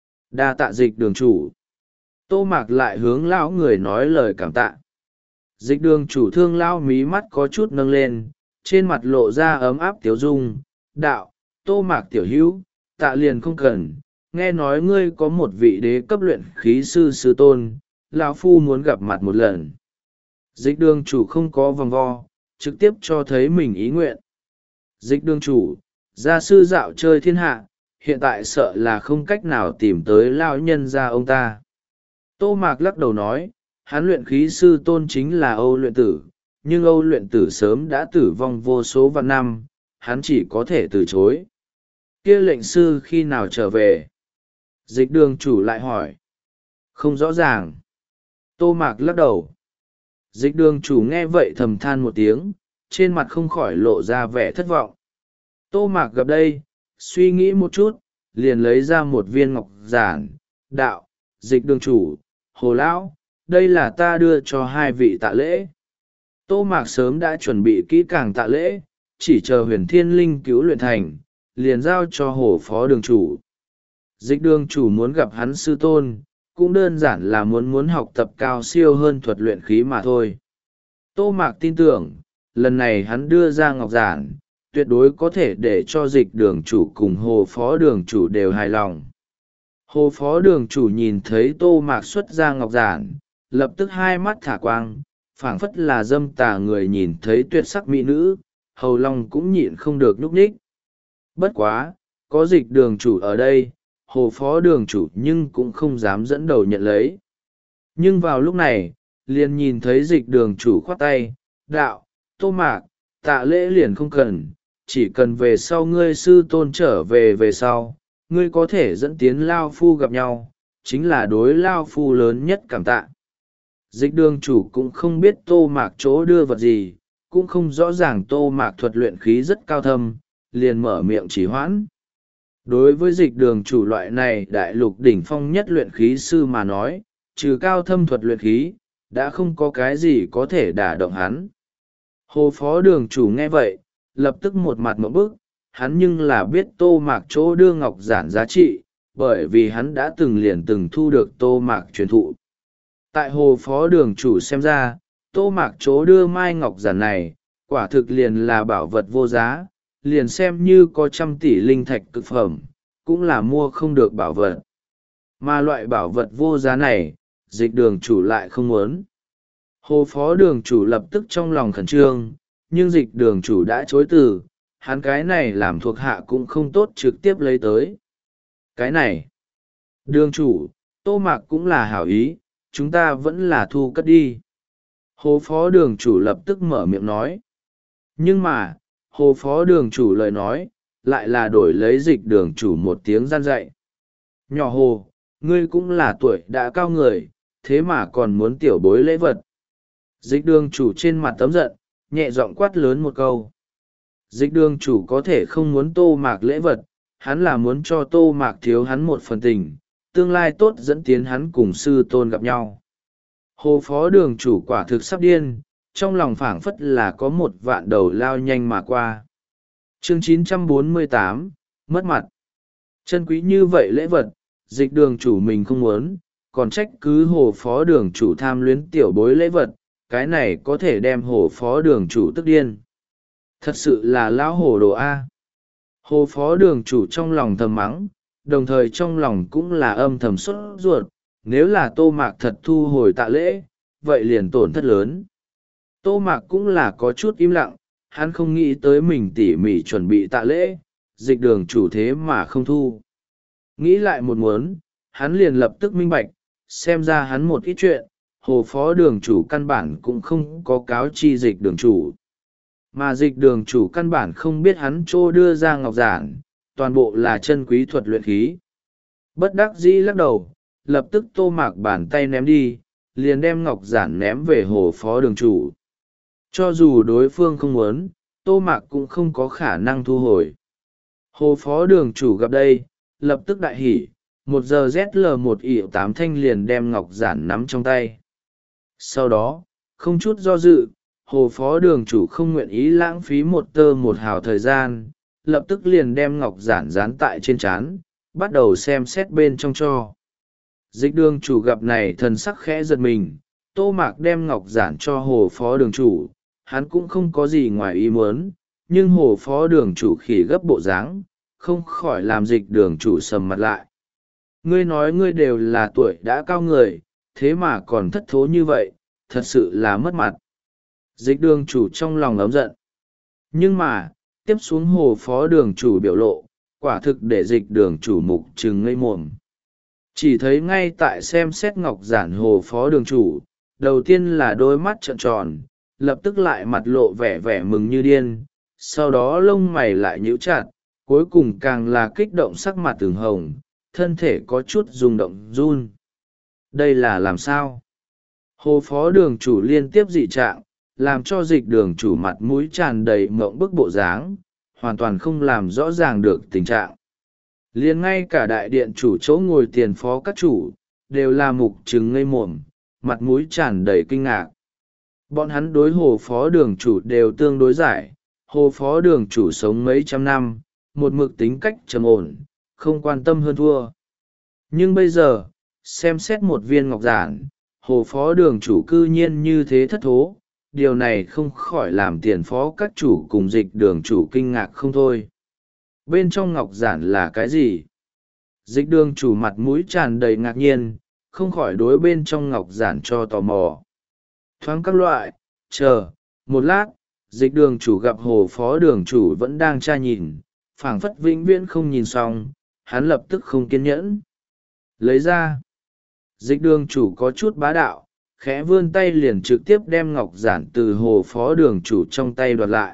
Đa tạ dịch đường chủ. Tô Mạc lại hướng lão người nói lời cảm tạ. Dịch đường chủ thương lão mí mắt có chút nâng lên, trên mặt lộ ra ấm áp tiếu dung, đạo, Tô Mạc tiểu hữu, tạ liền không cần, nghe nói ngươi có một vị đế cấp luyện khí sư sư tôn, lão phu muốn gặp mặt một lần. Dịch đường chủ không có vòng vo, trực tiếp cho thấy mình ý nguyện. Dịch đường chủ, gia sư dạo chơi thiên hạ, hiện tại sợ là không cách nào tìm tới lão nhân gia ông ta. Tô Mạc lắc đầu nói, hắn luyện khí sư tôn chính là Âu luyện tử, nhưng Âu luyện tử sớm đã tử vong vô số vạn năm, hắn chỉ có thể từ chối. Kia lệnh sư khi nào trở về? Dịch đường chủ lại hỏi. Không rõ ràng. Tô Mạc lắc đầu. Dịch đường chủ nghe vậy thầm than một tiếng, trên mặt không khỏi lộ ra vẻ thất vọng. Tô Mạc gặp đây, suy nghĩ một chút, liền lấy ra một viên ngọc giản, đạo, dịch đường chủ, hồ lão, đây là ta đưa cho hai vị tạ lễ. Tô Mạc sớm đã chuẩn bị kỹ càng tạ lễ, chỉ chờ huyền thiên linh cứu luyện thành, liền giao cho hồ phó đường chủ. Dịch đường chủ muốn gặp hắn sư tôn, cũng đơn giản là muốn muốn học tập cao siêu hơn thuật luyện khí mà thôi. Tô Mạc tin tưởng, lần này hắn đưa ra ngọc giản, tuyệt đối có thể để cho dịch đường chủ cùng hồ phó đường chủ đều hài lòng. Hồ phó đường chủ nhìn thấy Tô Mạc xuất ra ngọc giản, lập tức hai mắt thả quang, phảng phất là dâm tà người nhìn thấy tuyệt sắc mỹ nữ, hầu long cũng nhịn không được nhúc nhích. Bất quá, có dịch đường chủ ở đây, hồ phó đường chủ nhưng cũng không dám dẫn đầu nhận lấy. Nhưng vào lúc này liền nhìn thấy dịch đường chủ khoát tay, đạo: Tô Mạc, tạ lễ liền không cần, chỉ cần về sau ngươi sư tôn trở về về sau, ngươi có thể dẫn tiến lao phu gặp nhau, chính là đối lao phu lớn nhất cảm tạ. Dịch đường chủ cũng không biết Tô Mạc chỗ đưa vật gì, cũng không rõ ràng Tô Mạc thuật luyện khí rất cao thâm, liền mở miệng chỉ hoãn. Đối với dịch đường chủ loại này đại lục đỉnh phong nhất luyện khí sư mà nói, trừ cao thâm thuật luyện khí, đã không có cái gì có thể đả động hắn. Hồ phó đường chủ nghe vậy, lập tức một mặt mẫu bức, hắn nhưng là biết Tô Mạc chỗ đưa ngọc giản giá trị, bởi vì hắn đã từng liền từng thu được Tô Mạc truyền thụ. Tại hồ phó đường chủ xem ra, Tô Mạc chỗ đưa mai ngọc giản này, quả thực liền là bảo vật vô giá, liền xem như có trăm tỷ linh thạch cực phẩm, cũng là mua không được bảo vật. Mà loại bảo vật vô giá này, dịch đường chủ lại không muốn. Hồ phó đường chủ lập tức trong lòng khẩn trương, nhưng dịch đường chủ đã chối từ, hắn cái này làm thuộc hạ cũng không tốt trực tiếp lấy tới. Cái này, đường chủ, Tô Mạc cũng là hảo ý, chúng ta vẫn là thu cất đi. Hồ phó đường chủ lập tức mở miệng nói. Nhưng mà, hồ phó đường chủ lời nói, lại là đổi lấy dịch đường chủ một tiếng gian dạy. Nhỏ hồ, ngươi cũng là tuổi đã cao người, thế mà còn muốn tiểu bối lễ vật. Dịch đường chủ trên mặt tấm giận, nhẹ giọng quát lớn một câu. Dịch đường chủ có thể không muốn Tô Mạc lễ vật, hắn là muốn cho Tô Mạc thiếu hắn một phần tình, tương lai tốt dẫn tiến hắn cùng sư tôn gặp nhau. Hồ phó đường chủ quả thực sắp điên, trong lòng phảng phất là có một vạn đầu lao nhanh mà qua. Chương chín trăm bốn mươi tám, mất mặt. Chân quý như vậy lễ vật, dịch đường chủ mình không muốn, còn trách cứ hồ phó đường chủ tham luyến tiểu bối lễ vật, cái này có thể đem hồ phó đường chủ tức điên. Thật sự là lão hồ đồ A. Hồ phó đường chủ trong lòng thầm mắng, đồng thời trong lòng cũng là âm thầm sốt ruột, nếu là Tô Mạc thật thu hồi tạ lễ, vậy liền tổn thất lớn. Tô Mạc cũng là có chút im lặng, hắn không nghĩ tới mình tỉ mỉ chuẩn bị tạ lễ, dịch đường chủ thế mà không thu. Nghĩ lại một muốn, hắn liền lập tức minh bạch, xem ra hắn một ít chuyện, hồ phó đường chủ căn bản cũng không có cáo chi dịch đường chủ. Mà dịch đường chủ căn bản không biết hắn trô đưa ra ngọc giản, toàn bộ là chân quý thuật luyện khí. Bất đắc dĩ lắc đầu, lập tức Tô Mạc bàn tay ném đi, liền đem ngọc giản ném về hồ phó đường chủ. Cho dù đối phương không muốn, Tô Mạc cũng không có khả năng thu hồi. Hồ phó đường chủ gặp đây, lập tức đại hỉ, một giờ Z L một ỉa tám thanh liền đem ngọc giản nắm trong tay. Sau đó, không chút do dự, hồ phó đường chủ không nguyện ý lãng phí một tơ một hào thời gian, lập tức liền đem ngọc giản dán tại trên trán, bắt đầu xem xét bên trong cho. Dịch đường chủ gặp này thần sắc khẽ giật mình, Tô Mạc đem ngọc giản cho hồ phó đường chủ, hắn cũng không có gì ngoài ý muốn, nhưng hồ phó đường chủ khỉ gấp bộ dáng, không khỏi làm dịch đường chủ sầm mặt lại. Ngươi nói ngươi đều là tuổi đã cao người, thế mà còn thất thố như vậy, thật sự là mất mặt. Dịch đường chủ trong lòng ấm giận. Nhưng mà, tiếp xuống hồ phó đường chủ biểu lộ, quả thực để dịch đường chủ mục trừng ngây mồm. Chỉ thấy ngay tại xem xét ngọc giản hồ phó đường chủ, đầu tiên là đôi mắt trợn tròn, lập tức lại mặt lộ vẻ vẻ mừng như điên, sau đó lông mày lại nhíu chặt, cuối cùng càng là kích động sắc mặt từng hồng, thân thể có chút rung động run. Đây là làm sao? Hồ phó đường chủ liên tiếp dị trạng, làm cho dịch đường chủ mặt mũi tràn đầy mộng bức bộ dáng, hoàn toàn không làm rõ ràng được tình trạng. Liền ngay cả đại điện chủ chỗ ngồi tiền phó các chủ, đều là mục trừng ngây mồm, mặt mũi tràn đầy kinh ngạc. Bọn hắn đối hồ phó đường chủ đều tương đối giải, hồ phó đường chủ sống mấy trăm năm, một mực tính cách trầm ổn, không quan tâm hơn thua. Nhưng bây giờ, xem xét một viên ngọc giản, hồ phó đường chủ cư nhiên như thế thất thố, điều này không khỏi làm tiền phó các chủ cùng dịch đường chủ kinh ngạc không thôi. Bên trong ngọc giản là cái gì? Dịch đường chủ mặt mũi tràn đầy ngạc nhiên, không khỏi đối bên trong ngọc giản cho tò mò. Thoáng các loại, chờ, một lát, dịch đường chủ gặp hồ phó đường chủ vẫn đang tra nhìn, phảng phất vĩnh viễn không nhìn xong, hắn lập tức không kiên nhẫn. Lấy ra. Dịch đường chủ có chút bá đạo, khẽ vươn tay liền trực tiếp đem ngọc giản từ hồ phó đường chủ trong tay đoạt lại.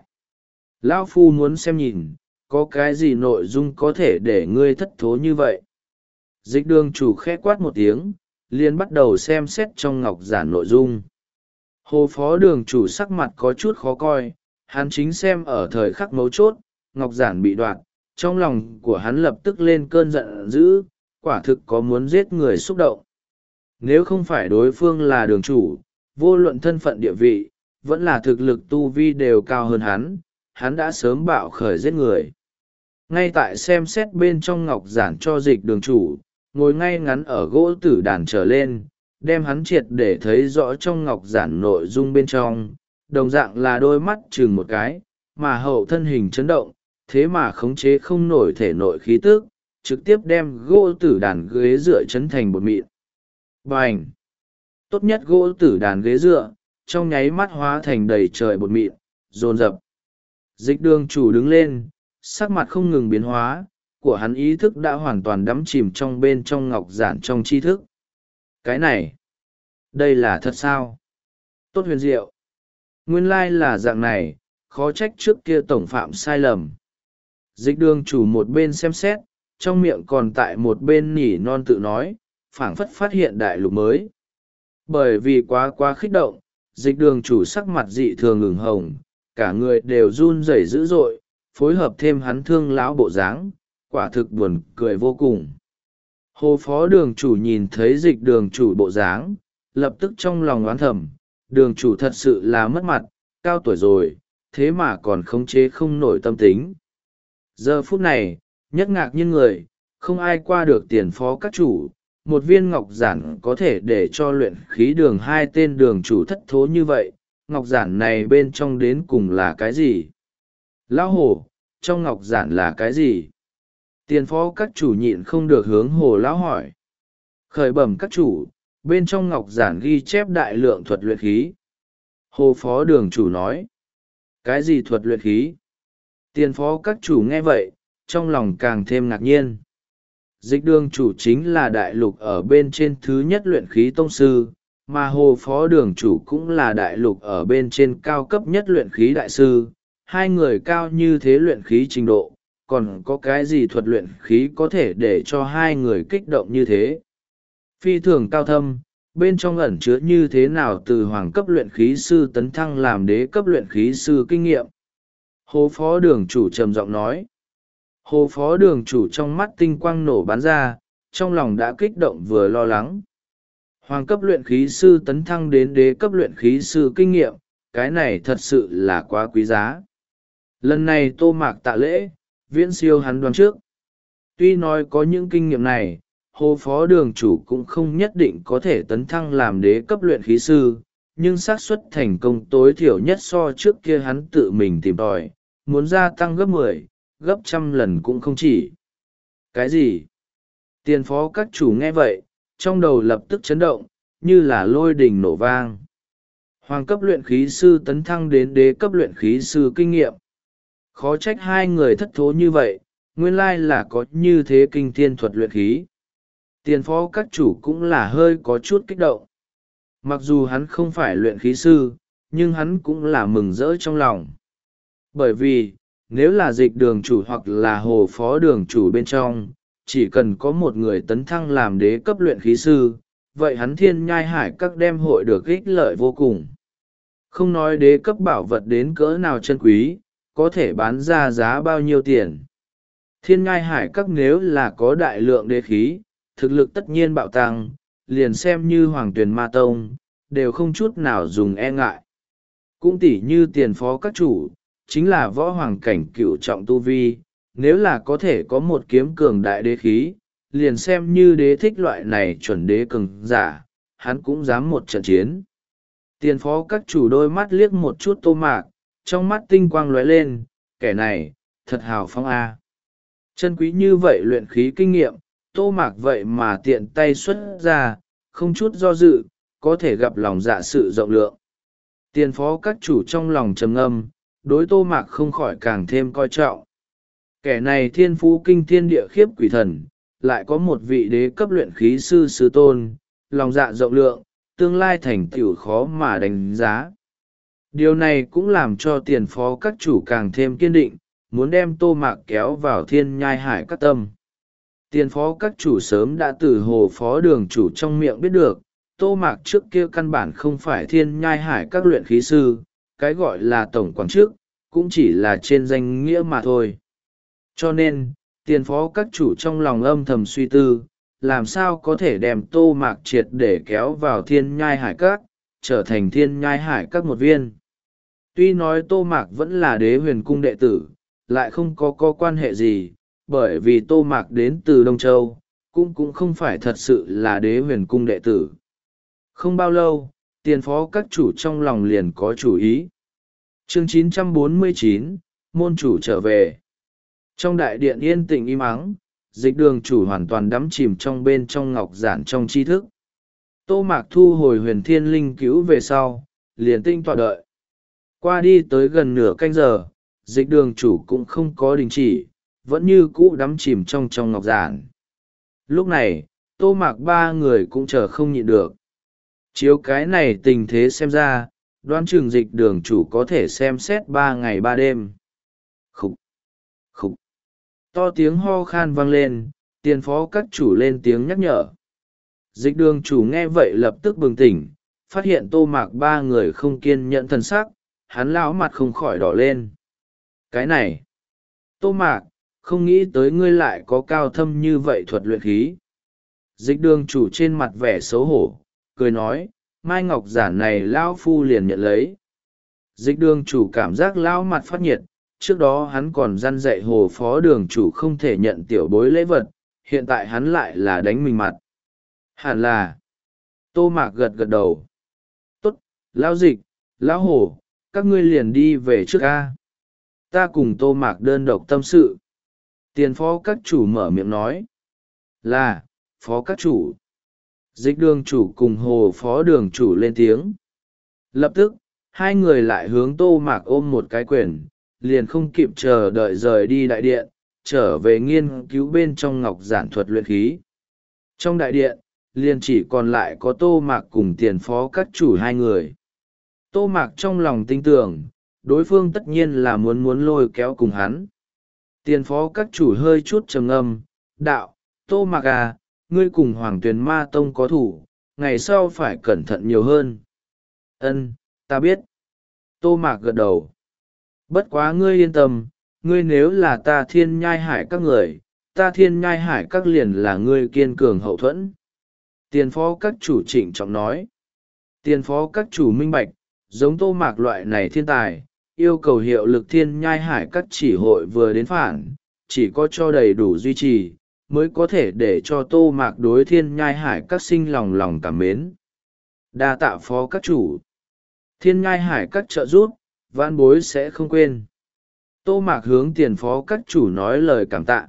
Lão phu muốn xem nhìn, có cái gì nội dung có thể để ngươi thất thố như vậy? Dịch đường chủ khẽ quát một tiếng, liền bắt đầu xem xét trong ngọc giản nội dung. Hồ phó đường chủ sắc mặt có chút khó coi, hắn chính xem ở thời khắc mấu chốt, ngọc giản bị đoạt, trong lòng của hắn lập tức lên cơn giận dữ, quả thực có muốn giết người xúc động. Nếu không phải đối phương là đường chủ, vô luận thân phận địa vị, vẫn là thực lực tu vi đều cao hơn hắn, hắn đã sớm bạo khởi giết người. Ngay tại xem xét bên trong ngọc giản cho dịch đường chủ, ngồi ngay ngắn ở gỗ tử đàn trở lên, đem hắn triệt để thấy rõ trong ngọc giản nội dung bên trong, đồng dạng là đôi mắt chừng một cái, mà hậu thân hình chấn động, thế mà khống chế không nổi thể nội khí tức, trực tiếp đem gỗ tử đàn ghế dựa chấn thành bột mịn. Bành! Tốt nhất gỗ tử đàn ghế dựa, trong nháy mắt hóa thành đầy trời bột mịn, dồn dập. Dịch đường chủ đứng lên, sắc mặt không ngừng biến hóa, của hắn ý thức đã hoàn toàn đắm chìm trong bên trong ngọc giản trong tri thức. Cái này, đây là thật sao? Tốt huyền diệu. Nguyên lai là dạng này, khó trách trước kia tổng phạm sai lầm. Dịch đường chủ một bên xem xét, trong miệng còn tại một bên nỉ non tự nói, phảng phất phát hiện đại lục mới. Bởi vì quá quá khích động, dịch đường chủ sắc mặt dị thường ửng hồng, cả người đều run rẩy dữ dội, phối hợp thêm hắn thương lão bộ dáng, quả thực buồn cười vô cùng. Hồ phó đường chủ nhìn thấy dịch đường chủ bộ dáng, lập tức trong lòng oán thầm, đường chủ thật sự là mất mặt, cao tuổi rồi, thế mà còn khống chế không nổi tâm tính. Giờ phút này, nhất ngạc nhiên người, không ai qua được tiền phó các chủ, một viên ngọc giản có thể để cho luyện khí đường hai tên đường chủ thất thố như vậy, ngọc giản này bên trong đến cùng là cái gì? Lão hồ, trong ngọc giản là cái gì? Tiền phó các chủ nhịn không được hướng hồ lão hỏi. Khởi bẩm các chủ, bên trong ngọc giản ghi chép đại lượng thuật luyện khí. Hồ phó đường chủ nói. Cái gì thuật luyện khí? Tiền phó các chủ nghe vậy, trong lòng càng thêm ngạc nhiên. Dịch đường chủ chính là đại lục ở bên trên thứ nhất luyện khí tông sư, mà hồ phó đường chủ cũng là đại lục ở bên trên cao cấp nhất luyện khí đại sư. Hai người cao như thế luyện khí trình độ, còn có cái gì thuật luyện khí có thể để cho hai người kích động như thế? Phi thường cao thâm, bên trong ẩn chứa như thế nào từ hoàng cấp luyện khí sư tấn thăng làm đế cấp luyện khí sư kinh nghiệm? Hồ phó đường chủ trầm giọng nói. Hồ phó đường chủ trong mắt tinh quang nổ bắn ra, trong lòng đã kích động vừa lo lắng. Hoàng cấp luyện khí sư tấn thăng đến đế cấp luyện khí sư kinh nghiệm, cái này thật sự là quá quý giá. Lần này tô mạc tạ lễ, viễn siêu hắn đoán trước. Tuy nói có những kinh nghiệm này, hồ phó đường chủ cũng không nhất định có thể tấn thăng làm đế cấp luyện khí sư, nhưng xác suất thành công tối thiểu nhất so trước kia hắn tự mình tìm tòi, muốn gia tăng gấp mười, gấp trăm lần cũng không chỉ. Cái gì? Tiền phó các chủ nghe vậy, trong đầu lập tức chấn động, như là lôi đình nổ vang. Hoàng cấp luyện khí sư tấn thăng đến đế cấp luyện khí sư kinh nghiệm. Khó trách hai người thất thố như vậy, nguyên lai là có như thế kinh thiên thuật luyện khí. Tiền phó các chủ cũng là hơi có chút kích động. Mặc dù hắn không phải luyện khí sư, nhưng hắn cũng là mừng rỡ trong lòng. Bởi vì, nếu là dịch đường chủ hoặc là hồ phó đường chủ bên trong, chỉ cần có một người tấn thăng làm đế cấp luyện khí sư, vậy hắn thiên nhai hải các đem hội được ích lợi vô cùng. Không nói đế cấp bảo vật đến cỡ nào chân quý, có thể bán ra giá bao nhiêu tiền. Thiên nhai hải các nếu là có đại lượng đế khí, thực lực tất nhiên bạo tăng, liền xem như hoàng tuyền ma tông, đều không chút nào dùng e ngại. Cũng tỉ như tiền phó các chủ, chính là võ hoàng cảnh cựu trọng tu vi, nếu là có thể có một kiếm cường đại đế khí, liền xem như đế thích loại này chuẩn đế cường giả, hắn cũng dám một trận chiến. Tiền phó các chủ đôi mắt liếc một chút tô mạc, trong mắt tinh quang lóe lên, kẻ này, thật hào phong a. Chân quý như vậy luyện khí kinh nghiệm, tô mạc vậy mà tiện tay xuất ra, không chút do dự, có thể gặp lòng dạ sự rộng lượng. Tiền phó các chủ trong lòng trầm ngâm, đối tô mạc không khỏi càng thêm coi trọng. Kẻ này thiên phú kinh thiên địa khiếp quỷ thần, lại có một vị đế cấp luyện khí sư sư tôn, lòng dạ rộng lượng, tương lai thành tựu khó mà đánh giá. Điều này cũng làm cho tiền phó các chủ càng thêm kiên định, muốn đem Tô Mạc kéo vào thiên nhai hải các tâm. Tiền phó các chủ sớm đã từ hồ phó đường chủ trong miệng biết được, Tô Mạc trước kia căn bản không phải thiên nhai hải các luyện khí sư, cái gọi là tổng quản chức, cũng chỉ là trên danh nghĩa mà thôi. Cho nên, tiền phó các chủ trong lòng âm thầm suy tư, làm sao có thể đem Tô Mạc triệt để kéo vào thiên nhai hải các, trở thành thiên nhai hải các một viên. Tuy nói Tô Mạc vẫn là đế huyền cung đệ tử, lại không có có quan hệ gì, bởi vì Tô Mạc đến từ Đông Châu, cũng cũng không phải thật sự là đế huyền cung đệ tử. Không bao lâu, tiền phó các chủ trong lòng liền có chủ ý. Chương chín trăm bốn mươi chín, môn chủ trở về. Trong đại điện yên tĩnh im ắng, dịch đường chủ hoàn toàn đắm chìm trong bên trong ngọc giản trong tri thức. Tô Mạc thu hồi huyền thiên linh cứu về sau, liền tinh tọa đợi. Qua đi tới gần nửa canh giờ, dịch đường chủ cũng không có đình chỉ, vẫn như cũ đắm chìm trong trong ngọc giản. Lúc này, Tô Mạc ba người cũng chờ không nhịn được. Chiếu cái này tình thế xem ra, đoán chừng dịch đường chủ có thể xem xét ba ngày ba đêm. Khúc! Khúc! To tiếng ho khan vang lên, tiền phó các chủ lên tiếng nhắc nhở. Dịch đường chủ nghe vậy lập tức bừng tỉnh, phát hiện Tô Mạc ba người không kiên nhẫn thần sắc, hắn lão mặt không khỏi đỏ lên. Cái này! Tô Mạc, không nghĩ tới ngươi lại có cao thâm như vậy thuật luyện khí. Dịch đường chủ trên mặt vẻ xấu hổ, cười nói, mai ngọc giản này lão phu liền nhận lấy. Dịch đường chủ cảm giác lão mặt phát nhiệt, trước đó hắn còn răn dạy hồ phó đường chủ không thể nhận tiểu bối lễ vật, hiện tại hắn lại là đánh mình mặt. Hẳn là. Tô Mạc gật gật đầu. Tốt, lão dịch, lão hồ, các ngươi liền đi về trước a. Ta cùng Tô Mạc đơn độc tâm sự. Tiền phó các chủ mở miệng nói. Là, phó các chủ. Dịch đường chủ cùng hồ phó đường chủ lên tiếng. Lập tức, hai người lại hướng Tô Mạc ôm một cái quyền, liền không kịp chờ đợi rời đi đại điện, trở về nghiên cứu bên trong ngọc giản thuật luyện khí. Trong đại điện, liền chỉ còn lại có Tô Mạc cùng tiền phó các chủ hai người. Tô Mạc trong lòng tin tưởng, đối phương tất nhiên là muốn muốn lôi kéo cùng hắn. Tiền phó các chủ hơi chút trầm ngâm, đạo, Tô Mạc à, ngươi cùng Hoàng Tuyền Ma Tông có thủ, ngày sau phải cẩn thận nhiều hơn. Ân, ta biết. Tô Mạc gật đầu. Bất quá ngươi yên tâm, ngươi nếu là ta thiên nhai hải các người, ta thiên nhai hải các liền là ngươi kiên cường hậu thuẫn. Tiền phó các chủ trịnh trọng nói. Tiền phó các chủ minh bạch, giống Tô Mạc loại này thiên tài, yêu cầu hiệu lực thiên nhai hải các chỉ hội vừa đến phản, chỉ có cho đầy đủ duy trì, mới có thể để cho Tô Mạc đối thiên nhai hải các sinh lòng lòng cảm mến. Đa tạ phó các chủ. Thiên nhai hải các trợ giúp, vãn bối sẽ không quên. Tô Mạc hướng tiền phó các chủ nói lời cảm tạ.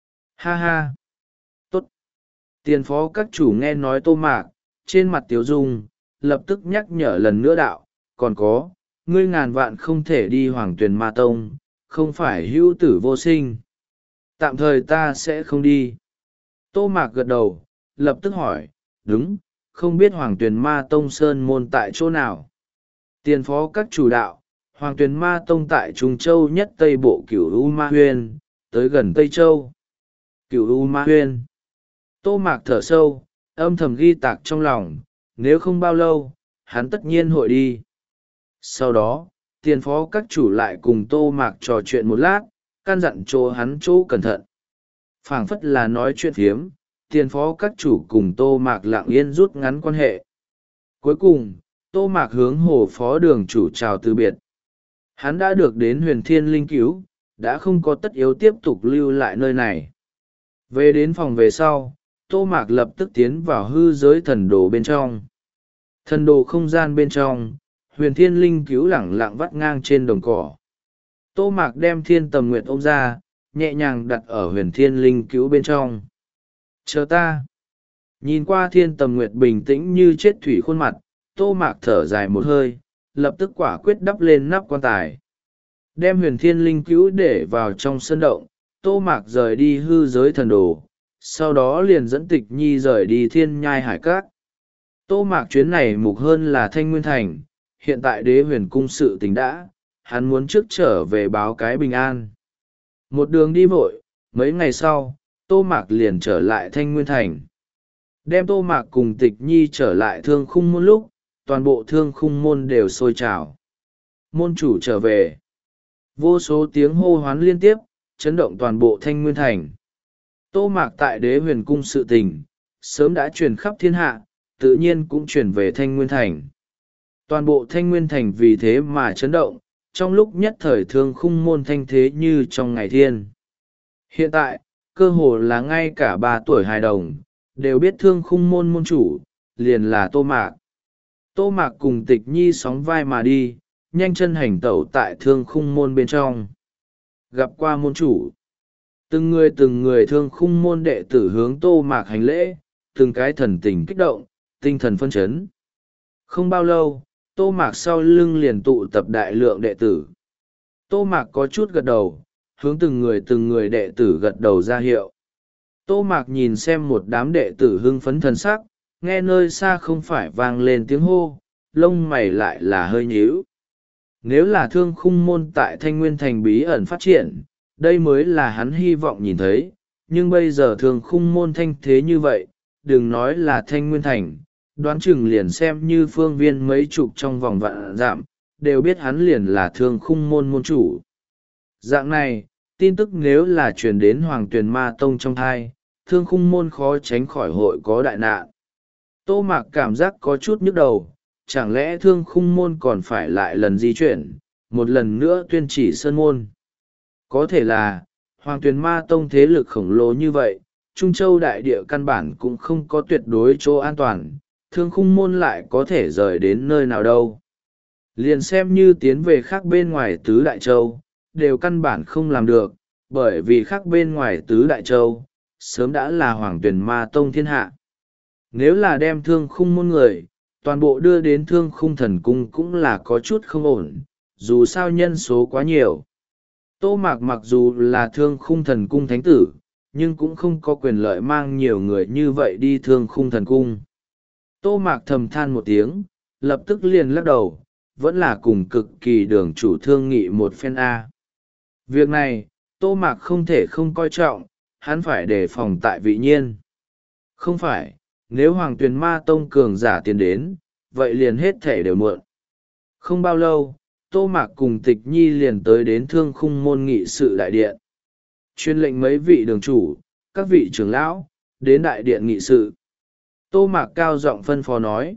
Ha ha. Tốt. Tiền phó các chủ nghe nói Tô Mạc, trên mặt tiếu dung, lập tức nhắc nhở lần nữa đạo, còn có, ngươi ngàn vạn không thể đi Hoàng Tuyền Ma Tông, không phải hữu tử vô sinh. Tạm thời ta sẽ không đi. Tô Mạc gật đầu, lập tức hỏi, đúng, không biết Hoàng Tuyền Ma Tông sơn môn tại chỗ nào. Tiền phó các chủ đạo, Hoàng Tuyền Ma Tông tại Trung Châu nhất Tây Bộ Cửu U Ma Huyên, tới gần Tây Châu. Cửu U Ma Huyên. Tô Mạc thở sâu, âm thầm ghi tạc trong lòng, nếu không bao lâu, hắn tất nhiên hội đi. Sau đó, tiền phó các chủ lại cùng Tô Mạc trò chuyện một lát, căn dặn chỗ hắn chỗ cẩn thận. Phảng phất là nói chuyện phiếm, tiền phó các chủ cùng Tô Mạc lặng yên rút ngắn quan hệ. Cuối cùng, Tô Mạc hướng hồ phó đường chủ chào từ biệt. Hắn đã được đến huyền thiên linh cứu, đã không có tất yếu tiếp tục lưu lại nơi này. Về đến phòng về sau, Tô Mạc lập tức tiến vào hư giới thần đồ bên trong. Thần đồ không gian bên trong, huyền thiên linh cứu lẳng lặng vắt ngang trên đồng cỏ. Tô Mạc đem thiên tầm nguyệt ôm ra, nhẹ nhàng đặt ở huyền thiên linh cứu bên trong. Chờ ta. Nhìn qua thiên tầm nguyệt bình tĩnh như chết thủy khuôn mặt, Tô Mạc thở dài một hơi, lập tức quả quyết đắp lên nắp quan tài. Đem huyền thiên linh cứu để vào trong sân động, Tô Mạc rời đi hư giới thần đồ, sau đó liền dẫn Tịch Nhi rời đi thiên nhai hải các. Tô Mạc chuyến này mục hơn là Thanh Nguyên Thành, hiện tại đế huyền cung sự tình đã, hắn muốn trước trở về báo cái bình an. Một đường đi vội, mấy ngày sau, Tô Mạc liền trở lại Thanh Nguyên Thành. Đem Tô Mạc cùng Tịch Nhi trở lại thương khung môn lúc, toàn bộ thương khung môn đều sôi trào. Môn chủ trở về. Vô số tiếng hô hoán liên tiếp, chấn động toàn bộ Thanh Nguyên Thành. Tô Mạc tại đế huyền cung sự tình, sớm đã truyền khắp thiên hạ, tự nhiên cũng truyền về Thanh Nguyên Thành. Toàn bộ Thanh Nguyên Thành vì thế mà chấn động, trong lúc nhất thời thương khung môn thanh thế như trong ngày thiên. Hiện tại, cơ hồ là ngay cả ba tuổi hài đồng, đều biết thương khung môn môn chủ, liền là Tô Mạc. Tô Mạc cùng Tịch Nhi sóng vai mà đi, nhanh chân hành tẩu tại thương khung môn bên trong. Gặp qua môn chủ. Từng người từng người thương khung môn đệ tử hướng Tô Mạc hành lễ, từng cái thần tình kích động, tinh thần phân chấn. Không bao lâu, Tô Mạc sau lưng liền tụ tập đại lượng đệ tử. Tô Mạc có chút gật đầu, hướng từng người từng người đệ tử gật đầu ra hiệu. Tô Mạc nhìn xem một đám đệ tử hưng phấn thần sắc, nghe nơi xa không phải vang lên tiếng hô, lông mày lại là hơi nhíu. Nếu là thương khung môn tại Thanh Nguyên Thành bí ẩn phát triển, đây mới là hắn hy vọng nhìn thấy, nhưng bây giờ thương khung môn thanh thế như vậy, đừng nói là Thanh Nguyên Thành, đoán chừng liền xem như phương viên mấy chục trong vòng vạn dặm, đều biết hắn liền là thương khung môn môn chủ. Dạng này, tin tức nếu là truyền đến Hoàng Tuyền Ma Tông trong thai, thương khung môn khó tránh khỏi hội có đại nạn. Tô Mạc cảm giác có chút nhức đầu, chẳng lẽ thương khung môn còn phải lại lần di chuyển, một lần nữa tuyên chỉ sơn môn. Có thể là, Hoàng Tuyền Ma Tông thế lực khổng lồ như vậy, Trung Châu đại địa căn bản cũng không có tuyệt đối chỗ an toàn, thương khung môn lại có thể rời đến nơi nào đâu. Liền xem như tiến về khác bên ngoài tứ đại châu, đều căn bản không làm được, bởi vì khác bên ngoài tứ đại châu, sớm đã là Hoàng Tuyền Ma Tông thiên hạ. Nếu là đem thương khung môn người, toàn bộ đưa đến thương khung thần cung cũng là có chút không ổn, dù sao nhân số quá nhiều. Tô Mạc mặc dù là thương khung thần cung thánh tử, nhưng cũng không có quyền lợi mang nhiều người như vậy đi thương khung thần cung. Tô Mạc thầm than một tiếng, lập tức liền lắc đầu, vẫn là cùng cực kỳ đường chủ thương nghị một phen A. Việc này, Tô Mạc không thể không coi trọng, hắn phải đề phòng tại vị nhiên. Không phải, nếu Hoàng Tuyền Ma Tông cường giả tiến đến, vậy liền hết thể đều muộn. Không bao lâu, Tô Mạc cùng Tịch Nhi liền tới đến thương khung môn nghị sự đại điện. Chuyên lệnh mấy vị đường chủ, các vị trưởng lão, đến đại điện nghị sự. Tô Mạc cao giọng phân phó nói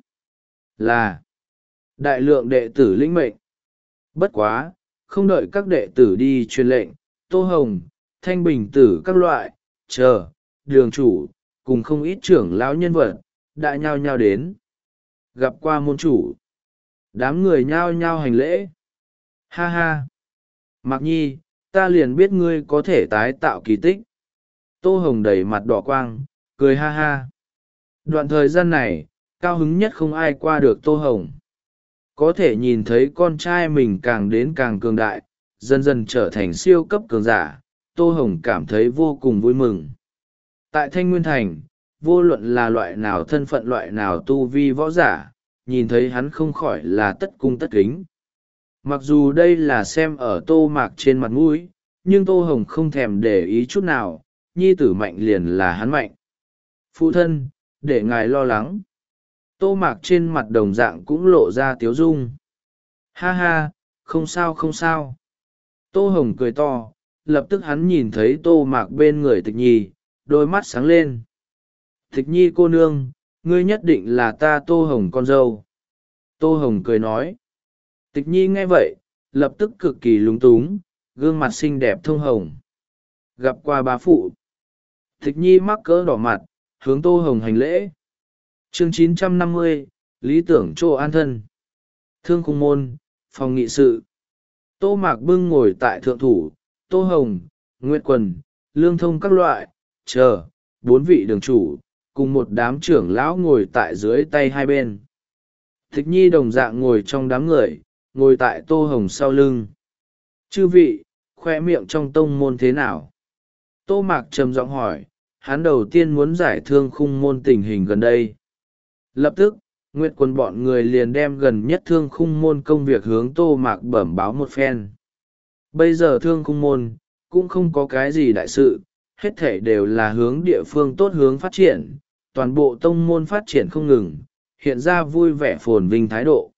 là đại lượng đệ tử lĩnh mệnh. Bất quá, không đợi các đệ tử đi truyền lệnh, Tô Hồng, Thanh Bình Tử các loại, chờ, đường chủ, cùng không ít trưởng lão nhân vật, đã nhao nhao đến. Gặp qua môn chủ. Đám người nhao nhao hành lễ. Ha ha. Mạc Nhi, ta liền biết ngươi có thể tái tạo kỳ tích. Tô Hồng đầy mặt đỏ quang, cười ha ha. Đoạn thời gian này, cao hứng nhất không ai qua được Tô Hồng. Có thể nhìn thấy con trai mình càng đến càng cường đại, dần dần trở thành siêu cấp cường giả, Tô Hồng cảm thấy vô cùng vui mừng. Tại Thanh Nguyên Thành, vô luận là loại nào thân phận loại nào tu vi võ giả, nhìn thấy hắn không khỏi là tất cung tất kính. Mặc dù đây là xem ở Tô Mạc trên mặt mũi, nhưng Tô Hồng không thèm để ý chút nào, nhi tử mạnh liền là hắn mạnh. Phụ thân, để ngài lo lắng. Tô Mạc trên mặt đồng dạng cũng lộ ra tiếu dung. Ha ha, không sao không sao. Tô Hồng cười to, lập tức hắn nhìn thấy Tô Mạc bên người Tịch Nhi, đôi mắt sáng lên. Tịch Nhi cô nương, ngươi nhất định là ta Tô Hồng con dâu. Tô Hồng cười nói. Tịch Nhi nghe vậy, lập tức cực kỳ lúng túng, gương mặt xinh đẹp thông hồng. Gặp qua bá phụ. Tịch Nhi mắc cỡ đỏ mặt, hướng Tô Hồng hành lễ. Chương chín trăm năm mươi, lý tưởng chỗ an thân. Thương khung môn, phòng nghị sự. Tô Mạc Bưng ngồi tại thượng thủ, Tô Hồng, Nguyệt Quần, Lương Thông các loại, chờ, bốn vị đường chủ, cùng một đám trưởng lão ngồi tại dưới tay hai bên. Tịch Nhi đồng dạng ngồi trong đám người, ngồi tại Tô Hồng sau lưng. Chư vị, khoe miệng trong tông môn thế nào? Tô Mạc trầm giọng hỏi, hắn đầu tiên muốn giải thương khung môn tình hình gần đây. Lập tức, Nguyệt Quân bọn người liền đem gần nhất Thương Khung Môn công việc hướng Tô Mạc bẩm báo một phen. Bây giờ Thương Khung Môn cũng không có cái gì đại sự, hết thể đều là hướng địa phương tốt hướng phát triển, toàn bộ tông môn phát triển không ngừng, hiện ra vui vẻ phồn vinh thái độ.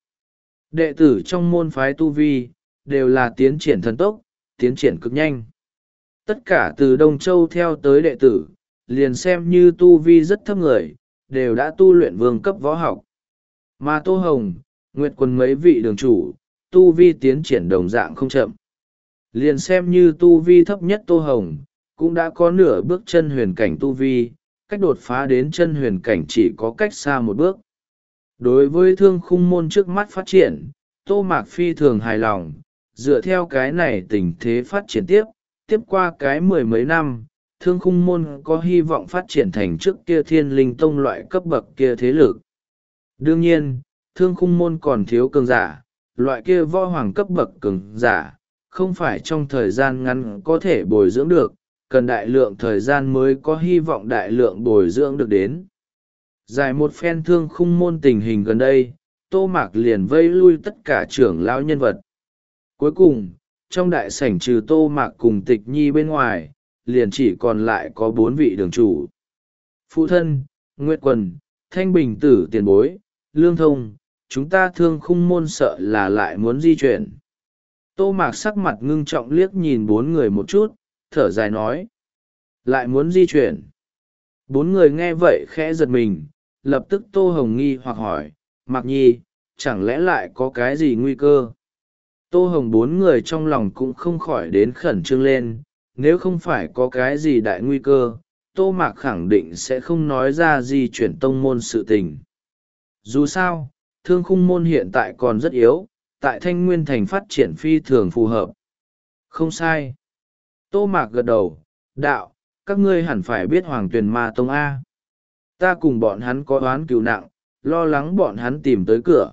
Đệ tử trong môn phái tu vi, đều là tiến triển thần tốc, tiến triển cực nhanh. Tất cả từ Đông Châu theo tới đệ tử, liền xem như tu vi rất thấp người, đều đã tu luyện vương cấp võ học. Mà Tô Hồng, Nguyệt Quân mấy vị đường chủ, tu vi tiến triển đồng dạng không chậm. Liền xem như tu vi thấp nhất Tô Hồng, cũng đã có nửa bước chân huyền cảnh tu vi, cách đột phá đến chân huyền cảnh chỉ có cách xa một bước. Đối với Thương Khung Môn trước mắt phát triển, Tô Mạc phi thường hài lòng, dựa theo cái này tình thế phát triển tiếp, tiếp qua cái mười mấy năm, Thương Khung Môn có hy vọng phát triển thành trước kia Thiên Linh Tông loại cấp bậc kia thế lực. Đương nhiên, Thương Khung Môn còn thiếu cường giả, loại kia võ hoàng cấp bậc cường giả, không phải trong thời gian ngắn có thể bồi dưỡng được, cần đại lượng thời gian mới có hy vọng đại lượng bồi dưỡng được đến. Giải một phen Thương Khung Môn tình hình gần đây, Tô Mạc liền vây lui tất cả trưởng lão nhân vật. Cuối cùng, trong đại sảnh trừ Tô Mạc cùng Tịch Nhi bên ngoài, liền chỉ còn lại có bốn vị đường chủ. Phụ thân, Nguyệt Quân, Thanh Bình Tử tiền bối, Lương Thông, chúng ta Thương Khung Môn sợ là lại muốn di chuyển. Tô Mạc sắc mặt ngưng trọng liếc nhìn bốn người một chút, thở dài nói. Lại muốn di chuyển. Bốn người nghe vậy khẽ giật mình, lập tức Tô Hồng nghi hoặc hỏi, Mạc Nhi, chẳng lẽ lại có cái gì nguy cơ? Tô Hồng bốn người trong lòng cũng không khỏi đến khẩn trương lên, nếu không phải có cái gì đại nguy cơ, Tô Mạc khẳng định sẽ không nói ra di chuyển tông môn sự tình. Dù sao, Thương Khung Môn hiện tại còn rất yếu, tại Thanh Nguyên Thành phát triển phi thường phù hợp. Không sai. Tô Mạc gật đầu, đạo, các ngươi hẳn phải biết Hoàng Tuyền Ma Tông A. Ta cùng bọn hắn có oán cừu nặng, lo lắng bọn hắn tìm tới cửa.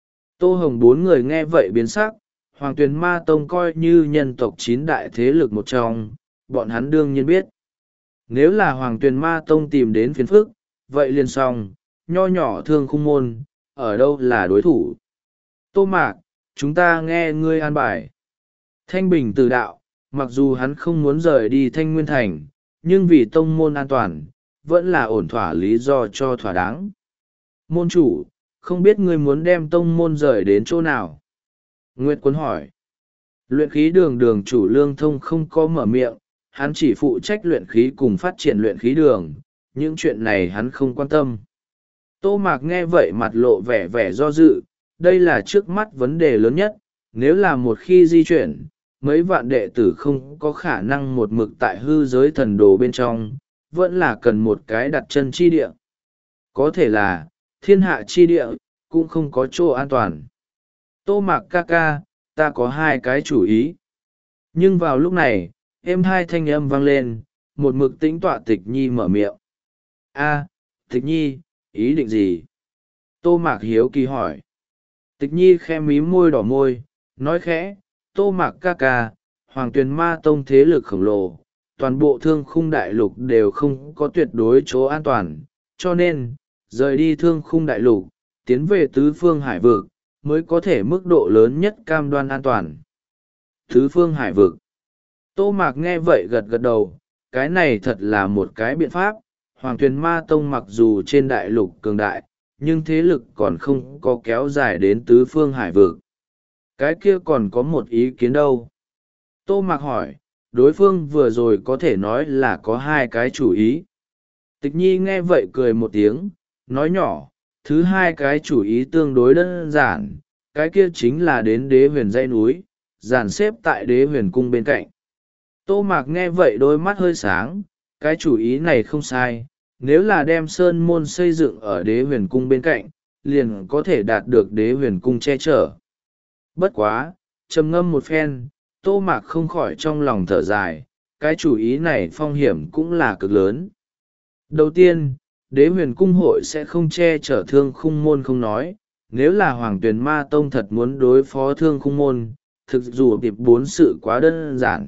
Tô Hồng bốn người nghe vậy biến sắc, Hoàng Tuyền Ma Tông coi như nhân tộc chín đại thế lực một trong, bọn hắn đương nhiên biết. Nếu là Hoàng Tuyền Ma Tông tìm đến phiền phức, vậy liền xong, nho nhỏ Thương Khung Môn, ở đâu là đối thủ. Tô Mạc, chúng ta nghe ngươi an bài. Thanh Bình Tử đạo, mặc dù hắn không muốn rời đi Thanh Nguyên Thành, nhưng vì tông môn an toàn, vẫn là ổn thỏa lý do cho thỏa đáng. Môn chủ, không biết ngươi muốn đem tông môn rời đến chỗ nào? Nguyệt Quân hỏi. Luyện khí đường đường chủ Lương Thông không có mở miệng, hắn chỉ phụ trách luyện khí cùng phát triển luyện khí đường, những chuyện này hắn không quan tâm. Tô Mạc nghe vậy mặt lộ vẻ vẻ do dự, đây là trước mắt vấn đề lớn nhất, nếu là một khi di chuyển, mấy vạn đệ tử không có khả năng một mực tại hư giới thần đồ bên trong, vẫn là cần một cái đặt chân chi địa. Có thể là, thiên hạ chi địa, cũng không có chỗ an toàn. Tô Mạc ca ca, ta có hai cái chủ ý. Nhưng vào lúc này, êm hai thanh âm vang lên, một mực tĩnh tọa Tịch Nhi mở miệng. A, Tịch Nhi, ý định gì? Tô Mạc hiếu kỳ hỏi. Tịch Nhi khe mím môi đỏ môi, nói khẽ, Tô Mạc ca ca, Hoàng Tuyền Ma Tông thế lực khổng lồ, toàn bộ Thương Khung đại lục đều không có tuyệt đối chỗ an toàn, cho nên, rời đi Thương Khung đại lục, tiến về tứ phương hải vực, mới có thể mức độ lớn nhất cam đoan an toàn. Tứ phương hải vực. Tô Mạc nghe vậy gật gật đầu, cái này thật là một cái biện pháp. Hoàng Tuyền Ma Tông mặc dù trên đại lục cường đại, nhưng thế lực còn không có kéo dài đến tứ phương hải vực. Cái kia còn có một ý kiến đâu? Tô Mạc hỏi, đối phương vừa rồi có thể nói là có hai cái chủ ý. Tịch Nhi nghe vậy cười một tiếng, nói nhỏ, thứ hai cái chủ ý tương đối đơn giản, cái kia chính là đến đế huyền dãy núi, dàn xếp tại đế huyền cung bên cạnh. Tô Mạc nghe vậy đôi mắt hơi sáng, cái chủ ý này không sai, nếu là đem sơn môn xây dựng ở đế huyền cung bên cạnh, liền có thể đạt được đế huyền cung che chở. Bất quá, trầm ngâm một phen, Tô Mạc không khỏi trong lòng thở dài, cái chủ ý này phong hiểm cũng là cực lớn. Đầu tiên, đế huyền cung hội sẽ không che chở Thương Khung Môn không nói, nếu là Hoàng Tuyền Ma Tông thật muốn đối phó Thương Khung Môn, thực dù tiệp bốn sự quá đơn giản.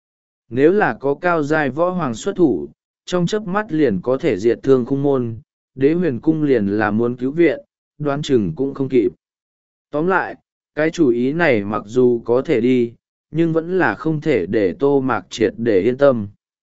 Nếu là có cao giai võ hoàng xuất thủ, trong chớp mắt liền có thể diệt Thương Khung Môn, đế huyền cung liền là muốn cứu viện, đoán chừng cũng không kịp. Tóm lại, cái chủ ý này mặc dù có thể đi, nhưng vẫn là không thể để Tô Mạc triệt để yên tâm.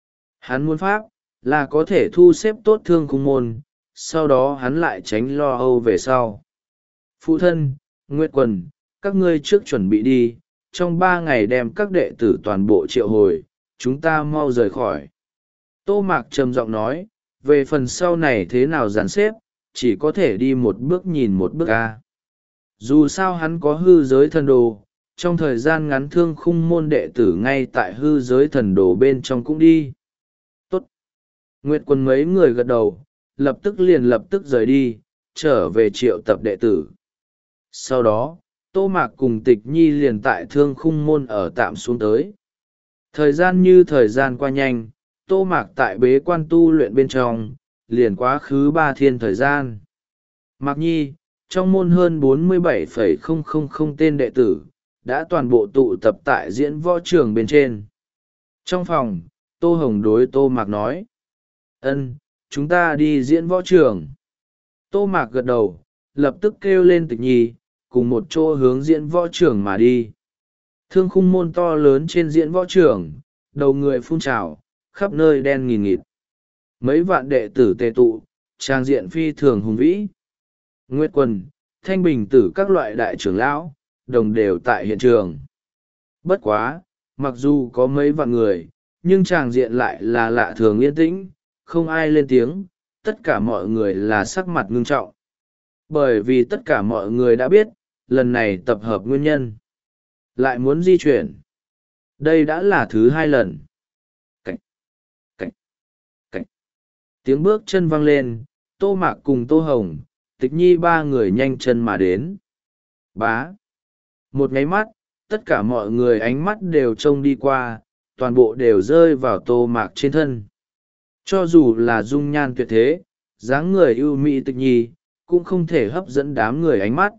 Hắn muốn pháp, là có thể thu xếp tốt Thương Khung Môn, sau đó hắn lại tránh lo âu về sau. Phụ thân, Nguyệt Quần, các ngươi trước chuẩn bị đi, trong ba ngày đem các đệ tử toàn bộ triệu hồi, chúng ta mau rời khỏi. Tô Mạc trầm giọng nói, về phần sau này thế nào dàn xếp, chỉ có thể đi một bước nhìn một bước a. Dù sao hắn có hư giới thần đồ, trong thời gian ngắn Thương Khung Môn đệ tử ngay tại hư giới thần đồ bên trong cũng đi. Tốt. Nguyệt Quần mấy người gật đầu, lập tức liền lập tức rời đi, trở về triệu tập đệ tử. Sau đó, Tô Mạc cùng Tịch Nhi liền tại Thương Khung Môn ở tạm xuống tới. Thời gian như thời gian qua nhanh, Tô Mạc tại bế quan tu luyện bên trong, liền quá khứ ba thiên thời gian. Mạc Nhi, trong môn hơn bốn mươi bảy phẩy không không không tên đệ tử, đã toàn bộ tụ tập tại diễn võ trường bên trên. Trong phòng, Tô Hồng đối Tô Mạc nói, ân, chúng ta đi diễn võ trường. Tô Mạc gật đầu, lập tức kêu lên Tịch Nhi, cùng một chỗ hướng diễn võ trường mà đi. Thương Khung Môn to lớn trên diễn võ trường, đầu người phun trào, khắp nơi đen nghìn nghịt. Mấy vạn đệ tử tề tụ, trang diện phi thường hùng vĩ. Nguyệt Quần, Thanh Bình Tử các loại đại trưởng lão, đồng đều tại hiện trường. Bất quá, mặc dù có mấy vạn người, nhưng tràng diện lại là lạ thường yên tĩnh, không ai lên tiếng, tất cả mọi người là sắc mặt ngưng trọng. Bởi vì tất cả mọi người đã biết, lần này tập hợp nguyên nhân. Lại muốn di chuyển. Đây đã là thứ hai lần. Cảnh, cảnh, cảnh. Tiếng bước chân vang lên, Tô Mạc cùng Tô Hồng, Tịch Nhi ba người nhanh chân mà đến. Bá. Một nháy mắt, tất cả mọi người ánh mắt đều trông đi qua, toàn bộ đều rơi vào Tô Mạc trên thân. Cho dù là dung nhan tuyệt thế, dáng người ưu mỹ Tịch Nhi, cũng không thể hấp dẫn đám người ánh mắt.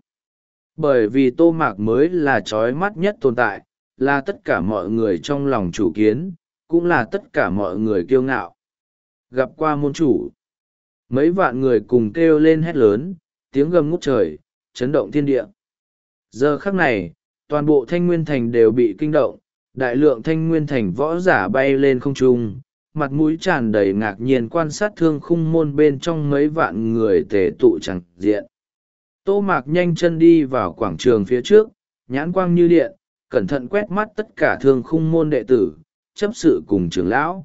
Bởi vì Tô Mạc mới là trói mắt nhất tồn tại, là tất cả mọi người trong lòng chủ kiến, cũng là tất cả mọi người kiêu ngạo. Gặp qua môn chủ, mấy vạn người cùng kêu lên hét lớn, tiếng gầm ngút trời, chấn động thiên địa. Giờ khắc này, toàn bộ Thanh Nguyên Thành đều bị kinh động, đại lượng Thanh Nguyên Thành võ giả bay lên không trung, mặt mũi tràn đầy ngạc nhiên quan sát Thương Khung Môn bên trong mấy vạn người tề tụ chẳng diện. Tô Mạc nhanh chân đi vào quảng trường phía trước, nhãn quang như điện, cẩn thận quét mắt tất cả Thương Khung Môn đệ tử, chấp sự cùng trưởng lão.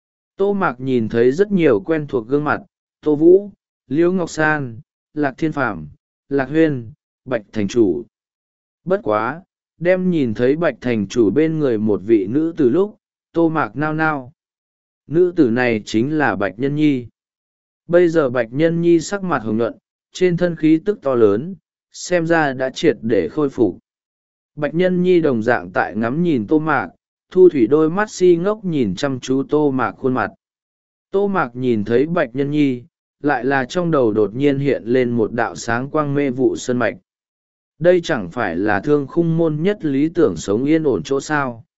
Tô Mạc nhìn thấy rất nhiều quen thuộc gương mặt, Tô Vũ, Liễu Ngọc San, Lạc Thiên Phàm, Lạc Huyên, Bạch Thành Chủ. Bất quá, đem nhìn thấy Bạch Thành Chủ bên người một vị nữ từ lúc, Tô Mạc nao nao. Nữ tử này chính là Bạch Nhân Nhi. Bây giờ Bạch Nhân Nhi sắc mặt hồng nhuận, trên thân khí tức to lớn, xem ra đã triệt để khôi phục. Bạch Nhân Nhi đồng dạng tại ngắm nhìn Tô Mạc, thu thủy đôi mắt si ngốc nhìn chăm chú Tô Mạc khuôn mặt. Tô Mạc nhìn thấy Bạch Nhân Nhi, lại là trong đầu đột nhiên hiện lên một đạo sáng quang mê vụ sơn mạch. Đây chẳng phải là Thương Khung Môn nhất lý tưởng sống yên ổn chỗ sao.